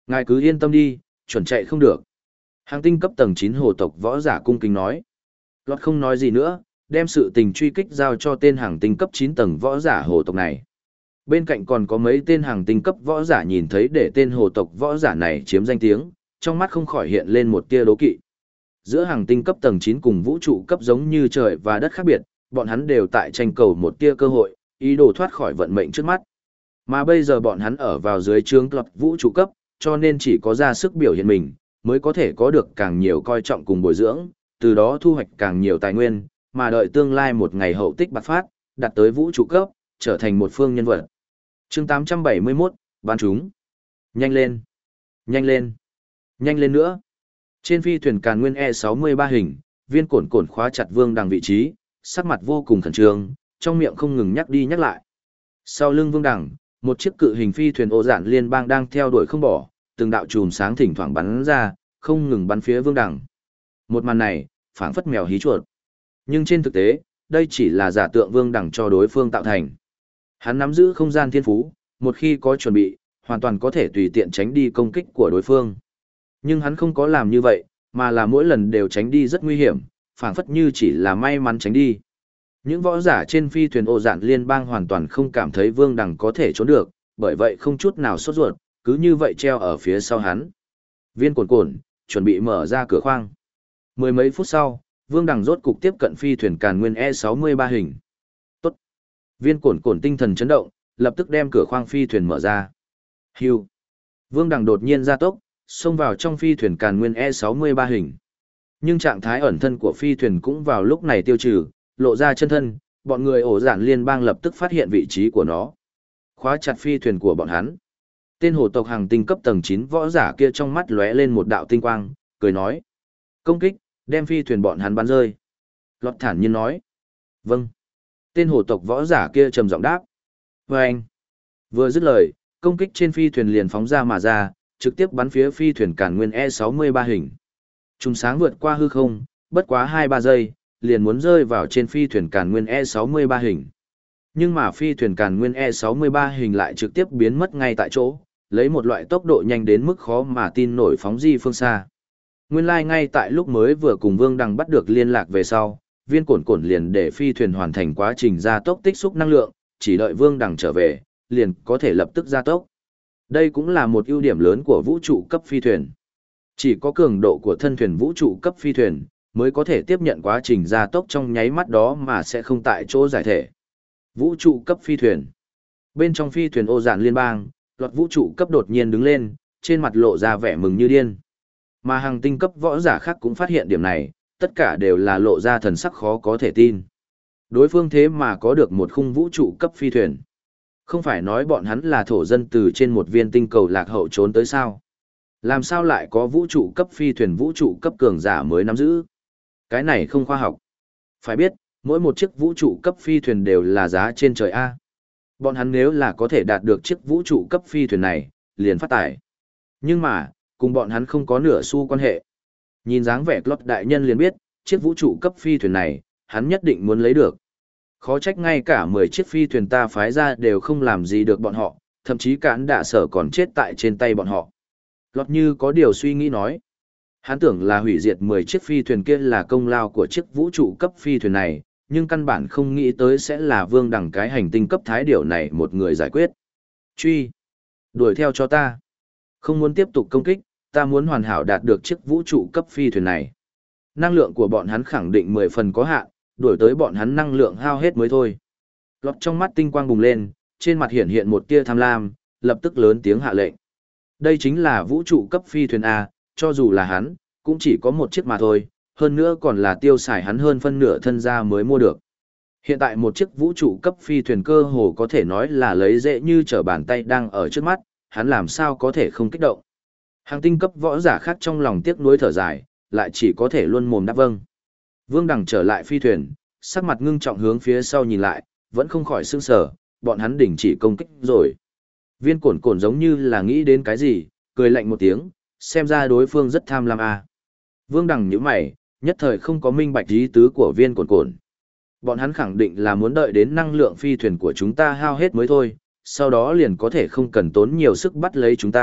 Ngài cứ yên tâm đi, chuẩn chạy không được. Hàng tinh cấp tầng 9 hồ tộc võ giả cung kính nói. Lọt không nói gì nữa, đem sự tình truy kích giao cho tên hàng tinh cấp 9 tầng võ giả hồ tộc này. Bên cạnh còn có mấy tên hàng tinh cấp võ giả nhìn thấy để tên hồ tộc võ giả này chiếm danh tiếng, trong mắt không khỏi hiện lên một tia đố kỵ. Giữa hàng tinh cấp tầng 9 cùng vũ trụ cấp giống như trời và đất khác biệt, bọn hắn đều tại tranh cầu một tia cơ hội, ý đồ thoát khỏi vận mệnh trước mắt. Mà bây giờ bọn hắn ở vào dưới trướng lọt vũ trụ cấp, cho nên chỉ có ra sức biểu hiện mình, mới có thể có được càng nhiều coi trọng cùng bồi dưỡng, từ đó thu hoạch càng nhiều tài nguyên, mà đợi tương lai một ngày hậu tích bạc phát, đạt tới vũ trụ cấp, trở thành một phương nhân vật. Chương 871, ban chúng. Nhanh lên, nhanh lên, nhanh lên nữa. Trên phi thuyền Càn Nguyên E63 hình, Viên Cổn Cổn khóa chặt Vương Đằng vị trí, sắc mặt vô cùng khẩn trương, trong miệng không ngừng nhắc đi nhắc lại. Sau lưng Vương Đằng, một chiếc cự hình phi thuyền Ô Dạn Liên Bang đang theo đuổi không bỏ, từng đạo chùm sáng thỉnh thoảng bắn ra, không ngừng bắn phía Vương Đằng. Một màn này, phảng phất mèo hí chuột. Nhưng trên thực tế, đây chỉ là giả tượng Vương Đằng cho đối phương tạo thành. Hắn nắm giữ không gian thiên phú, một khi có chuẩn bị, hoàn toàn có thể tùy tiện tránh đi công kích của đối phương. Nhưng hắn không có làm như vậy, mà là mỗi lần đều tránh đi rất nguy hiểm, phảng phất như chỉ là may mắn tránh đi. Những võ giả trên phi thuyền Ô Dạn Liên Bang hoàn toàn không cảm thấy Vương Đằng có thể trốn được, bởi vậy không chút nào sốt ruột, cứ như vậy treo ở phía sau hắn. Viên Cổn Cổn chuẩn bị mở ra cửa khoang. Mười mấy phút sau, Vương Đằng rốt cục tiếp cận phi thuyền Càn Nguyên E63 hình. Tốt. Viên Cổn Cổn tinh thần chấn động, lập tức đem cửa khoang phi thuyền mở ra. Hưu. Vương Đằng đột nhiên gia tốc, xông vào trong phi thuyền Càn Nguyên E63 hình. Nhưng trạng thái ẩn thân của phi thuyền cũng vào lúc này tiêu trừ, lộ ra chân thân, bọn người Ổ Dạn Liên Bang lập tức phát hiện vị trí của nó. Khóa chặt phi thuyền của bọn hắn. Tên hồ tộc hàng tinh cấp tầng 9 võ giả kia trong mắt lóe lên một đạo tinh quang, cười nói: "Công kích, đem phi thuyền bọn hắn bắn rơi." Lọt thản nhiên nói: "Vâng." Tên hồ tộc võ giả kia trầm giọng đáp: "Vâng." Vừa dứt lời, công kích trên phi thuyền liền phóng ra mà ra, trực tiếp bắn phía phi thuyền Càn Nguyên E63 hình. Chùm sáng vượt qua hư không, bất quá 2-3 giây, liền muốn rơi vào trên phi thuyền Càn Nguyên E63 hình. Nhưng mà phi thuyền Càn Nguyên E63 hình lại trực tiếp biến mất ngay tại chỗ, lấy một loại tốc độ nhanh đến mức khó mà tin nổi phóng di phương xa. Nguyên lai ngay tại lúc mới vừa cùng Vương Đằng bắt được liên lạc về sau, Viên Cổn Cổn liền để phi thuyền hoàn thành quá trình gia tốc tích xúc năng lượng, chỉ đợi Vương Đằng trở về, liền có thể lập tức gia tốc. Đây cũng là một ưu điểm lớn của vũ trụ cấp phi thuyền. Chỉ có cường độ của thân thuyền vũ trụ cấp phi thuyền mới có thể tiếp nhận quá trình gia tốc trong nháy mắt đó mà sẽ không tại chỗ giải thể. Vũ trụ cấp phi thuyền. Bên trong phi thuyền Ô Dạn Liên Bang, Lọt vũ trụ cấp đột nhiên đứng lên, trên mặt lộ ra vẻ mừng như điên. Mà hàng tinh cấp võ giả khác cũng phát hiện điểm này, tất cả đều là lộ ra thần sắc khó có thể tin. Đối phương thế mà có được một khung vũ trụ cấp phi thuyền. Không phải nói bọn hắn là thổ dân từ trên một viên tinh cầu lạc hậu trốn tới sao? Làm sao lại có vũ trụ cấp phi thuyền vũ trụ cấp cường giả mới nắm giữ? Cái này không khoa học. Phải biết, mỗi một chiếc vũ trụ cấp phi thuyền đều là giá trên trời A. Bọn hắn nếu là có thể đạt được chiếc vũ trụ cấp phi thuyền này, liền phát tài. Nhưng mà, cùng bọn hắn không có nửa xu quan hệ. Nhìn dáng vẻ Lọt đại nhân liền biết, chiếc vũ trụ cấp phi thuyền này, hắn nhất định muốn lấy được. Khó trách ngay cả 10 chiếc phi thuyền ta phái ra đều không làm gì được bọn họ, thậm chí cản đạ sở còn chết tại trên tay bọn họ. Lọt như có điều suy nghĩ nói. Hắn tưởng là hủy diệt 10 chiếc phi thuyền kia là công lao của chiếc vũ trụ cấp phi thuyền này, nhưng căn bản không nghĩ tới sẽ là Vương Đằng cái hành tinh cấp thái điểu này một người giải quyết. Truy! Đuổi theo cho ta! Không muốn tiếp tục công kích, ta muốn hoàn hảo đạt được chiếc vũ trụ cấp phi thuyền này. Năng lượng của bọn hắn khẳng định 10 phần có hạn, đuổi tới bọn hắn năng lượng hao hết mới thôi. Lọt trong mắt tinh quang bùng lên, trên mặt hiện hiện một tia tham lam, lập tức lớn tiếng hạ lệnh. Đây chính là vũ trụ cấp phi thuyền A, cho dù là hắn, cũng chỉ có một chiếc mà thôi, hơn nữa còn là tiêu xài hắn hơn phân nửa thân gia mới mua được. Hiện tại một chiếc vũ trụ cấp phi thuyền cơ hồ có thể nói là lấy dễ như trở bàn tay đang ở trước mắt, hắn làm sao có thể không kích động. Hàng tinh cấp võ giả khác trong lòng tiếc nuối thở dài, lại chỉ có thể luôn mồm đáp vâng. Vương Đằng trở lại phi thuyền, sắc mặt ngưng trọng hướng phía sau nhìn lại, vẫn không khỏi sững sờ, bọn hắn đình chỉ công kích rồi. Viên Cổn Cổn giống như là nghĩ đến cái gì, cười lạnh một tiếng, xem ra đối phương rất tham lam a. Vương Đằng nhíu mày, nhất thời không có minh bạch ý tứ của Viên Cổn Cổn. Bọn hắn khẳng định là muốn đợi đến năng lượng phi thuyền của chúng ta hao hết mới thôi, sau đó liền có thể không cần tốn nhiều sức bắt lấy chúng ta,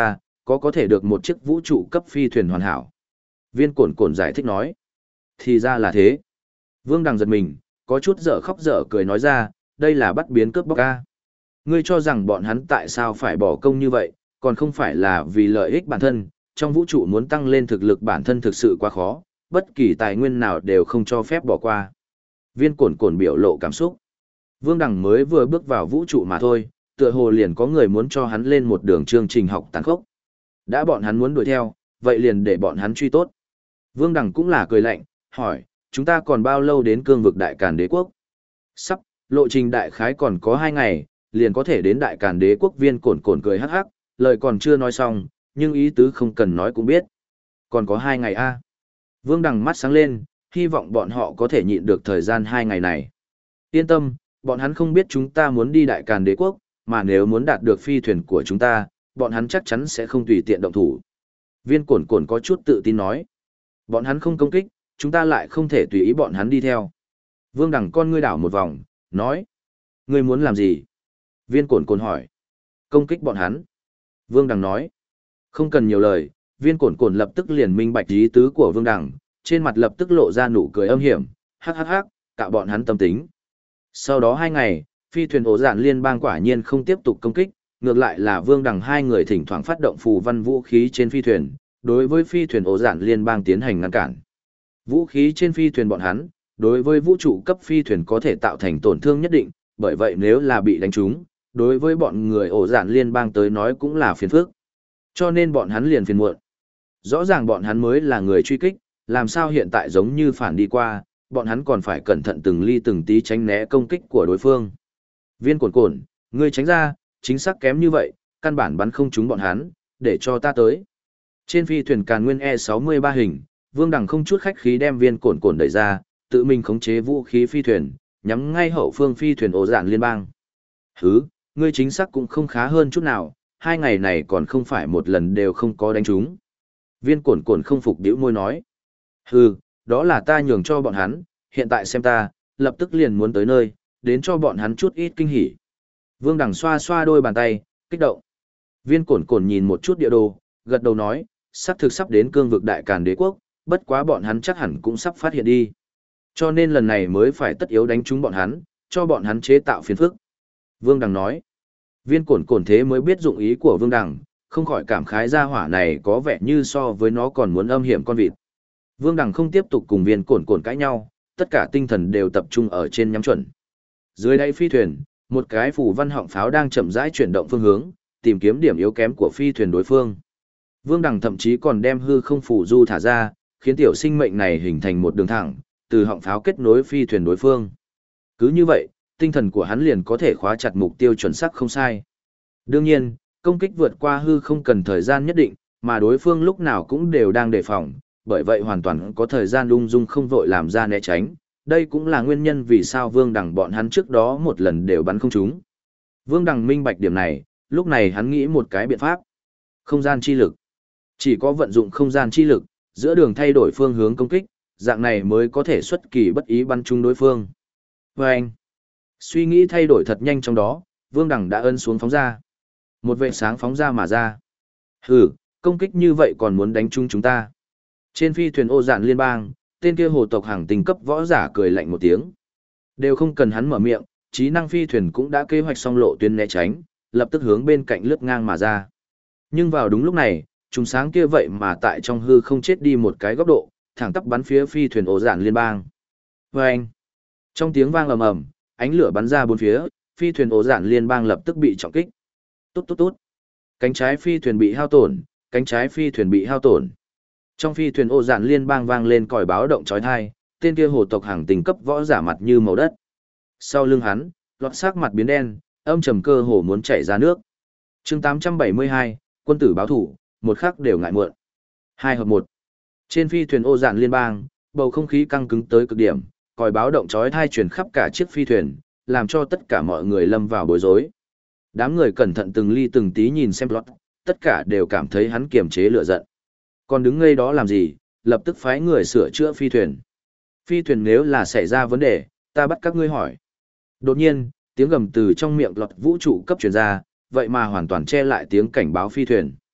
có thể được một chiếc vũ trụ cấp phi thuyền hoàn hảo. Viên Cổn Cổn giải thích nói. Thì ra là thế. Vương Đằng giật mình, có chút dở khóc dở cười nói ra, đây là bắt biến cướp bóc ca. Ngươi cho rằng bọn hắn tại sao phải bỏ công như vậy, còn không phải là vì lợi ích bản thân, trong vũ trụ muốn tăng lên thực lực bản thân thực sự quá khó, bất kỳ tài nguyên nào đều không cho phép bỏ qua. Viên Cổn Cổn biểu lộ cảm xúc. Vương Đằng mới vừa bước vào vũ trụ mà thôi, tựa hồ liền có người muốn cho hắn lên một đường chương trình học tàn khốc. Đã bọn hắn muốn đuổi theo, vậy liền để bọn hắn truy tốt. Vương Đằng cũng là cười lạnh, hỏi, chúng ta còn bao lâu đến cương vực Đại Càn Đế quốc? Sắp, lộ trình đại khái còn có 2 ngày, liền có thể đến Đại Càn Đế quốc. Viên Cổn Cổn cười hắc hắc, lời còn chưa nói xong, nhưng ý tứ không cần nói cũng biết. Còn có 2 ngày a. Vương Đằng mắt sáng lên, hy vọng bọn họ có thể nhịn được thời gian 2 ngày này. Yên tâm, bọn hắn không biết chúng ta muốn đi Đại Càn Đế quốc, mà nếu muốn đạt được phi thuyền của chúng ta, bọn hắn chắc chắn sẽ không tùy tiện động thủ. Viên Cổn Cổn có chút tự tin nói. Bọn hắn không công kích, chúng ta lại không thể tùy ý bọn hắn đi theo. Vương Đằng con ngươi đảo một vòng, nói. Ngươi muốn làm gì? Viên Cổn Cổn hỏi. Công kích bọn hắn. Vương Đằng nói. Không cần nhiều lời, Viên Cổn Cổn lập tức liền minh bạch ý tứ của Vương Đằng, trên mặt lập tức lộ ra nụ cười âm hiểm, hắc hắc hắc, cạo bọn hắn tâm tính. Sau đó 2 ngày, phi thuyền ổ dạn liên bang quả nhiên không tiếp tục công kích, ngược lại là Vương Đằng hai người thỉnh thoảng phát động phù văn vũ khí trên phi thuyền, đối với phi thuyền ổ dạn liên bang tiến hành ngăn cản. Vũ khí trên phi thuyền bọn hắn, đối với vũ trụ cấp phi thuyền có thể tạo thành tổn thương nhất định, bởi vậy nếu là bị đánh trúng, đối với bọn người ổ dạn liên bang tới nói cũng là phiền phức. Cho nên bọn hắn liền phiền muộn. Rõ ràng bọn hắn mới là người truy kích, làm sao hiện tại giống như phản đi qua, bọn hắn còn phải cẩn thận từng ly từng tí tránh né công kích của đối phương. Viên Cổn Cổn, ngươi tránh ra, chính xác kém như vậy, căn bản bắn không trúng bọn hắn, để cho ta tới. Trên phi thuyền Càn Nguyên E63 hình, Vương Đằng không chút khách khí đem Viên Cổn Cổn đẩy ra, tự mình khống chế vũ khí phi thuyền, nhắm ngay hậu phương phi thuyền ổ dạn liên bang. Hứ, ngươi chính xác cũng không khá hơn chút nào, 2 ngày này còn không phải một lần đều không có đánh trúng. Viên Cổn Cổn không phục bĩu môi nói. Hừ, đó là ta nhường cho bọn hắn, hiện tại xem ta, lập tức liền muốn tới nơi, đến cho bọn hắn chút ít kinh hỉ. Vương Đằng xoa xoa đôi bàn tay, kích động. Viên Cổn Cổn nhìn một chút địa đồ, gật đầu nói, sắp thực sắp đến cương vực Đại Càn Đế quốc, bất quá bọn hắn chắc hẳn cũng sắp phát hiện đi. Cho nên lần này mới phải tất yếu đánh trúng bọn hắn, cho bọn hắn chế tạo phiền phức. Vương Đằng nói. Viên Cổn Cổn thế mới biết dụng ý của Vương Đằng, không khỏi cảm khái ra hỏa này có vẻ như so với nó còn muốn âm hiểm con vịt. Vương Đằng không tiếp tục cùng Viên Cổn Cổn cãi nhau, tất cả tinh thần đều tập trung ở trên nhắm chuẩn. Dưới đáy phi thuyền, một cái phù văn họng pháo đang chậm rãi chuyển động phương hướng, tìm kiếm điểm yếu kém của phi thuyền đối phương. Vương Đằng thậm chí còn đem hư không phù du thả ra, khiến tiểu sinh mệnh này hình thành một đường thẳng, từ họng pháo kết nối phi thuyền đối phương. Cứ như vậy, tinh thần của hắn liền có thể khóa chặt mục tiêu chuẩn xác không sai. Đương nhiên, công kích vượt qua hư không cần thời gian nhất định, mà đối phương lúc nào cũng đều đang đề phòng, bởi vậy hoàn toàn có thời gian ung dung không vội làm ra né tránh. Đây cũng là nguyên nhân vì sao Vương Đằng bọn hắn trước đó một lần đều bắn không trúng. Vương Đằng minh bạch điểm này, lúc này hắn nghĩ một cái biện pháp. Không gian chi lực. Chỉ có vận dụng không gian chi lực, giữa đường thay đổi phương hướng công kích, dạng này mới có thể xuất kỳ bất ý bắn trúng đối phương. Và anh, suy nghĩ thay đổi thật nhanh trong đó, Vương Đằng đã ấn xuống phóng ra. Một vệt sáng phóng ra mà ra. Hừ, công kích như vậy còn muốn đánh trúng chúng ta. Trên phi thuyền ô dạn liên bang, tên kia hồ tộc hàng tinh cấp võ giả cười lạnh một tiếng. Đều không cần hắn mở miệng, trí năng phi thuyền cũng đã kế hoạch xong lộ tuyến né tránh, lập tức hướng bên cạnh lướt ngang mà ra. Nhưng vào đúng lúc này, trùng sáng kia vậy mà tại trong hư không chết đi một cái góc độ, thẳng tắp bắn phía phi thuyền ổ dạn liên bang. Vâng! Trong tiếng vang ầm ầm, ánh lửa bắn ra bốn phía, phi thuyền ổ dạn liên bang lập tức bị trọng kích. Tốt tốt tốt! Cánh trái phi thuyền bị hao tổn, cánh trái phi thuyền bị hao tổn. Trong phi thuyền ổ dạn liên bang vang lên còi báo động chói tai, tên kia hồ tộc hàng tinh cấp võ giả mặt như màu đất. Sau lưng hắn, lọt sắc mặt biến đen, âm trầm cơ hồ muốn chảy ra nước. Chương 872, quân tử báo thủ, một khắc đều ngại muộn. 2 hợp 1. Trên phi thuyền ô dạn liên bang, bầu không khí căng cứng tới cực điểm, còi báo động chói tai truyền khắp cả chiếc phi thuyền, làm cho tất cả mọi người lâm vào bối rối. Đám người cẩn thận từng ly từng tí nhìn xem lọt, tất cả đều cảm thấy hắn kiềm chế lửa giận. Còn đứng ngây đó làm gì, lập tức phái người sửa chữa phi thuyền. Phi thuyền nếu là xảy ra vấn đề, ta bắt các ngươi hỏi. Đột nhiên, tiếng gầm từ trong miệng lọt vũ trụ cấp truyền ra, vậy mà hoàn toàn che lại tiếng cảnh báo phi thuyền.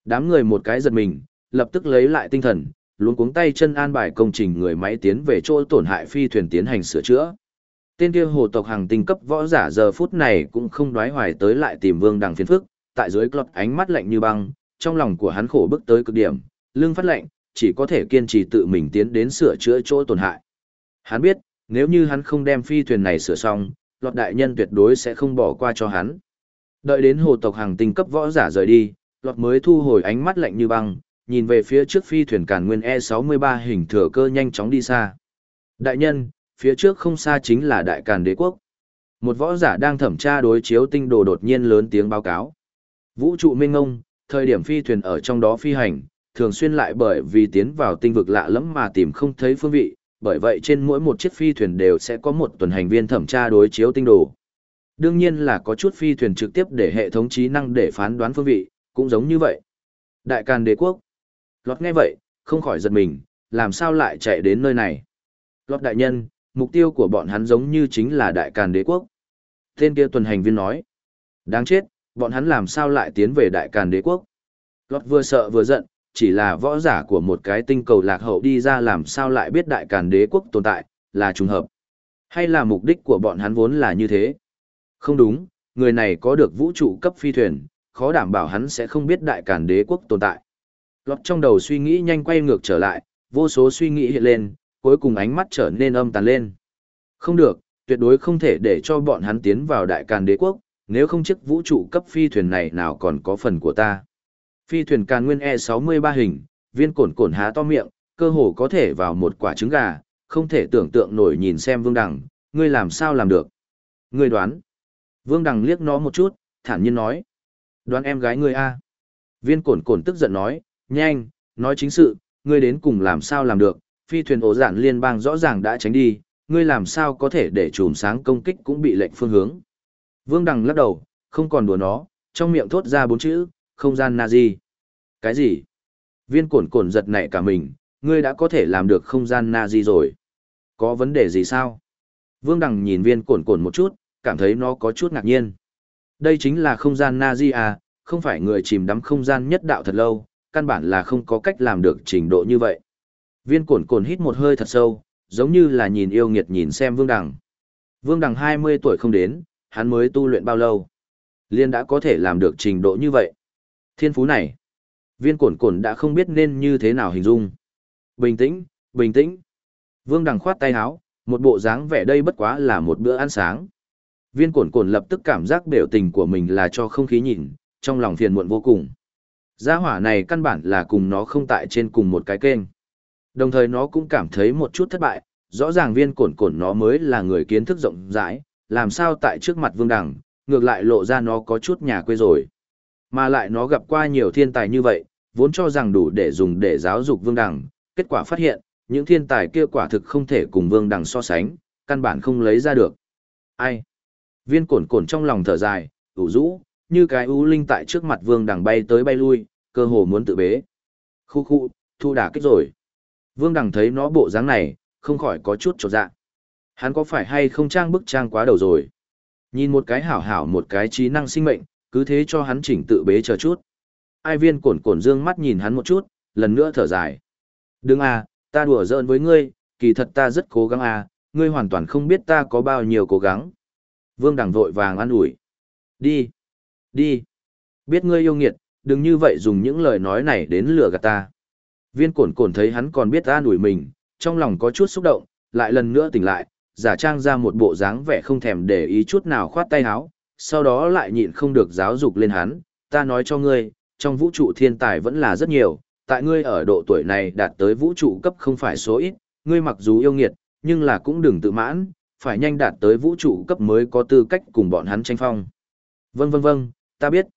Đám người một cái giật mình, lập tức lấy lại tinh thần, luống cuống tay chân an bài công trình người máy tiến về chỗ tổn hại phi thuyền tiến hành sửa chữa. Tên kia hồ tộc hàng tinh cấp võ giả giờ phút này cũng không đoái hoài tới lại tìm Vương Đằng phiền phức, tại dưới cloud ánh mắt lạnh như băng, trong lòng của hắn khổ bức tới cực điểm, lưng phát lạnh, chỉ có thể kiên trì tự mình tiến đến sửa chữa chỗ tổn hại. Hắn biết, nếu như hắn không đem phi thuyền này sửa xong, Lọt đại nhân tuyệt đối sẽ không bỏ qua cho hắn. Đợi đến hồ tộc hàng tinh cấp võ giả rời đi, Lọt mới thu hồi ánh mắt lạnh như băng, nhìn về phía trước phi thuyền Càn Nguyên E63 hình thừa cơ nhanh chóng đi xa. Đại nhân, phía trước không xa chính là Đại Càn Đế quốc. Một võ giả đang thẩm tra đối chiếu tinh đồ đột nhiên lớn tiếng báo cáo. Vũ trụ mênh mông, thời điểm phi thuyền ở trong đó phi hành, thường xuyên lại bởi vì tiến vào tinh vực lạ lẫm mà tìm không thấy phương vị, bởi vậy trên mỗi một chiếc phi thuyền đều sẽ có một tuần hành viên thẩm tra đối chiếu tinh đồ. Đương nhiên là có chút phi thuyền trực tiếp để hệ thống trí năng để phán đoán phương vị, cũng giống như vậy. Đại Càn Đế quốc. Lọt nghe vậy, không khỏi giật mình, làm sao lại chạy đến nơi này? Lọt đại nhân, mục tiêu của bọn hắn giống như chính là Đại Càn Đế quốc. Tên kia tuần hành viên nói. Đáng chết, bọn hắn làm sao lại tiến về Đại Càn Đế quốc? Lọt vừa sợ vừa giận, chỉ là võ giả của một cái tinh cầu lạc hậu đi ra làm sao lại biết Đại Càn Đế quốc tồn tại, là trùng hợp. Hay là mục đích của bọn hắn vốn là như thế? Không đúng, người này có được vũ trụ cấp phi thuyền, khó đảm bảo hắn sẽ không biết Đại Càn Đế quốc tồn tại. Lọt trong đầu suy nghĩ nhanh quay ngược trở lại, vô số suy nghĩ hiện lên, cuối cùng ánh mắt trở nên âm tàn lên. Không được, tuyệt đối không thể để cho bọn hắn tiến vào Đại Càn Đế quốc, nếu không chiếc vũ trụ cấp phi thuyền này nào còn có phần của ta. Phi thuyền Càn Nguyên E63 hình, Viên Cổn Cổn há to miệng, cơ hồ có thể vào một quả trứng gà, không thể tưởng tượng nổi nhìn xem Vương Đằng, ngươi làm sao làm được? Ngươi đoán. Vương Đằng liếc nó một chút, thản nhiên nói. Đoán em gái ngươi a? Viên Cổn Cổn tức giận nói, nhanh, nói chính sự, ngươi đến cùng làm sao làm được, phi thuyền ổ dạn liên bang rõ ràng đã tránh đi, ngươi làm sao có thể để chùm sáng công kích cũng bị lệnh phương hướng. Vương Đằng lắc đầu, không còn đùa nó, trong miệng thốt ra 4 chữ, không gian Nazi. Cái gì? Viên Cổn Cổn giật nảy cả mình, ngươi đã có thể làm được không gian Nazi rồi. Có vấn đề gì sao? Vương Đằng nhìn Viên Cổn Cổn một chút, cảm thấy nó có chút ngạc nhiên. Đây chính là không gian Nazi à, không phải người chìm đắm không gian nhất đạo thật lâu, căn bản là không có cách làm được trình độ như vậy. Viên Cổn Cổn hít một hơi thật sâu, giống như là nhìn yêu nghiệt nhìn xem Vương Đằng. Vương Đằng 20 tuổi không đến, hắn mới tu luyện bao lâu? Liên đã có thể làm được trình độ như vậy. Thiên phú này, Viên Cổn Cổn đã không biết nên như thế nào hình dung. Bình tĩnh, bình tĩnh. Vương Đằng khoát tay áo, một bộ dáng vẻ đây bất quá là một bữa ăn sáng. Viên Cổn Cổn lập tức cảm giác biểu tình của mình là cho không khí nhìn, trong lòng phiền muộn vô cùng. Gia hỏa này căn bản là cùng nó không tại trên cùng một cái kênh. Đồng thời nó cũng cảm thấy một chút thất bại, rõ ràng Viên Cổn Cổn nó mới là người kiến thức rộng rãi, làm sao tại trước mặt Vương Đằng, ngược lại lộ ra nó có chút nhà quê rồi. Mà lại nó gặp qua nhiều thiên tài như vậy, vốn cho rằng đủ để dùng để giáo dục Vương Đằng, kết quả phát hiện, những thiên tài kia quả thực không thể cùng Vương Đằng so sánh, căn bản không lấy ra được. Ai? Viên Cổn Cổn trong lòng thở dài, ủ rũ, như cái ưu linh tại trước mặt Vương Đằng bay tới bay lui, cơ hồ muốn tự bế. Khu khu, thu đả kích rồi. Vương Đằng thấy nó bộ dáng này, không khỏi có chút chột dạ. Hắn có phải hay không trang bức trang quá đầu rồi? Nhìn một cái hảo hảo một cái trí năng sinh mệnh, cứ thế cho hắn chỉnh tự bế chờ chút. Ai Viên Cổn Cổn dương mắt nhìn hắn một chút, lần nữa thở dài. Đừng à, ta đùa giỡn với ngươi, kỳ thật ta rất cố gắng à, ngươi hoàn toàn không biết ta có bao nhiêu cố gắng. Vương Đằng vội vàng an ủi. Đi, đi. Biết ngươi yêu nghiệt, đừng như vậy dùng những lời nói này đến lừa gạt ta. Viên Cổn Cổn thấy hắn còn biết an ủi mình, trong lòng có chút xúc động, lại lần nữa tỉnh lại, giả trang ra một bộ dáng vẻ không thèm để ý chút nào khoát tay áo, sau đó lại nhịn không được giáo dục lên hắn, ta nói cho ngươi, trong vũ trụ thiên tài vẫn là rất nhiều, tại ngươi ở độ tuổi này đạt tới vũ trụ cấp không phải số ít, ngươi mặc dù yêu nghiệt, nhưng là cũng đừng tự mãn, phải nhanh đạt tới vũ trụ cấp mới có tư cách cùng bọn hắn tranh phong. Vâng, ta biết,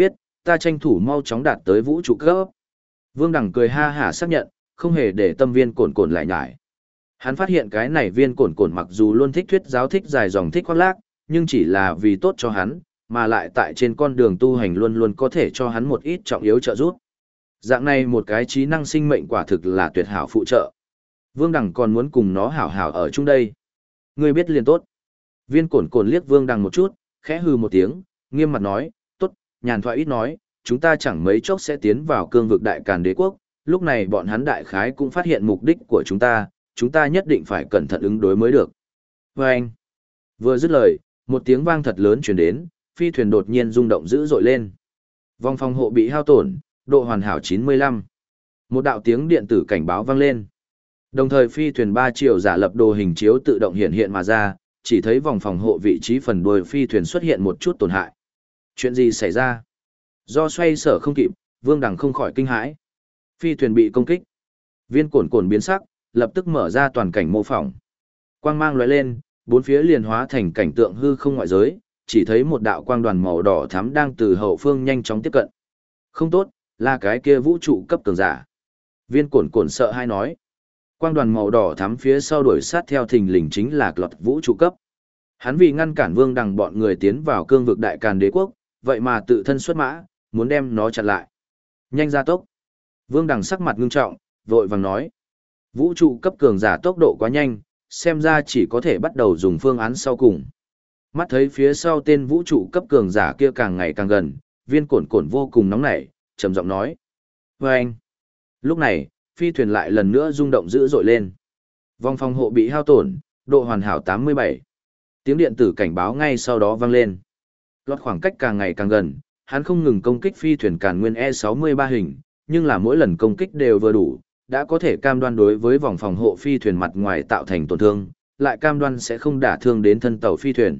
ta tranh thủ mau chóng đạt tới vũ trụ cấp. Vương Đằng cười ha hả xác nhận, không hề để tâm Viên Cổn Cổn lại nhải. Hắn phát hiện cái này Viên Cổn Cổn mặc dù luôn thích thuyết giáo thích dài dòng thích khoác lác, nhưng chỉ là vì tốt cho hắn, mà lại tại trên con đường tu hành luôn luôn có thể cho hắn một ít trọng yếu trợ giúp. Dạng này một cái trí năng sinh mệnh quả thực là tuyệt hảo phụ trợ. Vương Đằng còn muốn cùng nó hảo hảo ở chung đây. Ngươi biết liền tốt. Viên Cổn Cổn liếc Vương Đằng một chút, khẽ hừ một tiếng, nghiêm mặt nói, tốt, nhàn thoại ít nói, chúng ta chẳng mấy chốc sẽ tiến vào cương vực đại càn đế quốc, lúc này bọn hắn đại khái cũng phát hiện mục đích của chúng ta nhất định phải cẩn thận ứng đối mới được. Và anh, vừa dứt lời, một tiếng vang thật lớn truyền đến, phi thuyền đột nhiên rung động dữ dội lên. Vòng phòng hộ bị hao tổn, độ hoàn hảo 95. Một đạo tiếng điện tử cảnh báo vang lên. Đồng thời phi thuyền 3 chiều giả lập đồ hình chiếu tự động hiện hiện mà ra, chỉ thấy vòng phòng hộ vị trí phần đuôi phi thuyền xuất hiện một chút tổn hại. Chuyện gì xảy ra? Do xoay sở không kịp, Vương Đằng không khỏi kinh hãi. Phi thuyền bị công kích. Viên cổn cổn biến sắc, lập tức mở ra toàn cảnh mô phỏng. Quang mang lóe lên, bốn phía liền hóa thành cảnh tượng hư không ngoại giới, chỉ thấy một đạo quang đoàn màu đỏ thắm đang từ hậu phương nhanh chóng tiếp cận. Không tốt, là cái kia vũ trụ cấp cường giả. Viên cổn cổn sợ hai nói. Quang đoàn màu đỏ thắm phía sau đuổi sát theo thình lình chính là Lọt vũ trụ cấp. Hắn vì ngăn cản Vương Đằng bọn người tiến vào cương vực đại càn đế quốc, vậy mà tự thân xuất mã, muốn đem nó chặn lại. Nhanh ra tốc. Vương Đằng sắc mặt ngưng trọng, vội vàng nói. Vũ trụ cấp cường giả tốc độ quá nhanh, xem ra chỉ có thể bắt đầu dùng phương án sau cùng. Mắt thấy phía sau tên vũ trụ cấp cường giả kia càng ngày càng gần, viên cổn cổn vô cùng nóng nảy, trầm giọng nói. Và anh. Lúc này, phi thuyền lại lần nữa rung động dữ dội lên. Vòng phòng hộ bị hao tổn, độ hoàn hảo 87. Tiếng điện tử cảnh báo ngay sau đó vang lên. Lọt khoảng cách càng ngày càng gần, hắn không ngừng công kích phi thuyền Càn Nguyên E63 hình, nhưng là mỗi lần công kích đều vừa đủ, đã có thể cam đoan đối với vòng phòng hộ phi thuyền mặt ngoài tạo thành tổn thương, lại cam đoan sẽ không đả thương đến thân tàu phi thuyền.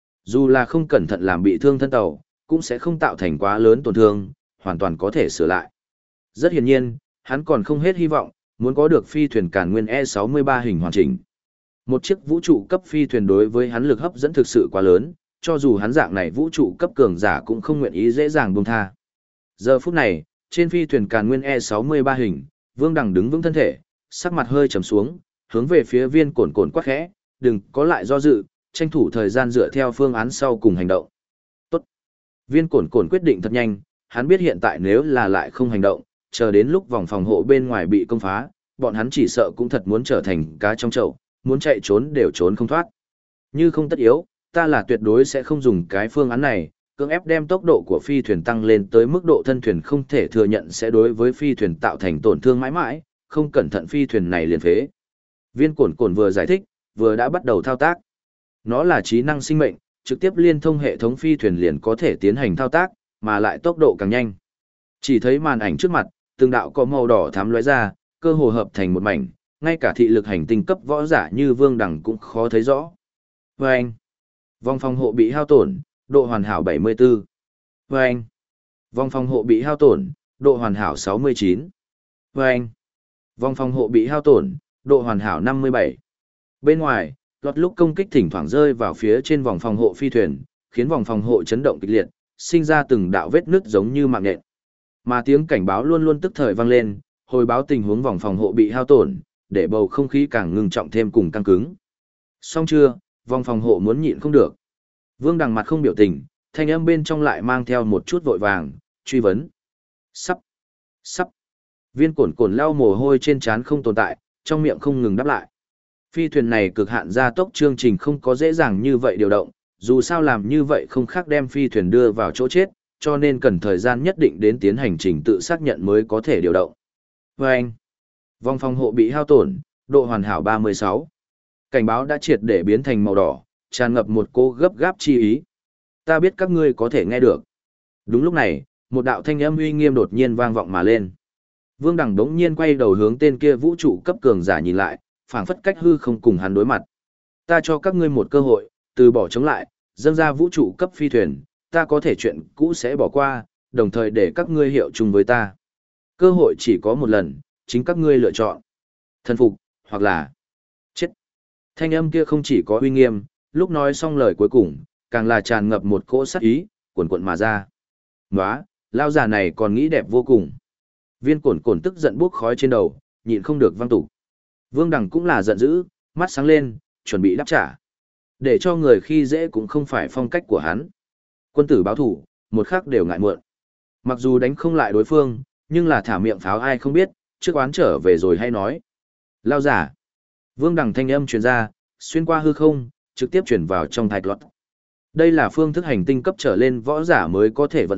Dù là không cẩn thận làm bị thương thân tàu, cũng sẽ không tạo thành quá lớn tổn thương, hoàn toàn có thể sửa lại. Rất hiển nhiên, hắn còn không hết hy vọng, muốn có được phi thuyền Càn Nguyên E63 hình hoàn chỉnh. Một chiếc vũ trụ cấp phi thuyền đối với hắn lực hấp dẫn thực sự quá lớn, cho dù hắn dạng này vũ trụ cấp cường giả cũng không nguyện ý dễ dàng buông tha. Giờ phút này, trên phi thuyền Càn Nguyên E63 hình, Vương Đằng đứng vững thân thể, sắc mặt hơi trầm xuống, hướng về phía viên cổn cổn quát khẽ, đừng có lại do dự, tranh thủ thời gian dựa theo phương án sau cùng hành động. Tốt. Viên cổn cổn quyết định thật nhanh, hắn biết hiện tại nếu là lại không hành động, chờ đến lúc vòng phòng hộ bên ngoài bị công phá, bọn hắn chỉ sợ cũng thật muốn trở thành cá trong chậu, muốn chạy trốn đều trốn không thoát. Như không tất yếu, ta là tuyệt đối sẽ không dùng cái phương án này, cưỡng ép đem tốc độ của phi thuyền tăng lên tới mức độ thân thuyền không thể thừa nhận sẽ đối với phi thuyền tạo thành tổn thương mãi mãi, không cẩn thận phi thuyền này liền phế. Viên cổn cổn vừa giải thích, vừa đã bắt đầu thao tác. Nó là trí năng sinh mệnh, trực tiếp liên thông hệ thống phi thuyền liền có thể tiến hành thao tác, mà lại tốc độ càng nhanh. Chỉ thấy màn ảnh trước mặt, từng đạo có màu đỏ thắm lóe ra, cơ hồ hợp thành một mảnh, ngay cả thị lực hành tinh cấp võ giả như Vương Đằng cũng khó thấy rõ. Vâng! Vòng phòng hộ bị hao tổn, độ hoàn hảo 74. Vâng! Vòng phòng hộ bị hao tổn, độ hoàn hảo 69. Vâng! Vòng phòng hộ bị hao tổn, độ hoàn hảo 57. Bên ngoài, Lọt lúc công kích thỉnh thoảng rơi vào phía trên vòng phòng hộ phi thuyền, khiến vòng phòng hộ chấn động kịch liệt, sinh ra từng đạo vết nứt giống như mạng nhện. Mà tiếng cảnh báo luôn luôn tức thời vang lên, hồi báo tình huống vòng phòng hộ bị hao tổn, để bầu không khí càng ngưng trọng thêm cùng căng cứng. Xong chưa, vòng phòng hộ muốn nhịn không được. Vương Đằng mặt không biểu tình, thanh âm bên trong lại mang theo một chút vội vàng, truy vấn. Sắp. Viên cổn cổn lau mồ hôi trên trán không tồn tại, trong miệng không ngừng đáp lại. Phi thuyền này cực hạn gia tốc chương trình không có dễ dàng như vậy điều động, dù sao làm như vậy không khác đem phi thuyền đưa vào chỗ chết, cho nên cần thời gian nhất định đến tiến hành trình tự xác nhận mới có thể điều động. Vâng! Vòng phòng hộ bị hao tổn, độ hoàn hảo 36. Cảnh báo đã triệt để biến thành màu đỏ, tràn ngập một cô gấp gáp chi ý. Ta biết các ngươi có thể nghe được. Đúng lúc này, một đạo thanh âm uy nghiêm đột nhiên vang vọng mà lên. Vương Đằng đống nhiên quay đầu hướng tên kia vũ trụ cấp cường giả nhìn lại, phảng phất cách hư không cùng hắn đối mặt. Ta cho các ngươi một cơ hội, từ bỏ chống lại, dâng ra vũ trụ cấp phi thuyền, ta có thể chuyện cũ sẽ bỏ qua, đồng thời để các ngươi hiệu chung với ta. Cơ hội chỉ có một lần, chính các ngươi lựa chọn. Thần phục, hoặc là chết. Thanh âm kia không chỉ có uy nghiêm, lúc nói xong lời cuối cùng, càng là tràn ngập một cỗ sát ý, cuồn cuộn mà ra. Nóa, lao già này còn nghĩ đẹp vô cùng. Viên cổn cổn tức giận buốc khói trên đầu, nhịn không được văng tục. Vương Đằng cũng là giận dữ, mắt sáng lên, chuẩn bị đáp trả. Để cho người khi dễ cũng không phải phong cách của hắn. Quân tử báo thủ, một khắc đều ngại muộn. Mặc dù đánh không lại đối phương, nhưng là thả miệng pháo ai không biết, trước oán trở về rồi hay nói. Lao giả. Vương Đằng thanh âm truyền ra, xuyên qua hư không, trực tiếp truyền vào trong thạch lọt. Đây là phương thức hành tinh cấp trở lên võ giả mới có thể vận dụng,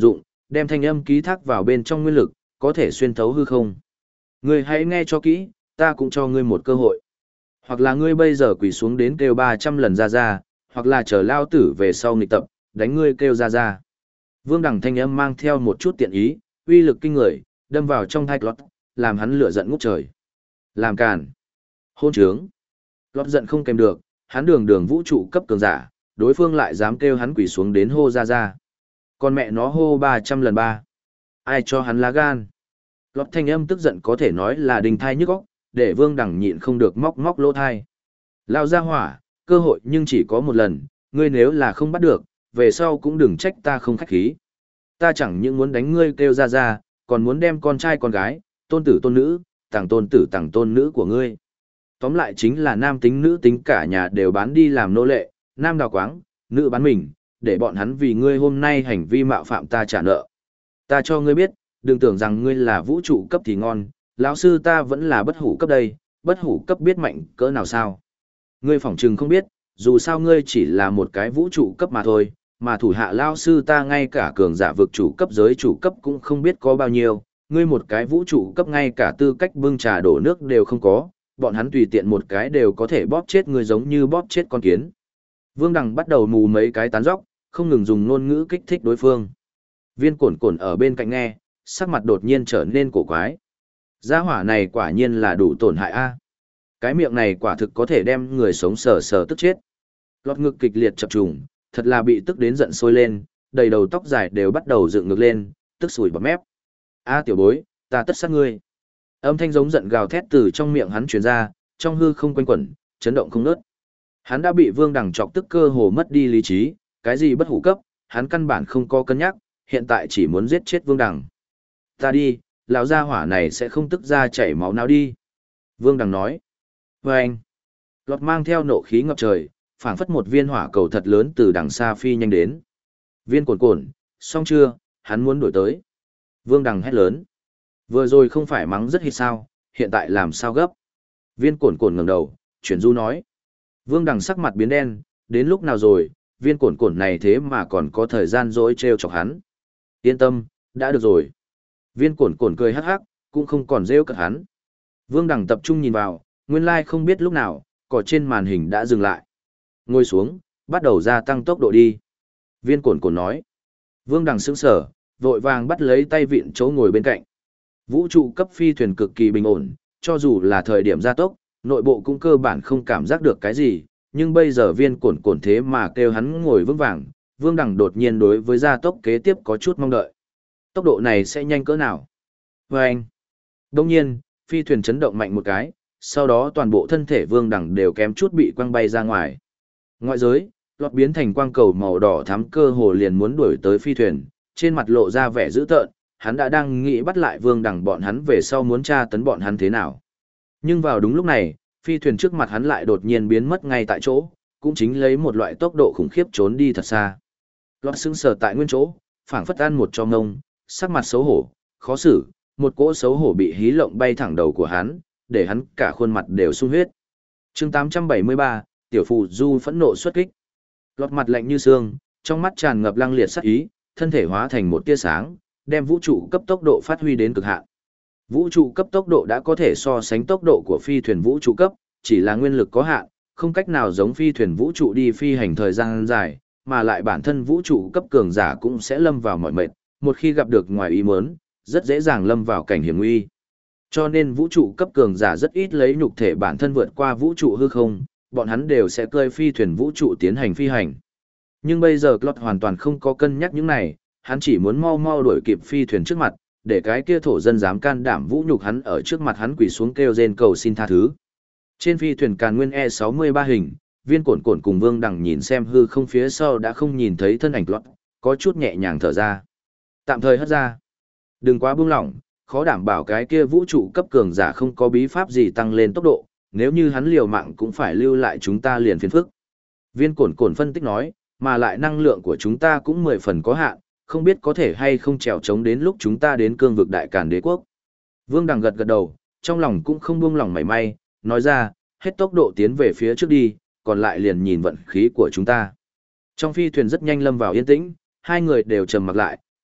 đem thanh âm ký thác vào bên trong nguyên lực, có thể xuyên thấu hư không. Ngươi hãy nghe cho kỹ, ta cũng cho ngươi một cơ hội. Hoặc là ngươi bây giờ quỳ xuống đến kêu 300 lần ra ra, hoặc là chờ lao tử về sau nghịch tập, đánh ngươi kêu ra ra. Vương Đằng thanh âm mang theo một chút tiện ý, uy lực kinh người, đâm vào trong thai Lọt, làm hắn lửa giận ngút trời. Làm càn. Hôn trướng. Lọt giận không kèm được, hắn đường đường vũ trụ cấp cường giả, đối phương lại dám kêu hắn quỳ xuống đến hô ra ra. Còn mẹ nó hô 300 lần ba. Ai cho hắn lá gan. Lọt thanh âm tức giận có thể nói là đình thai nhức óc, để Vương Đằng nhịn không được móc móc lỗ thai. Lao ra hỏa, cơ hội nhưng chỉ có một lần, ngươi nếu là không bắt được, về sau cũng đừng trách ta không khách khí. Ta chẳng những muốn đánh ngươi kêu ra ra, còn muốn đem con trai con gái, tôn tử tôn nữ, tàng tôn nữ của ngươi. Tóm lại chính là nam tính nữ tính cả nhà đều bán đi làm nô lệ, nam đào quáng, nữ bán mình, để bọn hắn vì ngươi hôm nay hành vi mạo phạm ta trả nợ. Ta cho ngươi biết, đừng tưởng rằng ngươi là vũ trụ cấp thì ngon, lão sư ta vẫn là bất hủ cấp đây, bất hủ cấp biết mạnh cỡ nào sao. Ngươi phỏng chừng không biết, dù sao ngươi chỉ là một cái vũ trụ cấp mà thôi, mà thủ hạ lão sư ta ngay cả cường giả vực chủ cấp giới chủ cấp cũng không biết có bao nhiêu, ngươi một cái vũ trụ cấp ngay cả tư cách bưng trà đổ nước đều không có, bọn hắn tùy tiện một cái đều có thể bóp chết ngươi giống như bóp chết con kiến. Vương Đằng bắt đầu mù mấy cái tán dóc, không ngừng dùng ngôn ngữ kích thích đối phương. Viên Cổn Cổn ở bên cạnh nghe, sắc mặt đột nhiên trở nên cổ quái. Gia hỏa này quả nhiên là đủ tổn hại a. Cái miệng này quả thực có thể đem người sống sờ sờ tức chết. Lọt ngực kịch liệt chập trùng, thật là bị tức đến giận sôi lên, đầy đầu tóc dài đều bắt đầu dựng ngược lên, tức sủi bọt mép. A tiểu bối, ta tất sát ngươi. Âm thanh giống giận gào thét từ trong miệng hắn truyền ra, trong hư không quanh quẩn, chấn động không ngớt. Hắn đã bị Vương Đằng chọc tức cơ hồ mất đi lý trí, cái gì bất hủ cấp, hắn căn bản không có cân nhắc, hiện tại chỉ muốn giết chết Vương Đằng. Ta đi, lão gia hỏa này sẽ không tức ra chảy máu nào đi. Vương Đằng nói. Và anh, Lọt mang theo nộ khí ngập trời, phảng phất một viên hỏa cầu thật lớn từ đằng xa phi nhanh đến. Viên Cổn Cổn, xong chưa, hắn muốn đuổi tới. Vương Đằng hét lớn. Vừa rồi không phải mắng rất hít sao, hiện tại làm sao gấp. Viên Cổn Cổn ngẩng đầu, chuyển du nói. Vương Đằng sắc mặt biến đen, đến lúc nào rồi, Viên Cổn Cổn này thế mà còn có thời gian dỗi trêu chọc hắn. Yên tâm, đã được rồi. Viên Cổn Cổn cười hắc hắc, cũng không còn rêu cợt hắn. Vương Đằng tập trung nhìn vào, nguyên lai không biết lúc nào, cỏ trên màn hình đã dừng lại. Ngồi xuống, bắt đầu gia tăng tốc độ đi. Viên Cổn Cổn nói. Vương Đằng sững sờ, vội vàng bắt lấy tay vịn chỗ ngồi bên cạnh. Vũ trụ cấp phi thuyền cực kỳ bình ổn, cho dù là thời điểm gia tốc, nội bộ cũng cơ bản không cảm giác được cái gì, nhưng bây giờ Viên Cổn Cổn thế mà kêu hắn ngồi vững vàng, Vương Đằng đột nhiên đối với gia tốc kế tiếp có chút mong đợi. Tốc độ này sẽ nhanh cỡ nào? Vâng! Đông nhiên, phi thuyền chấn động mạnh một cái, sau đó toàn bộ thân thể Vương Đằng đều kém chút bị quăng bay ra ngoài. Ngoại giới, Lọt biến thành quang cầu màu đỏ thắm cơ hồ liền muốn đuổi tới phi thuyền, trên mặt lộ ra vẻ dữ tợn, hắn đã đang nghĩ bắt lại Vương Đằng bọn hắn về sau muốn tra tấn bọn hắn thế nào. Nhưng vào đúng lúc này, phi thuyền trước mặt hắn lại đột nhiên biến mất ngay tại chỗ, cũng chính lấy một loại tốc độ khủng khiếp trốn đi thật xa. Lọt sững sờ tại nguyên chỗ, phảng phất ăn một cho ngông, sắc mặt xấu hổ, khó xử, một cỗ xấu hổ bị hí lộng bay thẳng đầu của hắn, để hắn cả khuôn mặt đều sung huyết. Chương 873, tiểu phụ du phẫn nộ xuất kích. Lọt mặt lạnh như xương, trong mắt tràn ngập lăng liệt sát ý, thân thể hóa thành một tia sáng, đem vũ trụ cấp tốc độ phát huy đến cực hạn. Vũ trụ cấp tốc độ đã có thể so sánh tốc độ của phi thuyền vũ trụ cấp, chỉ là nguyên lực có hạn, không cách nào giống phi thuyền vũ trụ đi phi hành thời gian dài, mà lại bản thân vũ trụ cấp cường giả cũng sẽ lâm vào mọi mệt, một khi gặp được ngoài ý muốn, rất dễ dàng lâm vào cảnh hiểm nguy. Cho nên vũ trụ cấp cường giả rất ít lấy nhục thể bản thân vượt qua vũ trụ hư không, bọn hắn đều sẽ cơi phi thuyền vũ trụ tiến hành phi hành. Nhưng bây giờ Clot hoàn toàn không có cân nhắc những này, hắn chỉ muốn mau mau đuổi kịp phi thuyền trước mặt, để cái kia thổ dân dám can đảm vũ nhục hắn ở trước mặt hắn quỳ xuống kêu rên cầu xin tha thứ. Trên phi thuyền Càn Nguyên E63 hình, Viên Cổn Cổn cùng Vương Đằng nhìn xem hư không phía sau đã không nhìn thấy thân ảnh Clot, có chút nhẹ nhàng thở ra. Tạm thời hất ra. Đừng quá buông lỏng, khó đảm bảo cái kia vũ trụ cấp cường giả không có bí pháp gì tăng lên tốc độ, nếu như hắn liều mạng cũng phải lưu lại chúng ta liền phiền phức. Viên Cổn Cổn phân tích nói, mà lại năng lượng của chúng ta cũng 10 phần có hạn, không biết có thể hay không trèo chống đến lúc chúng ta đến cương vực Đại Càn Đế quốc. Vương Đằng gật gật đầu, trong lòng cũng không buông lỏng mảy may, nói ra, hết tốc độ tiến về phía trước đi, còn lại liền nhìn vận khí của chúng ta. Trong phi thuyền rất nhanh lâm vào yên tĩnh, hai người đều trầm mặc lại,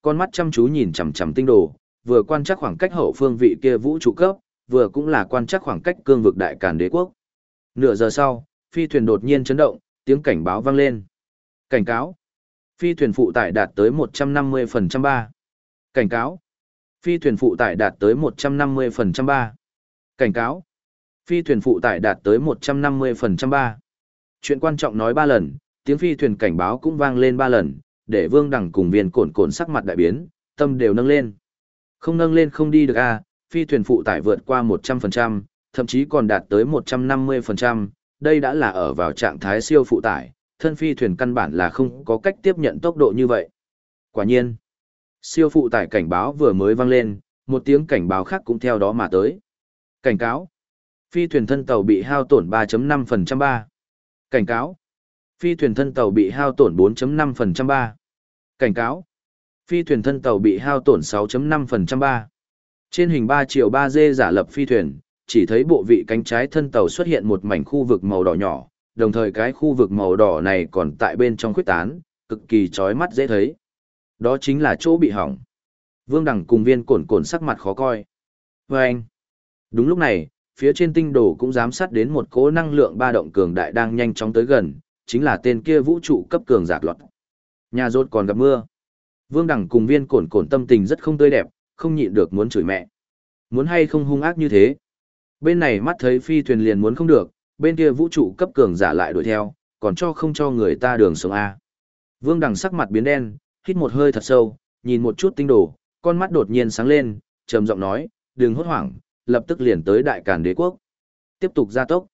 con mắt chăm chú nhìn chằm chằm tinh đồ, vừa quan trắc khoảng cách hậu phương vị kia vũ trụ cấp, vừa cũng là quan trắc khoảng cách cương vực đại càn đế quốc. Nửa giờ sau, phi thuyền đột nhiên chấn động, tiếng cảnh báo vang lên. Cảnh cáo. Phi thuyền phụ tải đạt tới 150% 3. Cảnh cáo. Phi thuyền phụ tải đạt tới 150% 3. Cảnh cáo. Phi thuyền phụ tải đạt tới 150% 3. Chuyện quan trọng nói 3 lần, tiếng phi thuyền cảnh báo cũng vang lên 3 lần, để Vương Đằng cùng Viên Cổn Cổn sắc mặt đại biến, tâm đều nâng lên. Không nâng lên không đi được à, phi thuyền phụ tải vượt qua 100%, thậm chí còn đạt tới 150%, đây đã là ở vào trạng thái siêu phụ tải, thân phi thuyền căn bản là không có cách tiếp nhận tốc độ như vậy. Quả nhiên, siêu phụ tải cảnh báo vừa mới vang lên, một tiếng cảnh báo khác cũng theo đó mà tới. Cảnh cáo. Phi thuyền thân tàu bị hao tổn 3.5% 3. Cảnh cáo. Phi thuyền thân tàu bị hao tổn 4.5% 3. Cảnh cáo. Phi thuyền thân tàu bị hao tổn 6.5% 3. Trên hình 3/3D giả lập phi thuyền, chỉ thấy bộ vị cánh trái thân tàu xuất hiện một mảnh khu vực màu đỏ nhỏ, đồng thời cái khu vực màu đỏ này còn tại bên trong khuyết tán, cực kỳ chói mắt dễ thấy. Đó chính là chỗ bị hỏng. Vương Đằng cùng Viên Cổn Cổn sắc mặt khó coi. Vâng! Đúng lúc này, phía trên tinh đồ cũng giám sát đến một cỗ năng lượng ba động cường đại đang nhanh chóng tới gần, chính là tên kia vũ trụ cấp cường giả Lọt. Nhà rốt còn gặp mưa. Vương Đằng cùng Viên Cổn Cổn tâm tình rất không tươi đẹp, không nhịn được muốn chửi mẹ. Muốn hay không hung ác như thế. Bên này mắt thấy phi thuyền liền muốn không được, bên kia vũ trụ cấp cường giả lại đuổi theo, còn không cho người ta đường sống A. Vương Đằng sắc mặt biến đen, hít một hơi thật sâu, nhìn một chút tinh đồ, con mắt đột nhiên sáng lên, trầm giọng nói, đừng hốt hoảng, lập tức liền tới đại càn đế quốc. Tiếp tục gia tốc.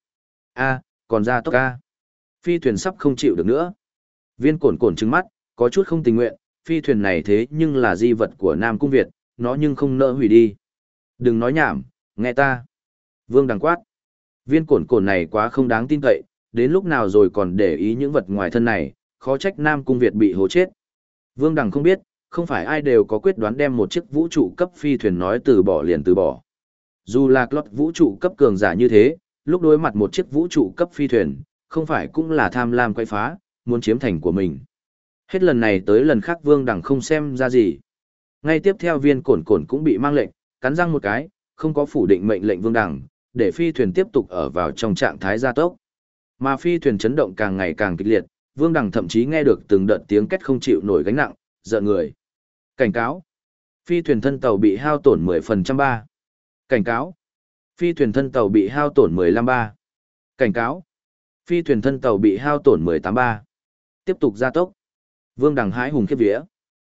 Còn gia tốc A. Phi thuyền sắp không chịu được nữa. Viên Cổn Cổn trừng mắt, có chút không tình nguyện, phi thuyền này thế nhưng là di vật của Nam Cung Việt, nó nhưng không nỡ hủy đi. Đừng nói nhảm, nghe ta. Vương Đằng quát. Viên Cổn Cổn này quá không đáng tin cậy, đến lúc nào rồi còn để ý những vật ngoài thân này, khó trách Nam Cung Việt bị hố chết. Vương Đằng không biết, không phải ai đều có quyết đoán đem một chiếc vũ trụ cấp phi thuyền nói từ bỏ liền từ bỏ. Dù là lót vũ trụ cấp cường giả như thế, lúc đối mặt một chiếc vũ trụ cấp phi thuyền, không phải cũng là tham lam quay phá, muốn chiếm thành của mình. Hết lần này tới lần khác Vương Đằng không xem ra gì. Ngay tiếp theo Viên Cổn Cổn cũng bị mang lệnh, cắn răng một cái, không có phủ định mệnh lệnh Vương Đằng, để phi thuyền tiếp tục ở vào trong trạng thái gia tốc. Mà phi thuyền chấn động càng ngày càng kịch liệt, Vương Đằng thậm chí nghe được từng đợt tiếng két không chịu nổi gánh nặng, giận người. Cảnh cáo. Phi thuyền thân tàu bị hao tổn 10% 3. Cảnh cáo. Phi thuyền thân tàu bị hao tổn 15/3. Cảnh cáo. Phi thuyền thân tàu bị hao tổn 18/3. Tiếp tục gia tốc. Vương Đằng hãi hùng khiếp vía.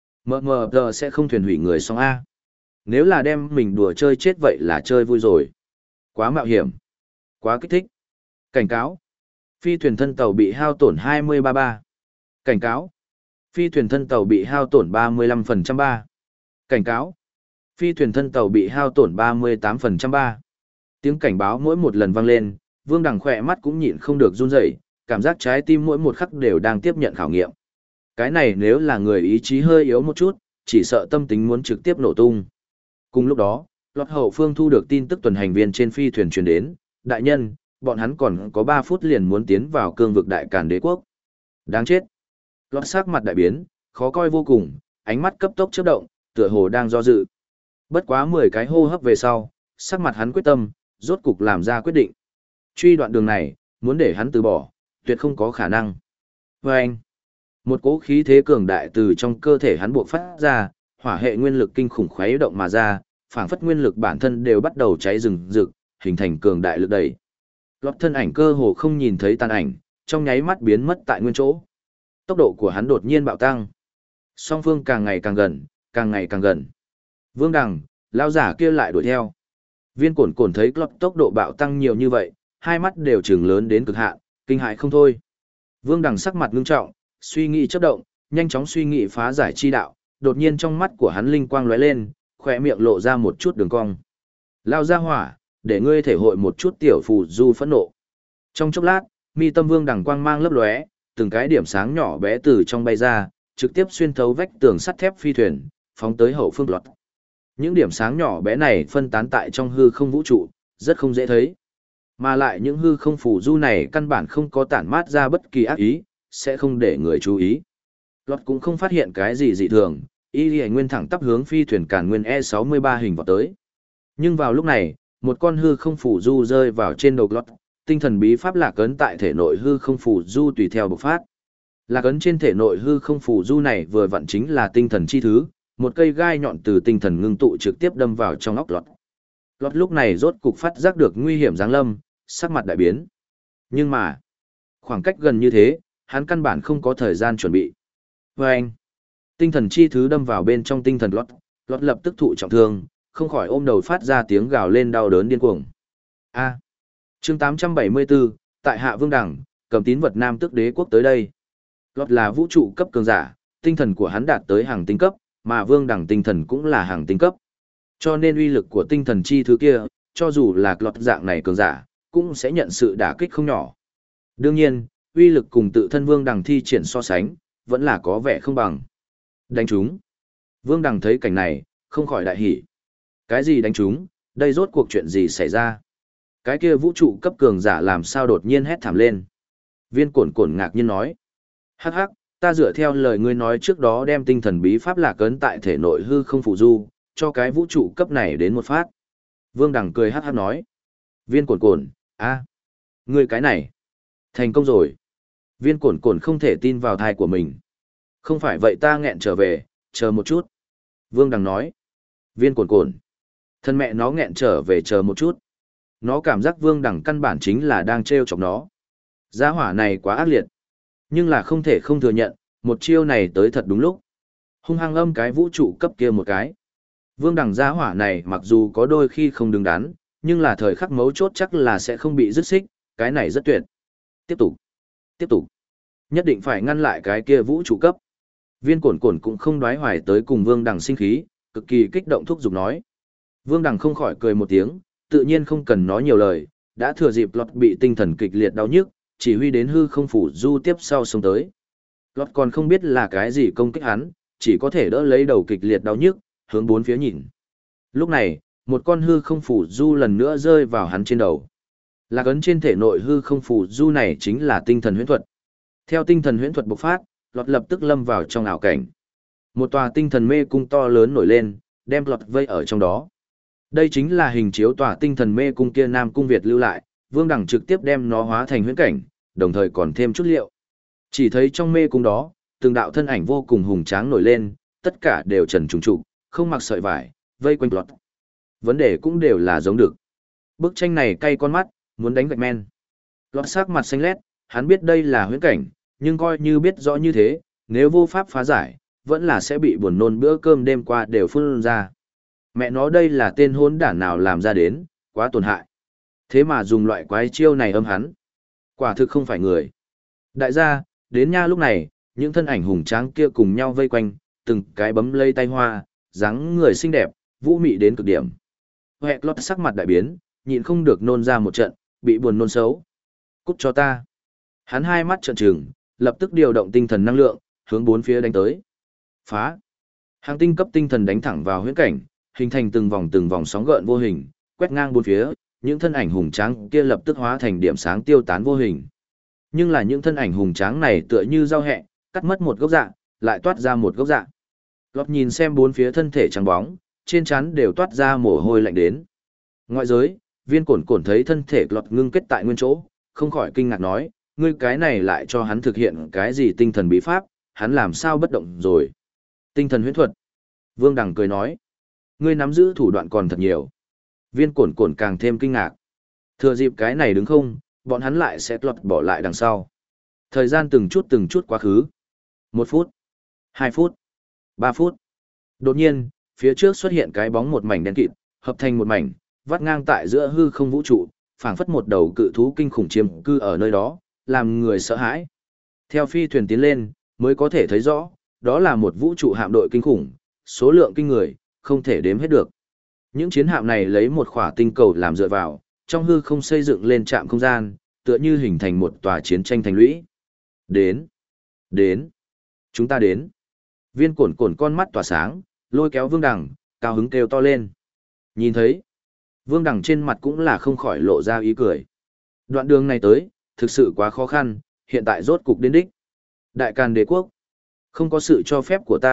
MMG sẽ không thuyền hủy người xong A. Nếu là đem mình đùa chơi chết vậy là chơi vui rồi. Quá mạo hiểm. Quá kích thích. Cảnh cáo. Phi thuyền thân tàu bị hao tổn 20/3. Cảnh cáo. Phi thuyền thân tàu bị hao tổn 35% 3. Cảnh cáo. Phi thuyền thân tàu bị hao tổn 38% 3. Tiếng cảnh báo mỗi một lần vang lên, Vương Đằng khỏe mắt cũng nhịn không được run rẩy, cảm giác trái tim mỗi một khắc đều đang tiếp nhận khảo nghiệm. Cái này nếu là người ý chí hơi yếu một chút, chỉ sợ tâm tính muốn trực tiếp nổ tung. Cùng lúc đó, Lọt hậu phương thu được tin tức tuần hành viên trên phi thuyền truyền đến, đại nhân, bọn hắn còn có 3 phút liền muốn tiến vào cương vực đại càn đế quốc. Đáng chết. Lọt sắc mặt đại biến, khó coi vô cùng, ánh mắt cấp tốc chớp động, tựa hồ đang do dự. Bất quá 10 cái hô hấp về sau, sắc mặt hắn quyết tâm, rốt cục làm ra quyết định. Truy đoạn đường này, muốn để hắn từ bỏ, tuyệt không có khả năng. Và anh, một cỗ khí thế cường đại từ trong cơ thể hắn buộc phát ra, hỏa hệ nguyên lực kinh khủng khuấy động mà ra, phảng phất nguyên lực bản thân đều bắt đầu cháy rừng rực, hình thành cường đại lực đẩy. Lọt thân ảnh cơ hồ không nhìn thấy tàn ảnh, trong nháy mắt biến mất tại nguyên chỗ. Tốc độ của hắn đột nhiên bạo tăng. Song phương càng ngày càng gần, càng ngày càng gần. Vương Đằng, lao giả kia lại đuổi theo. Viên Cổn Cổn thấy Lọt tốc độ bạo tăng nhiều như vậy, hai mắt đều trừng lớn đến cực hạn, kinh hãi không thôi. Vương Đằng sắc mặt ngưng trọng, suy nghĩ chớp động, nhanh chóng suy nghĩ phá giải chi đạo, đột nhiên trong mắt của hắn linh quang lóe lên, khóe miệng lộ ra một chút đường cong. Lao ra hỏa, để ngươi thể hội một chút tiểu phù du phẫn nộ. Trong chốc lát, mi tâm Vương Đằng quang mang lấp lóe, từng cái điểm sáng nhỏ bé từ trong bay ra, trực tiếp xuyên thấu vách tường sắt thép phi thuyền, phóng tới hậu phương Lọt. Những điểm sáng nhỏ bé này phân tán tại trong hư không vũ trụ, rất không dễ thấy. Mà lại những hư không phù du này căn bản không có tản mát ra bất kỳ ác ý, sẽ không để người chú ý. Lọt cũng không phát hiện cái gì dị thường, Y Lì Nguyên thẳng tắp hướng phi thuyền Càn Nguyên E63 hình vọt tới. Nhưng vào lúc này, một con hư không phủ du rơi vào trên đầu Lọt, tinh thần bí pháp lạc ấn tại thể nội hư không phủ du tùy theo bộc phát. Lạc ấn trên thể nội hư không phủ du này vừa vặn chính là tinh thần chi thứ, một cây gai nhọn từ tinh thần ngưng tụ trực tiếp đâm vào trong óc Lọt. Lọt lúc này rốt cục phát giác được nguy hiểm giáng lâm, sắc mặt đại biến. Nhưng mà, khoảng cách gần như thế, hắn căn bản không có thời gian chuẩn bị. Và anh, tinh thần chi thứ đâm vào bên trong tinh thần Lọt, Lọt lập tức thụ trọng thương, không khỏi ôm đầu phát ra tiếng gào lên đau đớn điên cuồng. A. Chương 874, tại Hạ Vương Đẳng, cầm tín vật Nam Tước Đế quốc tới đây. Lọt là vũ trụ cấp cường giả, tinh thần của hắn đạt tới hàng tinh cấp, mà Vương Đẳng tinh thần cũng là hàng tinh cấp. Cho nên uy lực của tinh thần chi thứ kia, cho dù là Lọt dạng này cường giả, cũng sẽ nhận sự đả kích không nhỏ. Đương nhiên, uy lực cùng tự thân Vương Đẳng thi triển so sánh, vẫn là có vẻ không bằng. Đánh chúng. Vương Đẳng thấy cảnh này, không khỏi đại hỉ. Cái gì đánh chúng, đây rốt cuộc chuyện gì xảy ra? Cái kia vũ trụ cấp cường giả làm sao đột nhiên hét thảm lên? Viên Cổn Cổn ngạc nhiên nói. Hắc hắc, ta dựa theo lời ngươi nói trước đó đem tinh thần bí pháp lạc ấn tại thể nội hư không phụ du, cho cái vũ trụ cấp này đến một phát. Vương Đằng cười hắc hắc nói. Viên Cổn Cổn, ngươi cái này, thành công rồi. Viên Cổn Cổn không thể tin vào thai của mình. Không phải vậy ta nghẹn trở về, chờ một chút. Vương Đằng nói. Viên Cổn Cổn, thân mẹ nó nghẹn trở về chờ một chút. Nó cảm giác Vương Đằng căn bản chính là đang trêu chọc nó. Gia hỏa này quá ác liệt. Nhưng là không thể không thừa nhận, một chiêu này tới thật đúng lúc. Hung hăng âm cái vũ trụ cấp kia một cái. Vương Đằng gia hỏa này mặc dù có đôi khi không đứng đắn, nhưng là thời khắc mấu chốt chắc là sẽ không bị dứt xích, cái này rất tuyệt. Tiếp tục. Tiếp tục. Nhất định phải ngăn lại cái kia vũ trụ cấp. Viên Cổn Cổn cũng không đoái hoài tới cùng Vương Đằng sinh khí, cực kỳ kích động thúc giục nói. Vương Đằng không khỏi cười một tiếng, tự nhiên không cần nói nhiều lời, đã thừa dịp Lọt bị tinh thần kịch liệt đau nhức, chỉ huy đến hư không phủ du tiếp sau xông tới. Lọt còn không biết là cái gì công kích hắn, chỉ có thể đỡ lấy đầu kịch liệt đau nhức, hướng bốn phía nhìn. Lúc này, một con hư không phủ du lần nữa rơi vào hắn trên đầu. Lạc ấn trên thể nội hư không phủ du này chính là tinh thần huyễn thuật. Theo tinh thần huyễn thuật bộc phát, Lọt lập tức lâm vào trong ảo cảnh. Một tòa tinh thần mê cung to lớn nổi lên, đem Lọt vây ở trong đó. Đây chính là hình chiếu tòa tinh thần mê cung kia Nam Cung Việt lưu lại, Vương Đẳng trực tiếp đem nó hóa thành huyễn cảnh, đồng thời còn thêm chút liệu. Chỉ thấy trong mê cung đó, từng đạo thân ảnh vô cùng hùng tráng nổi lên, tất cả đều trần trùng trụ, không mặc sợi vải, vây quanh Lọt. Vấn đề cũng đều là giống được. Bức tranh này cay con mắt, muốn đánh gạch men. Lọt sắc mặt xanh lét, hắn biết đây là huyễn cảnh, nhưng coi như biết rõ như thế, nếu vô pháp phá giải, vẫn là sẽ bị buồn nôn bữa cơm đêm qua đều phun ra. Mẹ nó đây là tên hôn đản nào làm ra đến, quá tổn hại. Thế mà dùng loại quái chiêu này âm hắn. Quả thực không phải người. Đại gia, đến nha lúc này, những thân ảnh hùng tráng kia cùng nhau vây quanh, từng cái bấm lây tay hoa, dáng người xinh đẹp, vũ mị đến cực điểm. Hẹt Lọt sắc mặt đại biến, nhịn không được nôn ra một trận, bị buồn nôn xấu. Cút cho ta. Hắn hai mắt trợn trừng, lập tức điều động tinh thần năng lượng, hướng bốn phía đánh tới. Phá. Hàng tinh cấp tinh thần đánh thẳng vào huyễn cảnh, hình thành từng vòng sóng gợn vô hình, quét ngang bốn phía, những thân ảnh hùng tráng kia lập tức hóa thành điểm sáng tiêu tán vô hình. Nhưng là những thân ảnh hùng tráng này tựa như dao hẹ, cắt mất một gốc dạ, lại toát ra một gốc dạ. Lọt nhìn xem bốn phía thân thể trắng bóng, trên trán đều toát ra mồ hôi lạnh đến. Ngoại giới, Viên Cổn Cổn thấy thân thể Lọt ngưng kết tại nguyên chỗ, không khỏi kinh ngạc nói, ngươi cái này lại cho hắn thực hiện cái gì tinh thần bí pháp, hắn làm sao bất động rồi. Tinh thần huyễn thuật. Vương Đằng cười nói, ngươi nắm giữ thủ đoạn còn thật nhiều. Viên Cổn Cổn càng thêm kinh ngạc. Thừa dịp cái này đứng không, bọn hắn lại sẽ Lọt bỏ lại đằng sau. Thời gian từng chút quá khứ. 1 phút, 2 phút, 3 phút. Đột nhiên, phía trước xuất hiện cái bóng một mảnh đen kịt, hợp thành một mảnh, vắt ngang tại giữa hư không vũ trụ, phảng phất một đầu cự thú kinh khủng chiếm cư ở nơi đó, làm người sợ hãi. Theo phi thuyền tiến lên, mới có thể thấy rõ, đó là một vũ trụ hạm đội kinh khủng, số lượng kinh người, không thể đếm hết được. Những chiến hạm này lấy một khỏa tinh cầu làm dựa vào, trong hư không xây dựng lên trạm không gian, tựa như hình thành một tòa chiến tranh thành lũy. Đến, chúng ta đến. Viên Cổn Cổn con mắt tỏa sáng, lôi kéo Vương Đằng, cao hứng kêu to lên. Nhìn thấy, Vương Đằng trên mặt cũng là không khỏi lộ ra ý cười. Đoạn đường này tới, thực sự quá khó khăn, hiện tại rốt cục đến đích. Đại Càn Đế quốc, không có sự cho phép của ta,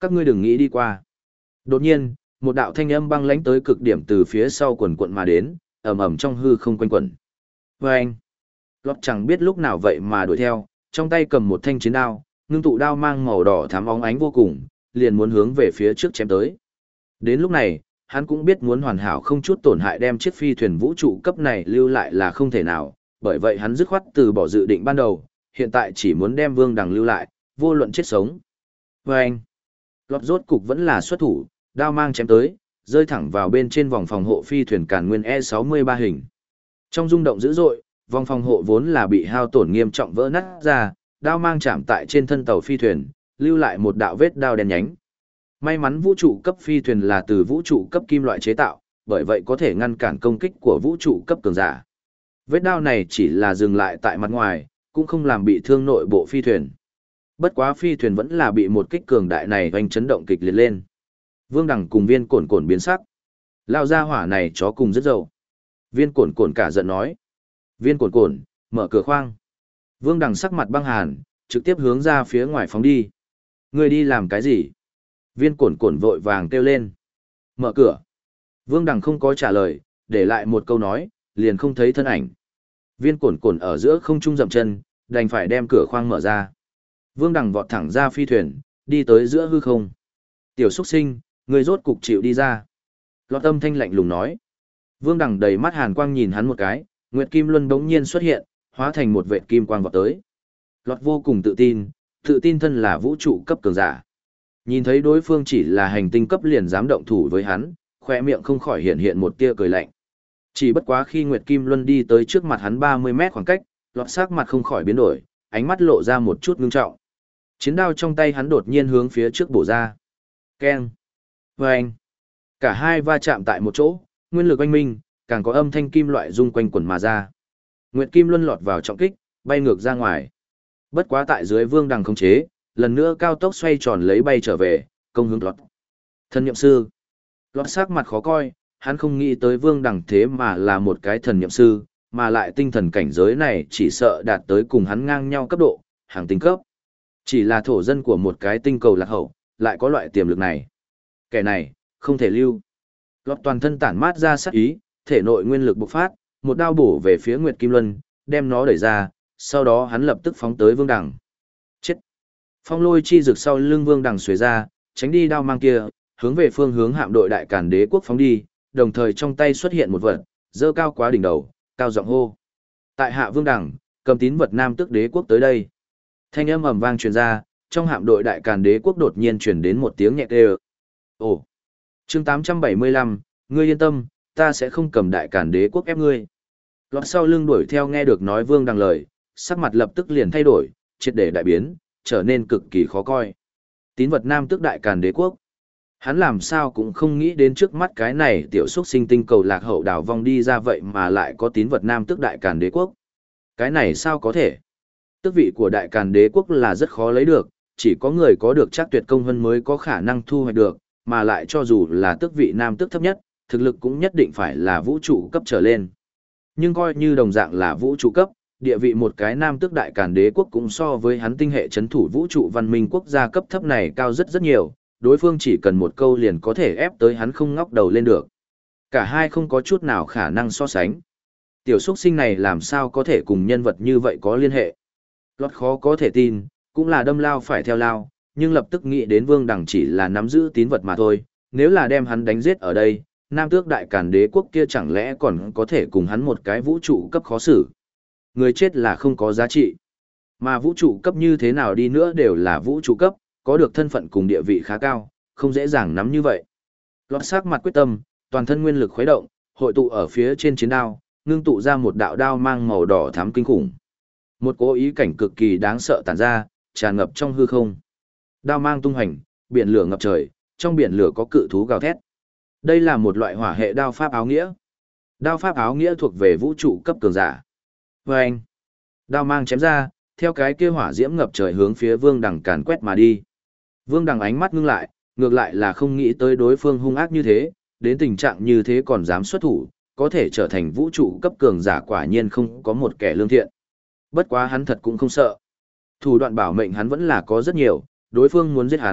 Các ngươi đừng nghĩ đi qua. Đột nhiên, một đạo thanh âm băng lãnh tới cực điểm từ phía sau quần quận mà đến, ầm ầm trong hư không quanh quẩn. Vâng! Lọt chẳng biết lúc nào vậy mà đuổi theo, trong tay cầm một thanh chiến đao, ngưng tụ đao mang màu đỏ thắm óng ánh vô cùng, liền muốn hướng về phía trước chém tới. Đến lúc này, hắn cũng biết muốn hoàn hảo không chút tổn hại đem chiếc phi thuyền vũ trụ cấp này lưu lại là không thể nào, bởi vậy hắn dứt khoát từ bỏ dự định ban đầu, hiện tại chỉ muốn đem Vương Đằng lưu lại, vô luận chết sống. Vâng! Lọt rốt cục vẫn là xuất thủ, đao mang chém tới, rơi thẳng vào bên trên vòng phòng hộ phi thuyền Càn Nguyên E63 hình. Trong rung động dữ dội, vòng phòng hộ vốn là bị hao tổn nghiêm trọng vỡ nát ra, đao mang chạm tại trên thân tàu phi thuyền, lưu lại một đạo vết đao đen nhánh. May mắn vũ trụ cấp phi thuyền là từ vũ trụ cấp kim loại chế tạo, bởi vậy có thể ngăn cản công kích của vũ trụ cấp cường giả. Vết đao này chỉ là dừng lại tại mặt ngoài, cũng không làm bị thương nội bộ phi thuyền. Bất quá phi thuyền vẫn là bị một kích cường đại này oanh chấn động kịch liệt lên. Vương Đằng cùng Viên Cổn Cổn biến sắc. Lao ra hỏa này chó cùng rất dậu. Viên Cổn Cổn cả giận nói. Viên Cổn Cổn, mở cửa khoang. Vương Đằng sắc mặt băng hàn, trực tiếp hướng ra phía ngoài phóng đi. Ngươi đi làm cái gì? Viên Cổn Cổn vội vàng kêu lên. Mở cửa. Vương Đằng không có trả lời, để lại một câu nói, liền không thấy thân ảnh. Viên Cổn Cổn ở giữa không trung dậm chân, đành phải đem cửa khoang mở ra. Vương Đằng vọt thẳng ra phi thuyền, đi tới giữa hư không. Tiểu xuất sinh, ngươi rốt cục chịu đi ra. Lọt âm thanh lạnh lùng nói. Vương Đằng đầy mắt hàn quang nhìn hắn một cái, Nguyệt Kim Luân bỗng nhiên xuất hiện, hóa thành một vệt kim quang vọt tới. Lọt vô cùng tự tin thân là vũ trụ cấp cường giả. Nhìn thấy đối phương chỉ là hành tinh cấp liền dám động thủ với hắn, khoe miệng không khỏi hiện hiện một tia cười lạnh. Chỉ bất quá khi Nguyệt Kim Luân đi tới trước mặt hắn 30 mét khoảng cách, Lọt sắc mặt không khỏi biến đổi, ánh mắt lộ ra một chút ngưng trọng. Chiến đao trong tay hắn đột nhiên hướng phía trước bổ ra. Keng! Vâng! Cả hai va chạm tại một chỗ, nguyên lực oanh minh, càng có âm thanh kim loại rung quanh quẩn mà ra. Nguyệt Kim Luân lọt vào trọng kích, bay ngược ra ngoài. Bất quá tại dưới Vương Đằng khống chế, lần nữa cao tốc xoay tròn lấy bay trở về, công hướng Lọt. Thần niệm sư. Lọt sắc mặt khó coi, hắn không nghĩ tới Vương Đằng thế mà là một cái thần niệm sư, mà lại tinh thần cảnh giới này chỉ sợ đạt tới cùng hắn ngang nhau cấp độ, hàng tinh cấp. Chỉ là thổ dân của một cái tinh cầu lạc hậu, lại có loại tiềm lực này. Kẻ này, không thể lưu. Lọt toàn thân tản mát ra sát ý, thể nội nguyên lực bộc phát, một đao bổ về phía Nguyệt Kim Luân, đem nó đẩy ra, sau đó hắn lập tức phóng tới Vương Đằng. Chết! Phong lôi chi rực sau lưng Vương Đằng xuề ra, tránh đi đao mang kia, hướng về phương hướng hạm đội Đại Càn Đế quốc phóng đi, đồng thời trong tay xuất hiện một vật, dơ cao quá đỉnh đầu, cao giọng hô. Tại hạ Vương Đằng, cầm tín vật Nam Tước Đế quốc tới đây. Thanh âm ầm vang truyền ra, trong hạm đội Đại Càn Đế quốc đột nhiên truyền đến một tiếng nhẹ kêu. Ồ! Chương 875, ngươi yên tâm, ta sẽ không cầm Đại Càn Đế quốc ép ngươi. Lọt sau lưng đuổi theo nghe được nói Vương Đằng lời, sắc mặt lập tức liền thay đổi, triệt để đại biến, trở nên cực kỳ khó coi. Tín vật Nam Tước Đại Càn Đế quốc. Hắn làm sao cũng không nghĩ đến trước mắt cái này tiểu xuất sinh tinh cầu lạc hậu đảo vong đi ra vậy mà lại có tín vật Nam Tước Đại Càn Đế quốc. Cái này sao có thể? Tước vị của Đại Càn Đế quốc là rất khó lấy được, chỉ có người có được chắc tuyệt công vân mới có khả năng thu hoạch được, mà lại cho dù là tước vị nam tước thấp nhất, thực lực cũng nhất định phải là vũ trụ cấp trở lên. Nhưng coi như đồng dạng là vũ trụ cấp, địa vị một cái nam tước Đại Càn Đế quốc cũng so với hắn tinh hệ chấn thủ vũ trụ văn minh quốc gia cấp thấp này cao rất rất nhiều, đối phương chỉ cần một câu liền có thể ép tới hắn không ngóc đầu lên được. Cả hai không có chút nào khả năng so sánh. Tiểu xuất sinh này làm sao có thể cùng nhân vật như vậy có liên hệ. Lót khó có thể tin, cũng là đâm lao phải theo lao, nhưng lập tức nghĩ đến Vương Đằng chỉ là nắm giữ tín vật mà thôi, nếu là đem hắn đánh giết ở đây, Nam Tước Đại Càn Đế quốc kia chẳng lẽ còn có thể cùng hắn một cái vũ trụ cấp khó xử. Người chết là không có giá trị. Mà vũ trụ cấp như thế nào đi nữa đều là vũ trụ cấp, có được thân phận cùng địa vị khá cao, không dễ dàng nắm như vậy. Lọt sắc mặt quyết tâm, toàn thân nguyên lực khuấy động, hội tụ ở phía trên chiến đao, ngưng tụ ra một đạo đao mang màu đỏ thắm kinh khủng. Một cố ý cảnh cực kỳ đáng sợ tản ra, tràn ngập trong hư không. Đao mang tung hành, biển lửa ngập trời, trong biển lửa có cự thú gào thét. Đây là một loại hỏa hệ đao pháp áo nghĩa. Đao pháp áo nghĩa thuộc về vũ trụ cấp cường giả. Và anh, đao mang chém ra, theo cái kia hỏa diễm ngập trời hướng phía Vương Đằng càn quét mà đi. Vương Đằng ánh mắt ngưng lại, ngược lại là không nghĩ tới đối phương hung ác như thế, đến tình trạng như thế còn dám xuất thủ, có thể trở thành vũ trụ cấp cường giả quả nhiên không có một kẻ lương thiện. Bất quá hắn thật cũng không sợ. Thủ đoạn bảo mệnh hắn vẫn là có rất nhiều, đối phương muốn giết hắn,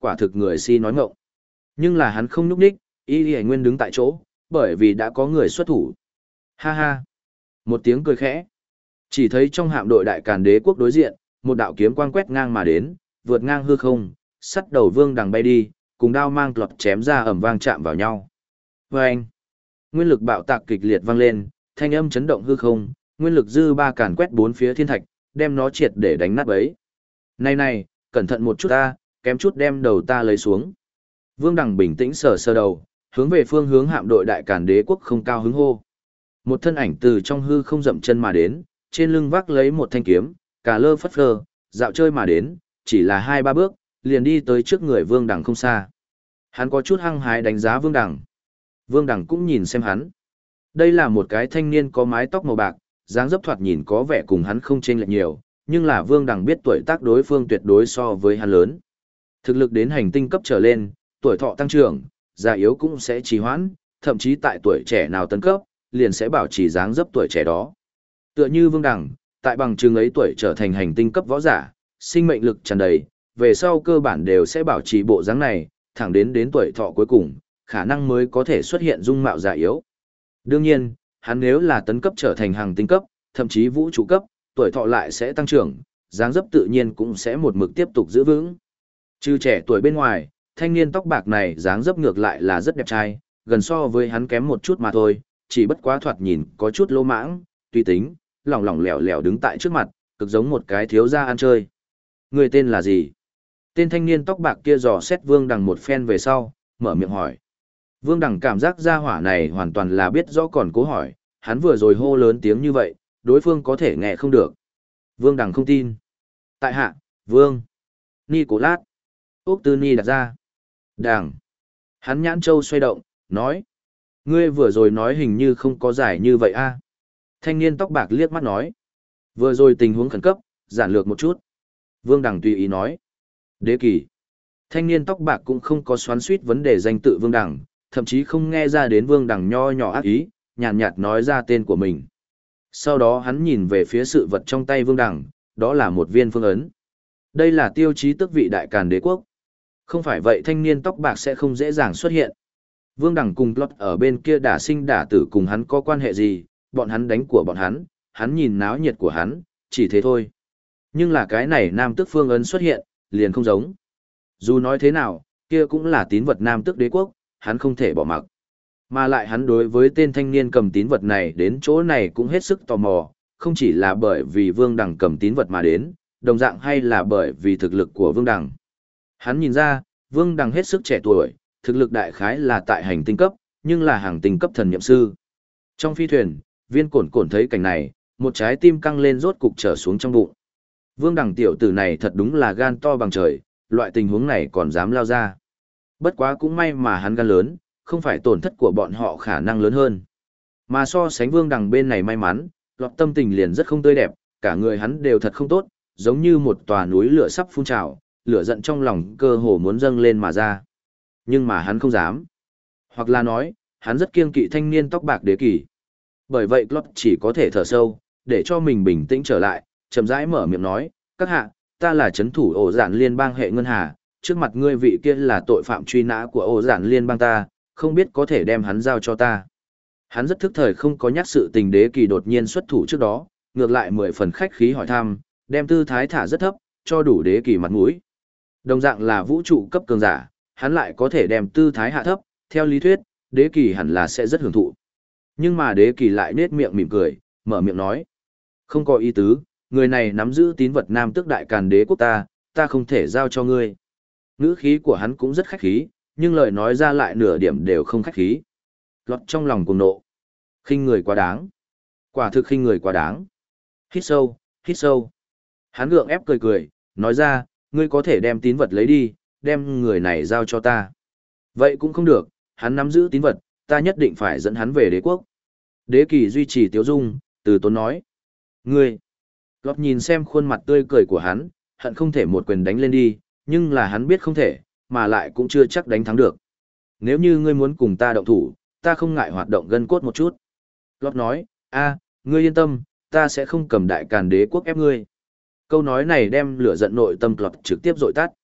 quả thực người si nói ngọng. Nhưng là hắn không nhúc nhích, Y Nguyên đứng tại chỗ, bởi vì đã có người xuất thủ. Ha ha. Một tiếng cười khẽ. Chỉ thấy trong hạm đội đại càn đế quốc đối diện, một đạo kiếm quang quét ngang mà đến, vượt ngang hư không, sắt đầu Vương Đằng bay đi, cùng đao mang lọt chém ra ầm vang chạm vào nhau. Vâng! Nguyên lực bạo tạc kịch liệt vang lên, thanh âm chấn động hư không, nguyên lực dư ba càn quét bốn phía thiên thạch, đem nó triệt để đánh nát bấy. Này này, cẩn thận một chút ta, kém chút đem đầu ta lấy xuống. Vương Đằng bình tĩnh sờ sờ đầu, hướng về phương hướng hạm đội đại càn đế quốc không cao hứng hô. Một thân ảnh từ trong hư không dậm chân mà đến, trên lưng vác lấy một thanh kiếm, cả lơ phất phơ, dạo chơi mà đến, chỉ là 2-3 bước, liền đi tới trước người Vương Đằng không xa. Hắn có chút hăng hái đánh giá Vương Đằng. Vương Đằng cũng nhìn xem hắn. Đây là một cái thanh niên có mái tóc màu bạc, dáng dấp thoạt nhìn có vẻ cùng hắn không chênh lệch nhiều, nhưng là Vương Đằng biết tuổi tác đối phương tuyệt đối so với hắn lớn. Thực lực đến hành tinh cấp trở lên, tuổi thọ tăng trưởng, già yếu cũng sẽ trì hoãn, thậm chí tại tuổi trẻ nào tấn cấp, liền sẽ bảo trì dáng dấp tuổi trẻ đó. Tựa như Vương Đằng, tại bằng chứng ấy tuổi trở thành hành tinh cấp võ giả, sinh mệnh lực tràn đầy, về sau cơ bản đều sẽ bảo trì bộ dáng này, thẳng đến tuổi thọ cuối cùng, khả năng mới có thể xuất hiện dung mạo già yếu. Đương nhiên, hắn nếu là tấn cấp trở thành hành tinh cấp, thậm chí vũ trụ cấp, tuổi thọ lại sẽ tăng trưởng, dáng dấp tự nhiên cũng sẽ một mực tiếp tục giữ vững. Trừ trẻ tuổi bên ngoài, thanh niên tóc bạc này dáng dấp ngược lại là rất đẹp trai, gần so với hắn kém một chút mà thôi, chỉ bất quá thoạt nhìn có chút lô mãng, tùy tính, lỏng lỏng lẻo lẻo đứng tại trước mặt, cực giống một cái thiếu gia ăn chơi. Người tên là gì? Tên thanh niên tóc bạc kia dò xét Vương Đằng một phen về sau, mở miệng hỏi. Vương Đằng cảm giác gia hỏa này hoàn toàn là biết rõ còn cố hỏi, hắn vừa rồi hô lớn tiếng như vậy, đối phương có thể nghe không được. Vương Đằng không tin. Tại hạ, Vương. Ni Cổ Lát. Úc Tư Ni đặt ra. Đằng. Hắn nhãn châu xoay động, nói. Ngươi vừa rồi nói hình như không có giải như vậy a. Thanh niên tóc bạc liếc mắt nói. Vừa rồi tình huống khẩn cấp, giản lược một chút. Vương Đằng tùy ý nói. Đế kỳ. Thanh niên tóc bạc cũng không có xoắn suýt vấn đề danh tự Vương Đằng, thậm chí không nghe ra đến Vương Đằng nho nhỏ ác ý, nhàn nhạt nói ra tên của mình. Sau đó hắn nhìn về phía sự vật trong tay Vương Đằng, đó là một viên phương ấn. Đây là tiêu chí tước vị đại càn đế quốc. Không phải vậy thanh niên tóc bạc sẽ không dễ dàng xuất hiện. Vương Đằng cùng Plot ở bên kia đả sinh đả tử cùng hắn có quan hệ gì, bọn hắn đánh của bọn hắn nhìn náo nhiệt của hắn, chỉ thế thôi. Nhưng là cái này nam tước phương ấn xuất hiện, liền không giống. Dù nói thế nào, kia cũng là tín vật nam tước đế quốc, hắn không thể bỏ mặc. Mà lại hắn đối với tên thanh niên cầm tín vật này đến chỗ này cũng hết sức tò mò, không chỉ là bởi vì Vương Đằng cầm tín vật mà đến, đồng dạng hay là bởi vì thực lực của Vương Đằng. Hắn nhìn ra, Vương Đằng hết sức trẻ tuổi, thực lực đại khái là tại hành tinh cấp, nhưng là hành tinh cấp thần nhậm sư. Trong phi thuyền, Viên Cổn Cổn thấy cảnh này, một trái tim căng lên rốt cục trở xuống trong bụng. Vương Đằng tiểu tử này thật đúng là gan to bằng trời, loại tình huống này còn dám lao ra. Bất quá cũng may mà hắn gan lớn, không phải tổn thất của bọn họ khả năng lớn hơn. Mà so sánh Vương Đằng bên này may mắn, Lọt tâm tình liền rất không tươi đẹp, cả người hắn đều thật không tốt, giống như một tòa núi lửa sắp phun trào, lửa giận trong lòng cơ hồ muốn dâng lên mà ra. Nhưng mà hắn không dám. Hoặc là nói, hắn rất kiêng kỵ thanh niên tóc bạc đế kỳ. Bởi vậy Lọt chỉ có thể thở sâu, để cho mình bình tĩnh trở lại, chậm rãi mở miệng nói, các hạ, ta là chấn thủ ổ giản liên bang hệ ngân hà, trước mặt ngươi vị kia là tội phạm truy nã của ổ giản liên bang ta, không biết có thể đem hắn giao cho ta. Hắn rất thức thời không có nhắc sự tình đế kỳ đột nhiên xuất thủ trước đó, ngược lại 10 phần khách khí hỏi thăm, đem tư thái thả rất thấp, cho đủ đế kỳ mặt mũi. Đồng dạng là vũ trụ cấp cường giả, hắn lại có thể đem tư thái hạ thấp, theo lý thuyết, đế kỳ hẳn là sẽ rất hưởng thụ. Nhưng mà đế kỳ lại nết miệng mỉm cười, mở miệng nói. Không có ý tứ, người này nắm giữ tín vật nam tước đại càn đế quốc ta không thể giao cho ngươi. Ngữ khí của hắn cũng rất khách khí, nhưng lời nói ra lại nửa điểm đều không khách khí. Lọt trong lòng cuồng nộ. Khinh người quá đáng. Quả thực khinh người quá đáng. Hít sâu, hít sâu. Hắn gượng ép cười cười, nói ra, ngươi có thể đem tín vật lấy đi, đem người này giao cho ta. Vậy cũng không được, hắn nắm giữ tín vật, ta nhất định phải dẫn hắn về đế quốc. Đế kỳ duy trì tiếu dung, từ tốn nói. Ngươi. Lọt nhìn xem khuôn mặt tươi cười của hắn, hận không thể một quyền đánh lên đi, nhưng là hắn biết không thể, mà lại cũng chưa chắc đánh thắng được. Nếu như ngươi muốn cùng ta động thủ, ta không ngại hoạt động gân cốt một chút. Lọt nói, ngươi yên tâm, ta sẽ không cầm đại càn đế quốc ép ngươi. Câu nói này đem lửa giận nội tâm Lọt trực tiếp dội tắt.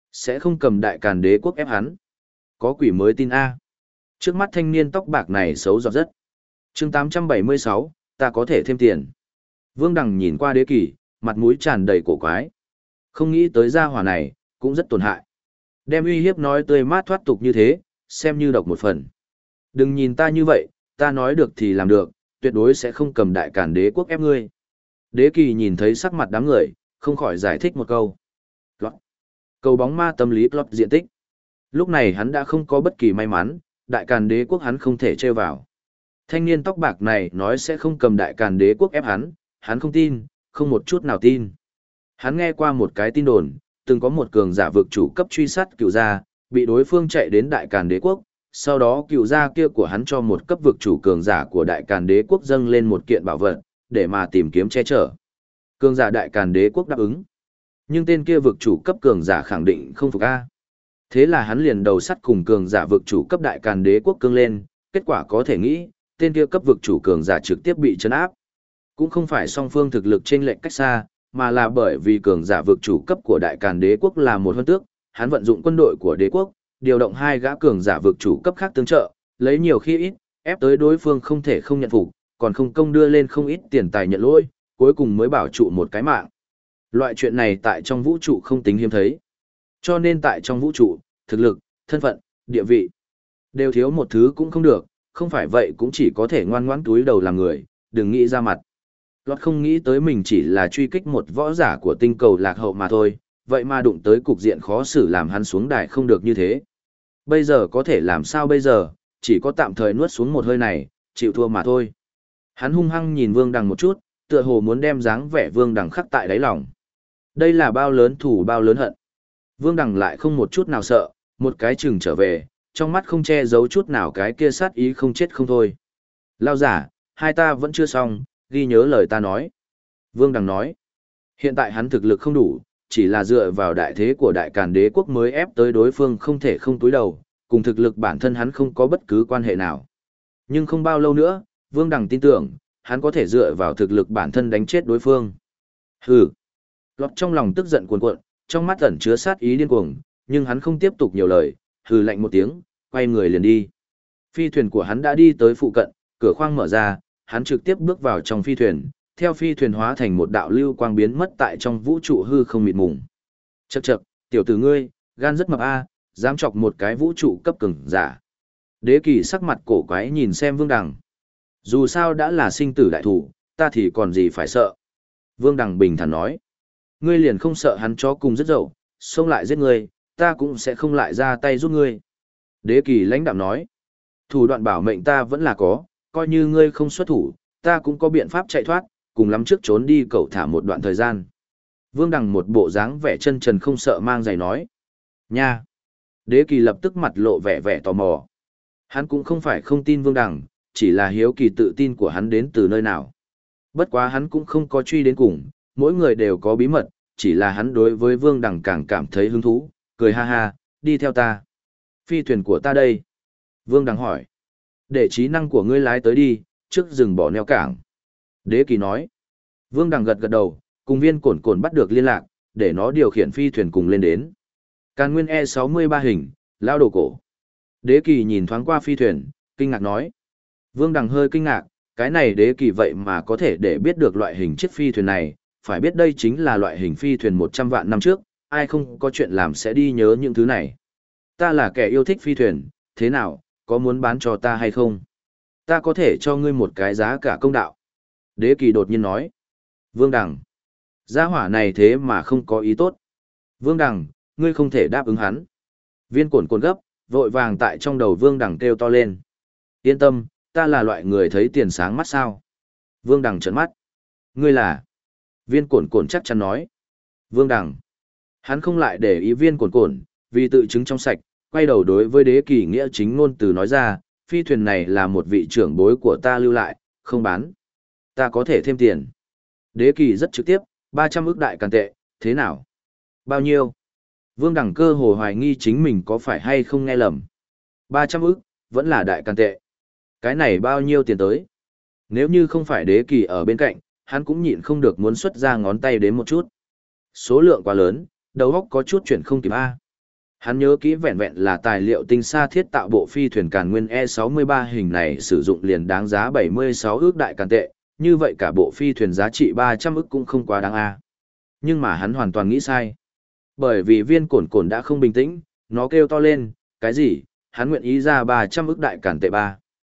Sẽ không cầm Đại Càn Đế quốc ép hắn. Có quỷ mới tin a. Trước mắt thanh niên tóc bạc này xấu giọt rất. Chương 876, ta có thể thêm tiền. Vương Đằng nhìn qua Đế Kỳ, mặt mũi tràn đầy cổ quái. Không nghĩ tới gia hỏa này, cũng rất tổn hại. Đem uy hiếp nói tươi mát thoát tục như thế, xem như độc một phần. Đừng nhìn ta như vậy, ta nói được thì làm được, tuyệt đối sẽ không cầm Đại Càn Đế quốc ép ngươi. Đế Kỳ nhìn thấy sắc mặt đám người, không khỏi giải thích một câu. Lọt. Cầu bóng ma tâm lý lọt diện tích. Lúc này hắn đã không có bất kỳ may mắn, Đại Càn Đế quốc hắn không thể trêu vào. Thanh niên tóc bạc này nói sẽ không cầm Đại Càn Đế quốc ép hắn không tin, không một chút nào tin. Hắn nghe qua một cái tin đồn, từng có một cường giả vực chủ cấp truy sát cựu gia, bị đối phương chạy đến Đại Càn Đế quốc, sau đó cựu gia kia của hắn cho một cấp vực chủ cường giả của Đại Càn Đế quốc dâng lên một kiện bảo vật, để mà tìm kiếm che chở. Cường giả Đại Càn Đế quốc đáp ứng. Nhưng tên kia vực chủ cấp cường giả khẳng định không phục a. Thế là hắn liền đầu sắt cùng cường giả vực chủ cấp Đại Càn Đế quốc cương lên, kết quả có thể nghĩ, tên kia cấp vực chủ cường giả trực tiếp bị trấn áp. Cũng không phải song phương thực lực chênh lệch cách xa, mà là bởi vì cường giả vực chủ cấp của Đại Càn Đế quốc là một hơn tước, hắn vận dụng quân đội của đế quốc, điều động hai gã cường giả vực chủ cấp khác tương trợ, lấy nhiều khi ít, ép tới đối phương không thể không nhận phục, còn không công đưa lên không ít tiền tài nhận lỗi, cuối cùng mới bảo trụ một cái mạng. Loại chuyện này tại trong vũ trụ không tính hiếm thấy. Cho nên tại trong vũ trụ, thực lực, thân phận, địa vị, đều thiếu một thứ cũng không được, không phải vậy cũng chỉ có thể ngoan ngoãn túi đầu làm người, đừng nghĩ ra mặt. Lọt không nghĩ tới mình chỉ là truy kích một võ giả của tinh cầu lạc hậu mà thôi, vậy mà đụng tới cục diện khó xử làm hắn xuống đài không được như thế. Bây giờ có thể làm sao bây giờ, chỉ có tạm thời nuốt xuống một hơi này, chịu thua mà thôi. Hắn hung hăng nhìn Vương Đằng một chút, tựa hồ muốn đem dáng vẻ Vương Đằng khắc tại đáy lòng. Đây là bao lớn thù bao lớn hận. Vương Đằng lại không một chút nào sợ, một cái chừng trở về, trong mắt không che giấu chút nào cái kia sát ý không chết không thôi. Lao giả, hai ta vẫn chưa xong, ghi nhớ lời ta nói. Vương Đằng nói, hiện tại hắn thực lực không đủ, chỉ là dựa vào đại thế của Đại Càn Đế quốc mới ép tới đối phương không thể không túi đầu, cùng thực lực bản thân hắn không có bất cứ quan hệ nào. Nhưng không bao lâu nữa, Vương Đằng tin tưởng, hắn có thể dựa vào thực lực bản thân đánh chết đối phương. Hừ. Lọt trong lòng tức giận cuồn cuộn, trong mắt ẩn chứa sát ý điên cuồng, nhưng hắn không tiếp tục nhiều lời, hừ lạnh một tiếng, quay người liền đi. Phi thuyền của hắn đã đi tới phụ cận, cửa khoang mở ra, hắn trực tiếp bước vào trong phi thuyền, theo phi thuyền hóa thành một đạo lưu quang biến mất tại trong vũ trụ hư không mịt mùng. Chậc chậc, tiểu tử ngươi, gan rất mập a, dám chọc một cái vũ trụ cấp cường giả. Đế Kỳ sắc mặt cổ quái nhìn xem Vương Đằng. Dù sao đã là sinh tử đại thủ, ta thì còn gì phải sợ. Vương Đằng bình thản nói. Ngươi liền không sợ hắn chó cùng rất dậu, xông lại giết ngươi, ta cũng sẽ không lại ra tay giúp ngươi. Đế Kỳ lãnh đạm nói. Thủ đoạn bảo mệnh ta vẫn là có, coi như ngươi không xuất thủ, ta cũng có biện pháp chạy thoát, cùng lắm trước trốn đi cậu thả một đoạn thời gian. Vương Đằng một bộ dáng vẻ chân trần không sợ mang giày nói. Nha! Đế Kỳ lập tức mặt lộ vẻ vẻ tò mò. Hắn cũng không phải không tin Vương Đằng, chỉ là hiếu kỳ tự tin của hắn đến từ nơi nào. Bất quá hắn cũng không có truy đến cùng, mỗi người đều có bí mật, chỉ là hắn đối với Vương Đằng càng cảm thấy hứng thú, cười ha ha, đi theo ta. Phi thuyền của ta đây. Vương Đằng hỏi. Để trí năng của ngươi lái tới đi, trước rừng bỏ neo cảng. Đế Kỳ nói. Vương Đằng gật gật đầu, cùng Viên Cổn Cổn bắt được liên lạc, để nó điều khiển phi thuyền cùng lên đến. Càn Nguyên E63 hình, lao đồ cổ. Đế Kỳ nhìn thoáng qua phi thuyền, kinh ngạc nói. Vương Đằng hơi kinh ngạc, cái này Đế Kỳ vậy mà có thể để biết được loại hình chiếc phi thuyền này, phải biết đây chính là loại hình phi thuyền 100 vạn năm trước, ai không có chuyện làm sẽ đi nhớ những thứ này. Ta là kẻ yêu thích phi thuyền, thế nào, có muốn bán cho ta hay không? Ta có thể cho ngươi một cái giá cả công đạo. Đế Kỳ đột nhiên nói. Vương Đằng. Gia hỏa này thế mà không có ý tốt. Vương Đằng, ngươi không thể đáp ứng hắn. Viên Cổn Cổn gấp, vội vàng tại trong đầu Vương Đằng kêu to lên. Yên tâm, ta là loại người thấy tiền sáng mắt sao. Vương Đằng trợn mắt. Ngươi là. Viên Cổn Cổn chắc chắn nói. Vương Đằng. Hắn không lại để ý Viên Cổn Cổn, vì tự chứng trong sạch, quay đầu đối với Đế Kỳ nghĩa chính ngôn từ nói ra, phi thuyền này là một vị trưởng bối của ta lưu lại, không bán. Ta có thể thêm tiền. Đế Kỳ rất trực tiếp, 300 ức đại càn tệ, thế nào? Bao nhiêu? Vương Đằng cơ hồ hoài nghi chính mình có phải hay không nghe lầm. 300 ức, vẫn là đại càn tệ. Cái này bao nhiêu tiền tới? Nếu như không phải Đế Kỳ ở bên cạnh, hắn cũng nhịn không được muốn xuất ra ngón tay đến một chút. Số lượng quá lớn, đầu óc có chút chuyển không kịp A. Hắn nhớ kỹ vẹn vẹn là tài liệu tinh sa thiết tạo bộ phi thuyền Càn Nguyên E63 hình này sử dụng liền đáng giá 76 ước đại càn tệ, như vậy cả bộ phi thuyền giá trị 300 ức cũng không quá đáng a. Nhưng mà hắn hoàn toàn nghĩ sai. Bởi vì viên cổn cổn đã không bình tĩnh, nó kêu to lên, cái gì, hắn nguyện ý ra 300 ức đại càn tệ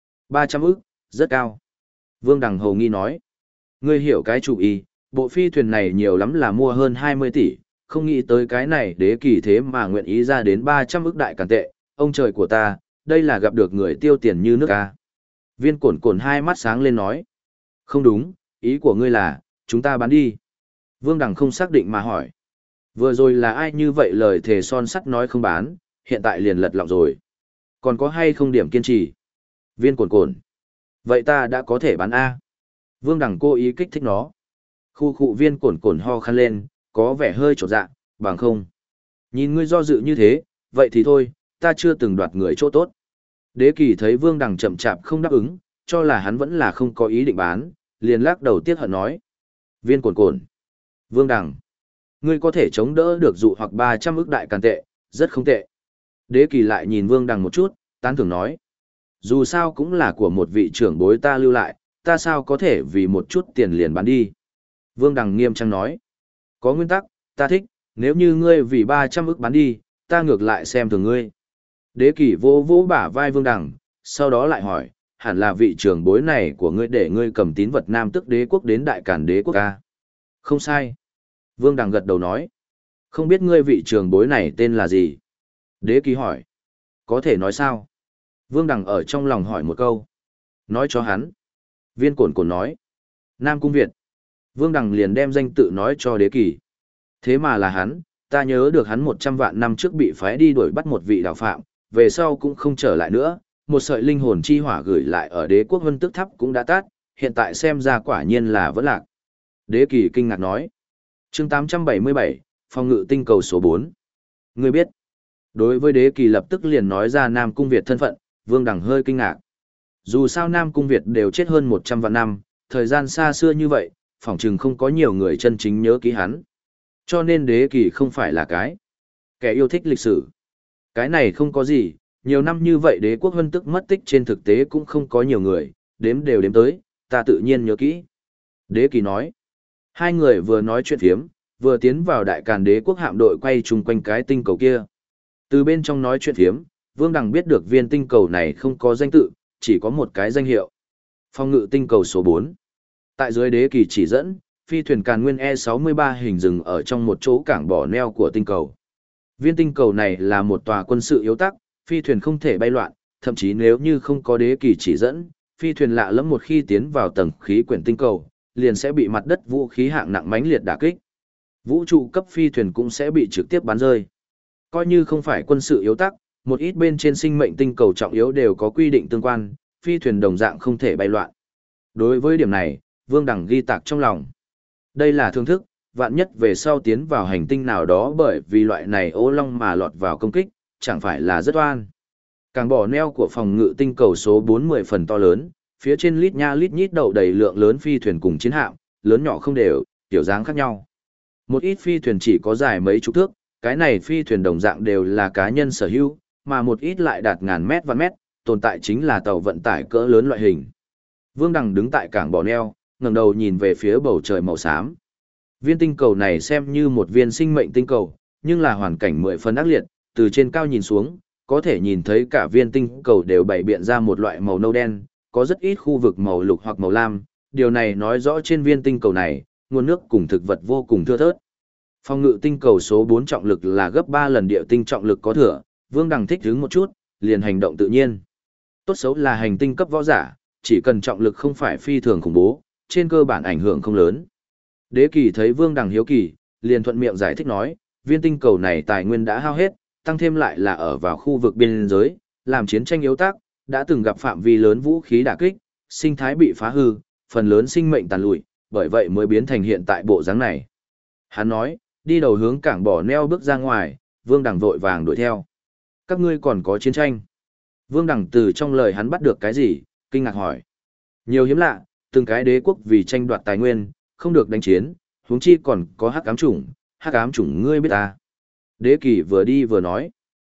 300 ức, rất cao. Vương Đằng hầu nghi nói, ngươi hiểu cái chủ ý, bộ phi thuyền này nhiều lắm là mua hơn 20 tỷ, không nghĩ tới cái này đế kỳ thế mà nguyện ý ra đến 300 ức đại càn tệ, ông trời của ta, đây là gặp được người tiêu tiền như nước a. Viên cổn cổn hai mắt sáng lên nói, không đúng, ý của ngươi là, chúng ta bán đi. Vương Đằng không xác định mà hỏi, vừa rồi là ai như vậy lời thề son sắt nói không bán, hiện tại liền lật lọng rồi. Còn có hay không điểm kiên trì? Viên cổn cổn, vậy ta đã có thể bán A. Vương Đằng cố ý kích thích nó. Khu khụ viên cổn cổn ho khăn lên, có vẻ hơi trột dạ, bằng không. Nhìn ngươi do dự như thế, vậy thì thôi, ta chưa từng đoạt người chỗ tốt. Đế kỳ thấy Vương Đằng chậm chạp không đáp ứng, cho là hắn vẫn là không có ý định bán, liền lắc đầu tiếc hận nói. Viên cổn cổn, Vương Đằng, ngươi có thể chống đỡ được dụ hoặc 300 ức đại càn tệ, rất không tệ. Đế kỳ lại nhìn Vương Đằng một chút, tán thưởng nói. Dù sao cũng là của một vị trưởng bối ta lưu lại, ta sao có thể vì một chút tiền liền bán đi. Vương Đằng nghiêm trang nói. Có nguyên tắc, ta thích, nếu như ngươi vì 300 ức bán đi, ta ngược lại xem thường ngươi. Đế kỳ vỗ vỗ bả vai Vương Đằng, sau đó lại hỏi, hẳn là vị trưởng bối này của ngươi để ngươi cầm tín vật Nam Tước Đế quốc đến Đại Càn Đế quốc ca. Không sai. Vương Đằng gật đầu nói. Không biết ngươi vị trưởng bối này tên là gì? Đế kỳ hỏi. Có thể nói sao? Vương Đằng ở trong lòng hỏi một câu. Nói cho hắn. Viên cổn cổn nói. Nam Cung Việt. Vương Đằng liền đem danh tự nói cho đế kỳ. Thế mà là hắn, ta nhớ được hắn 100 vạn năm trước bị phái đi đuổi bắt một vị đạo phạm, về sau cũng không trở lại nữa, một sợi linh hồn chi hỏa gửi lại ở đế quốc vân tức tháp cũng đã tắt, hiện tại xem ra quả nhiên là vẫn lạc. Đế kỳ kinh ngạc nói. Chương 877, phòng ngự tinh cầu số 4. Ngươi biết. Đối với đế kỳ lập tức liền nói ra Nam Cung Việt thân phận, Vương Đằng hơi kinh ngạc. Dù sao Nam Cung Việt đều chết hơn 100 vạn năm, thời gian xa xưa như vậy, phỏng chừng không có nhiều người chân chính nhớ ký hắn. Cho nên đế kỳ không phải là cái kẻ yêu thích lịch sử. Cái này không có gì, nhiều năm như vậy đế quốc vân tức mất tích trên thực tế cũng không có nhiều người, đếm đều đếm tới, ta tự nhiên nhớ kỹ. Đế kỳ nói. Hai người vừa nói chuyện phiếm, vừa tiến vào Đại Càn Đế quốc hạm đội quay chung quanh cái tinh cầu kia. Từ bên trong nói chuyện phiếm, Vương Đằng biết được viên tinh cầu này không có danh tự, chỉ có một cái danh hiệu. Phòng ngự tinh cầu số 4. Tại dưới đế kỳ chỉ dẫn, phi thuyền Càn Nguyên E63 hình dừng ở trong một chỗ cảng bỏ neo của tinh cầu. Viên tinh cầu này là một tòa quân sự yếu tắc, phi thuyền không thể bay loạn, thậm chí nếu như không có đế kỳ chỉ dẫn, phi thuyền lạ lẫm một khi tiến vào tầng khí quyển tinh cầu, liền sẽ bị mặt đất vũ khí hạng nặng mãnh liệt đả kích. Vũ trụ cấp phi thuyền cũng sẽ bị trực tiếp bắn rơi. Coi như không phải quân sự yếu tắc, một ít bên trên sinh mệnh tinh cầu trọng yếu đều có quy định tương quan, phi thuyền đồng dạng không thể bay loạn. Đối với điểm này, Vương Đằng ghi tạc trong lòng. Đây là thương thức, vạn nhất về sau tiến vào hành tinh nào đó bởi vì loại này ô long mà lọt vào công kích, chẳng phải là rất oan. Càng bỏ neo của phòng ngự tinh cầu số 40 phần to lớn, phía trên lít nha lít nhít đậu đầy lượng lớn phi thuyền cùng chiến hạm, lớn nhỏ không đều, kiểu dáng khác nhau. Một ít phi thuyền chỉ có dài mấy chục thước, cái này phi thuyền đồng dạng đều là cá nhân sở hữu, mà một ít lại đạt ngàn mét vạn mét, tồn tại chính là tàu vận tải cỡ lớn loại hình. Vương Đằng đứng tại cảng bỏ neo, ngẩng đầu nhìn về phía bầu trời màu xám. Viên tinh cầu này xem như một viên sinh mệnh tinh cầu, nhưng là hoàn cảnh 10 phần ác liệt, từ trên cao nhìn xuống, có thể nhìn thấy cả viên tinh cầu đều bày biện ra một loại màu nâu đen, có rất ít khu vực màu lục hoặc màu lam, điều này nói rõ trên viên tinh cầu này, nguồn nước cùng thực vật vô cùng thưa thớt. Phòng ngự tinh cầu số 4 trọng lực là gấp 3 lần địa tinh trọng lực có thừa, Vương Đằng thích hứng một chút, liền hành động tự nhiên. Tốt xấu là hành tinh cấp võ giả, chỉ cần trọng lực không phải phi thường khủng bố, trên cơ bản ảnh hưởng không lớn. Đế kỳ thấy Vương Đằng hiếu kỳ, liền thuận miệng giải thích nói, viên tinh cầu này tài nguyên đã hao hết, tăng thêm lại là ở vào khu vực biên giới, làm chiến tranh yếu tác, đã từng gặp phạm vi lớn vũ khí đả kích, sinh thái bị phá hư, phần lớn sinh mệnh tàn lụi, bởi vậy mới biến thành hiện tại bộ dáng này. Hắn nói, đi đầu hướng cảng bỏ neo bước ra ngoài, Vương Đằng vội vàng đuổi theo. Các ngươi còn có chiến tranh. Vương Đằng từ trong lời hắn bắt được cái gì, kinh ngạc hỏi. Nhiều hiếm lạ, từng cái đế quốc vì tranh đoạt tài nguyên, không được đánh chiến, huống chi còn có hắc ám chủng ngươi biết ta. Đế kỳ vừa đi vừa nói.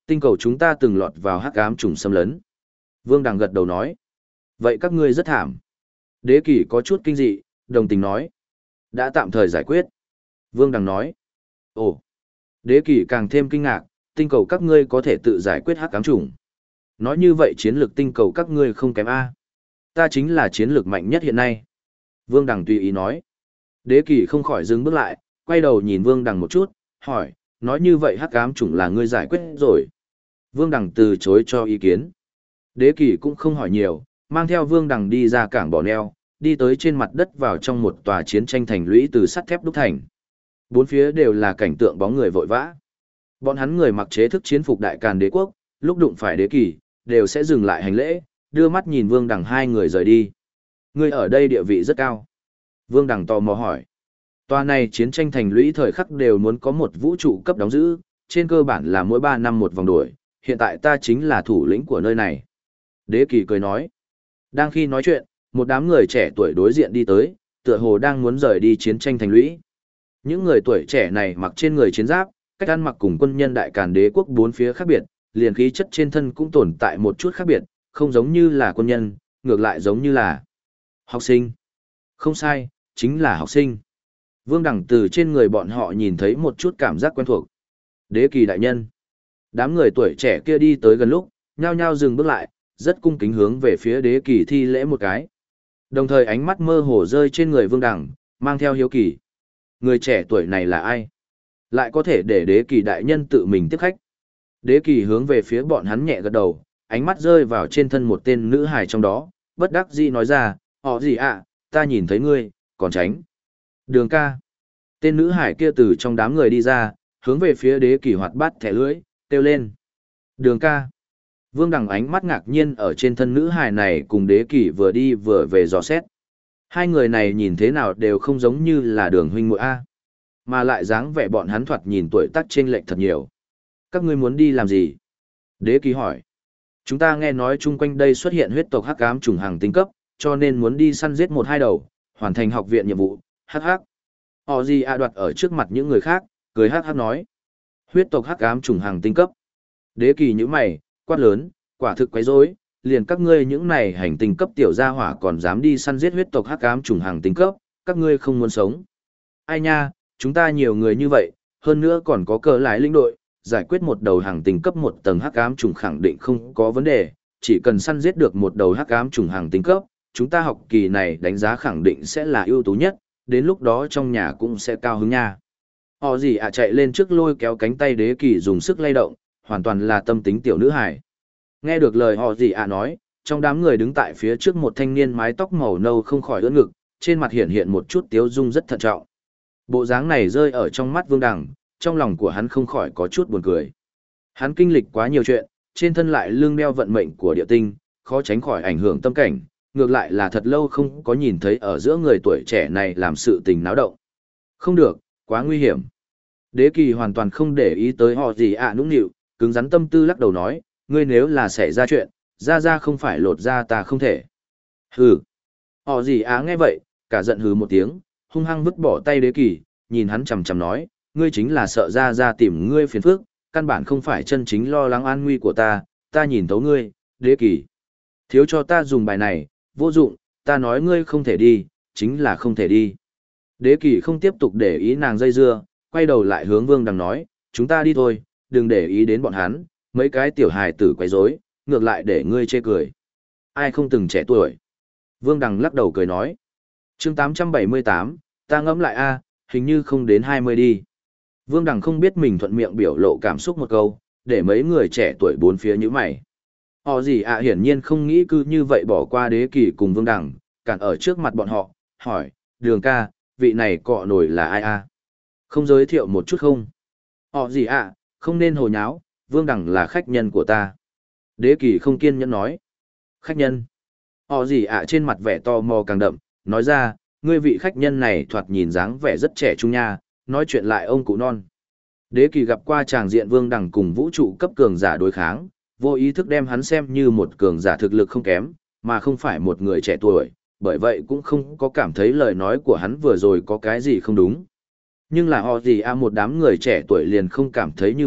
Tinh cầu chúng ta từng lọt vào hắc ám trùng xâm lấn. Vương Đằng gật đầu nói. Vậy các ngươi rất thảm. Đế Kỳ có chút kinh dị, đồng tình nói. Đã tạm thời giải quyết. Vương Đằng nói. Ồ. Đế Kỳ càng thêm kinh ngạc, tinh cầu các ngươi có thể tự giải quyết hắc ám trùng. Nói như vậy chiến lược tinh cầu các ngươi không kém A. Ta chính là chiến lược mạnh nhất hiện nay. Vương Đằng tùy ý nói. Đế Kỳ không khỏi dừng bước lại, quay đầu nhìn Vương Đằng một chút, hỏi, nói như vậy hắc ám chủng là ngươi giải quyết rồi. Vương Đằng từ chối cho ý kiến. Đế Kỳ cũng không hỏi nhiều, mang theo Vương Đằng đi ra cảng Bò Neo, đi tới trên mặt đất vào trong một tòa chiến tranh thành lũy từ sắt thép đúc thành. Bốn phía đều là cảnh tượng bóng người vội vã. Bọn hắn người mặc chế thức chiến phục đại càn đế quốc, lúc đụng phải Đế Kỳ, đều sẽ dừng lại hành lễ, đưa mắt nhìn Vương Đằng hai người rời đi. Ngươi ở đây địa vị rất cao. Vương Đằng tò mò hỏi. Tòa này chiến tranh thành lũy thời khắc đều muốn có một vũ trụ cấp đóng giữ, trên cơ bản là mỗi 3 năm một vòng đổi, hiện tại ta chính là thủ lĩnh của nơi này. Đế Kỳ cười nói. Đang khi nói chuyện, một đám người trẻ tuổi đối diện đi tới, tựa hồ đang muốn rời đi chiến tranh thành lũy. Những người tuổi trẻ này mặc trên người chiến giáp, cách ăn mặc cùng quân nhân đại càn đế quốc bốn phía khác biệt, liền khí chất trên thân cũng tồn tại một chút khác biệt, không giống như là quân nhân, ngược lại giống như là học sinh. Không sai, chính là học sinh. Vương Đằng từ trên người bọn họ nhìn thấy một chút cảm giác quen thuộc. Đế Kỳ đại nhân. Đám người tuổi trẻ kia đi tới gần lúc, nhao nhao dừng bước lại, rất cung kính hướng về phía Đế Kỳ thi lễ một cái. Đồng thời ánh mắt mơ hồ rơi trên người Vương Đằng, mang theo hiếu kỳ. Người trẻ tuổi này là ai? Lại có thể để Đế Kỳ đại nhân tự mình tiếp khách. Đế Kỳ hướng về phía bọn hắn nhẹ gật đầu, ánh mắt rơi vào trên thân một tên nữ hài trong đó, bất đắc dĩ nói ra, họ gì ạ, ta nhìn thấy ngươi, còn tránh. Đường ca. Tên nữ hải kia từ trong đám người đi ra, hướng về phía Đế Kỳ hoạt bát thẻ lưỡi, kêu lên. Đường ca. Vương Đằng ánh mắt ngạc nhiên ở trên thân nữ hải này cùng Đế Kỳ vừa đi vừa về dò xét. Hai người này nhìn thế nào đều không giống như là đường huynh muội A. Mà lại dáng vẻ bọn hắn thoạt nhìn tuổi tác chênh lệch thật nhiều. Các ngươi muốn đi làm gì? Đế Kỳ hỏi. Chúng ta nghe nói chung quanh đây xuất hiện huyết tộc hắc ám trùng hàng tinh cấp, cho nên muốn đi săn giết một hai đầu, hoàn thành học viện nhiệm vụ, hắc hắc. Họ gì đoạt ở trước mặt những người khác, cười hắc hắc nói. Huyết tộc hắc ám trùng hàng tinh cấp. Đế Kỳ nhíu mày, quát lớn, quả thực quấy rối, liền các ngươi những này hành tinh cấp tiểu gia hỏa còn dám đi săn giết huyết tộc hắc ám trùng hàng tinh cấp, các ngươi không muốn sống. Ai nha, chúng ta nhiều người như vậy, hơn nữa còn có cờ lái linh đội, giải quyết một đầu hàng tinh cấp một tầng hắc ám trùng khẳng định không có vấn đề, chỉ cần săn giết được một đầu hắc ám trùng hàng tinh cấp, chúng ta học kỳ này đánh giá khẳng định sẽ là ưu tú nhất, đến lúc đó trong nhà cũng sẽ cao hứng nha. Họ gì chạy lên trước lôi kéo cánh tay Đế Kỳ dùng sức lay động, hoàn toàn là tâm tính tiểu nữ hải. Nghe được lời họ gì nói, trong đám người đứng tại phía trước một thanh niên mái tóc màu nâu không khỏi ưỡn ngực, trên mặt hiện hiện một chút tiếu dung rất thận trọng. Bộ dáng này rơi ở trong mắt Vương Đằng, trong lòng của hắn không khỏi có chút buồn cười. Hắn kinh lịch quá nhiều chuyện, trên thân lại lưng đeo vận mệnh của địa tinh, khó tránh khỏi ảnh hưởng tâm cảnh, ngược lại là thật lâu không có nhìn thấy ở giữa người tuổi trẻ này làm sự tình náo động. Không được, quá nguy hiểm. Đế Kỳ hoàn toàn không để ý tới họ gì nũng nịu, cứng rắn tâm tư lắc đầu nói, ngươi nếu là xảy ra chuyện, ra không phải lột ra ta không thể. Hừ. Họ gì nghe vậy, cả giận hừ một tiếng, hung hăng vứt bỏ tay Đế Kỳ, nhìn hắn chằm chằm nói, ngươi chính là sợ ra tìm ngươi phiền phức, căn bản không phải chân chính lo lắng an nguy của ta nhìn thấu ngươi, Đế Kỳ. Thiếu cho ta dùng bài này, vô dụng, ta nói ngươi không thể đi, chính là không thể đi. Đế Kỳ không tiếp tục để ý nàng dây dưa, quay đầu lại hướng Vương Đằng nói, chúng ta đi thôi, đừng để ý đến bọn hắn, mấy cái tiểu hài tử quấy rối, ngược lại để ngươi chê cười. Ai không từng trẻ tuổi. Vương Đằng lắc đầu cười nói. Chương 878, ta ngẫm lại hình như không đến 20 đi. Vương Đằng không biết mình thuận miệng biểu lộ cảm xúc một câu, để mấy người trẻ tuổi bốn phía như mày. Họ gì hiển nhiên không nghĩ cứ như vậy bỏ qua Đế Kỳ cùng Vương Đằng, cản ở trước mặt bọn họ, hỏi, Đường ca, vị này cọ nổi là ai Không giới thiệu một chút không? Họ gì không nên hồ nháo, Vương Đằng là khách nhân của ta. Đế Kỳ không kiên nhẫn nói. Khách nhân? Họ gì trên mặt vẻ tò mò càng đậm, nói ra, ngươi vị khách nhân này thoạt nhìn dáng vẻ rất trẻ trung nha, nói chuyện lại ông cụ non. Đế Kỳ gặp qua tràng diện Vương Đằng cùng vũ trụ cấp cường giả đối kháng, vô ý thức đem hắn xem như một cường giả thực lực không kém, mà không phải một người trẻ tuổi, bởi vậy cũng không có cảm thấy lời nói của hắn vừa rồi có cái gì không đúng. Nhưng là họ gì một đám người trẻ tuổi liền không cảm thấy như vậy,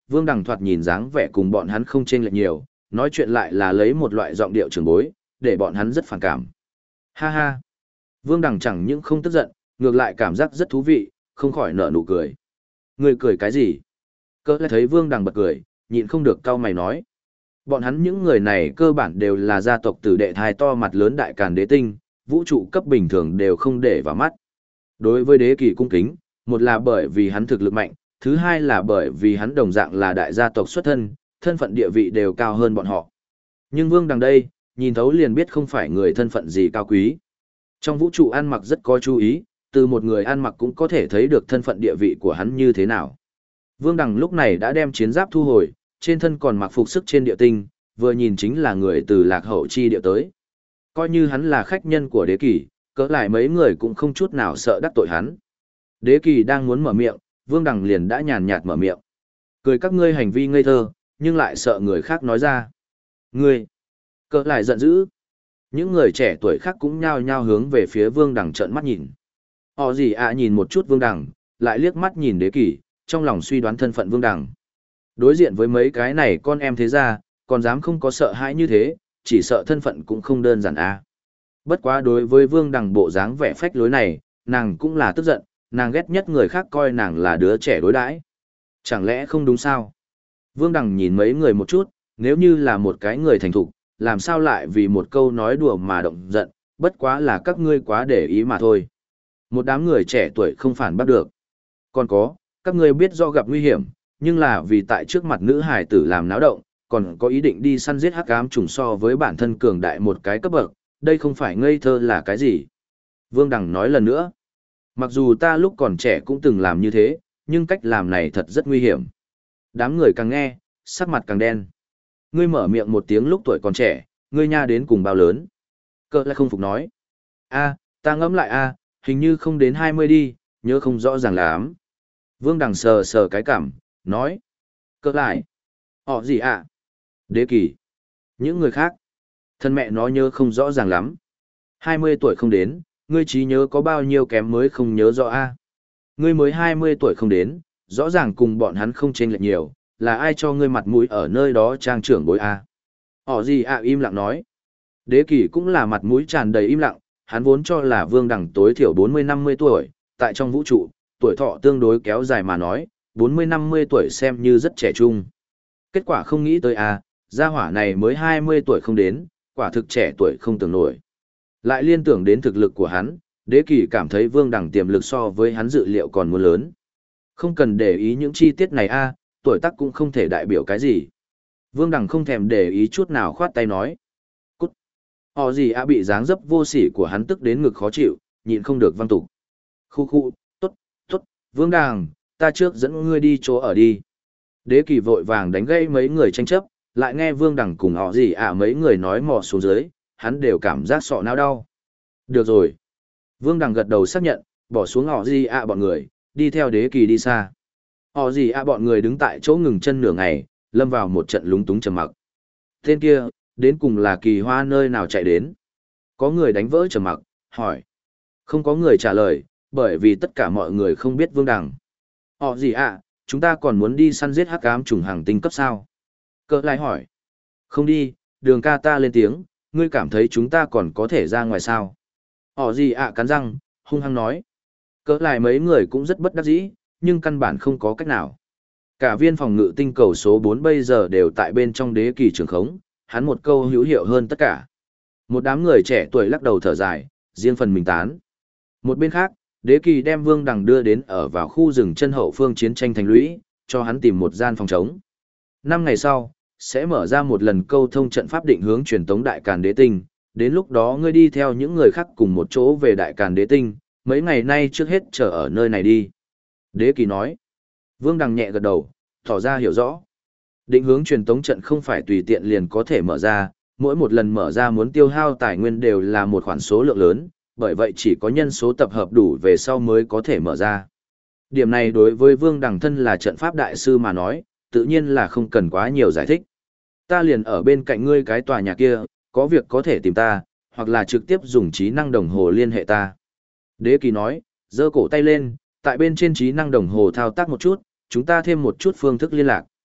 Vương Đằng thoạt nhìn dáng vẻ cùng bọn hắn không chênh lệch nhiều, nói chuyện lại là lấy một loại giọng điệu trưởng bối, để bọn hắn rất phản cảm. Ha ha! Vương Đằng chẳng những không tức giận, ngược lại cảm giác rất thú vị, không khỏi nở nụ cười. Người cười cái gì? Cỡ lại thấy Vương Đằng bật cười, nhịn không được cau mày nói. Bọn hắn những người này cơ bản đều là gia tộc tử đệ thai to mặt lớn đại càn đế tinh, vũ trụ cấp bình thường đều không để vào mắt. Đối với đế kỳ cung kính, một là bởi vì hắn thực lực mạnh, thứ hai là bởi vì hắn đồng dạng là đại gia tộc xuất thân, thân phận địa vị đều cao hơn bọn họ. Nhưng Vương Đằng đây, nhìn thấu liền biết không phải người thân phận gì cao quý. Trong vũ trụ ăn mặc rất có chú ý, từ một người ăn mặc cũng có thể thấy được thân phận địa vị của hắn như thế nào. Vương Đằng lúc này đã đem chiến giáp thu hồi, trên thân còn mặc phục sức trên địa tinh, vừa nhìn chính là người từ lạc hậu chi địa tới. Coi như hắn là khách nhân của đế kỳ, cỡ lại mấy người cũng không chút nào sợ đắc tội hắn. Đế kỳ đang muốn mở miệng, Vương Đằng liền đã nhàn nhạt mở miệng. Cười các ngươi hành vi ngây thơ, nhưng lại sợ người khác nói ra. Ngươi! Cỡ lại giận dữ. Những người trẻ tuổi khác cũng nhao nhao hướng về phía Vương Đằng trợn mắt nhìn. Họ gì ạ nhìn một chút Vương Đằng, lại liếc mắt nhìn đế kỳ, trong lòng suy đoán thân phận Vương Đằng. Đối diện với mấy cái này con em thế ra, còn dám không có sợ hãi như thế, chỉ sợ thân phận cũng không đơn giản a. Bất quá đối với Vương Đằng bộ dáng vẻ phách lối này, nàng cũng là tức giận, nàng ghét nhất người khác coi nàng là đứa trẻ đối đãi. Chẳng lẽ không đúng sao? Vương Đằng nhìn mấy người một chút, nếu như là một cái người thành thục, làm sao lại vì một câu nói đùa mà động giận, bất quá là các ngươi quá để ý mà thôi. Một đám người trẻ tuổi không phản bắt được. Còn có, các ngươi biết do gặp nguy hiểm, nhưng là vì tại trước mặt nữ hải tử làm náo động, còn có ý định đi săn giết hắc ám trùng so với bản thân cường đại một cái cấp bậc, đây không phải ngây thơ là cái gì. Vương Đằng nói lần nữa, mặc dù ta lúc còn trẻ cũng từng làm như thế, nhưng cách làm này thật rất nguy hiểm. Đám người càng nghe, sắc mặt càng đen. Ngươi mở miệng một tiếng lúc tuổi còn trẻ, ngươi nha đến cùng bao lớn. Cỡ lại không phục nói. Ta ngẫm lại hình như không đến 20 đi, nhớ không rõ ràng lắm. Vương Đằng sờ sờ cái cảm, nói. Cỡ lại. Họ gì ạ? Đế kỳ. Những người khác. Thân mẹ nó nhớ không rõ ràng lắm. 20 tuổi không đến, ngươi trí nhớ có bao nhiêu kém mới không nhớ rõ Ngươi mới 20 tuổi không đến, rõ ràng cùng bọn hắn không chênh lệch nhiều, là ai cho ngươi mặt mũi ở nơi đó trang trưởng bối Họ gì im lặng nói. Đế kỳ cũng là mặt mũi tràn đầy im lặng, hắn vốn cho là Vương Đằng tối thiểu 40-50 tuổi, tại trong vũ trụ, tuổi thọ tương đối kéo dài mà nói, 40-50 tuổi xem như rất trẻ trung. Kết quả không nghĩ tới gia hỏa này mới 20 tuổi không đến, quả thực trẻ tuổi không tưởng nổi. Lại liên tưởng đến thực lực của hắn, đế kỳ cảm thấy Vương Đằng tiềm lực so với hắn dự liệu còn muốn lớn. Không cần để ý những chi tiết này tuổi tác cũng không thể đại biểu cái gì. Vương Đằng không thèm để ý chút nào khoát tay nói. Cút. Họ gì bị dáng dấp vô sỉ của hắn tức đến ngực khó chịu, nhịn không được văng tục. Khu, tốt, Vương Đằng, ta trước dẫn ngươi đi chỗ ở đi. Đế kỳ vội vàng đánh gây mấy người tranh chấp, lại nghe Vương Đằng cùng họ gì mấy người nói mò xuống dưới, hắn đều cảm giác sọ não đau. Được rồi. Vương Đằng gật đầu xác nhận, bỏ xuống họ gì bọn người, đi theo đế kỳ đi xa. Họ gì bọn người đứng tại chỗ ngừng chân nửa ngày, lâm vào một trận lúng túng trầm mặc. Tên kia, đến cùng là Kỳ Hoa nơi nào chạy đến? Có người đánh vỡ trầm mặc, hỏi. Không có người trả lời, bởi vì tất cả mọi người không biết Vương Đằng. Họ gì chúng ta còn muốn đi săn giết hắc ám trùng hàng tinh cấp sao? Cỡ lại hỏi. Không đi, Đường ca ta lên tiếng, ngươi cảm thấy chúng ta còn có thể ra ngoài sao? Họ gì cắn răng, hung hăng nói. Cỡ lại mấy người cũng rất bất đắc dĩ, nhưng căn bản không có cách nào. Cả viên phòng ngự tinh cầu số 4 bây giờ đều tại bên trong đế kỳ trường khống, hắn một câu hữu hiệu hơn tất cả. Một đám người trẻ tuổi lắc đầu thở dài, riêng phần mình tán. Một bên khác, đế kỳ đem Vương Đằng đưa đến ở vào khu rừng chân hậu phương chiến tranh thành lũy, cho hắn tìm một gian phòng trống. 5 ngày sau, sẽ mở ra một lần câu thông trận pháp định hướng truyền tống Đại Càn Đế Tinh, đến lúc đó ngươi đi theo những người khác cùng một chỗ về Đại Càn Đế Tinh, mấy ngày nay trước hết chờ ở nơi này đi. Đế kỳ nói. Vương Đằng nhẹ gật đầu, tỏ ra hiểu rõ. Định hướng truyền tống trận không phải tùy tiện liền có thể mở ra, mỗi một lần mở ra muốn tiêu hao tài nguyên đều là một khoản số lượng lớn, bởi vậy chỉ có nhân số tập hợp đủ về sau mới có thể mở ra. Điểm này đối với Vương Đằng thân là trận pháp đại sư mà nói, tự nhiên là không cần quá nhiều giải thích. Ta liền ở bên cạnh ngươi cái tòa nhà kia, có việc có thể tìm ta, hoặc là trực tiếp dùng trí năng đồng hồ liên hệ ta. Đế kỳ nói, giơ cổ tay lên, tại bên trên trí năng đồng hồ thao tác một chút, chúng ta thêm một chút phương thức liên lạc.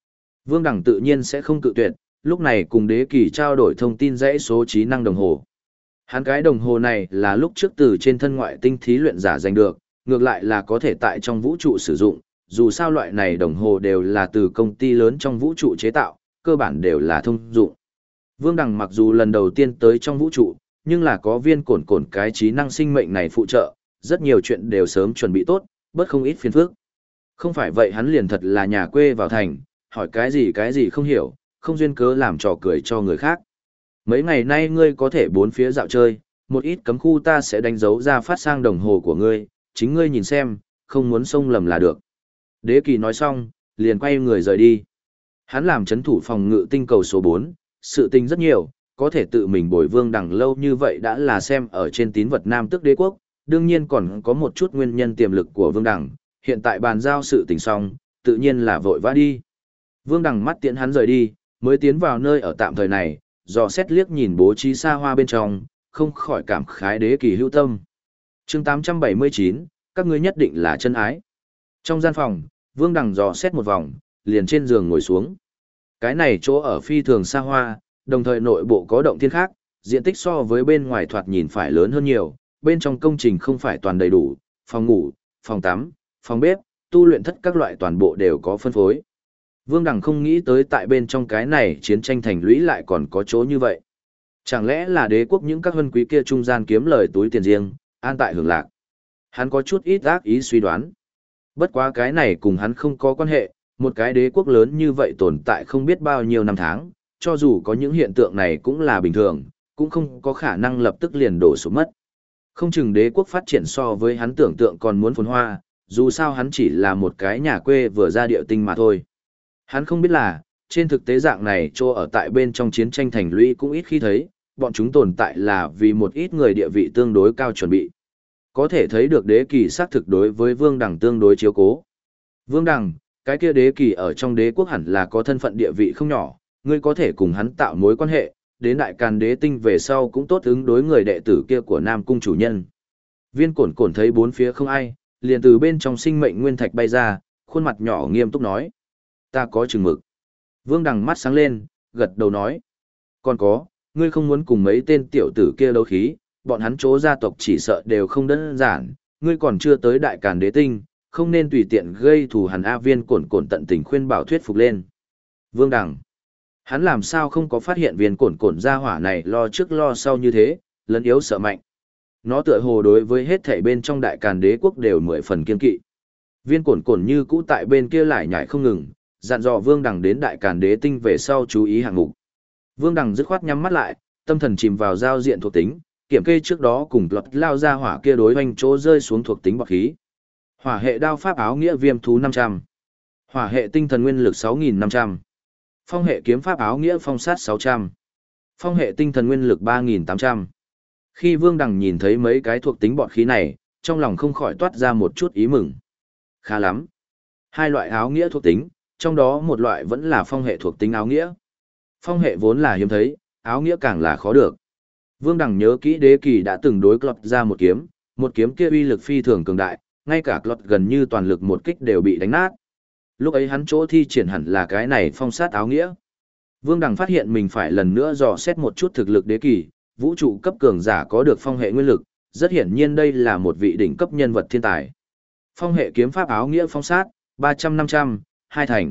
Vương Đằng tự nhiên sẽ không cự tuyệt, lúc này cùng Đế Kỳ trao đổi thông tin dãy số trí năng đồng hồ. Hắn cái đồng hồ này là lúc trước từ trên thân ngoại tinh thí luyện giả giành được, ngược lại là có thể tại trong vũ trụ sử dụng, dù sao loại này đồng hồ đều là từ công ty lớn trong vũ trụ chế tạo, cơ bản đều là thông dụng. Vương Đằng mặc dù lần đầu tiên tới trong vũ trụ, nhưng là có viên cổn cổn cái trí năng sinh mệnh này phụ trợ, rất nhiều chuyện đều sớm chuẩn bị tốt, bớt không ít phiền phức. Không phải vậy hắn liền thật là nhà quê vào thành, hỏi cái gì không hiểu, không duyên cớ làm trò cười cho người khác. Mấy ngày nay ngươi có thể bốn phía dạo chơi, một ít cấm khu ta sẽ đánh dấu ra phát sang đồng hồ của ngươi, chính ngươi nhìn xem, không muốn xông lầm là được. Đế Kỳ nói xong, liền quay người rời đi. Hắn làm chấn thủ phòng ngự tinh cầu số 4, sự tình rất nhiều, có thể tự mình bồi Vương Đằng lâu như vậy đã là xem ở trên tín vật Nam Tước Đế quốc, đương nhiên còn có một chút nguyên nhân tiềm lực của Vương Đằng, hiện tại bàn giao sự tình xong, tự nhiên là vội vã đi. Vương Đằng mắt tiễn hắn rời đi, mới tiến vào nơi ở tạm thời này, dò xét liếc nhìn bố trí xa hoa bên trong, không khỏi cảm khái Đế Kỳ hữu tâm. Chương 879, các ngươi nhất định là chân ái. Trong gian phòng, Vương Đằng dò xét một vòng, liền trên giường ngồi xuống. Cái này chỗ ở phi thường xa hoa, đồng thời nội bộ có động thiên khác, diện tích so với bên ngoài thoạt nhìn phải lớn hơn nhiều, bên trong công trình không phải toàn đầy đủ, phòng ngủ, phòng tắm, phòng bếp, tu luyện thất các loại toàn bộ đều có phân phối. Vương Đằng không nghĩ tới tại bên trong cái này chiến tranh thành lũy lại còn có chỗ như vậy. Chẳng lẽ là đế quốc những các hân quý kia trung gian kiếm lời túi tiền riêng, an tại hưởng lạc. Hắn có chút ít ác ý suy đoán. Bất quá cái này cùng hắn không có quan hệ, một cái đế quốc lớn như vậy tồn tại không biết bao nhiêu năm tháng, cho dù có những hiện tượng này cũng là bình thường, cũng không có khả năng lập tức liền đổ sụp mất. Không chừng đế quốc phát triển so với hắn tưởng tượng còn muốn phồn hoa, dù sao hắn chỉ là một cái nhà quê vừa ra địa tinh mà thôi. Hắn không biết là, trên thực tế dạng này chỗ ở tại bên trong chiến tranh thành lũy cũng ít khi thấy, bọn chúng tồn tại là vì một ít người địa vị tương đối cao chuẩn bị. Có thể thấy được Đế Kỳ xác thực đối với Vương Đằng tương đối chiếu cố. Vương Đằng, cái kia Đế Kỳ ở trong đế quốc hẳn là có thân phận địa vị không nhỏ, ngươi có thể cùng hắn tạo mối quan hệ, đến Đại Càn Đế Tinh về sau cũng tốt ứng đối người đệ tử kia của Nam Cung chủ nhân. Viên Cổn Cổn thấy bốn phía không ai, liền từ bên trong sinh mệnh nguyên thạch bay ra, khuôn mặt nhỏ nghiêm túc nói: "Ta có chừng mực." Vương Đằng mắt sáng lên, gật đầu nói: "Còn có, ngươi không muốn cùng mấy tên tiểu tử kia đấu khí, bọn hắn chỗ gia tộc chỉ sợ đều không đơn giản, ngươi còn chưa tới Đại Càn Đế Tinh, không nên tùy tiện gây thù hằn." A Viên Cổn Cổn tận tình khuyên bảo thuyết phục lên. Vương Đằng, hắn làm sao không có phát hiện Viên Cổn Cổn gia hỏa này lo trước lo sau như thế, lấn yếu sợ mạnh. Nó tựa hồ đối với hết thảy bên trong Đại Càn Đế quốc đều 10 phần kiên kỵ. Viên Cổn Cổn như cũ tại bên kia lại nhảy không ngừng, dặn dò Vương Đằng đến Đại Càn Đế Tinh về sau chú ý hạng mục. Vương Đằng dứt khoát nhắm mắt lại, tâm thần chìm vào giao diện thuộc tính, kiểm kê trước đó cùng lọt lao ra hỏa kia đối hoành chỗ rơi xuống thuộc tính bọt khí. Hỏa hệ đao pháp áo nghĩa viêm thú 500. Hỏa hệ tinh thần nguyên lực 6.500. Phong hệ kiếm pháp áo nghĩa phong sát 600. Phong hệ tinh thần nguyên lực 3.800. Khi Vương Đằng nhìn thấy mấy cái thuộc tính bọt khí này, trong lòng không khỏi toát ra một chút ý mừng. Khá lắm. Hai loại áo nghĩa thuộc tính, trong đó một loại vẫn là phong hệ thuộc tính áo nghĩa. Phong hệ vốn là hiếm thấy, áo nghĩa càng là khó được. Vương Đằng nhớ kỹ Đế Kỳ đã từng đối Clot ra một kiếm kia uy lực phi thường cường đại, ngay cả Clot gần như toàn lực một kích đều bị đánh nát. Lúc ấy hắn chỗ thi triển hẳn là cái này phong sát áo nghĩa. Vương Đằng phát hiện mình phải lần nữa dò xét một chút thực lực Đế Kỳ, vũ trụ cấp cường giả có được phong hệ nguyên lực, rất hiển nhiên đây là một vị đỉnh cấp nhân vật thiên tài. Phong hệ kiếm pháp áo nghĩa phong sát, 300-500, 2 thành.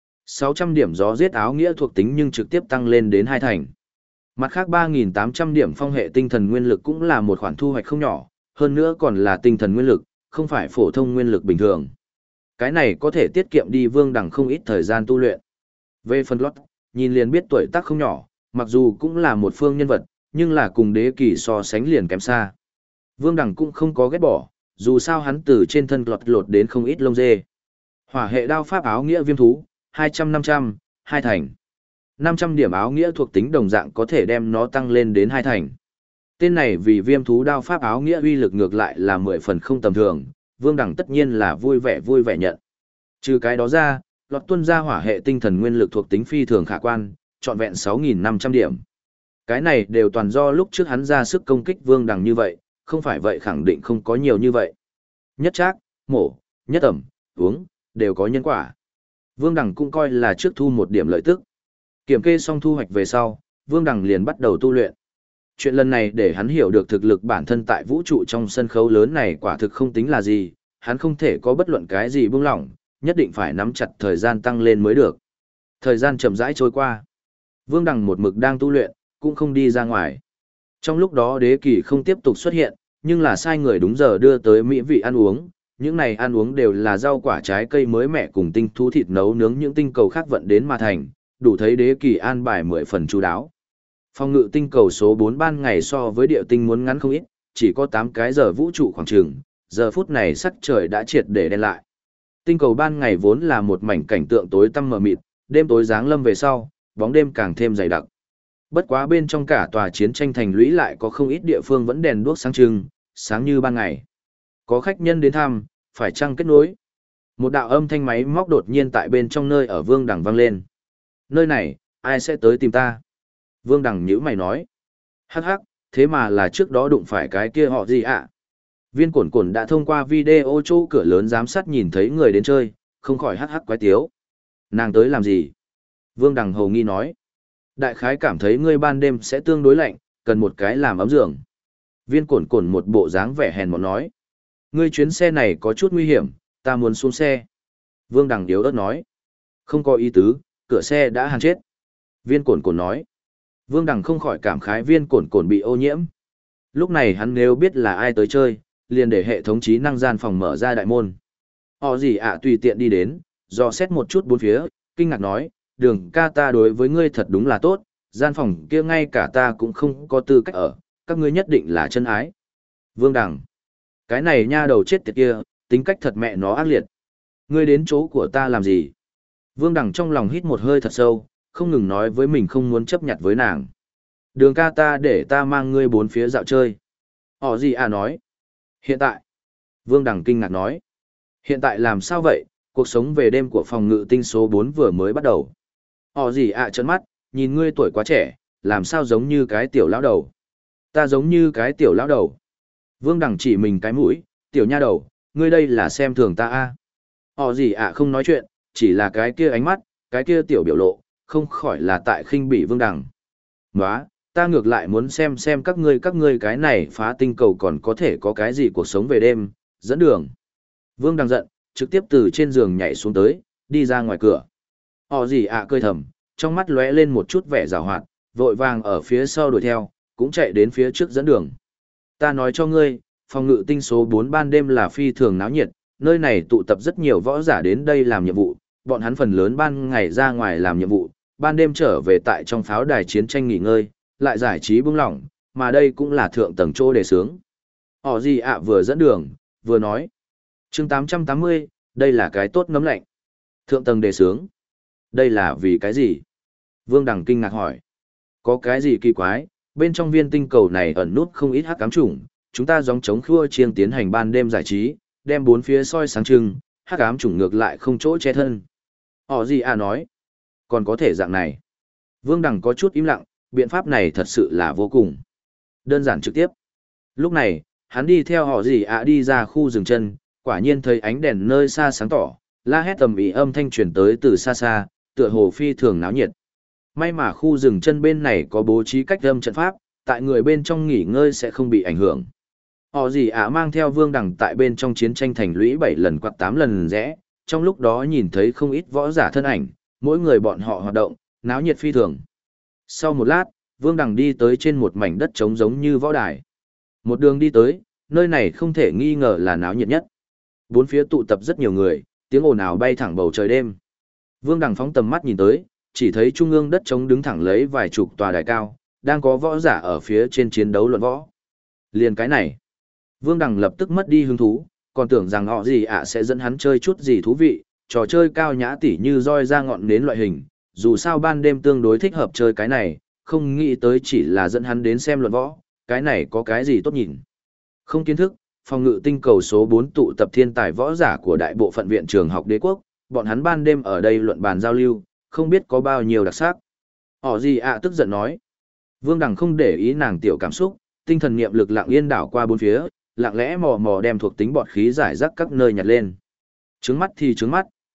600 điểm gió giết áo nghĩa thuộc tính nhưng trực tiếp tăng lên đến 2 thành. Mặt khác 3.800 điểm phong hệ tinh thần nguyên lực cũng là một khoản thu hoạch không nhỏ, hơn nữa còn là tinh thần nguyên lực, không phải phổ thông nguyên lực bình thường. Cái này có thể tiết kiệm đi Vương Đằng không ít thời gian tu luyện. Về phần Lót, nhìn liền biết tuổi tác không nhỏ, mặc dù cũng là một phương nhân vật, nhưng là cùng Đế Kỳ so sánh liền kém xa. Vương Đằng cũng không có ghét bỏ, dù sao hắn từ trên thân Lót lột đến không ít lông dê. Hỏa hệ đao pháp áo nghĩa viêm thú, 200-500, 2 thành. 500 điểm áo nghĩa thuộc tính đồng dạng có thể đem nó tăng lên đến 2 thành. Tên này vì viêm thú đao pháp áo nghĩa uy lực ngược lại là 10 phần không tầm thường, Vương Đằng tất nhiên là vui vẻ nhận. Trừ cái đó ra, Lọt tuân ra hỏa hệ tinh thần nguyên lực thuộc tính phi thường khả quan, trọn vẹn 6.500 điểm. Cái này đều toàn do lúc trước hắn ra sức công kích Vương Đằng như vậy, không phải vậy khẳng định không có nhiều như vậy. Nhất trác, mổ, nhất ẩm, uống, đều có nhân quả. Vương Đằng cũng coi là trước thu một điểm lợi tức. Kiểm kê xong thu hoạch về sau, Vương Đằng liền bắt đầu tu luyện. Chuyện lần này để hắn hiểu được thực lực bản thân tại vũ trụ trong sân khấu lớn này quả thực không tính là gì, hắn không thể có bất luận cái gì buông lỏng, nhất định phải nắm chặt thời gian tăng lên mới được. Thời gian chậm rãi trôi qua. Vương Đằng một mực đang tu luyện, cũng không đi ra ngoài. Trong lúc đó Đế Kỳ không tiếp tục xuất hiện, nhưng là sai người đúng giờ đưa tới mỹ vị ăn uống. Những này ăn uống đều là rau quả trái cây mới mẻ cùng tinh thú thịt nấu nướng những tinh cầu khác vận đến mà thành, đủ thấy Đế Kỳ an bài 10 phần chu đáo. Phòng ngự tinh cầu số 4 ban ngày so với địa tinh muốn ngắn không ít, chỉ có 8 cái giờ vũ trụ khoảng chừng, giờ phút này sắc trời đã triệt để đen lại. Tinh cầu ban ngày vốn là một mảnh cảnh tượng tối tăm mờ mịt, đêm tối giáng lâm về sau, bóng đêm càng thêm dày đặc. Bất quá bên trong cả tòa chiến tranh thành lũy lại có không ít địa phương vẫn đèn đuốc sáng trưng, sáng như ban ngày. Có khách nhân đến thăm, phải chăng kết nối? Một đạo âm thanh máy móc đột nhiên tại bên trong nơi ở Vương Đằng vang lên. Nơi này, ai sẽ tới tìm ta? Vương Đằng nhíu mày nói. Hắc hắc, thế mà là trước đó đụng phải cái kia họ gì ạ? Viên Cổn Cổn đã thông qua video chỗ cửa lớn giám sát nhìn thấy người đến chơi, không khỏi hắc hắc quái tiếu. Nàng tới làm gì? Vương Đằng hầu nghi nói. Đại khái cảm thấy ngươi ban đêm sẽ tương đối lạnh, cần một cái làm ấm giường. Viên Cổn Cổn một bộ dáng vẻ hèn mọn nói. Ngươi chuyến xe này có chút nguy hiểm, ta muốn xuống xe. Vương Đằng yếu ớt nói. Không có ý tứ, cửa xe đã hàn chết. Viên Cổn Cổn nói. Vương Đằng không khỏi cảm khái Viên Cổn Cổn bị ô nhiễm. Lúc này hắn nếu biết là ai tới chơi, liền để hệ thống trí năng gian phòng mở ra đại môn. Họ gì ạ tùy tiện đi đến, dò xét một chút bốn phía, kinh ngạc nói, Đường ca ta đối với ngươi thật đúng là tốt, gian phòng kia ngay cả ta cũng không có tư cách ở, các ngươi nhất định là chân ái. Vương Đằng, cái này nha đầu chết tiệt kia, tính cách thật mẹ nó ác liệt. Ngươi đến chỗ của ta làm gì? Vương Đằng trong lòng hít một hơi thật sâu, không ngừng nói với mình không muốn chấp nhặt với nàng. Đường ca ta để ta mang ngươi bốn phía dạo chơi. Họ gì à nói. Hiện tại. Vương Đằng kinh ngạc nói. Hiện tại làm sao vậy, cuộc sống về đêm của phòng ngự tinh số 4 vừa mới bắt đầu. Họ gì à trợn mắt, nhìn ngươi tuổi quá trẻ, làm sao giống như cái tiểu lão đầu. Ta giống như cái tiểu lão đầu. Vương Đằng chỉ mình cái mũi, tiểu nha đầu, ngươi đây là xem thường ta a. Họ gì à không nói chuyện, chỉ là cái kia ánh mắt, cái kia tiểu biểu lộ, không khỏi là tại khinh bỉ Vương Đằng. Nóa, ta ngược lại muốn xem các ngươi cái này phá tinh cầu còn có thể có cái gì cuộc sống về đêm, dẫn đường. Vương Đằng giận, trực tiếp từ trên giường nhảy xuống tới, đi ra ngoài cửa. Họ gì ạ cười thầm, trong mắt lóe lên một chút vẻ giảo hoạt, vội vàng ở phía sau đuổi theo, cũng chạy đến phía trước dẫn đường. Ta nói cho ngươi, phòng ngự tinh số 4 ban đêm là phi thường náo nhiệt, nơi này tụ tập rất nhiều võ giả đến đây làm nhiệm vụ, bọn hắn phần lớn ban ngày ra ngoài làm nhiệm vụ, ban đêm trở về tại trong pháo đài chiến tranh nghỉ ngơi, lại giải trí buông lỏng, mà đây cũng là thượng tầng chỗ để sướng. Họ gì ạ vừa dẫn đường, vừa nói. Chương 880, đây là cái tốt ngấm lạnh. Thượng tầng đề sướng. Đây là vì cái gì? Vương Đằng kinh ngạc hỏi. Có cái gì kỳ quái, bên trong viên tinh cầu này ẩn nút không ít hắc ám chủng, chúng ta gióng chống khua chiêng tiến hành ban đêm giải trí, đem bốn phía soi sáng trưng, hắc ám chủng ngược lại không chỗ che thân. Họ gì à nói. Còn có thể dạng này. Vương Đằng có chút im lặng, biện pháp này thật sự là vô cùng. Đơn giản trực tiếp. Lúc này, hắn đi theo họ gì à đi ra khu rừng chân, quả nhiên thấy ánh đèn nơi xa sáng tỏ, la hét tầm ý âm thanh truyền tới từ xa xa, tựa hồ phi thường náo nhiệt. May mà khu rừng chân bên này có bố trí cách âm trận pháp, tại người bên trong nghỉ ngơi sẽ không bị ảnh hưởng. Họ gì ạ mang theo Vương Đằng tại bên trong chiến tranh thành lũy 7 lần quạt 8 lần rẽ, trong lúc đó nhìn thấy không ít võ giả thân ảnh, mỗi người bọn họ hoạt động, náo nhiệt phi thường. Sau một lát, Vương Đằng đi tới trên một mảnh đất trống giống như võ đài. Một đường đi tới, nơi này không thể nghi ngờ là náo nhiệt nhất. Bốn phía tụ tập rất nhiều người, tiếng ồn ào bay thẳng bầu trời đêm. Vương Đằng phóng tầm mắt nhìn tới, chỉ thấy trung ương đất trống đứng thẳng lấy vài chục tòa đài cao, đang có võ giả ở phía trên chiến đấu luận võ. Liền cái này, Vương Đằng lập tức mất đi hứng thú, còn tưởng rằng họ gì ạ sẽ dẫn hắn chơi chút gì thú vị, trò chơi cao nhã tỉ như roi ra ngọn nến loại hình, dù sao ban đêm tương đối thích hợp chơi cái này, không nghĩ tới chỉ là dẫn hắn đến xem luận võ, cái này có cái gì tốt nhìn. Không kiến thức, phòng ngự tinh cầu số 4 tụ tập thiên tài võ giả của đại bộ phận viện trường học đế quốc, bọn hắn ban đêm ở đây luận bàn giao lưu, không biết có bao nhiêu đặc sắc. Họ gì ạ tức giận nói. Vương Đằng không để ý nàng tiểu cảm xúc, tinh thần niệm lực lặng yên đảo qua bốn phía, lặng lẽ mò mò đem thuộc tính bọt khí giải rác các nơi nhặt lên. Trứng mắt thì trứng mắt,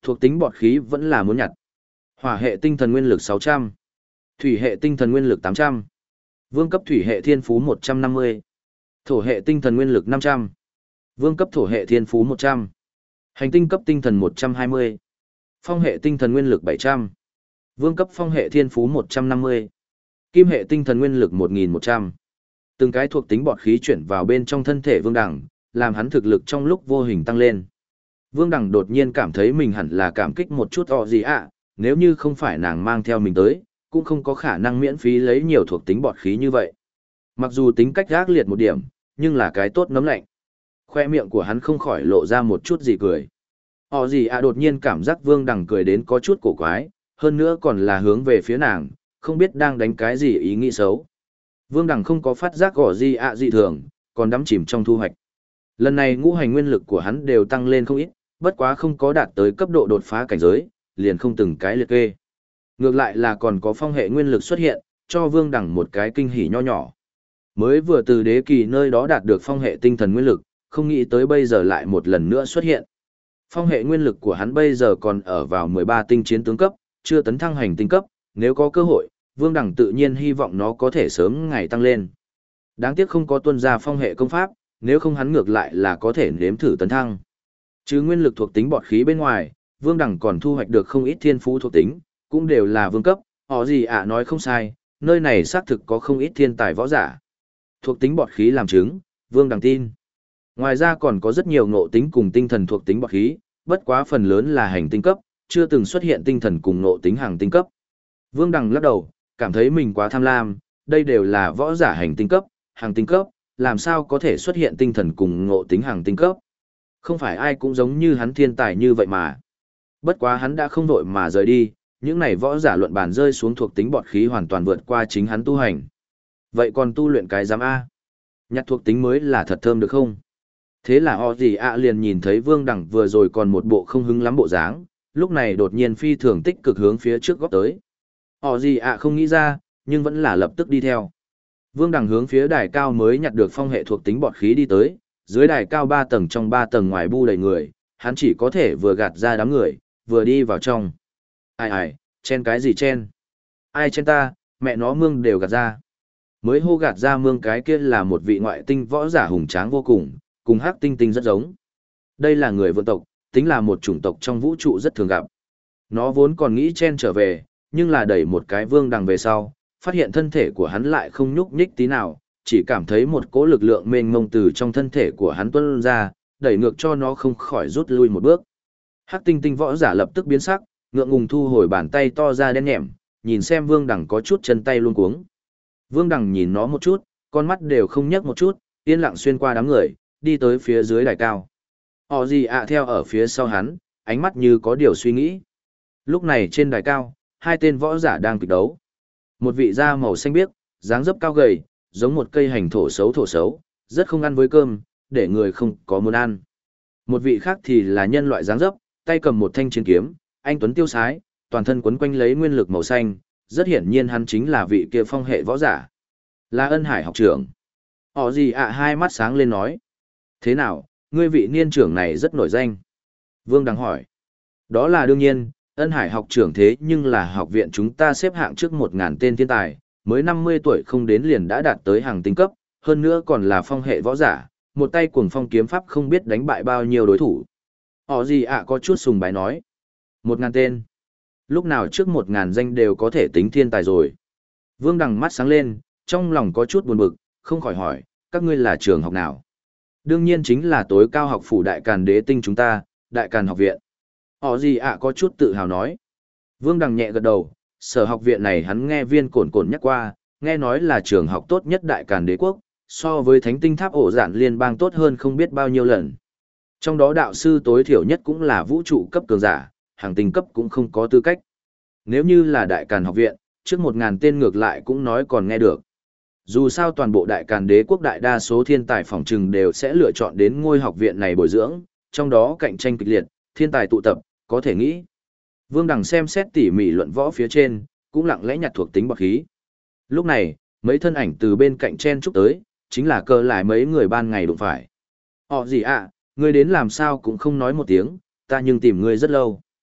Thuộc tính bọt khí vẫn là muốn nhặt. Hỏa hệ tinh thần nguyên lực 600. Thủy hệ tinh thần nguyên lực 800. Vương cấp thủy hệ thiên phú 150. Thổ hệ tinh thần nguyên lực 500. Vương cấp thổ hệ thiên phú 100. Hành tinh cấp tinh thần 120. Phong hệ tinh thần nguyên lực 700. Vương cấp phong hệ thiên phú 150. Kim hệ tinh thần nguyên lực 1100. Từng cái thuộc tính bọt khí chuyển vào bên trong thân thể Vương Đằng, làm hắn thực lực trong lúc vô hình tăng lên. Vương Đằng đột nhiên cảm thấy mình hẳn là cảm kích một chút gì ạ, nếu như không phải nàng mang theo mình tới, cũng không có khả năng miễn phí lấy nhiều thuộc tính bọt khí như vậy. Mặc dù tính cách ác liệt một điểm, nhưng là cái tốt nấm lạnh. Khoe miệng của hắn không khỏi lộ ra một chút gì cười. Gì ạ đột nhiên cảm giác Vương Đằng cười đến có chút cổ quái, hơn nữa còn là hướng về phía nàng, không biết đang đánh cái gì ý nghĩ xấu. Vương Đằng không có phát giác gì ạ dị thường, còn đắm chìm trong thu hoạch. Lần này ngũ hành nguyên lực của hắn đều tăng lên không ít, bất quá không có đạt tới cấp độ đột phá cảnh giới, liền không từng cái liệt kê. Ngược lại là còn có phong hệ nguyên lực xuất hiện, cho Vương Đằng một cái kinh hỉ nho nhỏ. Mới vừa từ đế kỳ nơi đó đạt được phong hệ tinh thần nguyên lực, không nghĩ tới bây giờ lại một lần nữa xuất hiện. Phong hệ nguyên lực của hắn bây giờ còn ở vào 13 tinh chiến tướng cấp, chưa tấn thăng hành tinh cấp, nếu có cơ hội, Vương Đằng tự nhiên hy vọng nó có thể sớm ngày tăng lên. Đáng tiếc không có tuân ra phong hệ công pháp, nếu không hắn ngược lại là có thể nếm thử tấn thăng. Chứ nguyên lực thuộc tính bọt khí bên ngoài, Vương Đằng còn thu hoạch được không ít thiên phú thuộc tính, cũng đều là vương cấp, gì ạ nói không sai, nơi này xác thực có không ít thiên tài võ giả. Thuộc tính bọt khí làm chứng, Vương Đằng tin. Ngoài ra còn có rất nhiều ngộ tính cùng tinh thần thuộc tính bọt khí, bất quá phần lớn là hành tinh cấp, chưa từng xuất hiện tinh thần cùng ngộ tính hàng tinh cấp. Vương Đằng lắc đầu, cảm thấy mình quá tham lam, đây đều là võ giả hành tinh cấp, hàng tinh cấp, làm sao có thể xuất hiện tinh thần cùng ngộ tính hàng tinh cấp. Không phải ai cũng giống như hắn thiên tài như vậy mà. Bất quá hắn đã không vội mà rời đi, những này võ giả luận bàn rơi xuống thuộc tính bọt khí hoàn toàn vượt qua chính hắn tu hành. Vậy còn tu luyện cái giám A? Nhặt thuộc tính mới là thật thơm được không? Thế là gì ạ liền nhìn thấy Vương Đằng vừa rồi còn một bộ không hứng lắm bộ dáng, lúc này đột nhiên phi thường tích cực hướng phía trước góp tới. Gì ạ không nghĩ ra, nhưng vẫn là lập tức đi theo. Vương Đằng hướng phía đài cao mới nhặt được phong hệ thuộc tính bọt khí đi tới, dưới đài cao 3 tầng trong 3 tầng ngoài bu đầy người, hắn chỉ có thể vừa gạt ra đám người, vừa đi vào trong. Ai, chen cái gì chen? Ai chen ta, mẹ nó mương đều gạt ra. Mới hô gạt ra mương cái kia là một vị ngoại tinh võ giả hùng tráng vô cùng hắc tinh tinh rất giống. Đây là người vượn tộc, tính là một chủng tộc trong vũ trụ rất thường gặp. Nó vốn còn nghĩ chen trở về, nhưng là đẩy một cái Vương Đằng về sau, phát hiện thân thể của hắn lại không nhúc nhích tí nào, chỉ cảm thấy một cỗ lực lượng mênh mông từ trong thân thể của hắn tuôn ra, đẩy ngược cho nó không khỏi rút lui một bước. Hắc tinh tinh võ giả lập tức biến sắc, ngượng ngùng thu hồi bàn tay to ra đen nhẹm, nhìn xem Vương Đằng có chút chân tay luống cuống. Vương Đằng nhìn nó một chút, con mắt đều không nhấc một chút, yên lặng xuyên qua đám người, đi tới phía dưới đài cao. Gì ạ theo ở phía sau hắn, ánh mắt như có điều suy nghĩ. Lúc này trên đài cao, hai tên võ giả đang kịch đấu. Một vị da màu xanh biếc, dáng dấp cao gầy, giống một cây hành thổ xấu, rất không ăn với cơm, để người không có muốn ăn. Một vị khác thì là nhân loại dáng dấp, tay cầm một thanh chiến kiếm, anh tuấn tiêu sái, toàn thân quấn quanh lấy nguyên lực màu xanh, rất hiển nhiên hắn chính là vị kia phong hệ võ giả. Là Ân Hải học trưởng. Gì ạ hai mắt sáng lên nói. Thế nào, ngươi vị niên trưởng này rất nổi danh. Vương Đằng hỏi. Đó là đương nhiên, Ân Hải học trưởng thế nhưng là học viện chúng ta xếp hạng trước 1000 tên thiên tài, mới 50 tuổi không đến liền đã đạt tới hàng tinh cấp, hơn nữa còn là phong hệ võ giả, một tay cuồng phong kiếm pháp không biết đánh bại bao nhiêu đối thủ. Gì ạ có chút sùng bái nói. 1000 tên. Lúc nào trước 1000 danh đều có thể tính thiên tài rồi. Vương Đằng mắt sáng lên, trong lòng có chút buồn bực, không khỏi hỏi, các ngươi là trường học nào? Đương nhiên chính là tối cao học phủ Đại Càn Đế Tinh chúng ta, Đại Càn học viện. Gì ạ có chút tự hào nói. Vương Đằng nhẹ gật đầu, sở học viện này hắn nghe Viên Cổn Cổn nhắc qua, nghe nói là trường học tốt nhất Đại Càn Đế quốc, so với Thánh Tinh Tháp ổ giản liên bang tốt hơn không biết bao nhiêu lần. Trong đó đạo sư tối thiểu nhất cũng là vũ trụ cấp cường giả, hàng tinh cấp cũng không có tư cách. Nếu như là Đại Càn học viện, trước 1000 tên ngược lại cũng nói còn nghe được. Dù sao toàn bộ Đại Càn Đế quốc đại đa số thiên tài phỏng trừng đều sẽ lựa chọn đến ngôi học viện này bồi dưỡng, trong đó cạnh tranh kịch liệt, thiên tài tụ tập, có thể nghĩ. Vương Đằng xem xét tỉ mỉ luận võ phía trên, cũng lặng lẽ nhặt thuộc tính bọt khí. Lúc này, mấy thân ảnh từ bên cạnh chen chúc tới, chính là cơ lại mấy người ban ngày đụng phải. Gì ạ, ngươi đến làm sao cũng không nói một tiếng, ta nhưng tìm ngươi rất lâu.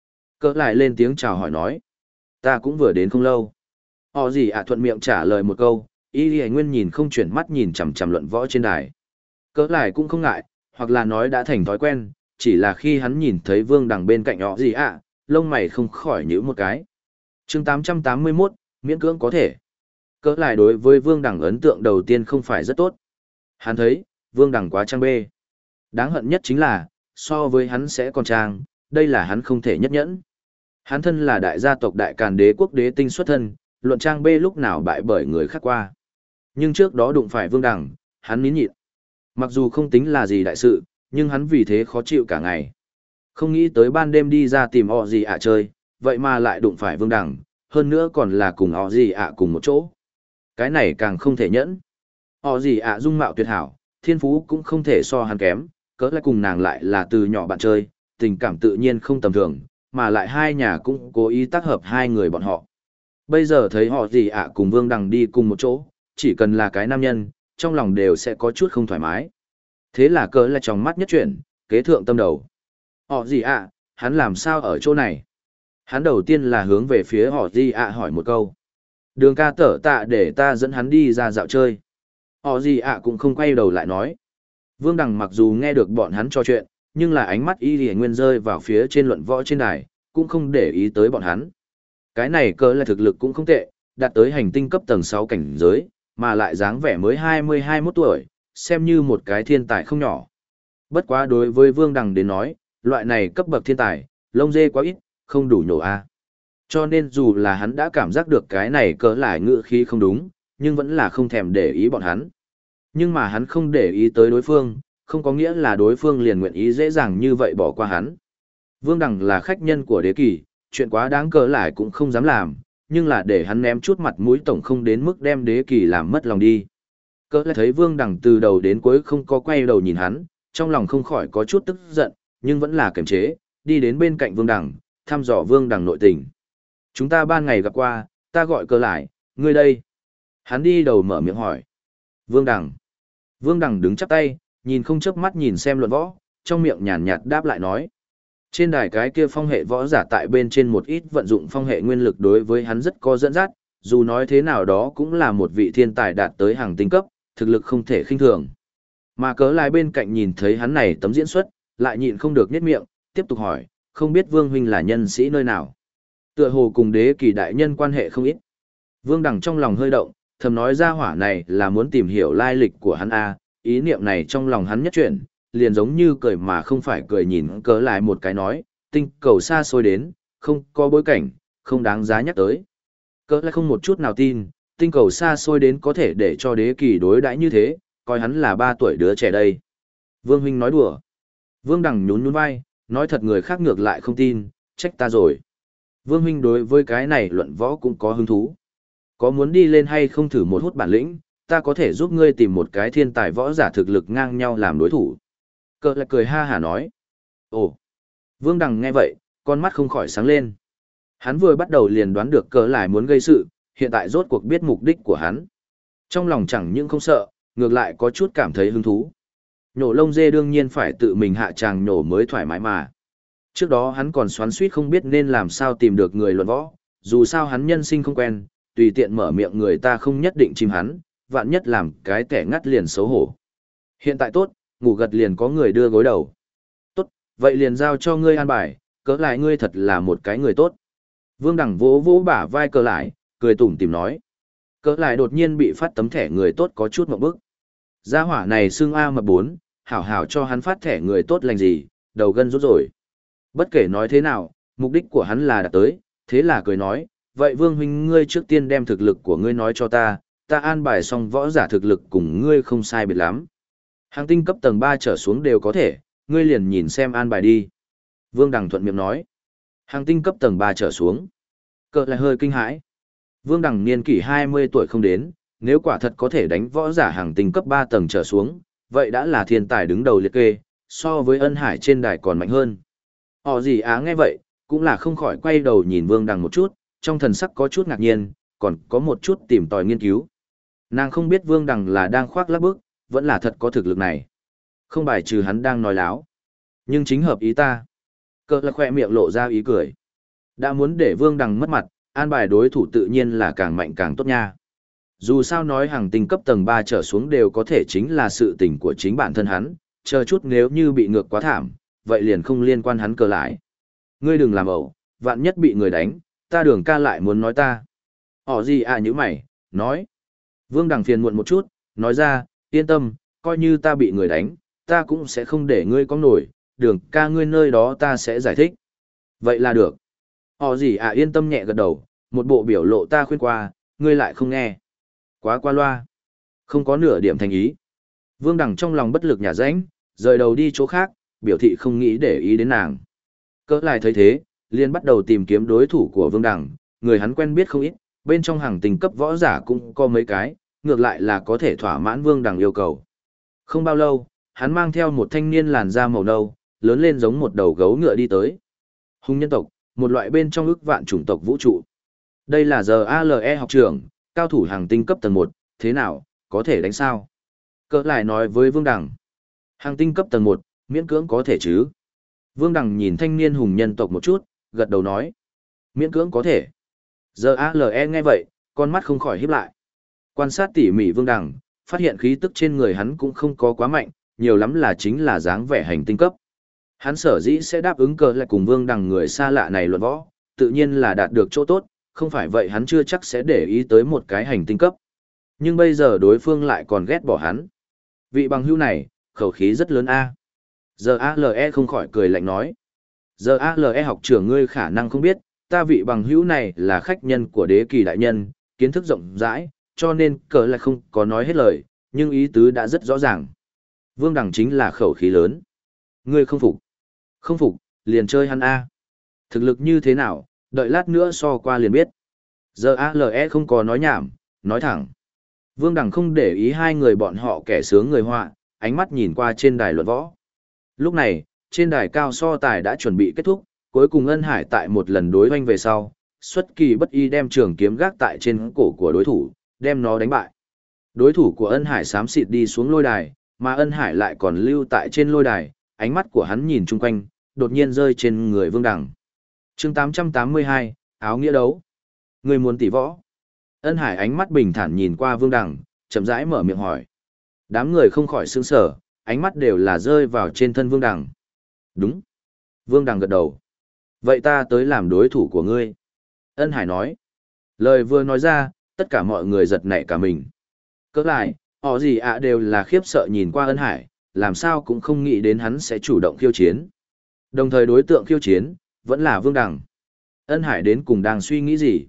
Cỡ lại lên tiếng chào hỏi nói. Ta cũng vừa đến không lâu. Họ gì ạ thuận miệng trả lời một câu, y lì nguyên nhìn không chuyển mắt nhìn chằm chằm luận võ trên đài. Cỡ lại cũng không ngại, hoặc là nói đã thành thói quen, chỉ là khi hắn nhìn thấy Vương Đằng bên cạnh họ gì ạ, lông mày không khỏi nhíu một cái. Chương 881, miễn cưỡng có thể. Cỡ lại đối với Vương Đằng ấn tượng đầu tiên không phải rất tốt. Hắn thấy, Vương Đằng quá trang bê. Đáng hận nhất chính là, so với hắn sẽ còn trang, đây là hắn không thể nhất nhẫn. Hắn thân là đại gia tộc đại càn đế quốc đế tinh xuất thân, luận trang bê lúc nào bại bởi người khác qua. Nhưng trước đó đụng phải Vương Đằng, hắn nín nhịn. Mặc dù không tính là gì đại sự, nhưng hắn vì thế khó chịu cả ngày. Không nghĩ tới ban đêm đi ra tìm họ gì ạ chơi, vậy mà lại đụng phải Vương Đằng, hơn nữa còn là cùng họ gì ạ cùng một chỗ. Cái này càng không thể nhẫn. Họ gì ạ dung mạo tuyệt hảo, thiên phú cũng không thể so hắn kém, cỡ lại cùng nàng lại là từ nhỏ bạn chơi, tình cảm tự nhiên không tầm thường, mà lại hai nhà cũng cố ý tác hợp hai người bọn họ. Bây giờ thấy họ gì ạ cùng Vương Đằng đi cùng một chỗ, chỉ cần là cái nam nhân, trong lòng đều sẽ có chút không thoải mái. Thế là cỡ lại trong mắt nhất chuyển, kế thượng tâm đầu. Họ gì ạ, hắn làm sao ở chỗ này? Hắn đầu tiên là hướng về phía họ gì ạ hỏi một câu. Đường ca tở tạ để ta dẫn hắn đi ra dạo chơi. Họ gì ạ cũng không quay đầu lại nói. Vương Đằng mặc dù nghe được bọn hắn trò chuyện, nhưng là ánh mắt y lì nguyên rơi vào phía trên luận võ trên đài, cũng không để ý tới bọn hắn. Cái này cỡ là thực lực cũng không tệ, đạt tới hành tinh cấp tầng 6 cảnh giới, mà lại dáng vẻ mới 20-21 tuổi, xem như một cái thiên tài không nhỏ. Bất quá đối với Vương Đằng đến nói, loại này cấp bậc thiên tài, lông dê quá ít, không đủ nhổ a. Cho nên dù là hắn đã cảm giác được cái này cỡ lại ngựa khí không đúng, nhưng vẫn là không thèm để ý bọn hắn. Nhưng mà hắn không để ý tới đối phương, không có nghĩa là đối phương liền nguyện ý dễ dàng như vậy bỏ qua hắn. Vương Đằng là khách nhân của đế kỳ, chuyện quá đáng cỡ lại cũng không dám làm, nhưng là để hắn ném chút mặt mũi tổng không đến mức đem đế kỳ làm mất lòng đi. Cỡ lại thấy Vương Đằng từ đầu đến cuối không có quay đầu nhìn hắn, trong lòng không khỏi có chút tức giận, nhưng vẫn là kiềm chế, đi đến bên cạnh Vương Đằng, thăm dò Vương Đằng nội tình. Chúng ta ban ngày gặp qua, ta gọi cỡ lại, ngươi đây. Hắn đi đầu mở miệng hỏi. Vương Đằng. Vương Đằng đứng chắp tay, nhìn không chớp mắt nhìn xem luận võ, trong miệng nhàn nhạt đáp lại nói. Trên đài cái kia phong hệ võ giả tại bên trên một ít vận dụng phong hệ nguyên lực đối với hắn rất có dẫn dắt, dù nói thế nào đó cũng là một vị thiên tài đạt tới hàng tinh cấp, thực lực không thể khinh thường. Mà cớ lại bên cạnh nhìn thấy hắn này tấm diễn xuất, lại nhịn không được nhếch miệng, tiếp tục hỏi, không biết Vương huynh là nhân sĩ nơi nào? Tựa hồ cùng đế kỳ đại nhân quan hệ không ít. Vương Đằng trong lòng hơi động, thầm nói ra hỏa này là muốn tìm hiểu lai lịch của hắn a, ý niệm này trong lòng hắn nhất chuyển, liền giống như cười mà không phải cười nhìn cớ lại một cái nói, tinh cầu xa xôi đến, không có bối cảnh, không đáng giá nhắc tới. Cớ lại không một chút nào tin, tinh cầu xa xôi đến có thể để cho đế kỳ đối đãi như thế, coi hắn là 3 tuổi đứa trẻ đây. Vương huynh nói đùa. Vương Đằng nhún nhún vai, nói thật người khác ngược lại không tin, trách ta rồi. Vương huynh đối với cái này luận võ cũng có hứng thú. Có muốn đi lên hay không thử một hút bản lĩnh, ta có thể giúp ngươi tìm một cái thiên tài võ giả thực lực ngang nhau làm đối thủ. Cờ lại cười ha hả nói. Ồ! Vương Đằng nghe vậy, con mắt không khỏi sáng lên. Hắn vừa bắt đầu liền đoán được cờ lại muốn gây sự, hiện tại rốt cuộc biết mục đích của hắn. Trong lòng chẳng những không sợ, ngược lại có chút cảm thấy hứng thú. Nhổ lông dê đương nhiên phải tự mình hạ tràng nhổ mới thoải mái mà. Trước đó hắn còn xoắn suýt không biết nên làm sao tìm được người luận võ, dù sao hắn nhân sinh không quen, tùy tiện mở miệng người ta không nhất định chìm hắn, vạn nhất làm cái tẻ ngắt liền xấu hổ. Hiện tại tốt, ngủ gật liền có người đưa gối đầu. Tốt, vậy liền giao cho ngươi an bài, cớ lại ngươi thật là một cái người tốt. Vương Đằng vỗ vỗ bả vai cờ lại, cười tủm tỉm nói. Cớ lại đột nhiên bị phát tấm thẻ người tốt có chút một bức. Gia hỏa này xưng A mập 4, hảo hảo cho hắn phát thẻ người tốt lành gì, đầu gân rút rồi. Bất kể nói thế nào, mục đích của hắn là đạt tới, thế là cười nói, vậy Vương huynh ngươi trước tiên đem thực lực của ngươi nói cho ta an bài xong võ giả thực lực cùng ngươi không sai biệt lắm. Hàng tinh cấp tầng 3 trở xuống đều có thể, ngươi liền nhìn xem an bài đi. Vương Đằng thuận miệng nói. Hàng tinh cấp tầng 3 trở xuống. Cờ lại hơi kinh hãi. Vương Đằng niên kỷ 20 tuổi không đến, nếu quả thật có thể đánh võ giả hàng tinh cấp 3 tầng trở xuống, vậy đã là thiên tài đứng đầu liệt kê, so với Ân Hải trên đài còn mạnh hơn. Họ gì á nghe vậy, cũng là không khỏi quay đầu nhìn Vương Đằng một chút, trong thần sắc có chút ngạc nhiên, còn có một chút tìm tòi nghiên cứu. Nàng không biết Vương Đằng là đang khoác lác bức, vẫn là thật có thực lực này. Không bài trừ hắn đang nói láo. Nhưng chính hợp ý ta. Cờ là khoe miệng lộ ra ý cười. Đã muốn để Vương Đằng mất mặt, an bài đối thủ tự nhiên là càng mạnh càng tốt nha. Dù sao nói hàng tinh cấp tầng 3 trở xuống đều có thể chính là sự tình của chính bản thân hắn, chờ chút nếu như bị ngược quá thảm, vậy liền không liên quan hắn cờ lại. Ngươi đừng làm ẩu, vạn nhất bị người đánh, ta Đường ca lại muốn nói ta. Gì à như mày, nói. Vương Đằng phiền muộn một chút, nói ra, yên tâm, coi như ta bị người đánh, ta cũng sẽ không để ngươi có nổi, Đường ca ngươi nơi đó ta sẽ giải thích. Vậy là được. Gì à yên tâm nhẹ gật đầu, một bộ biểu lộ ta khuyên qua, ngươi lại không nghe. Quá qua loa. Không có nửa điểm thành ý. Vương Đằng trong lòng bất lực nhả rãnh, rời đầu đi chỗ khác, biểu thị không nghĩ để ý đến nàng. Cỡ lại thấy thế, liền bắt đầu tìm kiếm đối thủ của Vương Đằng, người hắn quen biết không ít, bên trong hàng tình cấp võ giả cũng có mấy cái, ngược lại là có thể thỏa mãn Vương Đằng yêu cầu. Không bao lâu, hắn mang theo một thanh niên làn da màu nâu, lớn lên giống một đầu gấu ngựa đi tới. Hùng nhân tộc, một loại bên trong ức vạn chủng tộc vũ trụ. Đây là GALE học trưởng, cao thủ hàng tinh cấp tầng 1, thế nào, có thể đánh sao? Cỡ lại nói với Vương Đằng. Hàng tinh cấp tầng 1, miễn cưỡng có thể chứ? Vương Đằng nhìn thanh niên hùng nhân tộc một chút, gật đầu nói. Miễn cưỡng có thể. GALE nghe vậy, con mắt không khỏi híp lại. Quan sát tỉ mỉ Vương Đằng, phát hiện khí tức trên người hắn cũng không có quá mạnh, nhiều lắm là chính là dáng vẻ hành tinh cấp. Hắn sở dĩ sẽ đáp ứng cờ lại cùng Vương Đằng người xa lạ này luận võ, tự nhiên là đạt được chỗ tốt, không phải vậy hắn chưa chắc sẽ để ý tới một cái hành tinh cấp. Nhưng bây giờ đối phương lại còn ghét bỏ hắn. Vị bằng hữu này, khẩu khí rất lớn a. GALE không khỏi cười lạnh nói. GALE học trưởng ngươi khả năng không biết, ta vị bằng hữu này là khách nhân của đế kỳ đại nhân, kiến thức rộng rãi, cho nên cờ lại không có nói hết lời, nhưng ý tứ đã rất rõ ràng. Vương Đằng chính là khẩu khí lớn. Ngươi không phục. Không phục, liền chơi hắn a. Thực lực như thế nào, đợi lát nữa so qua liền biết. GALE không có nói nhảm, nói thẳng. Vương Đằng không để ý hai người bọn họ kẻ sướng người họa, ánh mắt nhìn qua trên đài luận võ. Lúc này, trên đài cao so tài đã chuẩn bị kết thúc, cuối cùng Ân Hải tại một lần đối hoanh về sau, xuất kỳ bất ý đem trường kiếm gác tại trên cổ của đối thủ, đem nó đánh bại. Đối thủ của Ân Hải xám xịt đi xuống lôi đài, mà Ân Hải lại còn lưu tại trên lôi đài, ánh mắt của hắn nhìn chung quanh, đột nhiên rơi trên người Vương Đằng. Chương 882, áo nghĩa đấu. Người muốn tỷ võ. Ân Hải ánh mắt bình thản nhìn qua Vương Đằng, chậm rãi mở miệng hỏi. Đám người không khỏi sững sờ, ánh mắt đều là rơi vào trên thân Vương Đằng. Đúng. Vương Đằng gật đầu. Vậy ta tới làm đối thủ của ngươi. Ân Hải nói. Lời vừa nói ra, tất cả mọi người giật nảy cả mình. Cỡ lại, họ gì ạ đều là khiếp sợ nhìn qua Ân Hải, làm sao cũng không nghĩ đến hắn sẽ chủ động khiêu chiến. Đồng thời đối tượng khiêu chiến, vẫn là Vương Đằng. Ân Hải đến cùng đang suy nghĩ gì?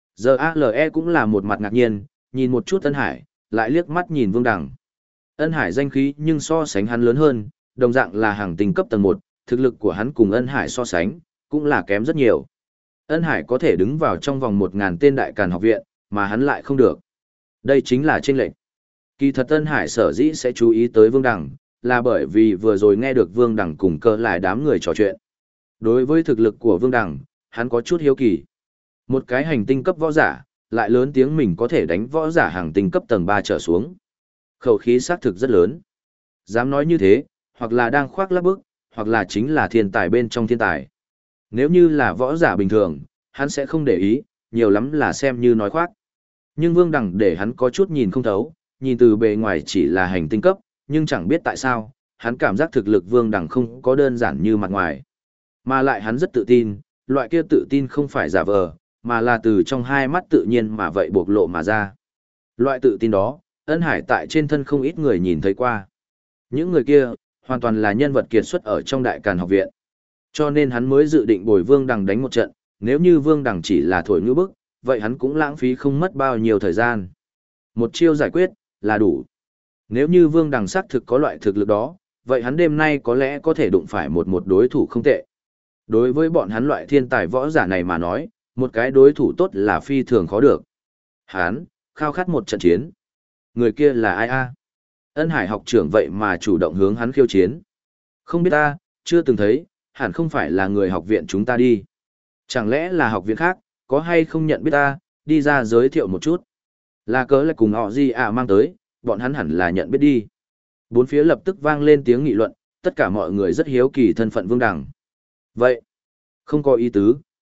GALE cũng là một mặt ngạc nhiên, nhìn một chút Ân Hải, lại liếc mắt nhìn Vương Đằng. Ân Hải danh khí nhưng so sánh hắn lớn hơn, đồng dạng là hàng tinh cấp tầng 1, thực lực của hắn cùng Ân Hải so sánh, cũng là kém rất nhiều. Ân Hải có thể đứng vào trong vòng 1.000 tên đại càn học viện, mà hắn lại không được. Đây chính là chênh lệch. Kỳ thật Ân Hải sở dĩ sẽ chú ý tới Vương Đằng, là bởi vì vừa rồi nghe được Vương Đằng cùng cơ lại đám người trò chuyện. Đối với thực lực của Vương Đằng, hắn có chút hiếu kỳ. Một cái hành tinh cấp võ giả, lại lớn tiếng mình có thể đánh võ giả hàng tinh cấp tầng 3 trở xuống. Khẩu khí xác thực rất lớn. Dám nói như thế, hoặc là đang khoác lác bức, hoặc là chính là thiên tài bên trong thiên tài. Nếu như là võ giả bình thường, hắn sẽ không để ý, nhiều lắm là xem như nói khoác. Nhưng Vương Đằng để hắn có chút nhìn không thấu, nhìn từ bề ngoài chỉ là hành tinh cấp, nhưng chẳng biết tại sao, hắn cảm giác thực lực Vương Đằng không có đơn giản như mặt ngoài. Mà lại hắn rất tự tin, loại kia tự tin không phải giả vờ, mà là từ trong hai mắt tự nhiên mà vậy bộc lộ mà ra. Loại tự tin đó, Ân Hải tại trên thân không ít người nhìn thấy qua. Những người kia, hoàn toàn là nhân vật kiệt xuất ở trong đại càn học viện. Cho nên hắn mới dự định bồi Vương Đằng đánh một trận, nếu như Vương Đằng chỉ là thổi ngữ bức, vậy hắn cũng lãng phí không mất bao nhiêu thời gian. Một chiêu giải quyết, là đủ. Nếu như Vương Đằng xác thực có loại thực lực đó, vậy hắn đêm nay có lẽ có thể đụng phải một đối thủ không tệ. Đối với bọn hắn loại thiên tài võ giả này mà nói, một cái đối thủ tốt là phi thường khó được. Hắn, khao khát một trận chiến. Người kia là ai a? Ân Hải học trưởng vậy mà chủ động hướng hắn khiêu chiến. Không biết ta, chưa từng thấy, hẳn không phải là người học viện chúng ta đi. Chẳng lẽ là học viện khác, có hay không nhận biết ta, đi ra giới thiệu một chút. Là cớ lại cùng họ gì ạ mang tới, bọn hắn hẳn là nhận biết đi. Bốn phía lập tức vang lên tiếng nghị luận, tất cả mọi người rất hiếu kỳ thân phận Vương Đằng. Vậy, không có ý tứ,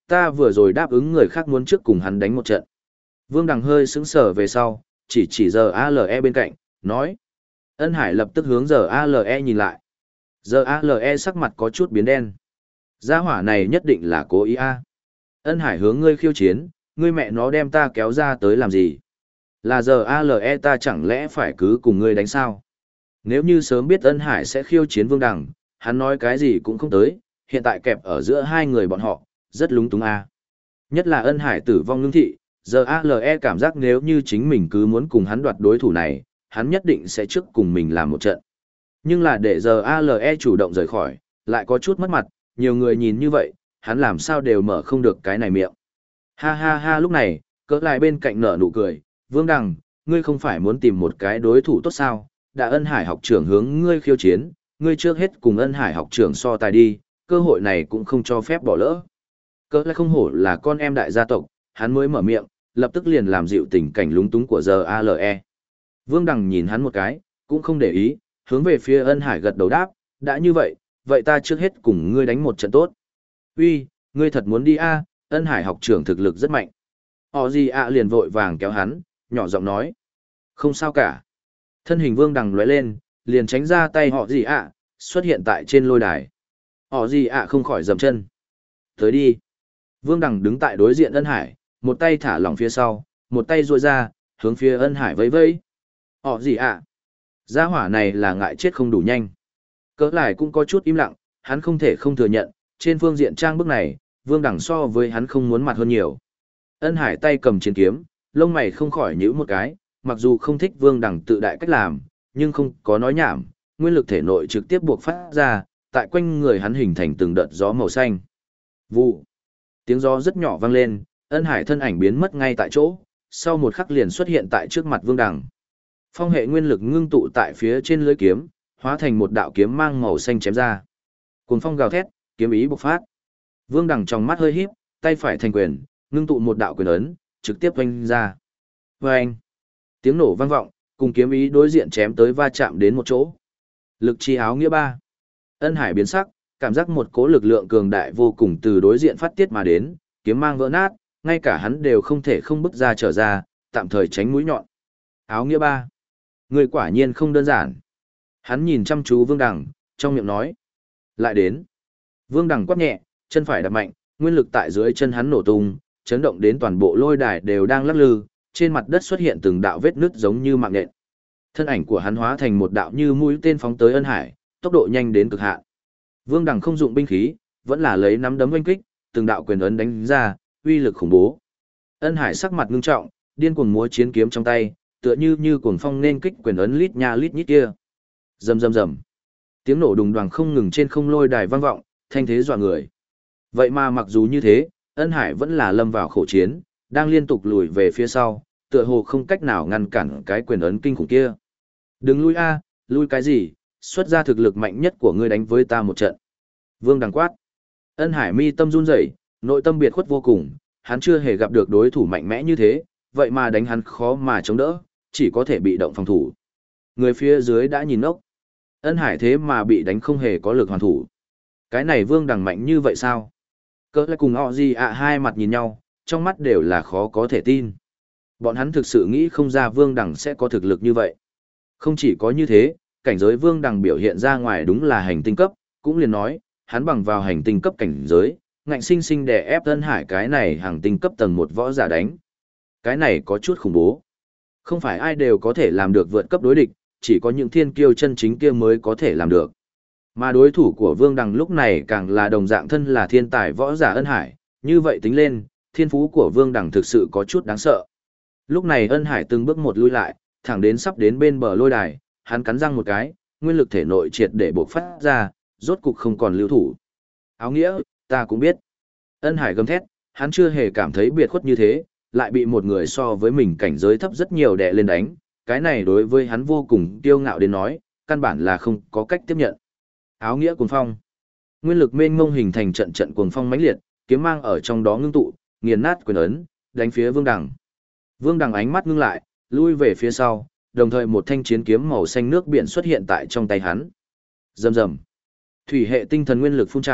ta vừa rồi đáp ứng người khác muốn trước cùng hắn đánh một trận. Vương Đằng hơi sững sờ về sau, chỉ giờ ALE bên cạnh, nói. Ân Hải lập tức hướng giờ ALE nhìn lại. Giờ ALE sắc mặt có chút biến đen. Gia hỏa này nhất định là cố ý a. Ân Hải hướng ngươi khiêu chiến, ngươi mẹ nó đem ta kéo ra tới làm gì? Là giờ ALE ta chẳng lẽ phải cứ cùng ngươi đánh sao? Nếu như sớm biết Ân Hải sẽ khiêu chiến Vương Đằng, hắn nói cái gì cũng không tới, hiện tại kẹp ở giữa hai người bọn họ, rất lúng túng a. Nhất là Ân Hải tử vong ngưng thị, giờ ALE cảm giác nếu như chính mình cứ muốn cùng hắn đoạt đối thủ này, hắn nhất định sẽ trước cùng mình làm một trận. Nhưng là để giờ ALE chủ động rời khỏi, lại có chút mất mặt, nhiều người nhìn như vậy, hắn làm sao đều mở không được cái này miệng. Ha ha ha, lúc này, cỡ lại bên cạnh nở nụ cười, Vương Đằng, ngươi không phải muốn tìm một cái đối thủ tốt sao, đã Ân Hải học trưởng hướng ngươi khiêu chiến, ngươi trước hết cùng Ân Hải học trưởng so tài đi, cơ hội này cũng không cho phép bỏ lỡ. Cỡ lại không hổ là con em đại gia tộc, hắn mới mở miệng, lập tức liền làm dịu tình cảnh lúng túng của giờ ALE. Vương Đằng nhìn hắn một cái, cũng không để ý, hướng về phía Ân Hải gật đầu đáp, đã như vậy, vậy ta trước hết cùng ngươi đánh một trận tốt. Uy, ngươi thật muốn đi a? Ân Hải học trưởng thực lực rất mạnh. Họ gì ạ liền vội vàng kéo hắn, nhỏ giọng nói. Không sao cả. Thân hình Vương Đằng lóe lên, liền tránh ra tay họ gì ạ, xuất hiện tại trên lôi đài. Họ gì ạ không khỏi dậm chân. Tới đi. Vương Đằng đứng tại đối diện Ân Hải, một tay thả lỏng phía sau, một tay duỗi ra, hướng phía Ân Hải vẫy vẫy. Họ gì ạ? Gia hỏa này là ngại chết không đủ nhanh. Cỡ lại cũng có chút im lặng, hắn không thể không thừa nhận, trên phương diện trang bức này, Vương Đằng so với hắn không muốn mặt hơn nhiều. Ân Hải tay cầm chiến kiếm, lông mày không khỏi nhíu một cái, mặc dù không thích Vương Đằng tự đại cách làm, nhưng không có nói nhảm, nguyên lực thể nội trực tiếp buộc phát ra, tại quanh người hắn hình thành từng đợt gió màu xanh. Vụ. Tiếng gió rất nhỏ vang lên, Ân Hải thân ảnh biến mất ngay tại chỗ, sau một khắc liền xuất hiện tại trước mặt Vương Đằng. Phong hệ nguyên lực ngưng tụ tại phía trên lưỡi kiếm, hóa thành một đạo kiếm mang màu xanh chém ra. Cuồng phong gào thét, kiếm ý bộc phát. Vương Đằng trong mắt hơi híp, tay phải thành quyền, ngưng tụ một đạo quyền ấn, trực tiếp vung ra. Oeng! Tiếng nổ vang vọng, cùng kiếm ý đối diện chém tới va chạm đến một chỗ. Lực chi áo nghĩa ba. Ân Hải biến sắc, cảm giác một cỗ lực lượng cường đại vô cùng từ đối diện phát tiết mà đến, kiếm mang vỡ nát, ngay cả hắn đều không thể không bứt ra trở ra, tạm thời tránh mũi nhọn. Áo nghĩa ba. Người quả nhiên không đơn giản. Hắn nhìn chăm chú Vương Đằng, trong miệng nói. Lại đến. Vương Đằng quát nhẹ, chân phải đạp mạnh, nguyên lực tại dưới chân hắn nổ tung, chấn động đến toàn bộ lôi đài đều đang lắc lư, trên mặt đất xuất hiện từng đạo vết nứt giống như mạng nhện. Thân ảnh của hắn hóa thành một đạo như mũi tên phóng tới Ân Hải, tốc độ nhanh đến cực hạn. Vương Đằng không dụng binh khí, vẫn là lấy nắm đấm oanh kích, từng đạo quyền ấn đánh ra, uy lực khủng bố. Ân Hải sắc mặt ngưng trọng, điên cuồng múa chiến kiếm trong tay, tựa như cuồng phong nên kích quyền ấn lít nha lít nhít kia. Rầm rầm rầm. Tiếng nổ đùng đoàng không ngừng trên không lôi đài vang vọng, thanh thế dọa người. Vậy mà mặc dù như thế, Ân Hải vẫn là lâm vào khổ chiến, đang liên tục lùi về phía sau, tựa hồ không cách nào ngăn cản cái quyền ấn kinh khủng kia. Đừng lui a, lui cái gì, xuất ra thực lực mạnh nhất của ngươi đánh với ta một trận. Vương Đằng quát. Ân Hải mi tâm run rẩy, nội tâm biệt khuất vô cùng, hắn chưa hề gặp được đối thủ mạnh mẽ như thế, vậy mà đánh hắn khó mà chống đỡ, chỉ có thể bị động phòng thủ. Người phía dưới đã nhìn ốc. Ân Hải thế mà bị đánh không hề có lực hoàn thủ. Cái này Vương Đằng mạnh như vậy sao? Cỡ lại cùng họ gì ạ hai mặt nhìn nhau, trong mắt đều là khó có thể tin. Bọn hắn thực sự nghĩ không ra Vương Đằng sẽ có thực lực như vậy. Không chỉ có như thế, cảnh giới Vương Đằng biểu hiện ra ngoài đúng là hành tinh cấp, cũng liền nói, hắn bằng vào hành tinh cấp cảnh giới, ngạnh sinh sinh đè ép Ân Hải cái này hàng tinh cấp tầng 1 võ giả đánh. Cái này có chút khủng bố. Không phải ai đều có thể làm được vượt cấp đối địch, chỉ có những thiên kiêu chân chính kia mới có thể làm được. Mà đối thủ của Vương Đằng lúc này càng là đồng dạng thân là thiên tài võ giả Ân Hải, như vậy tính lên, thiên phú của Vương Đằng thực sự có chút đáng sợ. Lúc này Ân Hải từng bước một lui lại, thẳng đến sắp đến bên bờ lôi đài, hắn cắn răng một cái, nguyên lực thể nội triệt để bộc phát ra, rốt cục không còn lưu thủ. Áo nghĩa, ta cũng biết. Ân Hải gầm thét, hắn chưa hề cảm thấy biệt khuất như thế, lại bị một người so với mình cảnh giới thấp rất nhiều đè lên đánh, cái này đối với hắn vô cùng kiêu ngạo đến nói, căn bản là không có cách tiếp nhận. Áo nghĩa cuồng phong. Nguyên lực mênh mông hình thành trận trận cuồng phong mãnh liệt, kiếm mang ở trong đó ngưng tụ, nghiền nát quyền ấn, đánh phía Vương Đằng. Vương Đằng ánh mắt ngưng lại, lui về phía sau, đồng thời một thanh chiến kiếm màu xanh nước biển xuất hiện tại trong tay hắn. Rầm rầm. Thủy hệ tinh thần nguyên lực phun trào,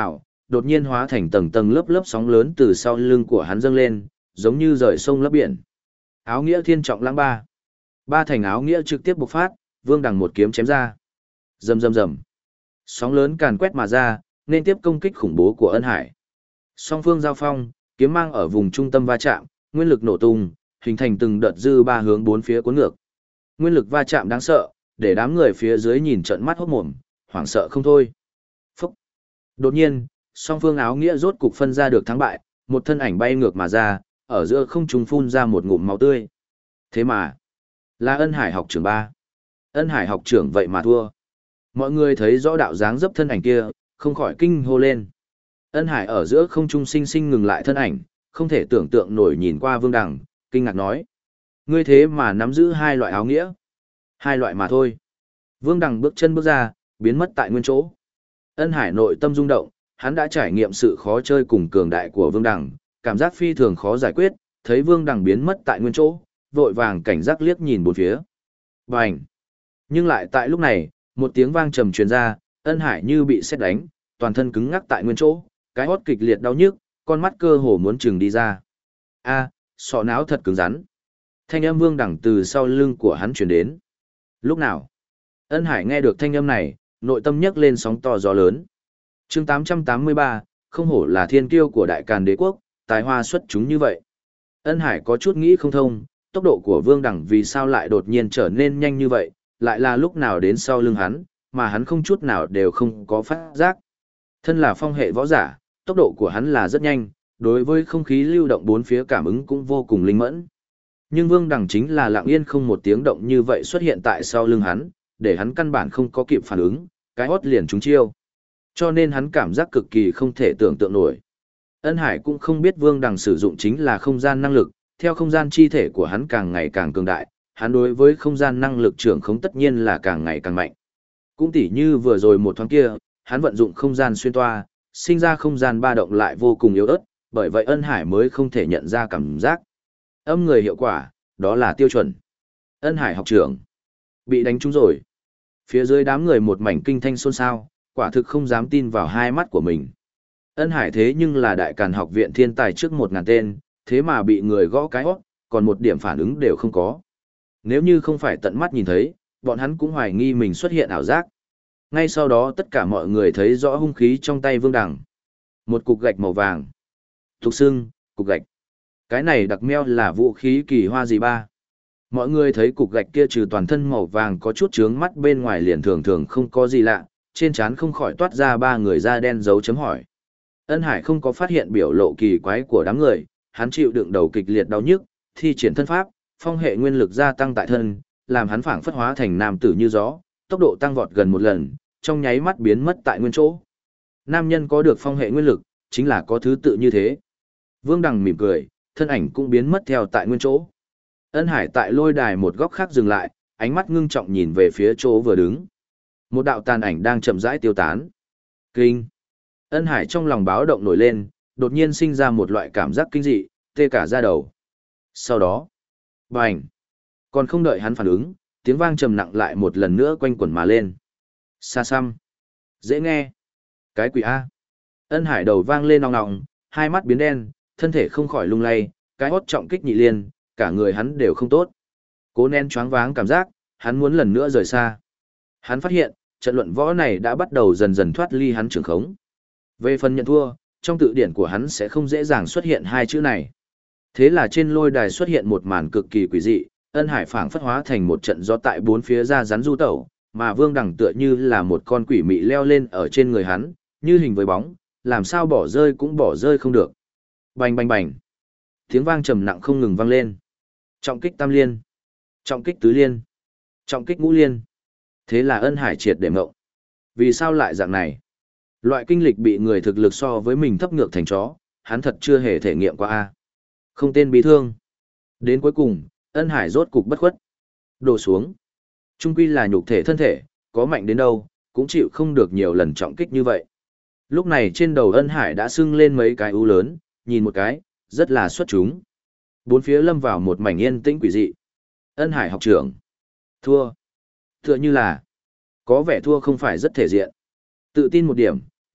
đột nhiên hóa thành tầng tầng lớp lớp sóng lớn từ sau lưng của hắn dâng lên, giống như rời sông lấp biển. Áo nghĩa thiên trọng lãng ba. Ba thành áo nghĩa trực tiếp bộc phát, Vương Đằng một kiếm chém ra. Rầm rầm rầm. Sóng lớn càn quét mà ra, nên tiếp công kích khủng bố của Ân Hải. Song phương giao phong, kiếm mang ở vùng trung tâm va chạm, nguyên lực nổ tung, hình thành từng đợt dư ba hướng bốn phía cuốn ngược. Nguyên lực va chạm đáng sợ, để đám người phía dưới nhìn trợn mắt hốt mồm, hoảng sợ không thôi. Phúc. Đột nhiên, song phương áo nghĩa rốt cục phân ra được thắng bại, một thân ảnh bay ngược mà ra, ở giữa không trung phun ra một ngụm máu tươi. Thế mà, là Ân Hải học trưởng ba. Ân Hải học trưởng vậy mà thua. Mọi người thấy rõ đạo dáng dấp thân ảnh kia, không khỏi kinh hô lên. Ân Hải ở giữa không trung sinh sinh ngừng lại thân ảnh, không thể tưởng tượng nổi nhìn qua Vương Đằng, kinh ngạc nói. Ngươi thế mà nắm giữ hai loại áo nghĩa. Hai loại mà thôi. Vương Đằng bước chân bước ra, biến mất tại nguyên chỗ. Ân Hải nội tâm rung động, hắn đã trải nghiệm sự khó chơi cùng cường đại của Vương Đằng, cảm giác phi thường khó giải quyết, thấy Vương Đằng biến mất tại nguyên chỗ, vội vàng cảnh giác liếc nhìn bốn phía. Bành! Nhưng lại tại lúc này, một tiếng vang trầm truyền ra, Ân Hải như bị sét đánh, toàn thân cứng ngắc tại nguyên chỗ, cái hót kịch liệt đau nhức, con mắt cơ hồ muốn trừng đi ra. A, sọ não thật cứng rắn. Thanh âm Vương Đằng từ sau lưng của hắn truyền đến. Lúc nào? Ân Hải nghe được thanh âm này, nội tâm nhấc lên sóng to gió lớn. Chương 883, không hổ là thiên kiêu của Đại Càn Đế quốc, tài hoa xuất chúng như vậy. Ân Hải có chút nghĩ không thông, tốc độ của Vương Đằng vì sao lại đột nhiên trở nên nhanh như vậy, lại là lúc nào đến sau lưng hắn, mà hắn không chút nào đều không có phát giác. Thân là phong hệ võ giả, tốc độ của hắn là rất nhanh, đối với không khí lưu động bốn phía cảm ứng cũng vô cùng linh mẫn. Nhưng Vương Đằng chính là lặng yên không một tiếng động như vậy xuất hiện tại sau lưng hắn, để hắn căn bản không có kịp phản ứng, cái hót liền trúng chiêu. Cho nên hắn cảm giác cực kỳ không thể tưởng tượng nổi. Ân Hải cũng không biết Vương Đằng sử dụng chính là không gian năng lực, theo không gian chi thể của hắn càng ngày càng cường đại, hắn đối với không gian năng lực trưởng khống tất nhiên là càng ngày càng mạnh. Cũng tỉ như vừa rồi một thoáng kia, hắn vận dụng không gian xuyên toa, sinh ra không gian ba động lại vô cùng yếu ớt, bởi vậy Ân Hải mới không thể nhận ra cảm giác. Âm người hiệu quả, đó là tiêu chuẩn. Ân Hải học trưởng bị đánh trúng rồi. Phía dưới đám người một mảnh kinh thanh xôn xao, quả thực không dám tin vào hai mắt của mình. Ân Hải thế nhưng là Đại Càn học viện thiên tài trước 1000 tên, thế mà bị người gõ cái hót, còn một điểm phản ứng đều không có. Nếu như không phải tận mắt nhìn thấy, bọn hắn cũng hoài nghi mình xuất hiện ảo giác. Ngay sau đó tất cả mọi người thấy rõ hung khí trong tay Vương Đằng. Một cục gạch màu vàng. Thục xưng, cục gạch. Cái này đặc meo là vũ khí kỳ hoa gì ba? Mọi người thấy cục gạch kia trừ toàn thân màu vàng có chút chướng mắt bên ngoài liền thường thường không có gì lạ, trên trán không khỏi toát ra ba người da đen dấu chấm hỏi. Ân Hải không có phát hiện biểu lộ kỳ quái của đám người, hắn chịu đựng đầu kịch liệt đau nhức, thi triển thân pháp, phong hệ nguyên lực gia tăng tại thân, làm hắn phảng phất hóa thành nam tử như gió, tốc độ tăng vọt gần một lần, trong nháy mắt biến mất tại nguyên chỗ. Nam nhân có được phong hệ nguyên lực, chính là có thứ tự như thế. Vương Đằng mỉm cười, thân ảnh cũng biến mất theo tại nguyên chỗ. Ân Hải tại lôi đài một góc khác dừng lại, ánh mắt ngưng trọng nhìn về phía chỗ vừa đứng. Một đạo tàn ảnh đang chậm rãi tiêu tán. Kinh! Ân Hải trong lòng báo động nổi lên, đột nhiên sinh ra một loại cảm giác kinh dị, tê cả da đầu. Sau đó, bành! Còn không đợi hắn phản ứng, tiếng vang trầm nặng lại một lần nữa quanh quẩn mà lên. Xa xăm! Dễ nghe! Cái quỷ A! Ân Hải đầu vang lên nòng nòng, hai mắt biến đen, thân thể không khỏi lung lay, cái hót trọng kích nhị liên, cả người hắn đều không tốt. Cố nén choáng váng cảm giác, hắn muốn lần nữa rời xa. Hắn phát hiện, trận luận võ này đã bắt đầu dần dần thoát ly hắn trường khống. Về phần nhận thua, trong tự điển của hắn sẽ không dễ dàng xuất hiện hai chữ này. Thế là trên lôi đài xuất hiện một màn cực kỳ quỷ dị, Ân Hải phảng phất hóa thành một trận gió tại bốn phía ra rắn du tẩu, mà Vương Đằng tựa như là một con quỷ mị leo lên ở trên người hắn, như hình với bóng, làm sao bỏ rơi cũng bỏ rơi không được. Bành bành bành. Tiếng vang trầm nặng không ngừng vang lên. Trọng kích tam liên, trọng kích tứ liên, trọng kích ngũ liên. Thế là Ân Hải triệt để mộng. Vì sao lại dạng này? Loại kinh lịch bị người thực lực so với mình thấp ngược thành chó, hắn thật chưa hề thể nghiệm qua a. Không tên bí thương. Đến cuối cùng, Ân Hải rốt cục bất khuất. Đổ xuống. Trung quy là nhục thể thân thể, có mạnh đến đâu, cũng chịu không được nhiều lần trọng kích như vậy. Lúc này trên đầu Ân Hải đã sưng lên mấy cái ú lớn, nhìn một cái, rất là xuất chúng. Bốn phía lâm vào một mảnh yên tĩnh quỷ dị. Ân Hải học trưởng. Thua. Tựa như là, có vẻ thua không phải rất thể diện. Tự tin một điểm,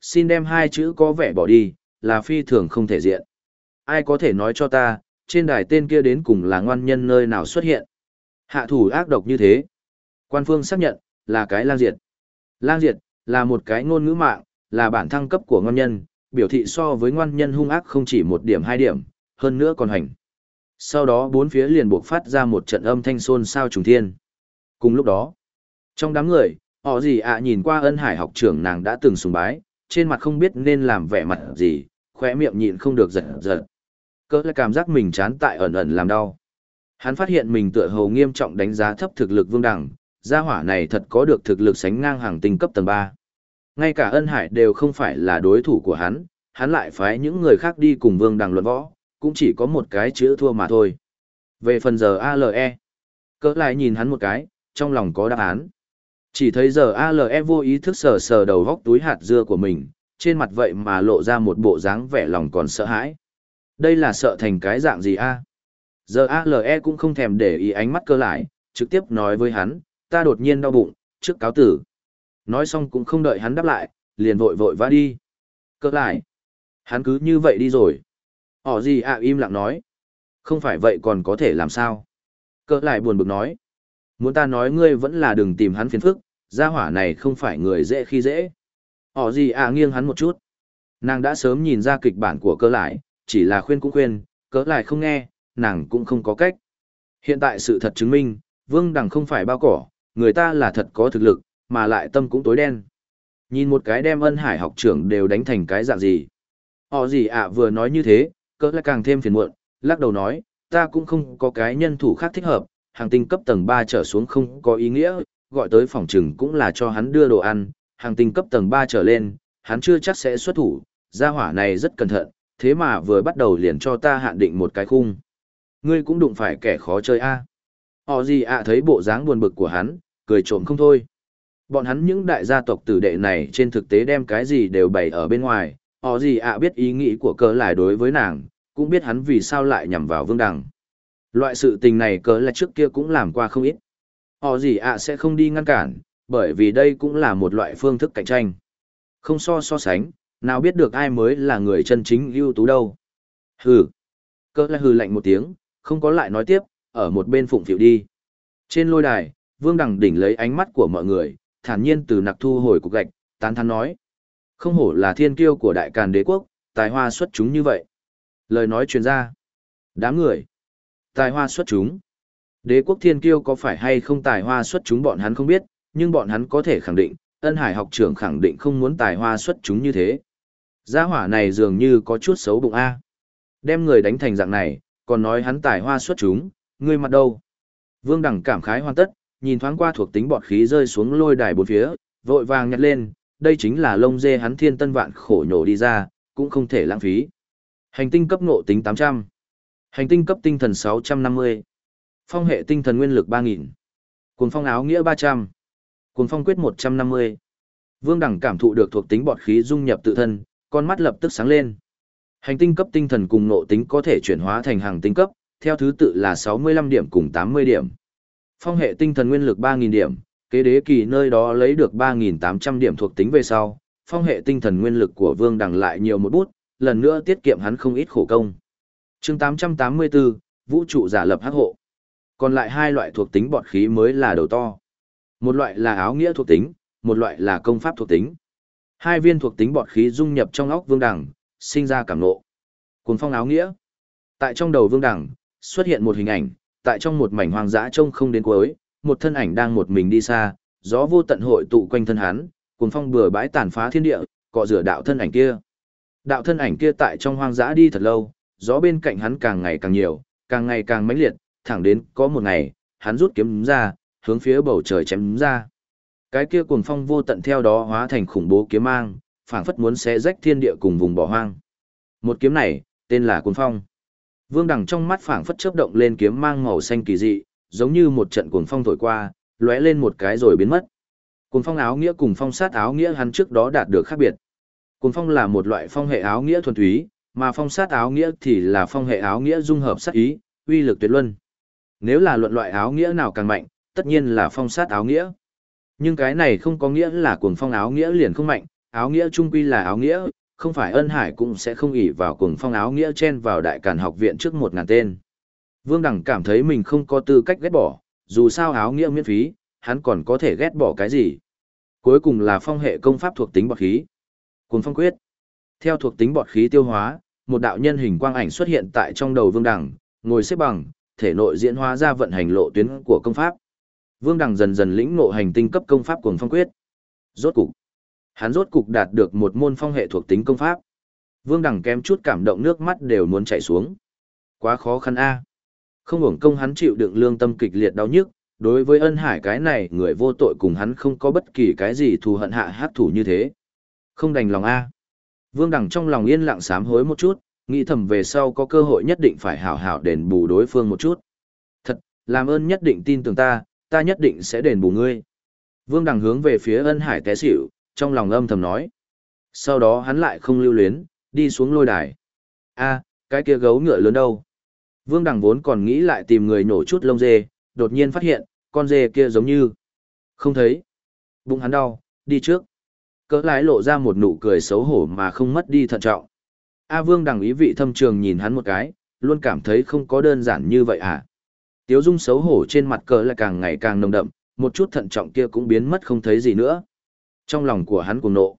xin đem hai chữ có vẻ bỏ đi, là phi thường không thể diện. Ai có thể nói cho ta, trên đài tên kia đến cùng là ngoan nhân nơi nào xuất hiện? Hạ thủ ác độc như thế. Quan phương xác nhận, là cái lang diệt. Lang diệt, là một cái ngôn ngữ mạng, là bản thăng cấp của ngoan nhân, biểu thị so với ngoan nhân hung ác không chỉ 1 điểm 2 điểm, hơn nữa còn hành. Sau đó bốn phía liền buộc phát ra một trận âm thanh xôn xao trùng thiên. Cùng lúc đó, trong đám người, họ gì ạ nhìn qua Ân Hải học trưởng nàng đã từng sùng bái, trên mặt không biết nên làm vẻ mặt gì, khóe miệng nhịn không được giật giật. Cỡ lại cảm giác mình chán tại ẩn ẩn làm đau. Hắn phát hiện mình tựa hồ nghiêm trọng đánh giá thấp thực lực Vương Đằng, gia hỏa này thật có được thực lực sánh ngang hàng tinh cấp tầng 3. Ngay cả Ân Hải đều không phải là đối thủ của hắn lại phái những người khác đi cùng Vương Đằng luận võ, cũng chỉ có một cái chữ thua mà thôi. Về phần giờ ALE, cỡ lại nhìn hắn một cái, trong lòng có đáp án. Chỉ thấy giờ ALE vô ý thức sờ sờ đầu góc túi hạt dưa của mình, trên mặt vậy mà lộ ra một bộ dáng vẻ lòng còn sợ hãi. Đây là sợ thành cái dạng gì a? Giờ ALE cũng không thèm để ý ánh mắt cỡ lại, trực tiếp nói với hắn, ta đột nhiên đau bụng, trước cáo tử. Nói xong cũng không đợi hắn đáp lại, liền vội vội vã đi. Cỡ lại. Hắn cứ như vậy đi rồi. Họ gì ạ im lặng nói. Không phải vậy còn có thể làm sao? Cỡ lại buồn bực nói. Muốn ta nói ngươi vẫn là đừng tìm hắn phiền phức, gia hỏa này không phải người dễ khi dễ. Họ gì ạ nghiêng hắn một chút. Nàng đã sớm nhìn ra kịch bản của cỡ lại, chỉ là khuyên cũng khuyên, cỡ lại không nghe, nàng cũng không có cách. Hiện tại sự thật chứng minh, Vương Đằng không phải bao cỏ, người ta là thật có thực lực, mà lại tâm cũng tối đen. Nhìn một cái đem Ân Hải học trưởng đều đánh thành cái dạng gì. Họ gì ạ vừa nói như thế, cỡ lại càng thêm phiền muộn, lắc đầu nói, ta cũng không có cái nhân thủ khác thích hợp, hàng tinh cấp tầng 3 trở xuống không có ý nghĩa, gọi tới phòng trừng cũng là cho hắn đưa đồ ăn, hàng tinh cấp tầng 3 trở lên, hắn chưa chắc sẽ xuất thủ, gia hỏa này rất cẩn thận, thế mà vừa bắt đầu liền cho ta hạn định một cái khung. Ngươi cũng đụng phải kẻ khó chơi a. Họ gì ạ thấy bộ dáng buồn bực của hắn, cười trộm không thôi. Bọn hắn những đại gia tộc tử đệ này trên thực tế đem cái gì đều bày ở bên ngoài, họ gì ạ biết ý nghĩ của cỡ lại đối với nàng, cũng biết hắn vì sao lại nhằm vào Vương Đằng. Loại sự tình này cỡ lại trước kia cũng làm qua không ít. Họ gì ạ sẽ không đi ngăn cản, bởi vì đây cũng là một loại phương thức cạnh tranh. Không so sánh, nào biết được ai mới là người chân chính ưu tú đâu. Hừ. Cỡ lại hừ lạnh một tiếng, không có lại nói tiếp, ở một bên phụng phịu đi. Trên lôi đài, Vương Đằng đỉnh lấy ánh mắt của mọi người, thản nhiên từ nặc thu hồi cục gạch, tán thán nói. Không hổ là thiên kiêu của đại càn đế quốc, tài hoa xuất chúng như vậy. Lời nói truyền ra. Đám người. Tài hoa xuất chúng. Đế quốc thiên kiêu có phải hay không tài hoa xuất chúng bọn hắn không biết, nhưng bọn hắn có thể khẳng định, Ân Hải học trưởng khẳng định không muốn tài hoa xuất chúng như thế. Gia hỏa này dường như có chút xấu bụng a. Đem người đánh thành dạng này, còn nói hắn tài hoa xuất chúng, ngươi mặt đâu? Vương Đằng cảm khái hoàn tất, nhìn thoáng qua thuộc tính bọt khí rơi xuống lôi đài bốn phía, vội vàng nhặt lên, đây chính là lông dê hắn thiên tân vạn khổ nhổ đi ra, cũng không thể lãng phí. Hành tinh cấp ngộ tính 800. Hành tinh cấp tinh thần 650. Phong hệ tinh thần nguyên lực 3000. Cuồng phong áo nghĩa 300. Cuồng phong quyết 150. Vương Đằng cảm thụ được thuộc tính bọt khí dung nhập tự thân, con mắt lập tức sáng lên. Hành tinh cấp tinh thần cùng ngộ tính có thể chuyển hóa thành hàng tinh cấp, theo thứ tự là 65 điểm cùng 80 điểm. Phong hệ tinh thần nguyên lực 3000 điểm, kế đế kỳ nơi đó lấy được 3800 điểm thuộc tính về sau, phong hệ tinh thần nguyên lực của Vương Đằng lại nhiều một bút, lần nữa tiết kiệm hắn không ít khổ công. Chương 884, vũ trụ giả lập hắc hộ. Còn lại hai loại thuộc tính bọt khí mới là đầu to. Một loại là áo nghĩa thuộc tính, một loại là công pháp thuộc tính. Hai viên thuộc tính bọt khí dung nhập trong óc Vương Đằng, sinh ra cảm ngộ. Cuồng phong áo nghĩa. Tại trong đầu Vương Đằng, xuất hiện một hình ảnh, tại trong một mảnh hoang dã trông không đến cuối, một thân ảnh đang một mình đi xa, gió vô tận hội tụ quanh thân hắn, cuồng phong bừa bãi tàn phá thiên địa, cọ rửa đạo thân ảnh kia. Đạo thân ảnh kia tại trong hoang dã đi thật lâu, gió bên cạnh hắn càng ngày càng nhiều, càng ngày càng mãnh liệt, thẳng đến có một ngày, hắn rút kiếm ra, hướng phía bầu trời chém ra. Cái kia cuồng phong vô tận theo đó hóa thành khủng bố kiếm mang, phảng phất muốn xé rách thiên địa cùng vùng bỏ hoang. Một kiếm này, tên là cuồng phong. Vương Đằng trong mắt phảng phất chớp động lên kiếm mang màu xanh kỳ dị, giống như một trận cuồng phong thổi qua, lóe lên một cái rồi biến mất. Cuồng phong áo nghĩa cùng phong sát áo nghĩa hắn trước đó đạt được khác biệt. Cuồng phong là một loại phong hệ áo nghĩa thuần túy, mà phong sát áo nghĩa thì là phong hệ áo nghĩa dung hợp sát ý, uy lực tuyệt luân. Nếu là luận loại áo nghĩa nào càng mạnh, tất nhiên là phong sát áo nghĩa. Nhưng cái này không có nghĩa là cuồng phong áo nghĩa liền không mạnh, Áo nghĩa trung quy là áo nghĩa, không phải Ân Hải cũng sẽ không ỷ vào cuồng phong áo nghĩa chen vào Đại Càn học viện trước 1000 tên. Vương Đằng cảm thấy mình không có tư cách ghét bỏ, dù sao áo nghĩa miễn phí, hắn còn có thể ghét bỏ cái gì. Cuối cùng là phong hệ công pháp thuộc tính bọt khí. Cuồng phong quyết. Theo thuộc tính bọt khí tiêu hóa, một đạo nhân hình quang ảnh xuất hiện tại trong đầu Vương Đằng, ngồi xếp bằng, thể nội diễn hóa ra vận hành lộ tuyến của công pháp. Vương Đằng dần dần lĩnh ngộ hành tinh cấp công pháp cuồng phong quyết. Rốt cục, hắn rốt cục đạt được một môn phong hệ thuộc tính công pháp. Vương Đằng kém chút cảm động nước mắt đều muốn chảy xuống. Quá khó khăn a. Không hưởng công hắn chịu đựng lương tâm kịch liệt đau nhức, đối với Ân Hải cái này người vô tội cùng hắn không có bất kỳ cái gì thù hận hạ hát thủ như thế. Không đành lòng a. Vương Đằng trong lòng yên lặng sám hối một chút, nghĩ thầm về sau có cơ hội nhất định phải hảo hảo đền bù đối phương một chút. Thật, làm ơn nhất định tin tưởng ta nhất định sẽ đền bù ngươi. Vương Đằng hướng về phía Ân Hải té xỉu, trong lòng âm thầm nói. Sau đó hắn lại không lưu luyến, đi xuống lôi đài. A, cái kia gấu ngựa lớn đâu? Vương Đằng vốn còn nghĩ lại tìm người nổ chút lông dê, đột nhiên phát hiện, con dê kia giống như không thấy. Bụng hắn đau, đi trước. Cỡ lái lộ ra một nụ cười xấu hổ mà không mất đi thận trọng. A Vương Đằng ý vị thâm trường nhìn hắn một cái, luôn cảm thấy không có đơn giản như vậy à. Tiếu dung xấu hổ trên mặt cỡ lại càng ngày càng nồng đậm, một chút thận trọng kia cũng biến mất không thấy gì nữa. Trong lòng của hắn cuồng nộ.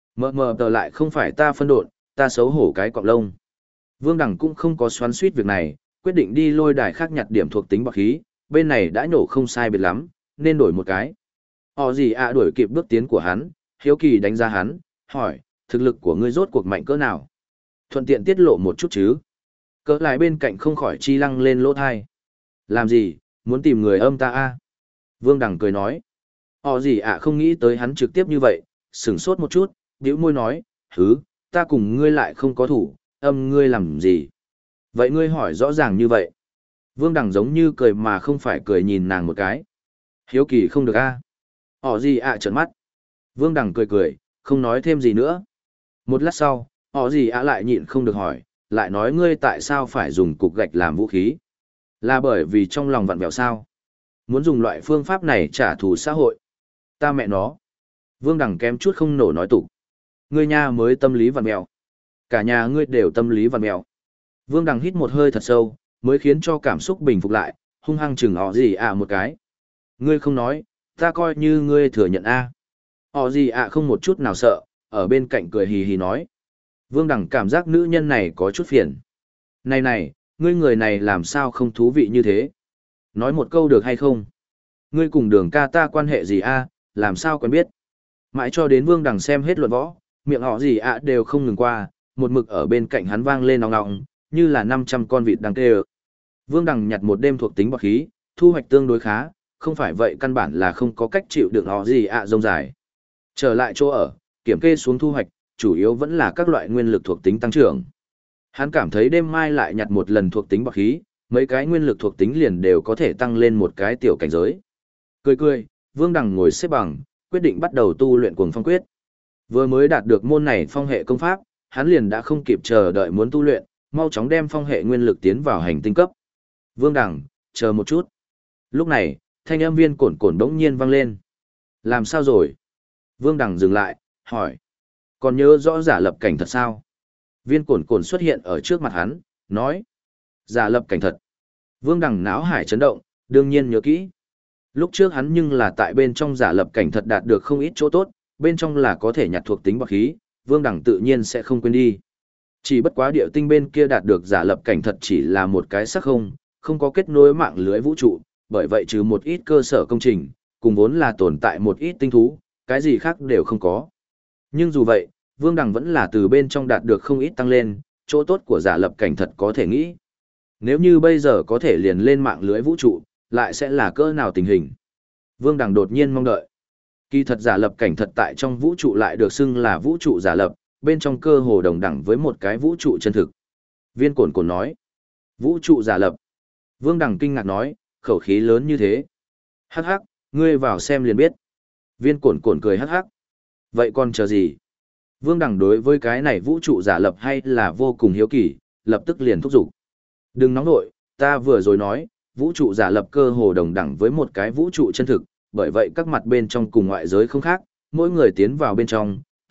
Mờ tờ lại không phải ta phân độn, ta xấu hổ cái cọng lông. Vương Đằng cũng không có xoắn suýt việc này, quyết định đi lôi đài khác nhặt điểm thuộc tính bạc khí, bên này đã nhổ không sai biệt lắm, nên đổi một cái. Họ gì ạ đuổi kịp bước tiến của hắn, hiếu kỳ đánh giá hắn, hỏi, thực lực của ngươi rốt cuộc mạnh cỡ nào? Thuận tiện tiết lộ một chút chứ. Cỡ lại bên cạnh không khỏi chi lăng lên lỗ thai. Làm gì, muốn tìm người âm ta a? Vương Đằng cười nói. Họ gì ạ không nghĩ tới hắn trực tiếp như vậy, sửng sốt một chút, bĩu môi nói, hứ, ta cùng ngươi lại không có thủ, âm ngươi làm gì? Vậy ngươi hỏi rõ ràng như vậy. Vương Đằng giống như cười mà không phải cười nhìn nàng một cái. Hiếu kỳ không được a? Họ gì ạ trợn mắt. Vương Đằng cười cười, không nói thêm gì nữa. Một lát sau, họ gì ạ lại nhịn không được hỏi, lại nói ngươi tại sao phải dùng cục gạch làm vũ khí? Là bởi vì trong lòng vặn vẹo sao? Muốn dùng loại phương pháp này trả thù xã hội. Ta mẹ nó. Vương Đằng kém chút không nổ nói tục. Ngươi nha mới tâm lý vặn vẹo. Cả nhà ngươi đều tâm lý vặn vẹo. Vương Đằng hít một hơi thật sâu, mới khiến cho cảm xúc bình phục lại, hung hăng chừng họ gì ạ một cái. Ngươi không nói, ta coi như ngươi thừa nhận a. Họ gì ạ không một chút nào sợ, ở bên cạnh cười hì hì nói. Vương Đằng cảm giác nữ nhân này có chút phiền. Này, ngươi người này làm sao không thú vị như thế? Nói một câu được hay không? Ngươi cùng Đường ca ta quan hệ gì a? Làm sao quen biết? Mãi cho đến Vương Đằng xem hết luận võ, miệng họ gì ạ đều không ngừng qua, một mực ở bên cạnh hắn vang lên nòng nòng, như là 500 con vịt đang kêu. Vương Đằng nhặt một đêm thuộc tính bọt khí, thu hoạch tương đối khá, không phải vậy căn bản là không có cách chịu đựng họ gì ạ rông dài. Trở lại chỗ ở, kiểm kê xuống thu hoạch, chủ yếu vẫn là các loại nguyên lực thuộc tính tăng trưởng. Hắn cảm thấy đêm mai lại nhặt một lần thuộc tính bọt khí, mấy cái nguyên lực thuộc tính liền đều có thể tăng lên một cái tiểu cảnh giới. Cười, Vương Đằng ngồi xếp bằng, quyết định bắt đầu tu luyện cuồng phong quyết. Vừa mới đạt được môn này phong hệ công pháp, hắn liền đã không kịp chờ đợi muốn tu luyện, mau chóng đem phong hệ nguyên lực tiến vào hành tinh cấp. Vương Đằng, chờ một chút. Lúc này, thanh âm viên cổn cổn đống nhiên vang lên. Làm sao rồi? Vương Đằng dừng lại, hỏi. Còn nhớ rõ giả lập cảnh thật sao? Viên cổn cổn xuất hiện ở trước mặt hắn, nói. Giả lập cảnh thật. Vương Đằng não hải chấn động, đương nhiên nhớ kỹ. Lúc trước hắn nhưng là tại bên trong giả lập cảnh thật đạt được không ít chỗ tốt, bên trong là có thể nhặt thuộc tính bọt khí, Vương Đằng tự nhiên sẽ không quên đi. Chỉ bất quá địa tinh bên kia đạt được giả lập cảnh thật chỉ là một cái sắc không có kết nối mạng lưới vũ trụ, bởi vậy trừ một ít cơ sở công trình, cùng vốn là tồn tại một ít tinh thú, cái gì khác đều không có. Nhưng dù vậy, Vương Đằng vẫn là từ bên trong đạt được không ít tăng lên, chỗ tốt của giả lập cảnh thật có thể nghĩ. Nếu như bây giờ có thể liền lên mạng lưới vũ trụ, lại sẽ là cỡ nào tình hình? Vương Đằng đột nhiên mong đợi. Kỳ thật giả lập cảnh thật tại trong vũ trụ lại được xưng là vũ trụ giả lập, bên trong cơ hồ đồng đẳng với một cái vũ trụ chân thực. Viên cổn cổn nói. Vũ trụ giả lập. Vương Đằng kinh ngạc nói, khẩu khí lớn như thế. Hắc hắc, ngươi vào xem liền biết. Viên cổn cổn cười hắc hắc. Vậy còn chờ gì? Vương Đằng đối với cái này vũ trụ giả lập hay là vô cùng hiếu kỳ, lập tức liền thúc giục. Đừng nóng nội, ta vừa rồi nói, vũ trụ giả lập cơ hồ đồng đẳng với một cái vũ trụ chân thực, bởi vậy các mặt bên trong cùng ngoại giới không khác, mỗi người tiến vào bên trong,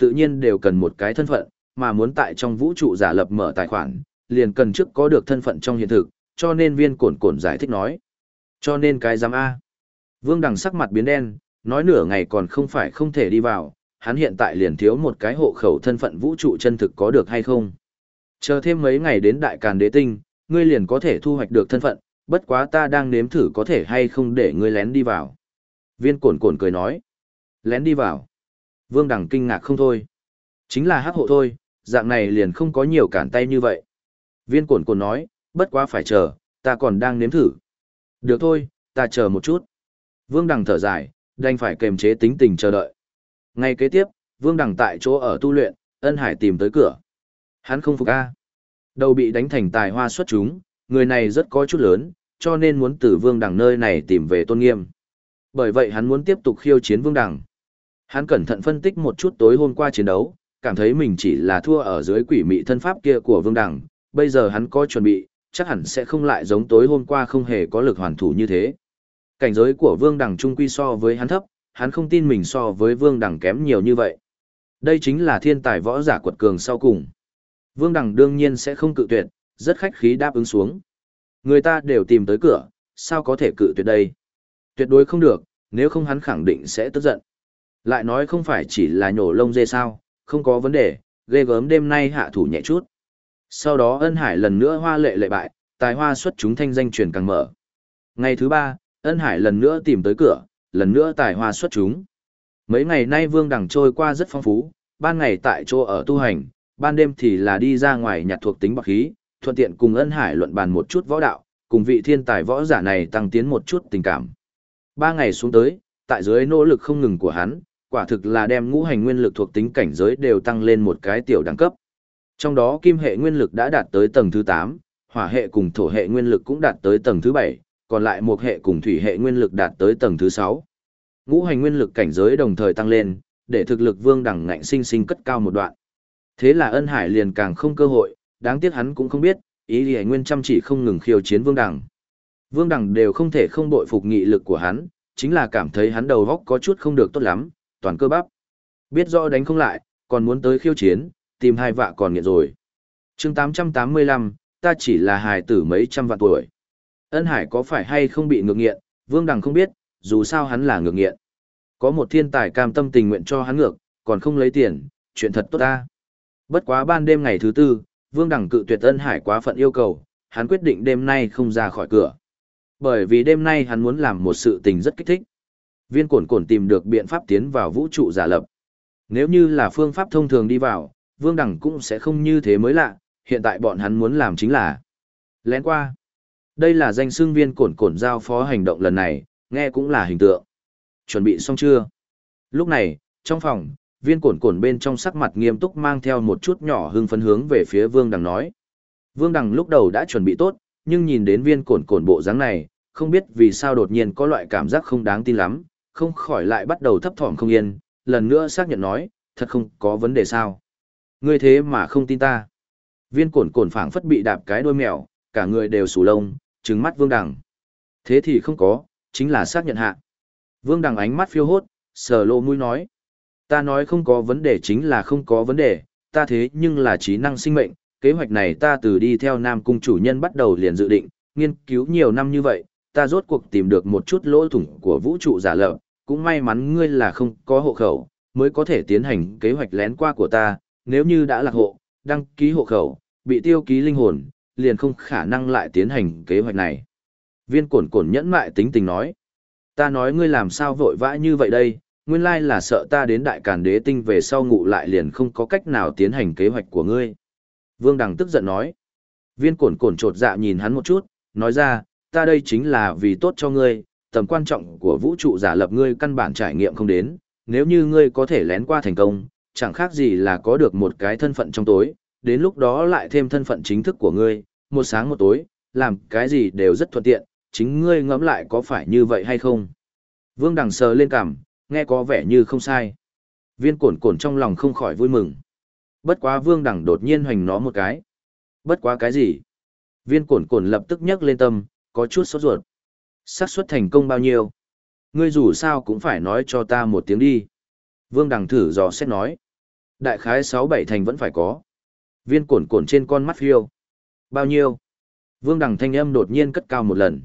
tự nhiên đều cần một cái thân phận, mà muốn tại trong vũ trụ giả lập mở tài khoản, liền cần trước có được thân phận trong hiện thực, cho nên Viên Cổn Cổn giải thích nói. Cho nên cái giám A. Vương Đằng sắc mặt biến đen, nói nửa ngày còn không phải không thể đi vào, hắn hiện tại liền thiếu một cái hộ khẩu thân phận vũ trụ chân thực có được hay không. Chờ thêm mấy ngày đến Đại Càn Đế Tinh, ngươi liền có thể thu hoạch được thân phận, bất quá ta đang nếm thử có thể hay không để ngươi lén đi vào. Viên Cổn Cổn cười nói. Lén đi vào. Vương Đằng kinh ngạc không thôi. Chính là hắc hộ thôi, dạng này liền không có nhiều cản tay như vậy. Viên Cổn Cổn nói, bất quá phải chờ, ta còn đang nếm thử. Được thôi, ta chờ một chút. Vương Đằng thở dài, đành phải kềm chế tính tình chờ đợi. Ngay kế tiếp, Vương Đằng tại chỗ ở tu luyện, Ân Hải tìm tới cửa. Hắn không phục A. Đầu bị đánh thành tài hoa xuất chúng, người này rất có chút lớn, cho nên muốn từ Vương Đằng nơi này tìm về tôn nghiêm. Bởi vậy hắn muốn tiếp tục khiêu chiến Vương Đằng. Hắn cẩn thận phân tích một chút tối hôm qua chiến đấu, cảm thấy mình chỉ là thua ở dưới quỷ mị thân pháp kia của Vương Đằng, bây giờ hắn có chuẩn bị, chắc hẳn sẽ không lại giống tối hôm qua không hề có lực hoàn thủ như thế. Cảnh giới của Vương Đằng trung quy so với hắn thấp, hắn không tin mình so với Vương Đằng kém nhiều như vậy. Đây chính là thiên tài võ giả quật cường sau cùng. Vương Đằng đương nhiên sẽ không cự tuyệt, rất khách khí đáp ứng xuống. Người ta đều tìm tới cửa, sao có thể cự tuyệt đây? Tuyệt đối không được, nếu không hắn khẳng định sẽ tức giận. Lại nói không phải chỉ là nhổ lông dê sao, không có vấn đề, ghê gớm đêm nay hạ thủ nhẹ chút. Sau đó Ân Hải lần nữa hoa lệ lệ bại, tài hoa xuất chúng thanh danh truyền càng mở. Ngày thứ 3, Ân Hải lần nữa tìm tới cửa, lần nữa tài hoa xuất chúng. Mấy ngày nay Vương Đằng trôi qua rất phong phú, ban ngày tại chỗ ở tu hành, ban đêm thì là đi ra ngoài nhặt thuộc tính bạc khí, thuận tiện cùng Ân Hải luận bàn một chút võ đạo, cùng vị thiên tài võ giả này tăng tiến một chút tình cảm. 3 ngày xuống tới, tại dưới nỗ lực không ngừng của hắn, quả thực là đem ngũ hành nguyên lực thuộc tính cảnh giới đều tăng lên một cái tiểu đẳng cấp. Trong đó kim hệ nguyên lực đã đạt tới tầng thứ 8, hỏa hệ cùng thổ hệ nguyên lực cũng đạt tới tầng thứ 7, còn lại mộc hệ cùng thủy hệ nguyên lực đạt tới tầng thứ 6. Ngũ hành nguyên lực cảnh giới đồng thời tăng lên, để thực lực Vương Đằng ngạnh sinh sinh cất cao một đoạn. Thế là Ân Hải liền càng không cơ hội, đáng tiếc hắn cũng không biết, ý Lý Nguyên chăm chỉ không ngừng khiêu chiến Vương Đằng. Vương Đằng đều không thể không bội phục nghị lực của hắn, chính là cảm thấy hắn đầu óc có chút không được tốt lắm, toàn cơ bắp. Biết rõ đánh không lại, còn muốn tới khiêu chiến, tìm hai vạ còn nghiện rồi. Chương 885, ta chỉ là hài tử mấy trăm vạn tuổi. Ân Hải có phải hay không bị ngược nghiện, Vương Đằng không biết, dù sao hắn là ngược nghiện. Có một thiên tài cam tâm tình nguyện cho hắn ngược, còn không lấy tiền, chuyện thật tốt ta. Bất quá ban đêm ngày thứ 4, Vương Đằng cự tuyệt Ân Hải quá phận yêu cầu, hắn quyết định đêm nay không ra khỏi cửa. Bởi vì đêm nay hắn muốn làm một sự tình rất kích thích. Viên Cổn Cổn tìm được biện pháp tiến vào vũ trụ giả lập. Nếu như là phương pháp thông thường đi vào, Vương Đằng cũng sẽ không như thế mới lạ, hiện tại bọn hắn muốn làm chính là lén qua. Đây là danh xưng Viên Cổn Cổn giao phó hành động lần này, nghe cũng là hình tượng. Chuẩn bị xong chưa? Lúc này, trong phòng, Viên Cổn Cổn bên trong sắc mặt nghiêm túc mang theo một chút nhỏ hưng phấn hướng về phía Vương Đằng nói. Vương Đằng lúc đầu đã chuẩn bị tốt, nhưng nhìn đến Viên Cổn Cổn bộ dáng này, không biết vì sao đột nhiên có loại cảm giác không đáng tin lắm, không khỏi lại bắt đầu thấp thỏm không yên, lần nữa xác nhận nói, thật không có vấn đề sao. Ngươi thế mà không tin ta. Viên Cổn Cổn phảng phất bị đạp cái đuôi mèo, cả người đều sù lông, trừng mắt Vương Đằng. Thế thì không có, chính là xác nhận hạ. Vương Đằng ánh mắt phiêu hốt, sờ lỗ mũi nói. Ta nói không có vấn đề chính là không có vấn đề, ta thế nhưng là trí năng sinh mệnh, kế hoạch này ta từ đi theo Nam Cung chủ nhân bắt đầu liền dự định, nghiên cứu nhiều năm như vậy, ta rốt cuộc tìm được một chút lỗ thủng của vũ trụ giả lập, cũng may mắn ngươi là không có hộ khẩu, mới có thể tiến hành kế hoạch lén qua của ta, nếu như đã lạc hộ, đăng ký hộ khẩu, bị tiêu ký linh hồn, liền không khả năng lại tiến hành kế hoạch này. Viên Cổn Cổn nhẫn mại tính tình nói, ta nói ngươi làm sao vội vã như vậy đây, nguyên lai là sợ ta đến Đại Càn Đế Tinh về sau ngủ lại liền không có cách nào tiến hành kế hoạch của ngươi. Vương Đằng tức giận nói, Viên Cổn Cổn chột dạ nhìn hắn một chút, nói ra, ta đây chính là vì tốt cho ngươi, tầm quan trọng của vũ trụ giả lập ngươi căn bản trải nghiệm không đến, nếu như ngươi có thể lén qua thành công, chẳng khác gì là có được một cái thân phận trong tối, đến lúc đó lại thêm thân phận chính thức của ngươi, một sáng một tối, làm cái gì đều rất thuận tiện, chính ngươi ngẫm lại có phải như vậy hay không. Vương Đằng sờ lên cằm, nghe có vẻ như không sai. Viên Cổn Cổn trong lòng không khỏi vui mừng. Bất quá Vương Đằng đột nhiên hoành nó một cái. Bất quá cái gì? Viên Cổn Cổn lập tức nhấc lên tâm, có chút sốt ruột. Xác suất thành công bao nhiêu? Ngươi dù sao cũng phải nói cho ta một tiếng đi. Vương Đằng thử dò xét nói. Đại khái 6-7 thành vẫn phải có. Viên cổn cổn trên con mắt phiêu. Bao nhiêu? Vương Đằng thanh âm đột nhiên cất cao một lần.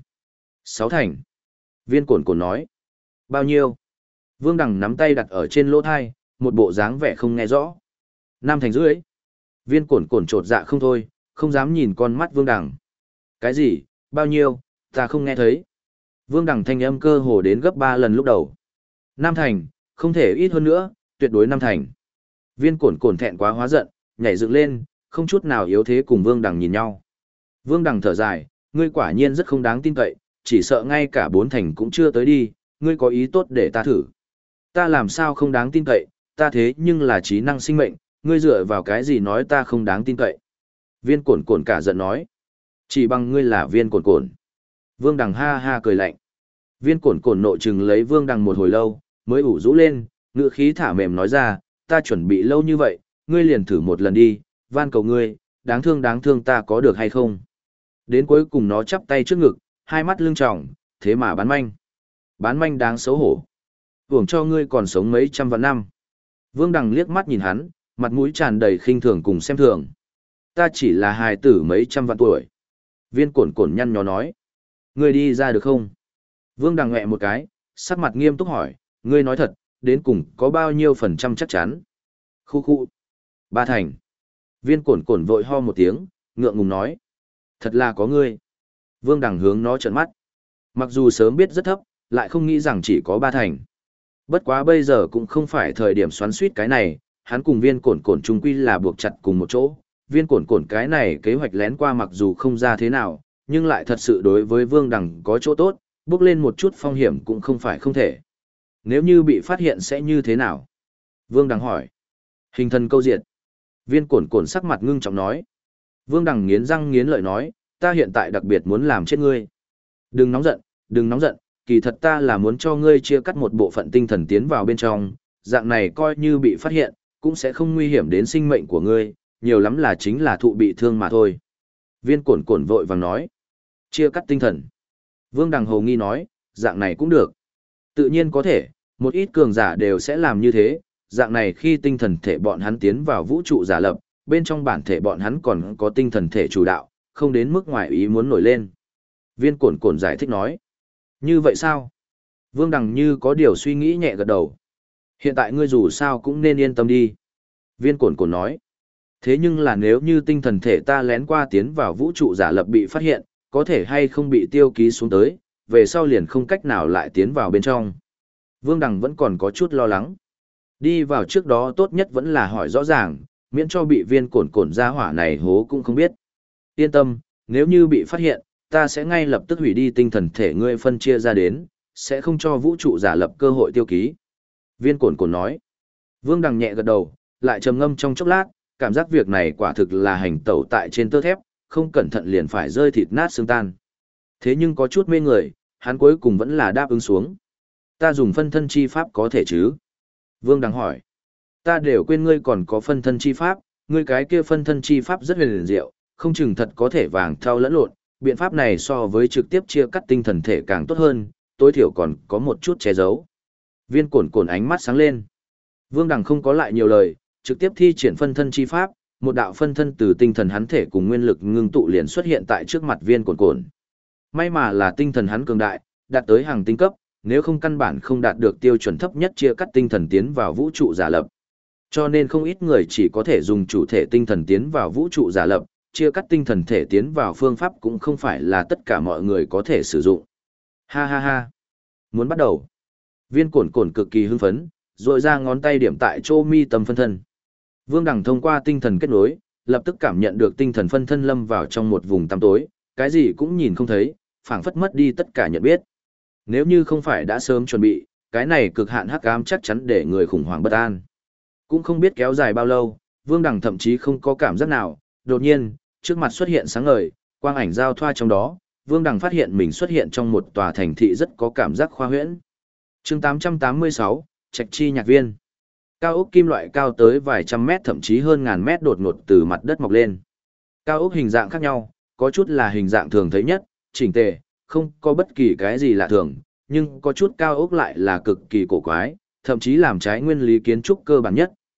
6 thành. Viên cổn cổn nói. Bao nhiêu? Vương Đằng nắm tay đặt ở trên lỗ thai, một bộ dáng vẻ không nghe rõ. 5 thành rưỡi. Viên cổn cổn trột dạ không thôi, không dám nhìn con mắt Vương Đằng. Cái gì? Bao nhiêu? Ta không nghe thấy. Vương Đằng thanh âm cơ hồ đến gấp 3 lần lúc đầu. 5 thành, không thể ít hơn nữa, tuyệt đối 5 thành. Viên cổn cổn thẹn quá hóa giận, nhảy dựng lên, không chút nào yếu thế cùng Vương Đằng nhìn nhau. Vương Đằng thở dài, ngươi quả nhiên rất không đáng tin cậy, chỉ sợ ngay cả 4 thành cũng chưa tới đi, ngươi có ý tốt để ta thử. Ta làm sao không đáng tin cậy, ta thế nhưng là trí năng sinh mệnh, ngươi dựa vào cái gì nói ta không đáng tin cậy. Viên cổn cổn cả giận nói, chỉ bằng ngươi là viên cổn cổn. Vương Đằng ha ha cười lạnh. Viên cổn cổn nộ chừng lấy Vương Đằng một hồi lâu, mới ủ rũ lên, ngữ khí thả mềm nói ra, ta chuẩn bị lâu như vậy, ngươi liền thử một lần đi, van cầu ngươi, đáng thương ta có được hay không. Đến cuối cùng nó chắp tay trước ngực, hai mắt lưng tròng, thế mà bán manh. Bán manh đáng xấu hổ. Hưởng cho ngươi còn sống mấy trăm vạn năm. Vương Đằng liếc mắt nhìn hắn, mặt mũi tràn đầy khinh thường cùng xem thường. Ta chỉ là hài tử mấy trăm vạn tuổi. Viên cổn cổn nhăn nhó nói. Ngươi đi ra được không? Vương Đằng nghẹ một cái, sắc mặt nghiêm túc hỏi, ngươi nói thật, đến cùng có bao nhiêu phần trăm chắc chắn? Khu khu. 3 thành. Viên cổn cổn vội ho một tiếng, ngượng ngùng nói. Thật là có ngươi. Vương Đằng hướng nó trợn mắt. Mặc dù sớm biết rất thấp, lại không nghĩ rằng chỉ có 3 thành. Bất quá bây giờ cũng không phải thời điểm xoắn suýt cái này, hắn cùng viên cổn cổn chung quy là buộc chặt cùng một chỗ. Viên cổn cổn cái này kế hoạch lén qua mặc dù không ra thế nào, nhưng lại thật sự đối với Vương Đằng có chỗ tốt, bước lên một chút phong hiểm cũng không phải không thể. Nếu như bị phát hiện sẽ như thế nào? Vương Đằng hỏi. Hình thần câu diệt. Viên cổn cổn sắc mặt ngưng trọng nói. Vương Đằng nghiến răng nghiến lợi nói, ta hiện tại đặc biệt muốn làm chết ngươi. Đừng nóng giận, kỳ thật ta là muốn cho ngươi chia cắt một bộ phận tinh thần tiến vào bên trong, dạng này coi như bị phát hiện, cũng sẽ không nguy hiểm đến sinh mệnh của ngươi, nhiều lắm là chính là thụ bị thương mà thôi. Viên cổn cổn vội vàng nói, chia cắt tinh thần. Vương Đằng hồ nghi nói, dạng này cũng được. Tự nhiên có thể, một ít cường giả đều sẽ làm như thế, dạng này khi tinh thần thể bọn hắn tiến vào vũ trụ giả lập, bên trong bản thể bọn hắn còn có tinh thần thể chủ đạo, không đến mức ngoài ý muốn nổi lên. Viên cổn cổn giải thích nói. Như vậy sao? Vương Đằng như có điều suy nghĩ nhẹ gật đầu. Hiện tại ngươi dù sao cũng nên yên tâm đi. Viên cổn cổn nói. Thế nhưng là nếu như tinh thần thể ta lén qua tiến vào vũ trụ giả lập bị phát hiện, có thể hay không bị tiêu ký xuống tới, về sau liền không cách nào lại tiến vào bên trong. Vương Đằng vẫn còn có chút lo lắng. Đi vào trước đó tốt nhất vẫn là hỏi rõ ràng, miễn cho bị viên cổn cổn ra hỏa này hố cũng không biết. Yên tâm, nếu như bị phát hiện, ta sẽ ngay lập tức hủy đi tinh thần thể ngươi phân chia ra đến, sẽ không cho vũ trụ giả lập cơ hội tiêu ký. Viên cổn cổn nói. Vương Đằng nhẹ gật đầu, lại trầm ngâm trong chốc lát, cảm giác việc này quả thực là hành tẩu tại trên tơ thép, không cẩn thận liền phải rơi thịt nát xương tan. Thế nhưng có chút mê người, hắn cuối cùng vẫn là đáp ứng xuống. Ta dùng phân thân chi pháp có thể chứ? Vương Đằng hỏi. Ta đều quên ngươi còn có phân thân chi pháp, ngươi cái kia phân thân chi pháp rất huyền diệu, không chừng thật có thể vàng thau lẫn lộn, biện pháp này so với trực tiếp chia cắt tinh thần thể càng tốt hơn, tối thiểu còn có một chút che giấu. Viên cổn cổn ánh mắt sáng lên. Vương Đằng không có lại nhiều lời, trực tiếp thi triển phân thân chi pháp, một đạo phân thân từ tinh thần hắn thể cùng nguyên lực ngưng tụ liền xuất hiện tại trước mặt viên cổn cổn. May mà là tinh thần hắn cường đại, đạt tới hàng tinh cấp, nếu không căn bản không đạt được tiêu chuẩn thấp nhất chia cắt tinh thần tiến vào vũ trụ giả lập. Cho nên không ít người chỉ có thể dùng chủ thể tinh thần tiến vào vũ trụ giả lập, chia cắt tinh thần thể tiến vào phương pháp cũng không phải là tất cả mọi người có thể sử dụng. Ha ha ha. Muốn bắt đầu. Viên cổn cổn cực kỳ hưng phấn, rồi ra ngón tay điểm tại chỗ mi tâm phân thân. Vương Đằng thông qua tinh thần kết nối, lập tức cảm nhận được tinh thần phân thân lâm vào trong một vùng tăm tối, cái gì cũng nhìn không thấy, phảng phất mất đi tất cả nhận biết. Nếu như không phải đã sớm chuẩn bị, cái này cực hạn hắc ám chắc chắn để người khủng hoảng bất an. Cũng không biết kéo dài bao lâu, Vương Đằng thậm chí không có cảm giác nào, đột nhiên, trước mặt xuất hiện sáng ngời, quang ảnh giao thoa trong đó, Vương Đằng phát hiện mình xuất hiện trong một tòa thành thị rất có cảm giác khoa huyễn. Chương 886, Trạch Chi Nhạc Viên. Cao ốc kim loại cao tới vài trăm mét thậm chí hơn ngàn mét đột ngột từ mặt đất mọc lên. Cao ốc hình dạng khác nhau, có chút là hình dạng thường thấy nhất, chỉnh tề, không có bất kỳ cái gì lạ thường, nhưng có chút cao ốc lại là cực kỳ cổ quái, thậm chí làm trái nguyên lý kiến trúc cơ bản nhất,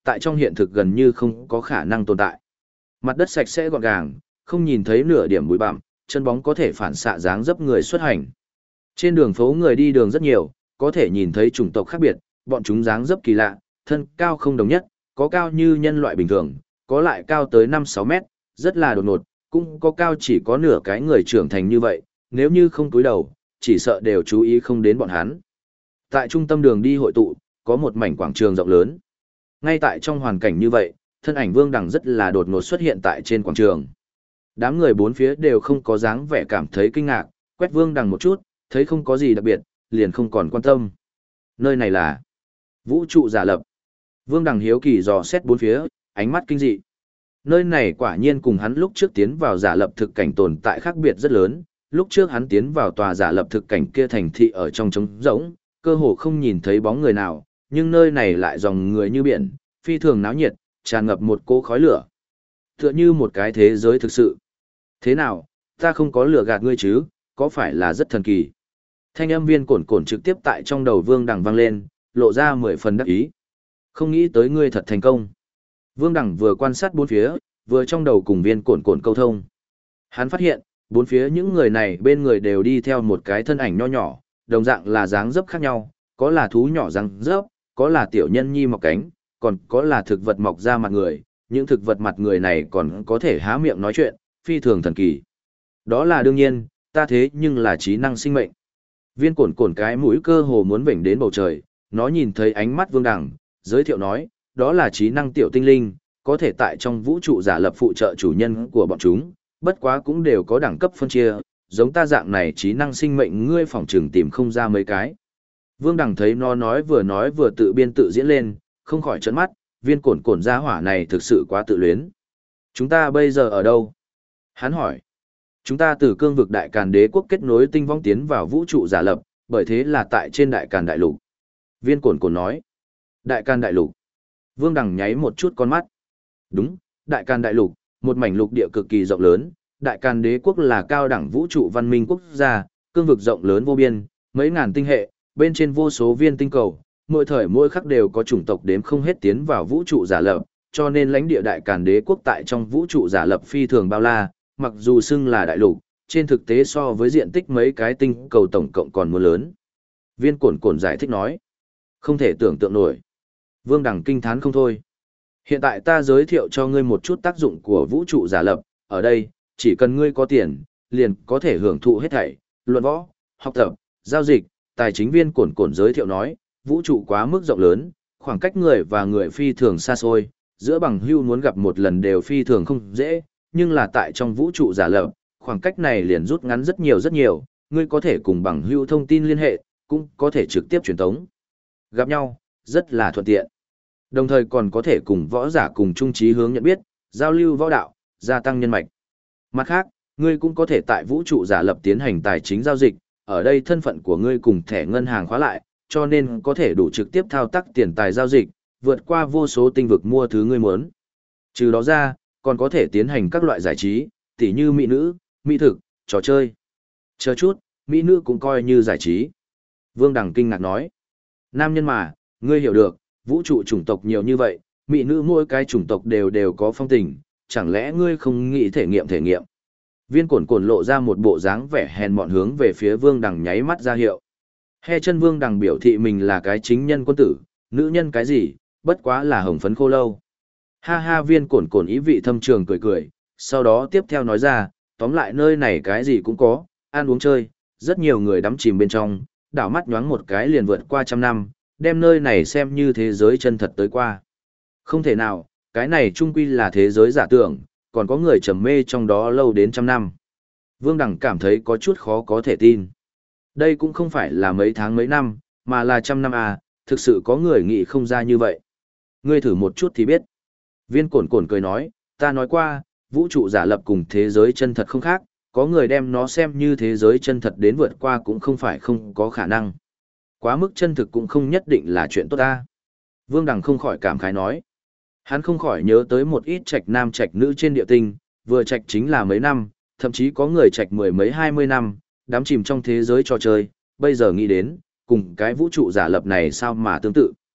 tại trong hiện thực gần như không có khả năng tồn tại. Mặt đất sạch sẽ gọn gàng, không nhìn thấy nửa điểm bụi bặm, chân bóng có thể phản xạ dáng dấp người xuất hành. Trên đường phố người đi đường rất nhiều, có thể nhìn thấy chủng tộc khác biệt, bọn chúng dáng dấp kỳ lạ, thân cao không đồng nhất, có cao như nhân loại bình thường, có lại cao tới 5-6 mét, rất là đột ngột, cũng có cao chỉ có nửa cái người trưởng thành như vậy, nếu như không cúi đầu, chỉ sợ đều chú ý không đến bọn hắn. Tại trung tâm đường đi hội tụ, có một mảnh quảng trường rộng lớn. Ngay tại trong hoàn cảnh như vậy, thân ảnh Vương Đằng rất là đột ngột xuất hiện tại trên quảng trường. Đám người bốn phía đều không có dáng vẻ cảm thấy kinh ngạc, quét Vương Đằng một chút, thấy không có gì đặc biệt, liền không còn quan tâm. Nơi này là vũ trụ giả lập. Vương Đằng hiếu kỳ dò xét bốn phía, ánh mắt kinh dị. Nơi này quả nhiên cùng hắn lúc trước tiến vào giả lập thực cảnh tồn tại khác biệt rất lớn. Lúc trước hắn tiến vào tòa giả lập thực cảnh kia thành thị ở trong trống rỗng, cơ hồ không nhìn thấy bóng người nào, nhưng nơi này lại dòng người như biển, phi thường náo nhiệt, tràn ngập một cỗ khói lửa. Tựa như một cái thế giới thực sự. Thế nào, ta không có lừa gạt ngươi chứ, có phải là rất thần kỳ? Thanh âm viên cổn cổn trực tiếp tại trong đầu Vương Đằng vang lên, lộ ra 10 phần đắc ý. Không nghĩ tới ngươi thật thành công. Vương Đằng vừa quan sát bốn phía, vừa trong đầu cùng viên cổn cổn câu thông. Hắn phát hiện, bốn phía những người này bên người đều đi theo một cái thân ảnh nho nhỏ, đồng dạng là dáng dấp khác nhau, có là thú nhỏ dáng dấp, có là tiểu nhân nhi mọc cánh, còn có là thực vật mọc ra mặt người, những thực vật mặt người này còn có thể há miệng nói chuyện, phi thường thần kỳ. Đó là đương nhiên, ta thế nhưng là trí năng sinh mệnh. Viên cổn cổn cái mũi cơ hồ muốn vểnh đến bầu trời, nó nhìn thấy ánh mắt Vương Đằng, giới thiệu nói, đó là trí năng tiểu tinh linh, có thể tại trong vũ trụ giả lập phụ trợ chủ nhân của bọn chúng, bất quá cũng đều có đẳng cấp phân chia, giống ta dạng này trí năng sinh mệnh ngươi phỏng chừng tìm không ra mấy cái. Vương Đằng thấy nó nói vừa tự biên tự diễn lên, không khỏi trợn mắt, viên cổn cổn gia hỏa này thực sự quá tự luyến. Chúng ta bây giờ ở đâu? Hắn hỏi. Chúng ta từ cương vực Đại Càn Đế quốc kết nối tinh vong tiến vào vũ trụ giả lập, bởi thế là tại trên Đại Càn Đại Lục. Viên cổn cổn nói. Đại Càn Đại Lục. Vương Đằng nháy một chút con mắt. Đúng, Đại Càn Đại Lục, một mảnh lục địa cực kỳ rộng lớn. Đại Càn Đế quốc là cao đẳng vũ trụ văn minh quốc gia, cương vực rộng lớn vô biên, mấy ngàn tinh hệ, bên trên vô số viên tinh cầu, mỗi thời mỗi khắc đều có chủng tộc đếm không hết tiến vào vũ trụ giả lập, cho nên lãnh địa Đại Càn Đế quốc tại trong vũ trụ giả lập phi thường bao la, mặc dù xưng là đại lục, trên thực tế so với diện tích mấy cái tinh cầu tổng cộng còn muốn lớn. Viên cổn cổn giải thích nói, không thể tưởng tượng nổi. Vương Đằng kinh thán không thôi. Hiện tại ta giới thiệu cho ngươi một chút tác dụng của vũ trụ giả lập, ở đây, chỉ cần ngươi có tiền, liền có thể hưởng thụ hết thảy, luận võ, học tập, giao dịch, tài chính. Viên cổn cổn giới thiệu nói, vũ trụ quá mức rộng lớn, khoảng cách người và người phi thường xa xôi, giữa bằng hữu muốn gặp một lần đều phi thường không dễ, nhưng là tại trong vũ trụ giả lập, khoảng cách này liền rút ngắn rất nhiều, ngươi có thể cùng bằng hữu thông tin liên hệ, cũng có thể trực tiếp truyền tống. Gặp nhau, rất là thuận tiện. Đồng thời còn có thể cùng võ giả cùng chung chí hướng nhận biết, giao lưu võ đạo, gia tăng nhân mạch. Mặt khác, ngươi cũng có thể tại vũ trụ giả lập tiến hành tài chính giao dịch, ở đây thân phận của ngươi cùng thẻ ngân hàng khóa lại, cho nên có thể đủ trực tiếp thao tác tiền tài giao dịch, vượt qua vô số tinh vực mua thứ ngươi muốn. Trừ đó ra, còn có thể tiến hành các loại giải trí, tỉ như mỹ nữ, mỹ thực, trò chơi. Chờ chút, mỹ nữ cũng coi như giải trí. Vương Đằng kinh ngạc nói. Nam nhân mà, ngươi hiểu được, vũ trụ chủng tộc nhiều như vậy, mỹ nữ mỗi cái chủng tộc đều có phong tình, chẳng lẽ ngươi không nghĩ thể nghiệm. Viên cổn cổn lộ ra một bộ dáng vẻ hèn mọn hướng về phía Vương Đằng nháy mắt ra hiệu. He chân Vương Đằng biểu thị mình là cái chính nhân quân tử, nữ nhân cái gì, bất quá là hồng phấn khô lâu. Ha ha, viên cổn cổn ý vị thâm trường cười, sau đó tiếp theo nói ra, tóm lại nơi này cái gì cũng có, ăn uống chơi, rất nhiều người đắm chìm bên trong, đảo mắt nhoáng một cái liền vượt qua 100 năm, đem nơi này xem như thế giới chân thật tới qua. Không thể nào, cái này chung quy là thế giới giả tưởng, còn có người trầm mê trong đó lâu đến 100 năm. Vương Đằng cảm thấy có chút khó có thể tin. Đây cũng không phải là mấy tháng mấy năm, mà là 100 năm à, thực sự có người nghĩ không ra như vậy. Ngươi thử một chút thì biết. Viên cổn cổn cười nói, ta nói qua, vũ trụ giả lập cùng thế giới chân thật không khác, có người đem nó xem như thế giới chân thật đến vượt qua cũng không phải không có khả năng. Quá mức chân thực cũng không nhất định là chuyện tốt ta. Vương Đằng không khỏi cảm khái nói. Hắn không khỏi nhớ tới một ít trạch nam trạch nữ trên địa tinh, vừa trạch chính là mấy năm, thậm chí có người trạch 10 mấy 20 năm, đắm chìm trong thế giới trò chơi, bây giờ nghĩ đến, cùng cái vũ trụ giả lập này sao mà tương tự.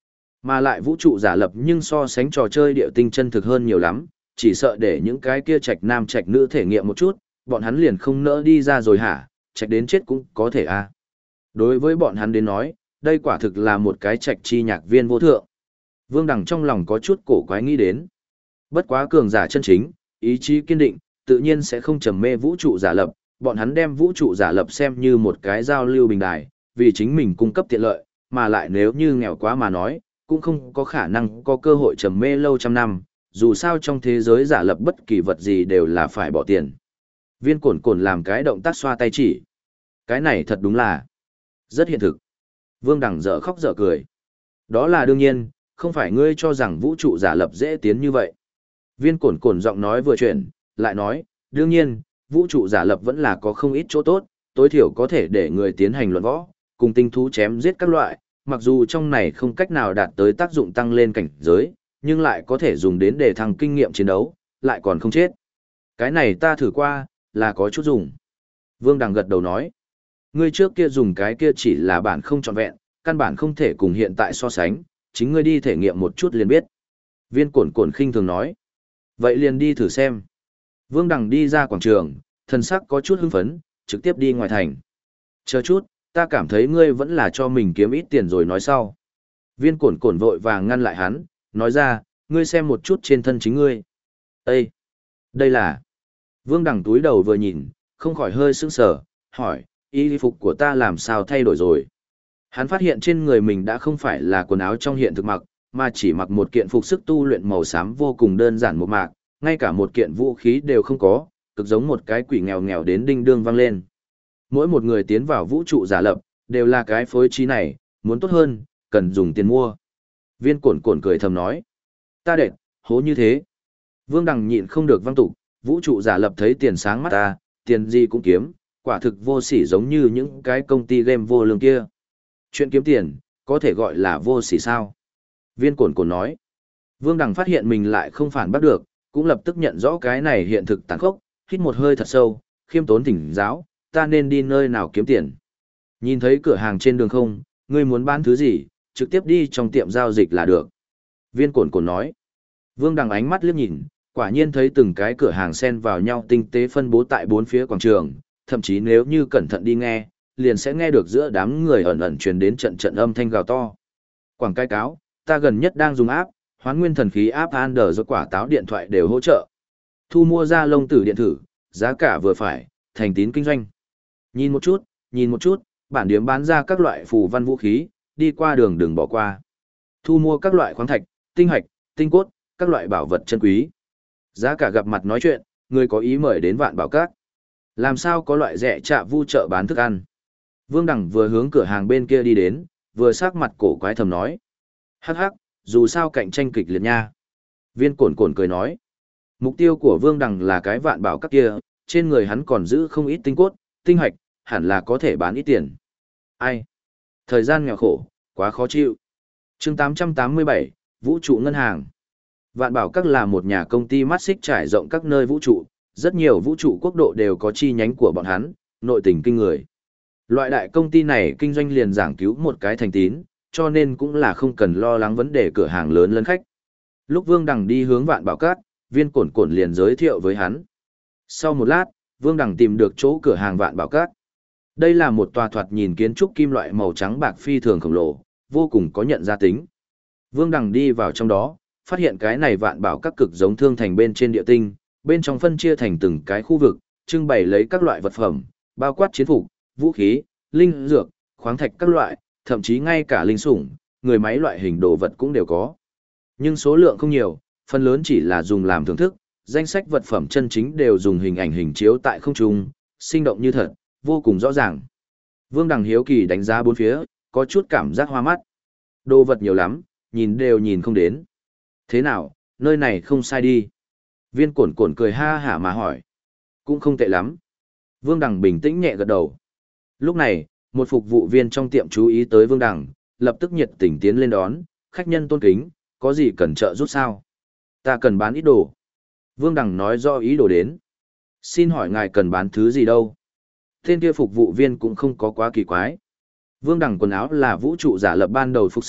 Mà lại vũ trụ giả lập nhưng so sánh trò chơi địa tinh chân thực hơn nhiều lắm, chỉ sợ để những cái kia trạch nam trạch nữ thể nghiệm một chút, bọn hắn liền không nỡ đi ra rồi hả, trạch đến chết cũng có thể à. Đối với bọn hắn đến nói, đây quả thực là một cái trạch chi nhạc viên vô thượng. Vương Đằng trong lòng có chút cổ quái nghĩ đến. Bất quá cường giả chân chính, ý chí kiên định, tự nhiên sẽ không trầm mê vũ trụ giả lập, bọn hắn đem vũ trụ giả lập xem như một cái giao lưu bình đài, vì chính mình cung cấp tiện lợi, mà lại nếu như nghèo quá mà nói, cũng không có khả năng có cơ hội trầm mê lâu trăm năm, dù sao trong thế giới giả lập bất kỳ vật gì đều là phải bỏ tiền. Viên Cổn Cổn làm cái động tác xoa tay chỉ. Cái này thật đúng là rất hiện thực. Vương Đằng dở khóc dở cười. Đó là đương nhiên, không phải ngươi cho rằng vũ trụ giả lập dễ tiến như vậy. Viên Cổn Cổn giọng nói vừa chuyển, lại nói, đương nhiên, vũ trụ giả lập vẫn là có không ít chỗ tốt, tối thiểu có thể để người tiến hành luận võ, cùng tinh thú chém giết các loại, mặc dù trong này không cách nào đạt tới tác dụng tăng lên cảnh giới, nhưng lại có thể dùng đến để thăng kinh nghiệm chiến đấu, lại còn không chết. Cái này ta thử qua, là có chút dùng. Vương Đằng gật đầu nói, ngươi trước kia dùng cái kia chỉ là bản không trọn vẹn, căn bản không thể cùng hiện tại so sánh, chính ngươi đi thể nghiệm một chút liền biết. Viên Cổn Cổn khinh thường nói, vậy liền đi thử xem. Vương Đằng đi ra quảng trường, thần sắc có chút hưng phấn, trực tiếp đi ngoài thành. Chờ chút, ta cảm thấy ngươi vẫn là cho mình kiếm ít tiền rồi nói sau. Viên Cổn Cổn vội vàng ngăn lại hắn, nói ra, ngươi xem một chút trên thân chính ngươi. Ê! Đây là... Vương Đằng túi đầu vừa nhìn, không khỏi hơi sững sờ, hỏi, y phục của ta làm sao thay đổi rồi? Hắn phát hiện trên người mình đã không phải là quần áo trong hiện thực mặc, mà chỉ mặc một kiện phục sức tu luyện màu xám vô cùng đơn giản một mạc, ngay cả một kiện vũ khí đều không có, cực giống một cái quỷ nghèo nghèo đến đinh đương vang lên. Mỗi một người tiến vào vũ trụ giả lập, đều là cái phối trí này, muốn tốt hơn, cần dùng tiền mua. Viên Cổn Cổn cười thầm nói, ta đệt, hố như thế. Vương Đằng nhịn không được văng tục, vũ trụ giả lập thấy tiền sáng mắt ta, tiền gì cũng kiếm, quả thực vô sỉ giống như những cái công ty game vô lương kia. Chuyện kiếm tiền, có thể gọi là vô sỉ sao? Viên Cổn Cổn nói. Vương Đằng phát hiện mình lại không phản bắt được, cũng lập tức nhận rõ cái này hiện thực tàn khốc, hít một hơi thật sâu, khiêm tốn thỉnh giáo, ta nên đi nơi nào kiếm tiền. Nhìn thấy cửa hàng trên đường không, ngươi muốn bán thứ gì, trực tiếp đi trong tiệm giao dịch là được. Viên Cổn Cổn nói. Vương Đằng ánh mắt liếc nhìn, quả nhiên thấy từng cái cửa hàng xen vào nhau tinh tế phân bố tại bốn phía quảng trường, thậm chí nếu như cẩn thận đi nghe, liền sẽ nghe được giữa đám người ẩn ẩn truyền đến trận trận âm thanh gào to. Quảng cai cáo, ta gần nhất đang dùng áp, Hoán Nguyên thần khí áp Ander do quả táo điện thoại đều hỗ trợ. Thu mua ra lông tử điện thử, giá cả vừa phải, thành tín kinh doanh. Nhìn một chút, bản điếm bán ra các loại phù văn vũ khí, đi qua đường đừng bỏ qua. Thu mua các loại khoáng thạch, tinh hạch, tinh cốt, các loại bảo vật chân quý. Giá cả gặp mặt nói chuyện, người có ý mời đến Vạn Bảo Các. Làm sao có loại rẻ chạ vu chợ bán thức ăn. Vương Đằng vừa hướng cửa hàng bên kia đi đến, vừa sắc mặt cổ quái thầm nói. Hắc hắc, dù sao cạnh tranh kịch liệt nha. Viên Cổn Cổn cười nói. Mục tiêu của Vương Đằng là cái Vạn Bảo Các kia, trên người hắn còn giữ không ít tinh cốt, tinh hạch, hẳn là có thể bán ít tiền. Ai? Thời gian nghèo khổ, quá khó chịu. Chương 887, Vũ trụ ngân hàng. Vạn Bảo Các là một nhà công ty mắt xích trải rộng các nơi vũ trụ, rất nhiều vũ trụ quốc độ đều có chi nhánh của bọn hắn, nội tình kinh người. Loại đại công ty này kinh doanh liền giảng cứu một cái thành tín, cho nên cũng là không cần lo lắng vấn đề cửa hàng lớn lấn khách. Lúc Vương Đằng đi hướng Vạn Bảo Các, Viên Cổn Cổn liền giới thiệu với hắn. Sau một lát, Vương Đằng tìm được chỗ cửa hàng Vạn Bảo Các. Đây là một tòa thoạt nhìn kiến trúc kim loại màu trắng bạc phi thường khổng lồ, vô cùng có nhận ra tính. Vương Đằng đi vào trong đó, phát hiện cái này Vạn Bảo Các cực giống thương thành bên trên địa tinh, bên trong phân chia thành từng cái khu vực, trưng bày lấy các loại vật phẩm, bao quát chiến phục, vũ khí, linh dược, khoáng thạch các loại, thậm chí ngay cả linh sủng, người máy loại hình đồ vật cũng đều có. Nhưng số lượng không nhiều, phần lớn chỉ là dùng làm thưởng thức, danh sách vật phẩm chân chính đều dùng hình ảnh hình chiếu tại không trung, sinh động như thật, vô cùng rõ ràng. Vương Đằng hiếu kỳ đánh giá bốn phía, có chút cảm giác hoa mắt. Đồ vật nhiều lắm, nhìn đều nhìn không đến. Thế nào, nơi này không sai đi. Viên Cổn Cổn cười ha hả mà hỏi. Cũng không tệ lắm. Vương Đằng bình tĩnh nhẹ gật đầu. Lúc này, một phục vụ viên trong tiệm chú ý tới Vương Đằng, lập tức nhiệt tình tiến lên đón, khách nhân tôn kính, có gì cần trợ giúp sao? Ta cần bán ít đồ. Vương Đằng nói rõ ý đồ đến. Xin hỏi ngài cần bán thứ gì đâu? Tên kia phục vụ viên cũng không có quá kỳ quái. Vương Đằng quần áo là vũ trụ giả lập ban đầu phục sức,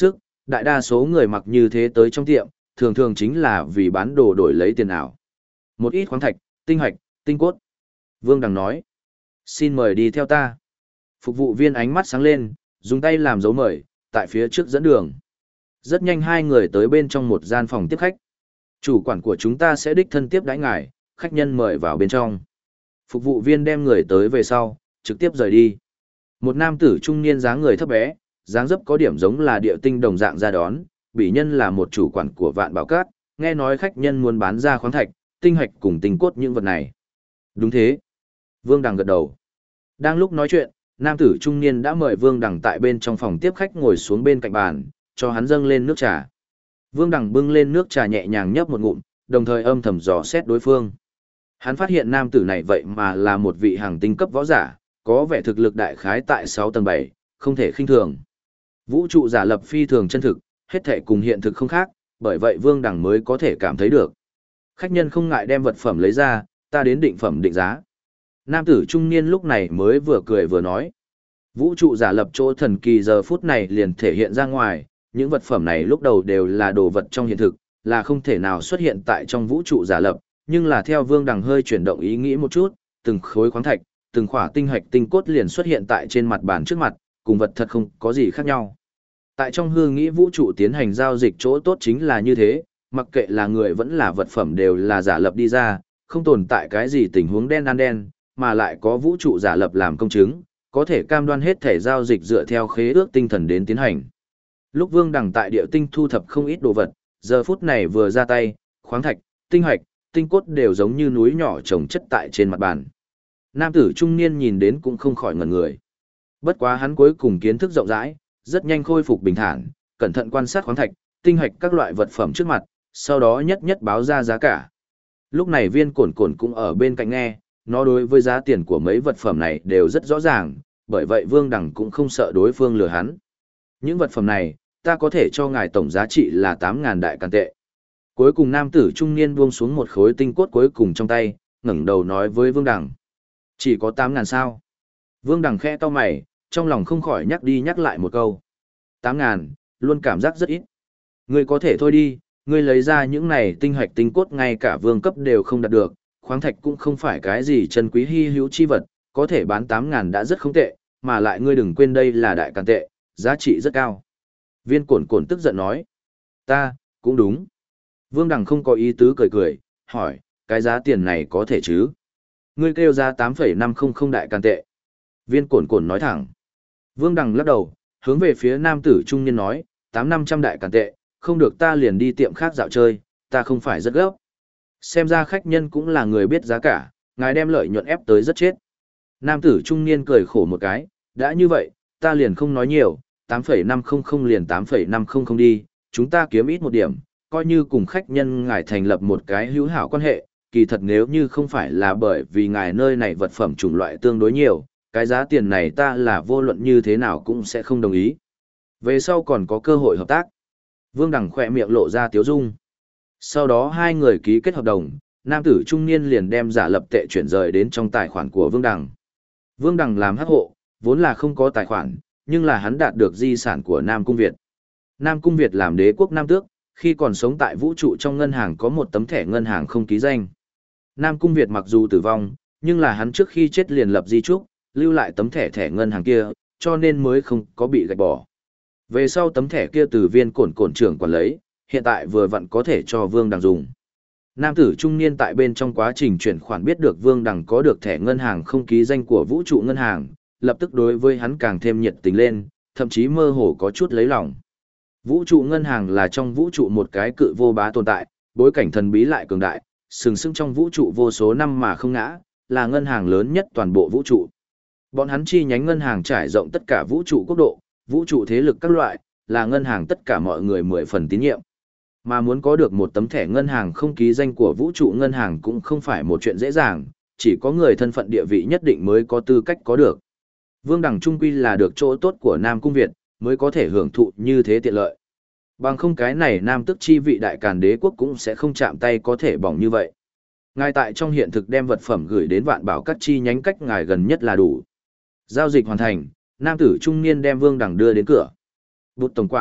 Đại đa số người mặc như thế tới trong tiệm, thường thường chính là vì bán đồ đổi lấy tiền ảo. Một ít khoáng thạch, tinh hạch, tinh cốt. Vương Đằng nói, xin mời đi theo ta. Phục vụ viên ánh mắt sáng lên, dùng tay làm dấu mời, tại phía trước dẫn đường. Rất nhanh hai người tới bên trong một gian phòng tiếp khách. Chủ quản của chúng ta sẽ đích thân tiếp đãi ngài, khách nhân mời vào bên trong. Phục vụ viên đem người tới về sau, trực tiếp rời đi. Một nam tử trung niên dáng người thấp bé, dáng dấp có điểm giống là địa tinh đồng dạng ra đón, bị nhân là một chủ quản của Vạn Bảo Cát, nghe nói khách nhân muốn bán ra khoáng thạch, tinh hạch cùng tinh cốt những vật này. Đúng thế. Vương Đằng gật đầu. Đang lúc nói chuyện, nam tử trung niên đã mời Vương Đằng tại bên trong phòng tiếp khách ngồi xuống bên cạnh bàn, cho hắn dâng lên nước trà. Vương Đằng bưng lên nước trà nhẹ nhàng nhấp một ngụm, đồng thời âm thầm dò xét đối phương. Hắn phát hiện nam tử này vậy mà là một vị hàng tinh cấp võ giả, có vẻ thực lực đại khái tại 6 tầng 7, không thể khinh thường. Vũ trụ giả lập phi thường chân thực, hết thể cùng hiện thực không khác, bởi vậy Vương Đằng mới có thể cảm thấy được. Khách nhân không ngại đem vật phẩm lấy ra, ta đến định phẩm định giá. Nam tử trung niên lúc này mới vừa cười vừa nói. Vũ trụ giả lập chỗ thần kỳ giờ phút này liền thể hiện ra ngoài, những vật phẩm này lúc đầu đều là đồ vật trong hiện thực, là không thể nào xuất hiện tại trong vũ trụ giả lập, nhưng là theo Vương Đằng hơi chuyển động ý nghĩ một chút, từng khối khoáng thạch, từng khỏa tinh hạch tinh cốt liền xuất hiện tại trên mặt bàn trước mặt, cùng vật thật không có gì khác nhau. Tại trong hư nghĩ vũ trụ tiến hành giao dịch chỗ tốt chính là như thế, mặc kệ là người vẫn là vật phẩm đều là giả lập đi ra, không tồn tại cái gì tình huống đen ăn đen, mà lại có vũ trụ giả lập làm công chứng, có thể cam đoan hết thể giao dịch dựa theo khế ước tinh thần đến tiến hành. Lúc Vương Đằng tại địa tinh thu thập không ít đồ vật, giờ phút này vừa ra tay, khoáng thạch, tinh hạch, tinh cốt đều giống như núi nhỏ chồng chất tại trên mặt bàn. Nam tử trung niên nhìn đến cũng không khỏi ngẩn người. Bất quá hắn cuối cùng kiến thức rộng rãi, rất nhanh khôi phục bình thản, cẩn thận quan sát khoáng thạch, tinh hạch các loại vật phẩm trước mặt, sau đó nhất nhất báo ra giá cả. Lúc này Viên Cổn Cổn cũng ở bên cạnh nghe, nó đối với giá tiền của mấy vật phẩm này đều rất rõ ràng, bởi vậy Vương Đằng cũng không sợ đối phương lừa hắn. Những vật phẩm này, ta có thể cho ngài tổng giá trị là 8.000 đại càn tệ. Cuối cùng nam tử trung niên buông xuống một khối tinh cốt cuối cùng trong tay, ngẩng đầu nói với Vương Đằng. Chỉ có 8.000 sao? Vương Đằng khẽ cau mày, trong lòng không khỏi nhắc đi nhắc lại một câu. 8.000, luôn cảm giác rất ít. Ngươi có thể thôi đi, ngươi lấy ra những này tinh hạch tinh cốt ngay cả vương cấp đều không đạt được, khoáng thạch cũng không phải cái gì chân quý hi hữu chi vật, có thể bán 8.000 đã rất không tệ, mà lại ngươi đừng quên đây là đại càn tệ, giá trị rất cao. Viên Cổn Cổn tức giận nói. Ta, cũng đúng. Vương Đằng không có ý tứ cười cười, hỏi, cái giá tiền này có thể chứ? Ngươi kêu ra 8,500 đại càn tệ. Viên Cổn Cổn nói thẳng. Vương Đằng lắc đầu, hướng về phía nam tử trung niên nói, 8.500 đại càn tệ, không được ta liền đi tiệm khác dạo chơi, ta không phải rất gấp. Xem ra khách nhân cũng là người biết giá cả, ngài đem lợi nhuận ép tới rất chết. Nam tử trung niên cười khổ một cái, đã như vậy, ta liền không nói nhiều, 8,500 liền 8,500 đi, chúng ta kiếm ít một điểm, coi như cùng khách nhân ngài thành lập một cái hữu hảo quan hệ, kỳ thật nếu như không phải là bởi vì ngài nơi này vật phẩm chủng loại tương đối nhiều, cái giá tiền này ta là vô luận như thế nào cũng sẽ không đồng ý. Về sau còn có cơ hội hợp tác. Vương Đằng khỏe miệng lộ ra tiếu dung. Sau đó hai người ký kết hợp đồng, nam tử trung niên liền đem giả lập tệ chuyển rời đến trong tài khoản của Vương Đằng. Vương Đằng làm hắc hộ, vốn là không có tài khoản, nhưng là hắn đạt được di sản của Nam Cung Việt. Nam Cung Việt làm đế quốc Nam Tước, khi còn sống tại vũ trụ trong ngân hàng có một tấm thẻ ngân hàng không ký danh. Nam Cung Việt mặc dù tử vong, nhưng là hắn trước khi chết liền lập di chúc, lưu lại tấm thẻ ngân hàng kia, cho nên mới không có bị gạch bỏ. Về sau tấm thẻ kia từ Viên Cổn Cổn trưởng quản lấy, hiện tại vừa vặn có thể cho Vương Đằng dùng. Nam tử trung niên tại bên trong quá trình chuyển khoản biết được Vương Đằng có được thẻ ngân hàng không ký danh của vũ trụ ngân hàng, lập tức đối với hắn càng thêm nhiệt tình lên, thậm chí mơ hồ có chút lấy lòng. Vũ trụ ngân hàng là trong vũ trụ một cái cự vô bá tồn tại, bối cảnh thần bí lại cường đại, sừng sững trong vũ trụ vô số năm mà không ngã, là ngân hàng lớn nhất toàn bộ vũ trụ. Bọn hắn chi nhánh ngân hàng trải rộng tất cả vũ trụ quốc độ, vũ trụ thế lực các loại, là ngân hàng tất cả mọi người 10 phần tín nhiệm. Mà muốn có được một tấm thẻ ngân hàng không ký danh của vũ trụ ngân hàng cũng không phải một chuyện dễ dàng, chỉ có người thân phận địa vị nhất định mới có tư cách có được. Vương Đằng trung quy là được chỗ tốt của Nam Cung Việt, mới có thể hưởng thụ như thế tiện lợi. Bằng không cái này Nam Tước chi vị đại càn đế quốc cũng sẽ không chạm tay có thể bỏng như vậy. Ngài tại trong hiện thực đem vật phẩm gửi đến Vạn Bảo các chi nhánh cách ngài gần nhất là đủ. Giao dịch hoàn thành, nam tử trung niên đem Vương Đằng đưa đến cửa. Bụt tổng quản,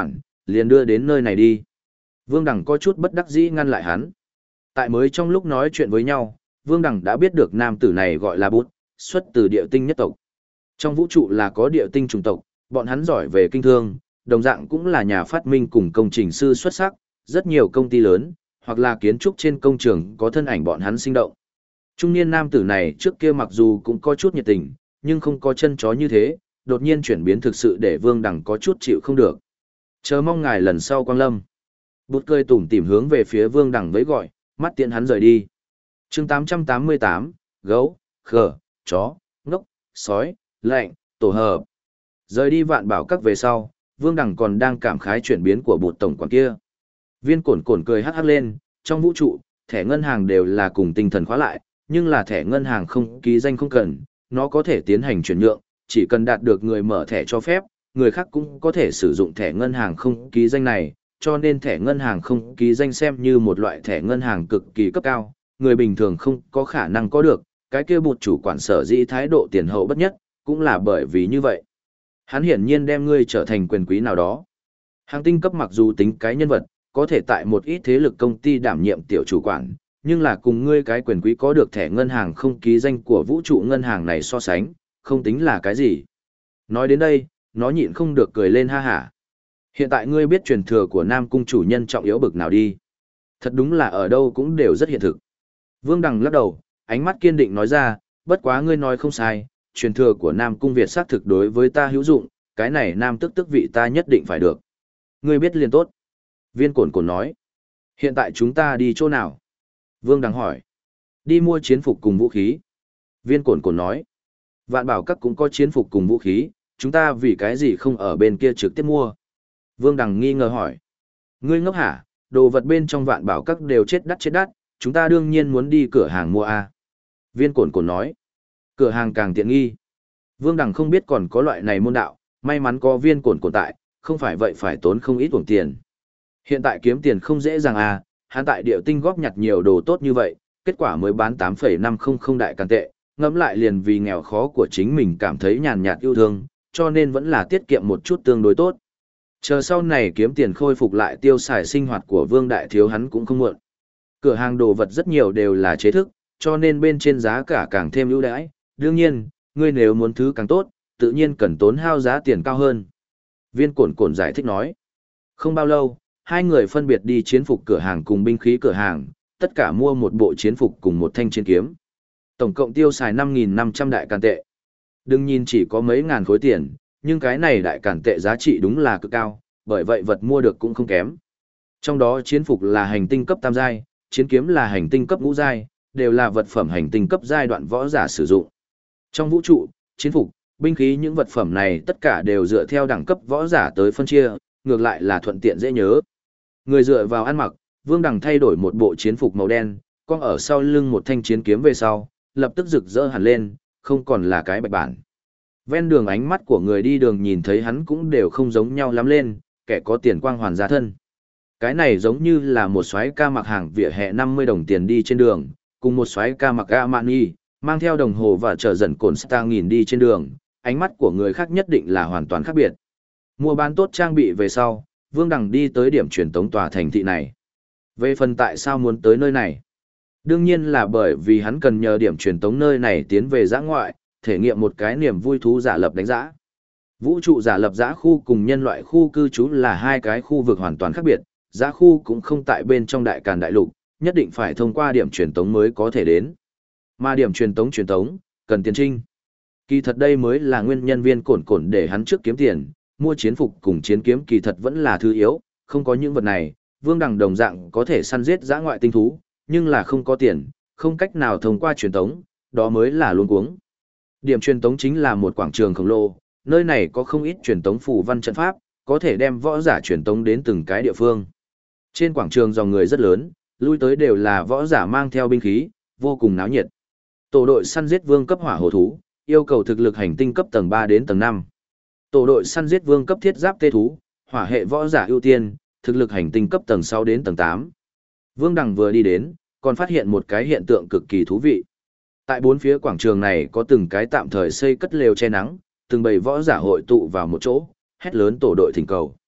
liền đưa đến nơi này đi. Vương Đằng có chút bất đắc dĩ ngăn lại hắn. Tại mới trong lúc nói chuyện với nhau, Vương Đằng đã biết được nam tử này gọi là Bút, xuất từ địa tinh nhất tộc. Trong vũ trụ là có địa tinh chủng tộc, bọn hắn giỏi về kinh thương, đồng dạng cũng là nhà phát minh cùng công trình sư xuất sắc, rất nhiều công ty lớn, hoặc là kiến trúc trên công trường có thân ảnh bọn hắn sinh động. Trung niên nam tử này trước kia mặc dù cũng có chút nhiệt tình, nhưng không có chân chó như thế, đột nhiên chuyển biến thực sự để Vương Đằng có chút chịu không được. Chờ mong ngài lần sau quang lâm. Bút cười tủm tỉm hướng về phía Vương Đằng với gọi, mắt tiện hắn rời đi. Chương 888, gấu, khờ, chó, ngốc, sói, lạnh, tổ hợp. Rời đi Vạn Bảo Các về sau, Vương Đằng còn đang cảm khái chuyển biến của Bụt tổng quản kia. Viên Cổn Cổn cười hắc hắc lên, trong vũ trụ, thẻ ngân hàng đều là cùng tinh thần khóa lại, nhưng là thẻ ngân hàng không ký danh không cần, nó có thể tiến hành chuyển nhượng, chỉ cần đạt được người mở thẻ cho phép, người khác cũng có thể sử dụng thẻ ngân hàng không ký danh này, cho nên thẻ ngân hàng không ký danh xem như một loại thẻ ngân hàng cực kỳ cấp cao, người bình thường không có khả năng có được, cái kia Bụt chủ quản sở dĩ thái độ tiền hậu bất nhất, cũng là bởi vì như vậy. Hắn hiển nhiên đem ngươi trở thành quyền quý nào đó. Hàng tinh cấp mặc dù tính cái nhân vật, có thể tại một ít thế lực công ty đảm nhiệm tiểu chủ quản, nhưng là cùng ngươi cái quyền quý có được thẻ ngân hàng không ký danh của vũ trụ ngân hàng này so sánh, không tính là cái gì. Nói đến đây, nó nhịn không được cười lên ha hả. Hiện tại ngươi biết truyền thừa của Nam Cung chủ nhân trọng yếu bực nào đi. Thật đúng là ở đâu cũng đều rất hiện thực. Vương Đằng lắc đầu, ánh mắt kiên định nói ra, bất quá ngươi nói không sai, truyền thừa của Nam Cung Việt xác thực đối với ta hữu dụng, cái này Nam tức vị ta nhất định phải được. Ngươi biết liền tốt. Viên Cổn Cổn nói. Hiện tại chúng ta đi chỗ nào? Vương Đằng hỏi. Đi mua chiến phục cùng vũ khí. Viên Cổn Cổn nói. Vạn Bảo Các cũng có chiến phục cùng vũ khí, chúng ta vì cái gì không ở bên kia trực tiếp mua? Vương Đằng nghi ngờ hỏi. Ngươi ngốc hả, đồ vật bên trong Vạn Bảo Các đều chết đắt, chúng ta đương nhiên muốn đi cửa hàng mua a. Viên Cổn Cổn nói. Cửa hàng càng tiện nghi. Vương Đằng không biết còn có loại này môn đạo, may mắn có Viên Cổn Cổn tại, không phải vậy phải tốn không ít uổng tiền. Hiện tại kiếm tiền không dễ dàng à, hắn tại Điệu Tinh góp nhặt nhiều đồ tốt như vậy, kết quả mới bán 8,500 đại càn tệ, ngẫm lại liền vì nghèo khó của chính mình cảm thấy nhàn nhạt yêu thương, cho nên vẫn là tiết kiệm một chút tương đối tốt. Chờ sau này kiếm tiền khôi phục lại tiêu xài sinh hoạt của Vương Đại Thiếu hắn cũng không muộn. Cửa hàng đồ vật rất nhiều đều là chế thức, cho nên bên trên giá cả càng thêm ưu đãi. Đương nhiên, ngươi nếu muốn thứ càng tốt, tự nhiên cần tốn hao giá tiền cao hơn. Viên Cổn Cổn giải thích nói. Không bao lâu, hai người phân biệt đi chiến phục cửa hàng cùng binh khí cửa hàng, tất cả mua một bộ chiến phục cùng một thanh chiến kiếm. Tổng cộng tiêu xài 5.500 đại càn tệ. Đừng nhìn chỉ có mấy ngàn khối tiền, nhưng cái này đại càn tệ giá trị đúng là cực cao, bởi vậy vật mua được cũng không kém. Trong đó chiến phục là hành tinh cấp tam giai, chiến kiếm là hành tinh cấp ngũ giai, đều là vật phẩm hành tinh cấp giai đoạn võ giả sử dụng. Trong vũ trụ, chiến phục, binh khí những vật phẩm này tất cả đều dựa theo đẳng cấp võ giả tới phân chia, ngược lại là thuận tiện dễ nhớ. Người dựa vào ăn mặc, Vương Đằng thay đổi một bộ chiến phục màu đen, cong ở sau lưng một thanh chiến kiếm về sau, lập tức rực rỡ hẳn lên, không còn là cái bạch bản. Ven đường ánh mắt của người đi đường nhìn thấy hắn cũng đều không giống nhau lắm lên, kẻ có tiền quang hoàn gia thân. Cái này giống như là một soái ca mặc hàng vỉa hè 50 đồng tiền đi trên đường, cùng một soái ca mặc Armani, mang theo đồng hồ và chờ dần cồn Star nghìn đi trên đường, ánh mắt của người khác nhất định là hoàn toàn khác biệt. Mua bán tốt trang bị về sau, Vương Đằng đi tới điểm truyền tống tòa thành thị này. Về phần tại sao muốn tới nơi này? Đương nhiên là bởi vì hắn cần nhờ điểm truyền tống nơi này tiến về giã ngoại, thể nghiệm một cái niềm vui thú giả lập đánh giã. Vũ trụ giả lập giã khu cùng nhân loại khu cư trú là hai cái khu vực hoàn toàn khác biệt, giã khu cũng không tại bên trong đại càn đại lục, nhất định phải thông qua điểm truyền tống mới có thể đến. Mà điểm truyền tống, cần tiền trinh. Kỳ thật đây mới là nguyên nhân Viên Cổn Cổn để hắn trước kiếm tiền, mua chiến phục cùng chiến kiếm kỳ thật vẫn là thứ yếu, không có những vật này, Vương Đằng đồng dạng có thể săn giết dã ngoại tinh thú, nhưng là không có tiền, không cách nào thông qua truyền tống, đó mới là luống cuống. Điểm truyền tống chính là một quảng trường khổng lồ, nơi này có không ít truyền tống phù văn trận pháp, có thể đem võ giả truyền tống đến từng cái địa phương. Trên quảng trường dòng người rất lớn, lui tới đều là võ giả mang theo binh khí, vô cùng náo nhiệt. Tổ đội săn giết vương cấp hỏa hổ thú, yêu cầu thực lực hành tinh cấp tầng 3 đến tầng 5. Tổ đội săn giết vương cấp thiết giáp tê thú, hỏa hệ võ giả ưu tiên, thực lực hành tinh cấp tầng 6 đến tầng 8. Vương Đằng vừa đi đến, còn phát hiện một cái hiện tượng cực kỳ thú vị. Tại bốn phía quảng trường này có từng cái tạm thời xây cất lều che nắng, từng bầy võ giả hội tụ vào một chỗ, hét lớn tổ đội thỉnh cầu.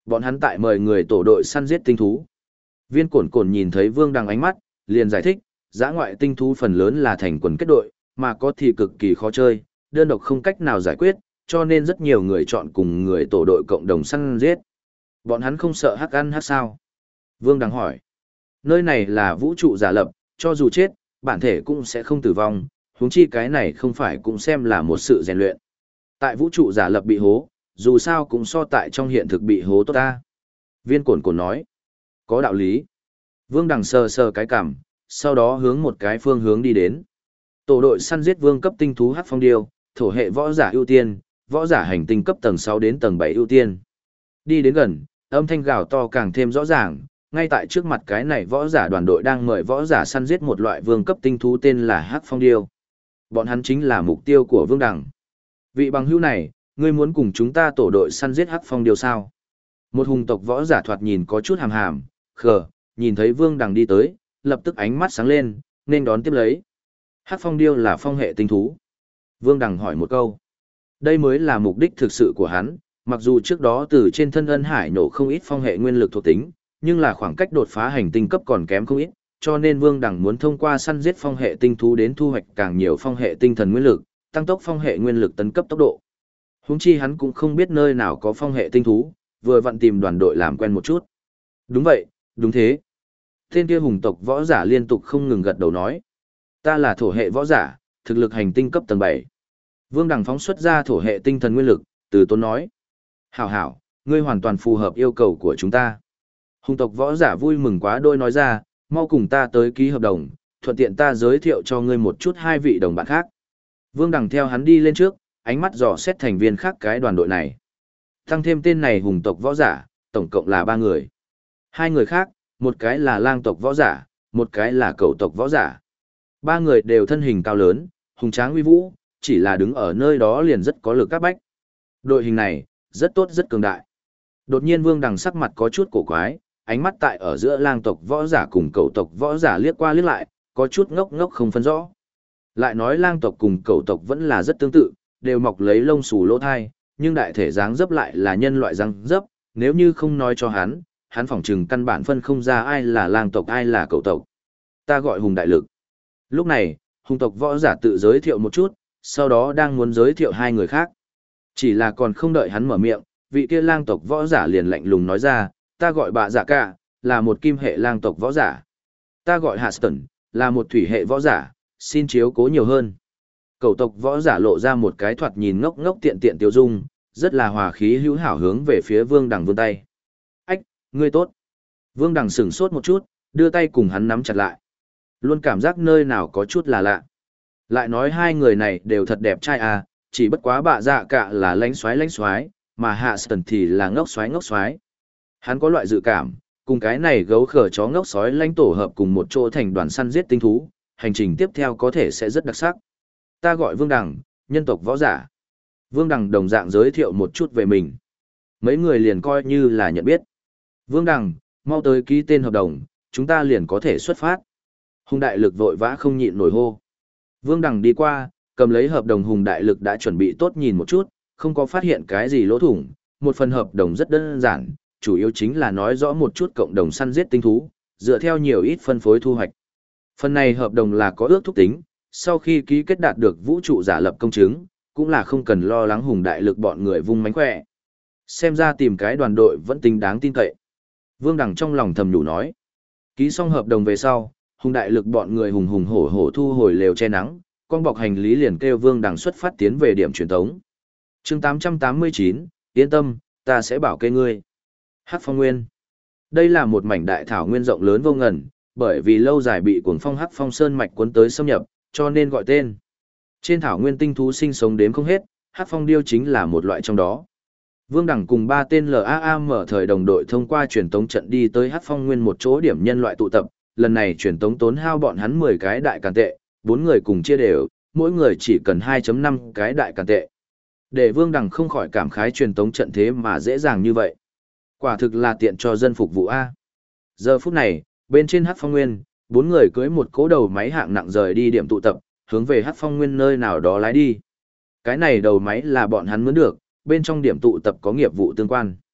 Bọn hắn tại mời người tổ đội săn giết tinh thú. Viên Cổn Cổn nhìn thấy Vương Đằng ánh mắt, liền giải thích, dã ngoại tinh thú phần lớn là thành quần kết đội, mà có thì cực kỳ khó chơi, đơn độc không cách nào giải quyết, cho nên rất nhiều người chọn cùng người tổ đội cộng đồng săn giết. Bọn hắn không sợ hắc ăn hắc sao? Vương Đằng hỏi. Nơi này là vũ trụ giả lập, cho dù chết, bản thể cũng sẽ không tử vong, huống chi cái này không phải cũng xem là một sự rèn luyện. Tại vũ trụ giả lập bị hố, dù sao cũng so tại trong hiện thực bị hố tốt ta. Viên Cổn Cổn nói. Có đạo lý. Vương Đằng sờ sờ cái cằm, sau đó hướng một cái phương hướng đi đến. Tổ đội săn giết vương cấp tinh thú hắc phong điêu, thổ hệ võ giả ưu tiên, võ giả hành tinh cấp tầng 6 đến tầng 7 ưu tiên. Đi đến gần, âm thanh gào to càng thêm rõ ràng, ngay tại trước mặt cái này võ giả đoàn đội đang mời võ giả săn giết một loại vương cấp tinh thú tên là hắc phong điêu. Bọn hắn chính là mục tiêu của Vương Đằng. Vị bằng hữu này, ngươi muốn cùng chúng ta tổ đội săn giết hắc phong điêu sao? Một hùng tộc võ giả thoạt nhìn có chút hàm hàm, khờ, nhìn thấy Vương Đằng đi tới, lập tức ánh mắt sáng lên, nên đón tiếp lấy. Hắc phong điêu là phong hệ tinh thú. Vương Đằng hỏi một câu. Đây mới là mục đích thực sự của hắn, mặc dù trước đó từ trên thân ân hải nổ không ít phong hệ nguyên lực thuộc tính, nhưng là khoảng cách đột phá hành tinh cấp còn kém không ít, cho nên Vương Đằng muốn thông qua săn giết phong hệ tinh thú đến thu hoạch càng nhiều phong hệ tinh thần nguyên lực, tăng tốc phong hệ nguyên lực tấn cấp tốc độ. Huống chi hắn cũng không biết nơi nào có phong hệ tinh thú, vừa vặn tìm đoàn đội làm quen một chút. Đúng vậy, đúng thế. Tên kia hùng tộc võ giả liên tục không ngừng gật đầu nói. Ta là thổ hệ võ giả, thực lực hành tinh cấp tầng 7. Vương Đằng phóng xuất ra thổ hệ tinh thần nguyên lực, từ tốn nói. Hảo hảo, ngươi hoàn toàn phù hợp yêu cầu của chúng ta. Hùng tộc võ giả vui mừng quá đôi nói ra, mau cùng ta tới ký hợp đồng, thuận tiện ta giới thiệu cho ngươi một chút hai vị đồng bạn khác. Vương Đằng theo hắn đi lên trước, ánh mắt dò xét thành viên khác cái đoàn đội này. Tăng thêm tên này hùng tộc võ giả, tổng cộng là 3 người. Hai người khác, một cái là lang tộc võ giả, một cái là cẩu tộc võ giả. 3 người đều thân hình cao lớn, hùng tráng uy vũ, chỉ là đứng ở nơi đó liền rất có lực các bách. Đội hình này, rất tốt rất cường đại. Đột nhiên Vương Đằng sắc mặt có chút cổ quái, ánh mắt tại ở giữa lang tộc võ giả cùng cẩu tộc võ giả liếc qua liếc lại, có chút ngốc ngốc không phân rõ. Lại nói lang tộc cùng cẩu tộc vẫn là rất tương tự, đều mọc lấy lông xù lỗ thai, nhưng đại thể dáng dấp lại là nhân loại dáng dấp, nếu như không nói cho hắn phỏng chừng căn bản phân không ra ai là lang tộc ai là cẩu tộc. Ta gọi Hùng Đại Lực. Lúc này, hùng tộc võ giả tự giới thiệu một chút, sau đó đang muốn giới thiệu hai người khác. Chỉ là còn không đợi hắn mở miệng, vị kia lang tộc võ giả liền lạnh lùng nói ra, ta gọi bà dạ cả, là một kim hệ lang tộc võ giả. Ta gọi Haston, là một thủy hệ võ giả, xin chiếu cố nhiều hơn. Cẩu tộc võ giả lộ ra một cái thoạt nhìn ngốc ngốc tiện tiện tiêu dung, rất là hòa khí hữu hảo hướng về phía Vương Đằng vươn tay. Ách, ngươi tốt. Vương Đằng sửng sốt một chút, đưa tay cùng hắn nắm chặt lại. Luôn cảm giác nơi nào có chút là lạ. Lại nói hai người này đều thật đẹp trai à, chỉ bất quá bạ dạ cả là lánh xoái, mà Haston thì là ngốc xoái. Hắn có loại dự cảm, cùng cái này gấu khở chó ngốc sói lãnh tổ hợp cùng một chỗ thành đoàn săn giết tinh thú, hành trình tiếp theo có thể sẽ rất đặc sắc. Ta gọi Vương Đằng, nhân tộc võ giả. Vương Đằng đồng dạng giới thiệu một chút về mình. Mấy người liền coi như là nhận biết. Vương Đằng, mau tới ký tên hợp đồng, chúng ta liền có thể xuất phát. Hùng Đại Lực vội vã không nhịn nổi hô. Vương Đằng đi qua, cầm lấy hợp đồng Hùng Đại Lực đã chuẩn bị tốt nhìn một chút, không có phát hiện cái gì lỗ thủng. Một phần hợp đồng rất đơn giản, chủ yếu chính là nói rõ một chút cộng đồng săn giết tinh thú, dựa theo nhiều ít phân phối thu hoạch. Phần này hợp đồng là có ước thúc tính, sau khi ký kết đạt được vũ trụ giả lập công chứng, cũng là không cần lo lắng Hùng Đại Lực bọn người vung mánh khỏe. Xem ra tìm cái đoàn đội vẫn tính đáng tin cậy. Vương Đằng trong lòng thầm nhủ nói. Ký xong hợp đồng về sau, Hùng Đại Lực bọn người hùng hùng hổ hổ thu hồi lều che nắng, con bọc hành lý liền kêu Vương Đằng xuất phát tiến về điểm truyền tống. Chương 889, yên tâm, ta sẽ bảo kê ngươi. Hắc Phong Nguyên. Đây là một mảnh đại thảo nguyên rộng lớn vô ngần, bởi vì lâu dài bị cuồng phong Hắc Phong Sơn mạch cuốn tới xâm nhập, cho nên gọi tên. Trên thảo nguyên tinh thú sinh sống đếm không hết, Hắc Phong điêu chính là một loại trong đó. Vương Đằng cùng 3 tên LAA mở thời đồng đội thông qua truyền tống trận đi tới Hắc Phong Nguyên một chỗ điểm nhân loại tụ tập, lần này truyền tống tốn hao bọn hắn 10 cái đại càn tệ, 4 người cùng chia đều, mỗi người chỉ cần 2.5 cái đại càn tệ. Để Vương Đằng không khỏi cảm khái truyền tống trận thế mà dễ dàng như vậy. Quả thực là tiện cho dân phục vụ A. Giờ phút này, bên trên Hắc Phong Nguyên, 4 người cưỡi một cỗ đầu máy hạng nặng rời đi điểm tụ tập, hướng về Hắc Phong Nguyên nơi nào đó lái đi. Cái này đầu máy là bọn hắn mướn được, bên trong điểm tụ tập có nghiệp vụ tương quan.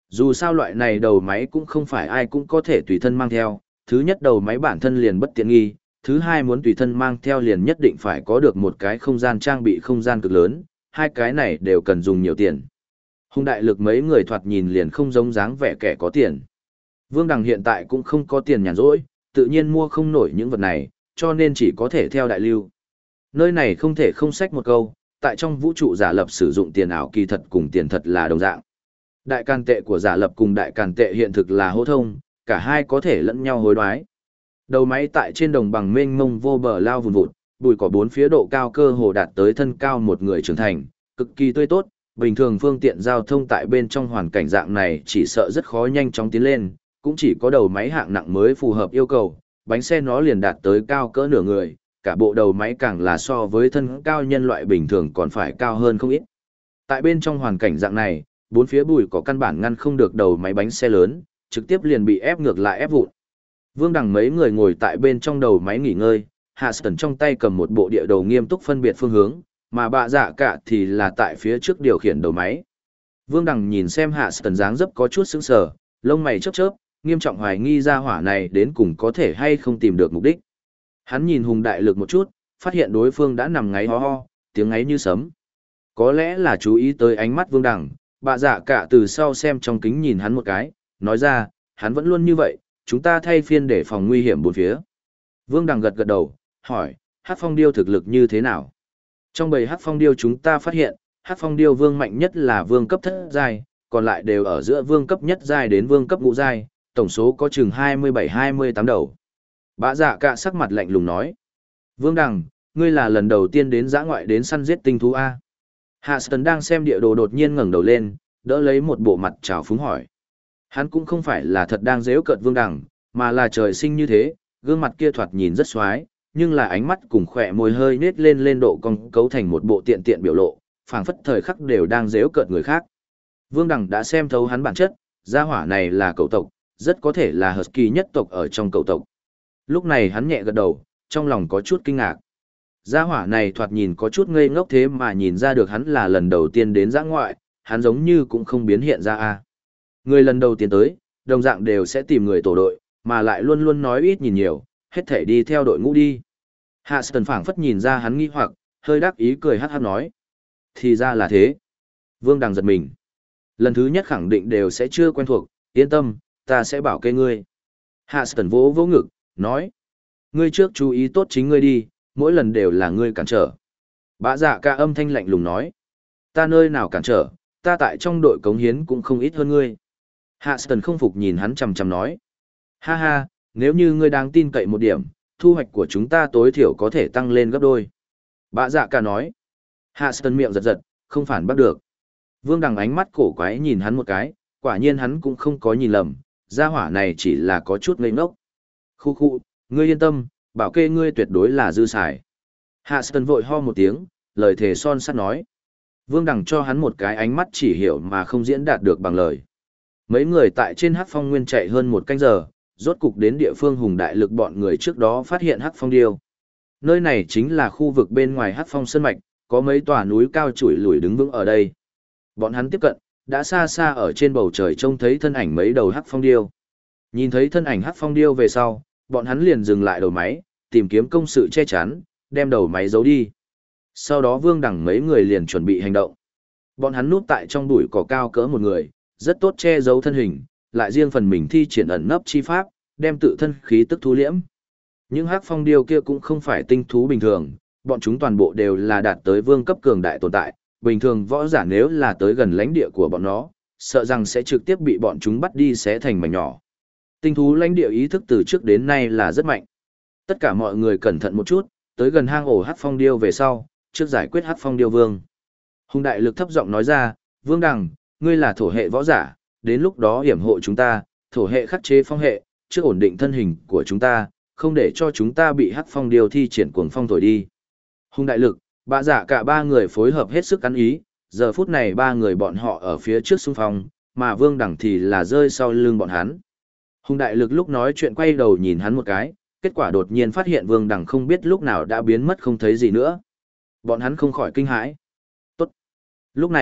Dù sao loại này đầu máy cũng không phải ai cũng có thể tùy thân mang theo, thứ nhất đầu máy bản thân liền bất tiện nghi, thứ hai muốn tùy thân mang theo liền nhất định phải có được một cái không gian trang bị không gian cực lớn, hai cái này đều cần dùng nhiều tiền. Hùng đại lực mấy người thoạt nhìn liền không giống dáng vẻ kẻ có tiền. Vương Đằng hiện tại cũng không có tiền nhàn rỗi, tự nhiên mua không nổi những vật này, cho nên chỉ có thể theo đại lưu. Nơi này không thể không xách một câu, tại trong vũ trụ giả lập sử dụng tiền ảo kỳ thật cùng tiền thật là đồng dạng. Đại càn tệ của giả lập cùng đại càn tệ hiện thực là hô thông, cả hai có thể lẫn nhau hối đoái. Đầu máy tại trên đồng bằng mênh mông vô bờ lao vùn vụt, bụi cỏ bốn phía độ cao cơ hồ đạt tới thân cao một người trưởng thành, cực kỳ tươi tốt, bình thường phương tiện giao thông tại bên trong hoàn cảnh dạng này chỉ sợ rất khó nhanh chóng tiến lên, cũng chỉ có đầu máy hạng nặng mới phù hợp yêu cầu, bánh xe nó liền đạt tới cao cỡ nửa người, cả bộ đầu máy càng là so với thân cao nhân loại bình thường còn phải cao hơn không ít. Tại bên trong hoàn cảnh dạng này, bốn phía bụi có căn bản ngăn không được đầu máy bánh xe lớn, trực tiếp liền bị ép ngược lại ép vụn. Vương Đằng mấy người ngồi tại bên trong đầu máy nghỉ ngơi, Hạ Sẩn trong tay cầm một bộ địa đồ nghiêm túc phân biệt phương hướng, mà bạ dạ cả thì là tại phía trước điều khiển đầu máy. Vương Đằng nhìn xem Hạ Sẩn dáng dấp có chút sững sờ, lông mày chớp chớp, nghiêm trọng hoài nghi ra hỏa này đến cùng có thể hay không tìm được mục đích. Hắn nhìn Hùng đại lực một chút, phát hiện đối phương đã nằm ngáy ho ho, tiếng ngáy như sấm. Có lẽ là chú ý tới ánh mắt Vương Đằng, bạ dạ cả từ sau xem trong kính nhìn hắn một cái, nói ra, hắn vẫn luôn như vậy, chúng ta thay phiên để phòng nguy hiểm bốn phía. Vương Đằng gật gật đầu, hỏi, Hắc Phong Điêu thực lực như thế nào? Trong bầy Hắc Phong Điêu chúng ta phát hiện, Hắc Phong Điêu vương mạnh nhất là vương cấp thất giai, còn lại đều ở giữa vương cấp nhất giai đến vương cấp ngũ giai, tổng số có chừng 27-28 đầu. Bạ dạ cả sắc mặt lạnh lùng nói. Vương Đằng, ngươi là lần đầu tiên đến dã ngoại đến săn giết tinh thú A. Hạ Stân đang xem địa đồ đột nhiên ngẩng đầu lên, đỡ lấy một bộ mặt trào phúng hỏi. Hắn cũng không phải là thật đang giễu cợt Vương Đằng, mà là trời sinh như thế, gương mặt kia thoạt nhìn rất xoái, nhưng là ánh mắt cùng khỏe môi hơi nết lên lên độ cong cấu thành một bộ tiện tiện biểu lộ, phảng phất thời khắc đều đang giễu cợt người khác. Vương Đằng đã xem thấu hắn bản chất, gia hỏa này là cẩu tộc, rất có thể là Husky nhất tộc ở trong cẩu tộc. Lúc này hắn nhẹ gật đầu, trong lòng có chút kinh ngạc. Gia hỏa này thoạt nhìn có chút ngây ngốc thế mà nhìn ra được hắn là lần đầu tiên đến dã ngoại, hắn giống như cũng không biến hiện ra a. Người lần đầu tiên tới, đồng dạng đều sẽ tìm người tổ đội, mà lại luôn luôn nói ít nhìn nhiều, hết thể đi theo đội ngũ đi. Hạ Stân phảng phất nhìn ra hắn nghi hoặc, hơi đắc ý cười hát hát nói. Thì ra là thế. Vương Đằng giật mình. Lần thứ nhất khẳng định đều sẽ chưa quen thuộc, yên tâm, ta sẽ bảo kê ngươi. Hạ Stân vỗ vỗ ngực, nói. Ngươi trước chú ý tốt chính ngươi đi, mỗi lần đều là ngươi cản trở. Bạ dạ ca âm thanh lạnh lùng nói. Ta nơi nào cản trở, ta tại trong đội cống hiến cũng không ít hơn ngươi. Hạ Stân không phục nhìn hắn chằm chằm nói. Ha ha, nếu như ngươi đáng tin cậy một điểm, thu hoạch của chúng ta tối thiểu có thể tăng lên gấp đôi. Bạ dạ ca nói. Hạ Stân miệng giật giật, không phản bắt được. Vương Đằng ánh mắt cổ quái nhìn hắn một cái, quả nhiên hắn cũng không có nhìn lầm, gia hỏa này chỉ là có chút ngây ngốc. Khu khu, ngươi yên tâm, bảo kê ngươi tuyệt đối là dư xài. Hạ Stân vội ho một tiếng, lời thề son sắt nói. Vương Đằng cho hắn một cái ánh mắt chỉ hiểu mà không diễn đạt được bằng lời. Mấy người tại trên Hắc Phong Nguyên chạy hơn một canh giờ, rốt cục đến địa phương Hùng đại lực bọn người trước đó phát hiện Hắc Phong Điêu. Nơi này chính là khu vực bên ngoài Hắc Phong Sơn Mạch, có mấy tòa núi cao chủi lủi đứng vững ở đây. Bọn hắn tiếp cận, đã xa xa ở trên bầu trời trông thấy thân ảnh mấy đầu Hắc Phong Điêu. Nhìn thấy thân ảnh Hắc Phong Điêu về sau, bọn hắn liền dừng lại đầu máy, tìm kiếm công sự che chắn, đem đầu máy giấu đi. Sau đó Vương Đằng mấy người liền chuẩn bị hành động. Bọn hắn núp tại trong bụi cỏ cao cỡ một người, rất tốt che giấu thân hình, lại riêng phần mình thi triển ẩn nấp chi pháp, đem tự thân khí tức thu liễm. Những Hắc Phong Điêu kia cũng không phải tinh thú bình thường, bọn chúng toàn bộ đều là đạt tới vương cấp cường đại tồn tại, bình thường võ giả nếu là tới gần lãnh địa của bọn nó, sợ rằng sẽ trực tiếp bị bọn chúng bắt đi xé thành mảnh nhỏ. Tinh thú lãnh địa ý thức từ trước đến nay là rất mạnh. Tất cả mọi người cẩn thận một chút, tới gần hang ổ Hắc Phong Điêu về sau, trước giải quyết Hắc Phong Điêu vương. Hùng đại lực thấp giọng nói ra, Vương Đằng, ngươi là thổ hệ võ giả, đến lúc đó hiểm hộ chúng ta, thổ hệ khắc chế phong hệ, trước ổn định thân hình của chúng ta, không để cho chúng ta bị Hắc Phong Điêu thi triển cuồng phong thổi đi. Hùng đại lực, bạ dạ cả ba người phối hợp hết sức ăn ý, giờ phút này ba người bọn họ ở phía trước xung phong, mà Vương Đằng thì là rơi sau lưng bọn hắn. Hùng đại lực lúc nói chuyện quay đầu nhìn hắn một cái, kết quả đột nhiên phát hiện Vương Đằng không biết lúc nào đã biến mất không thấy gì nữa. Bọn hắn không khỏi kinh hãi. Tốt. Lúc này,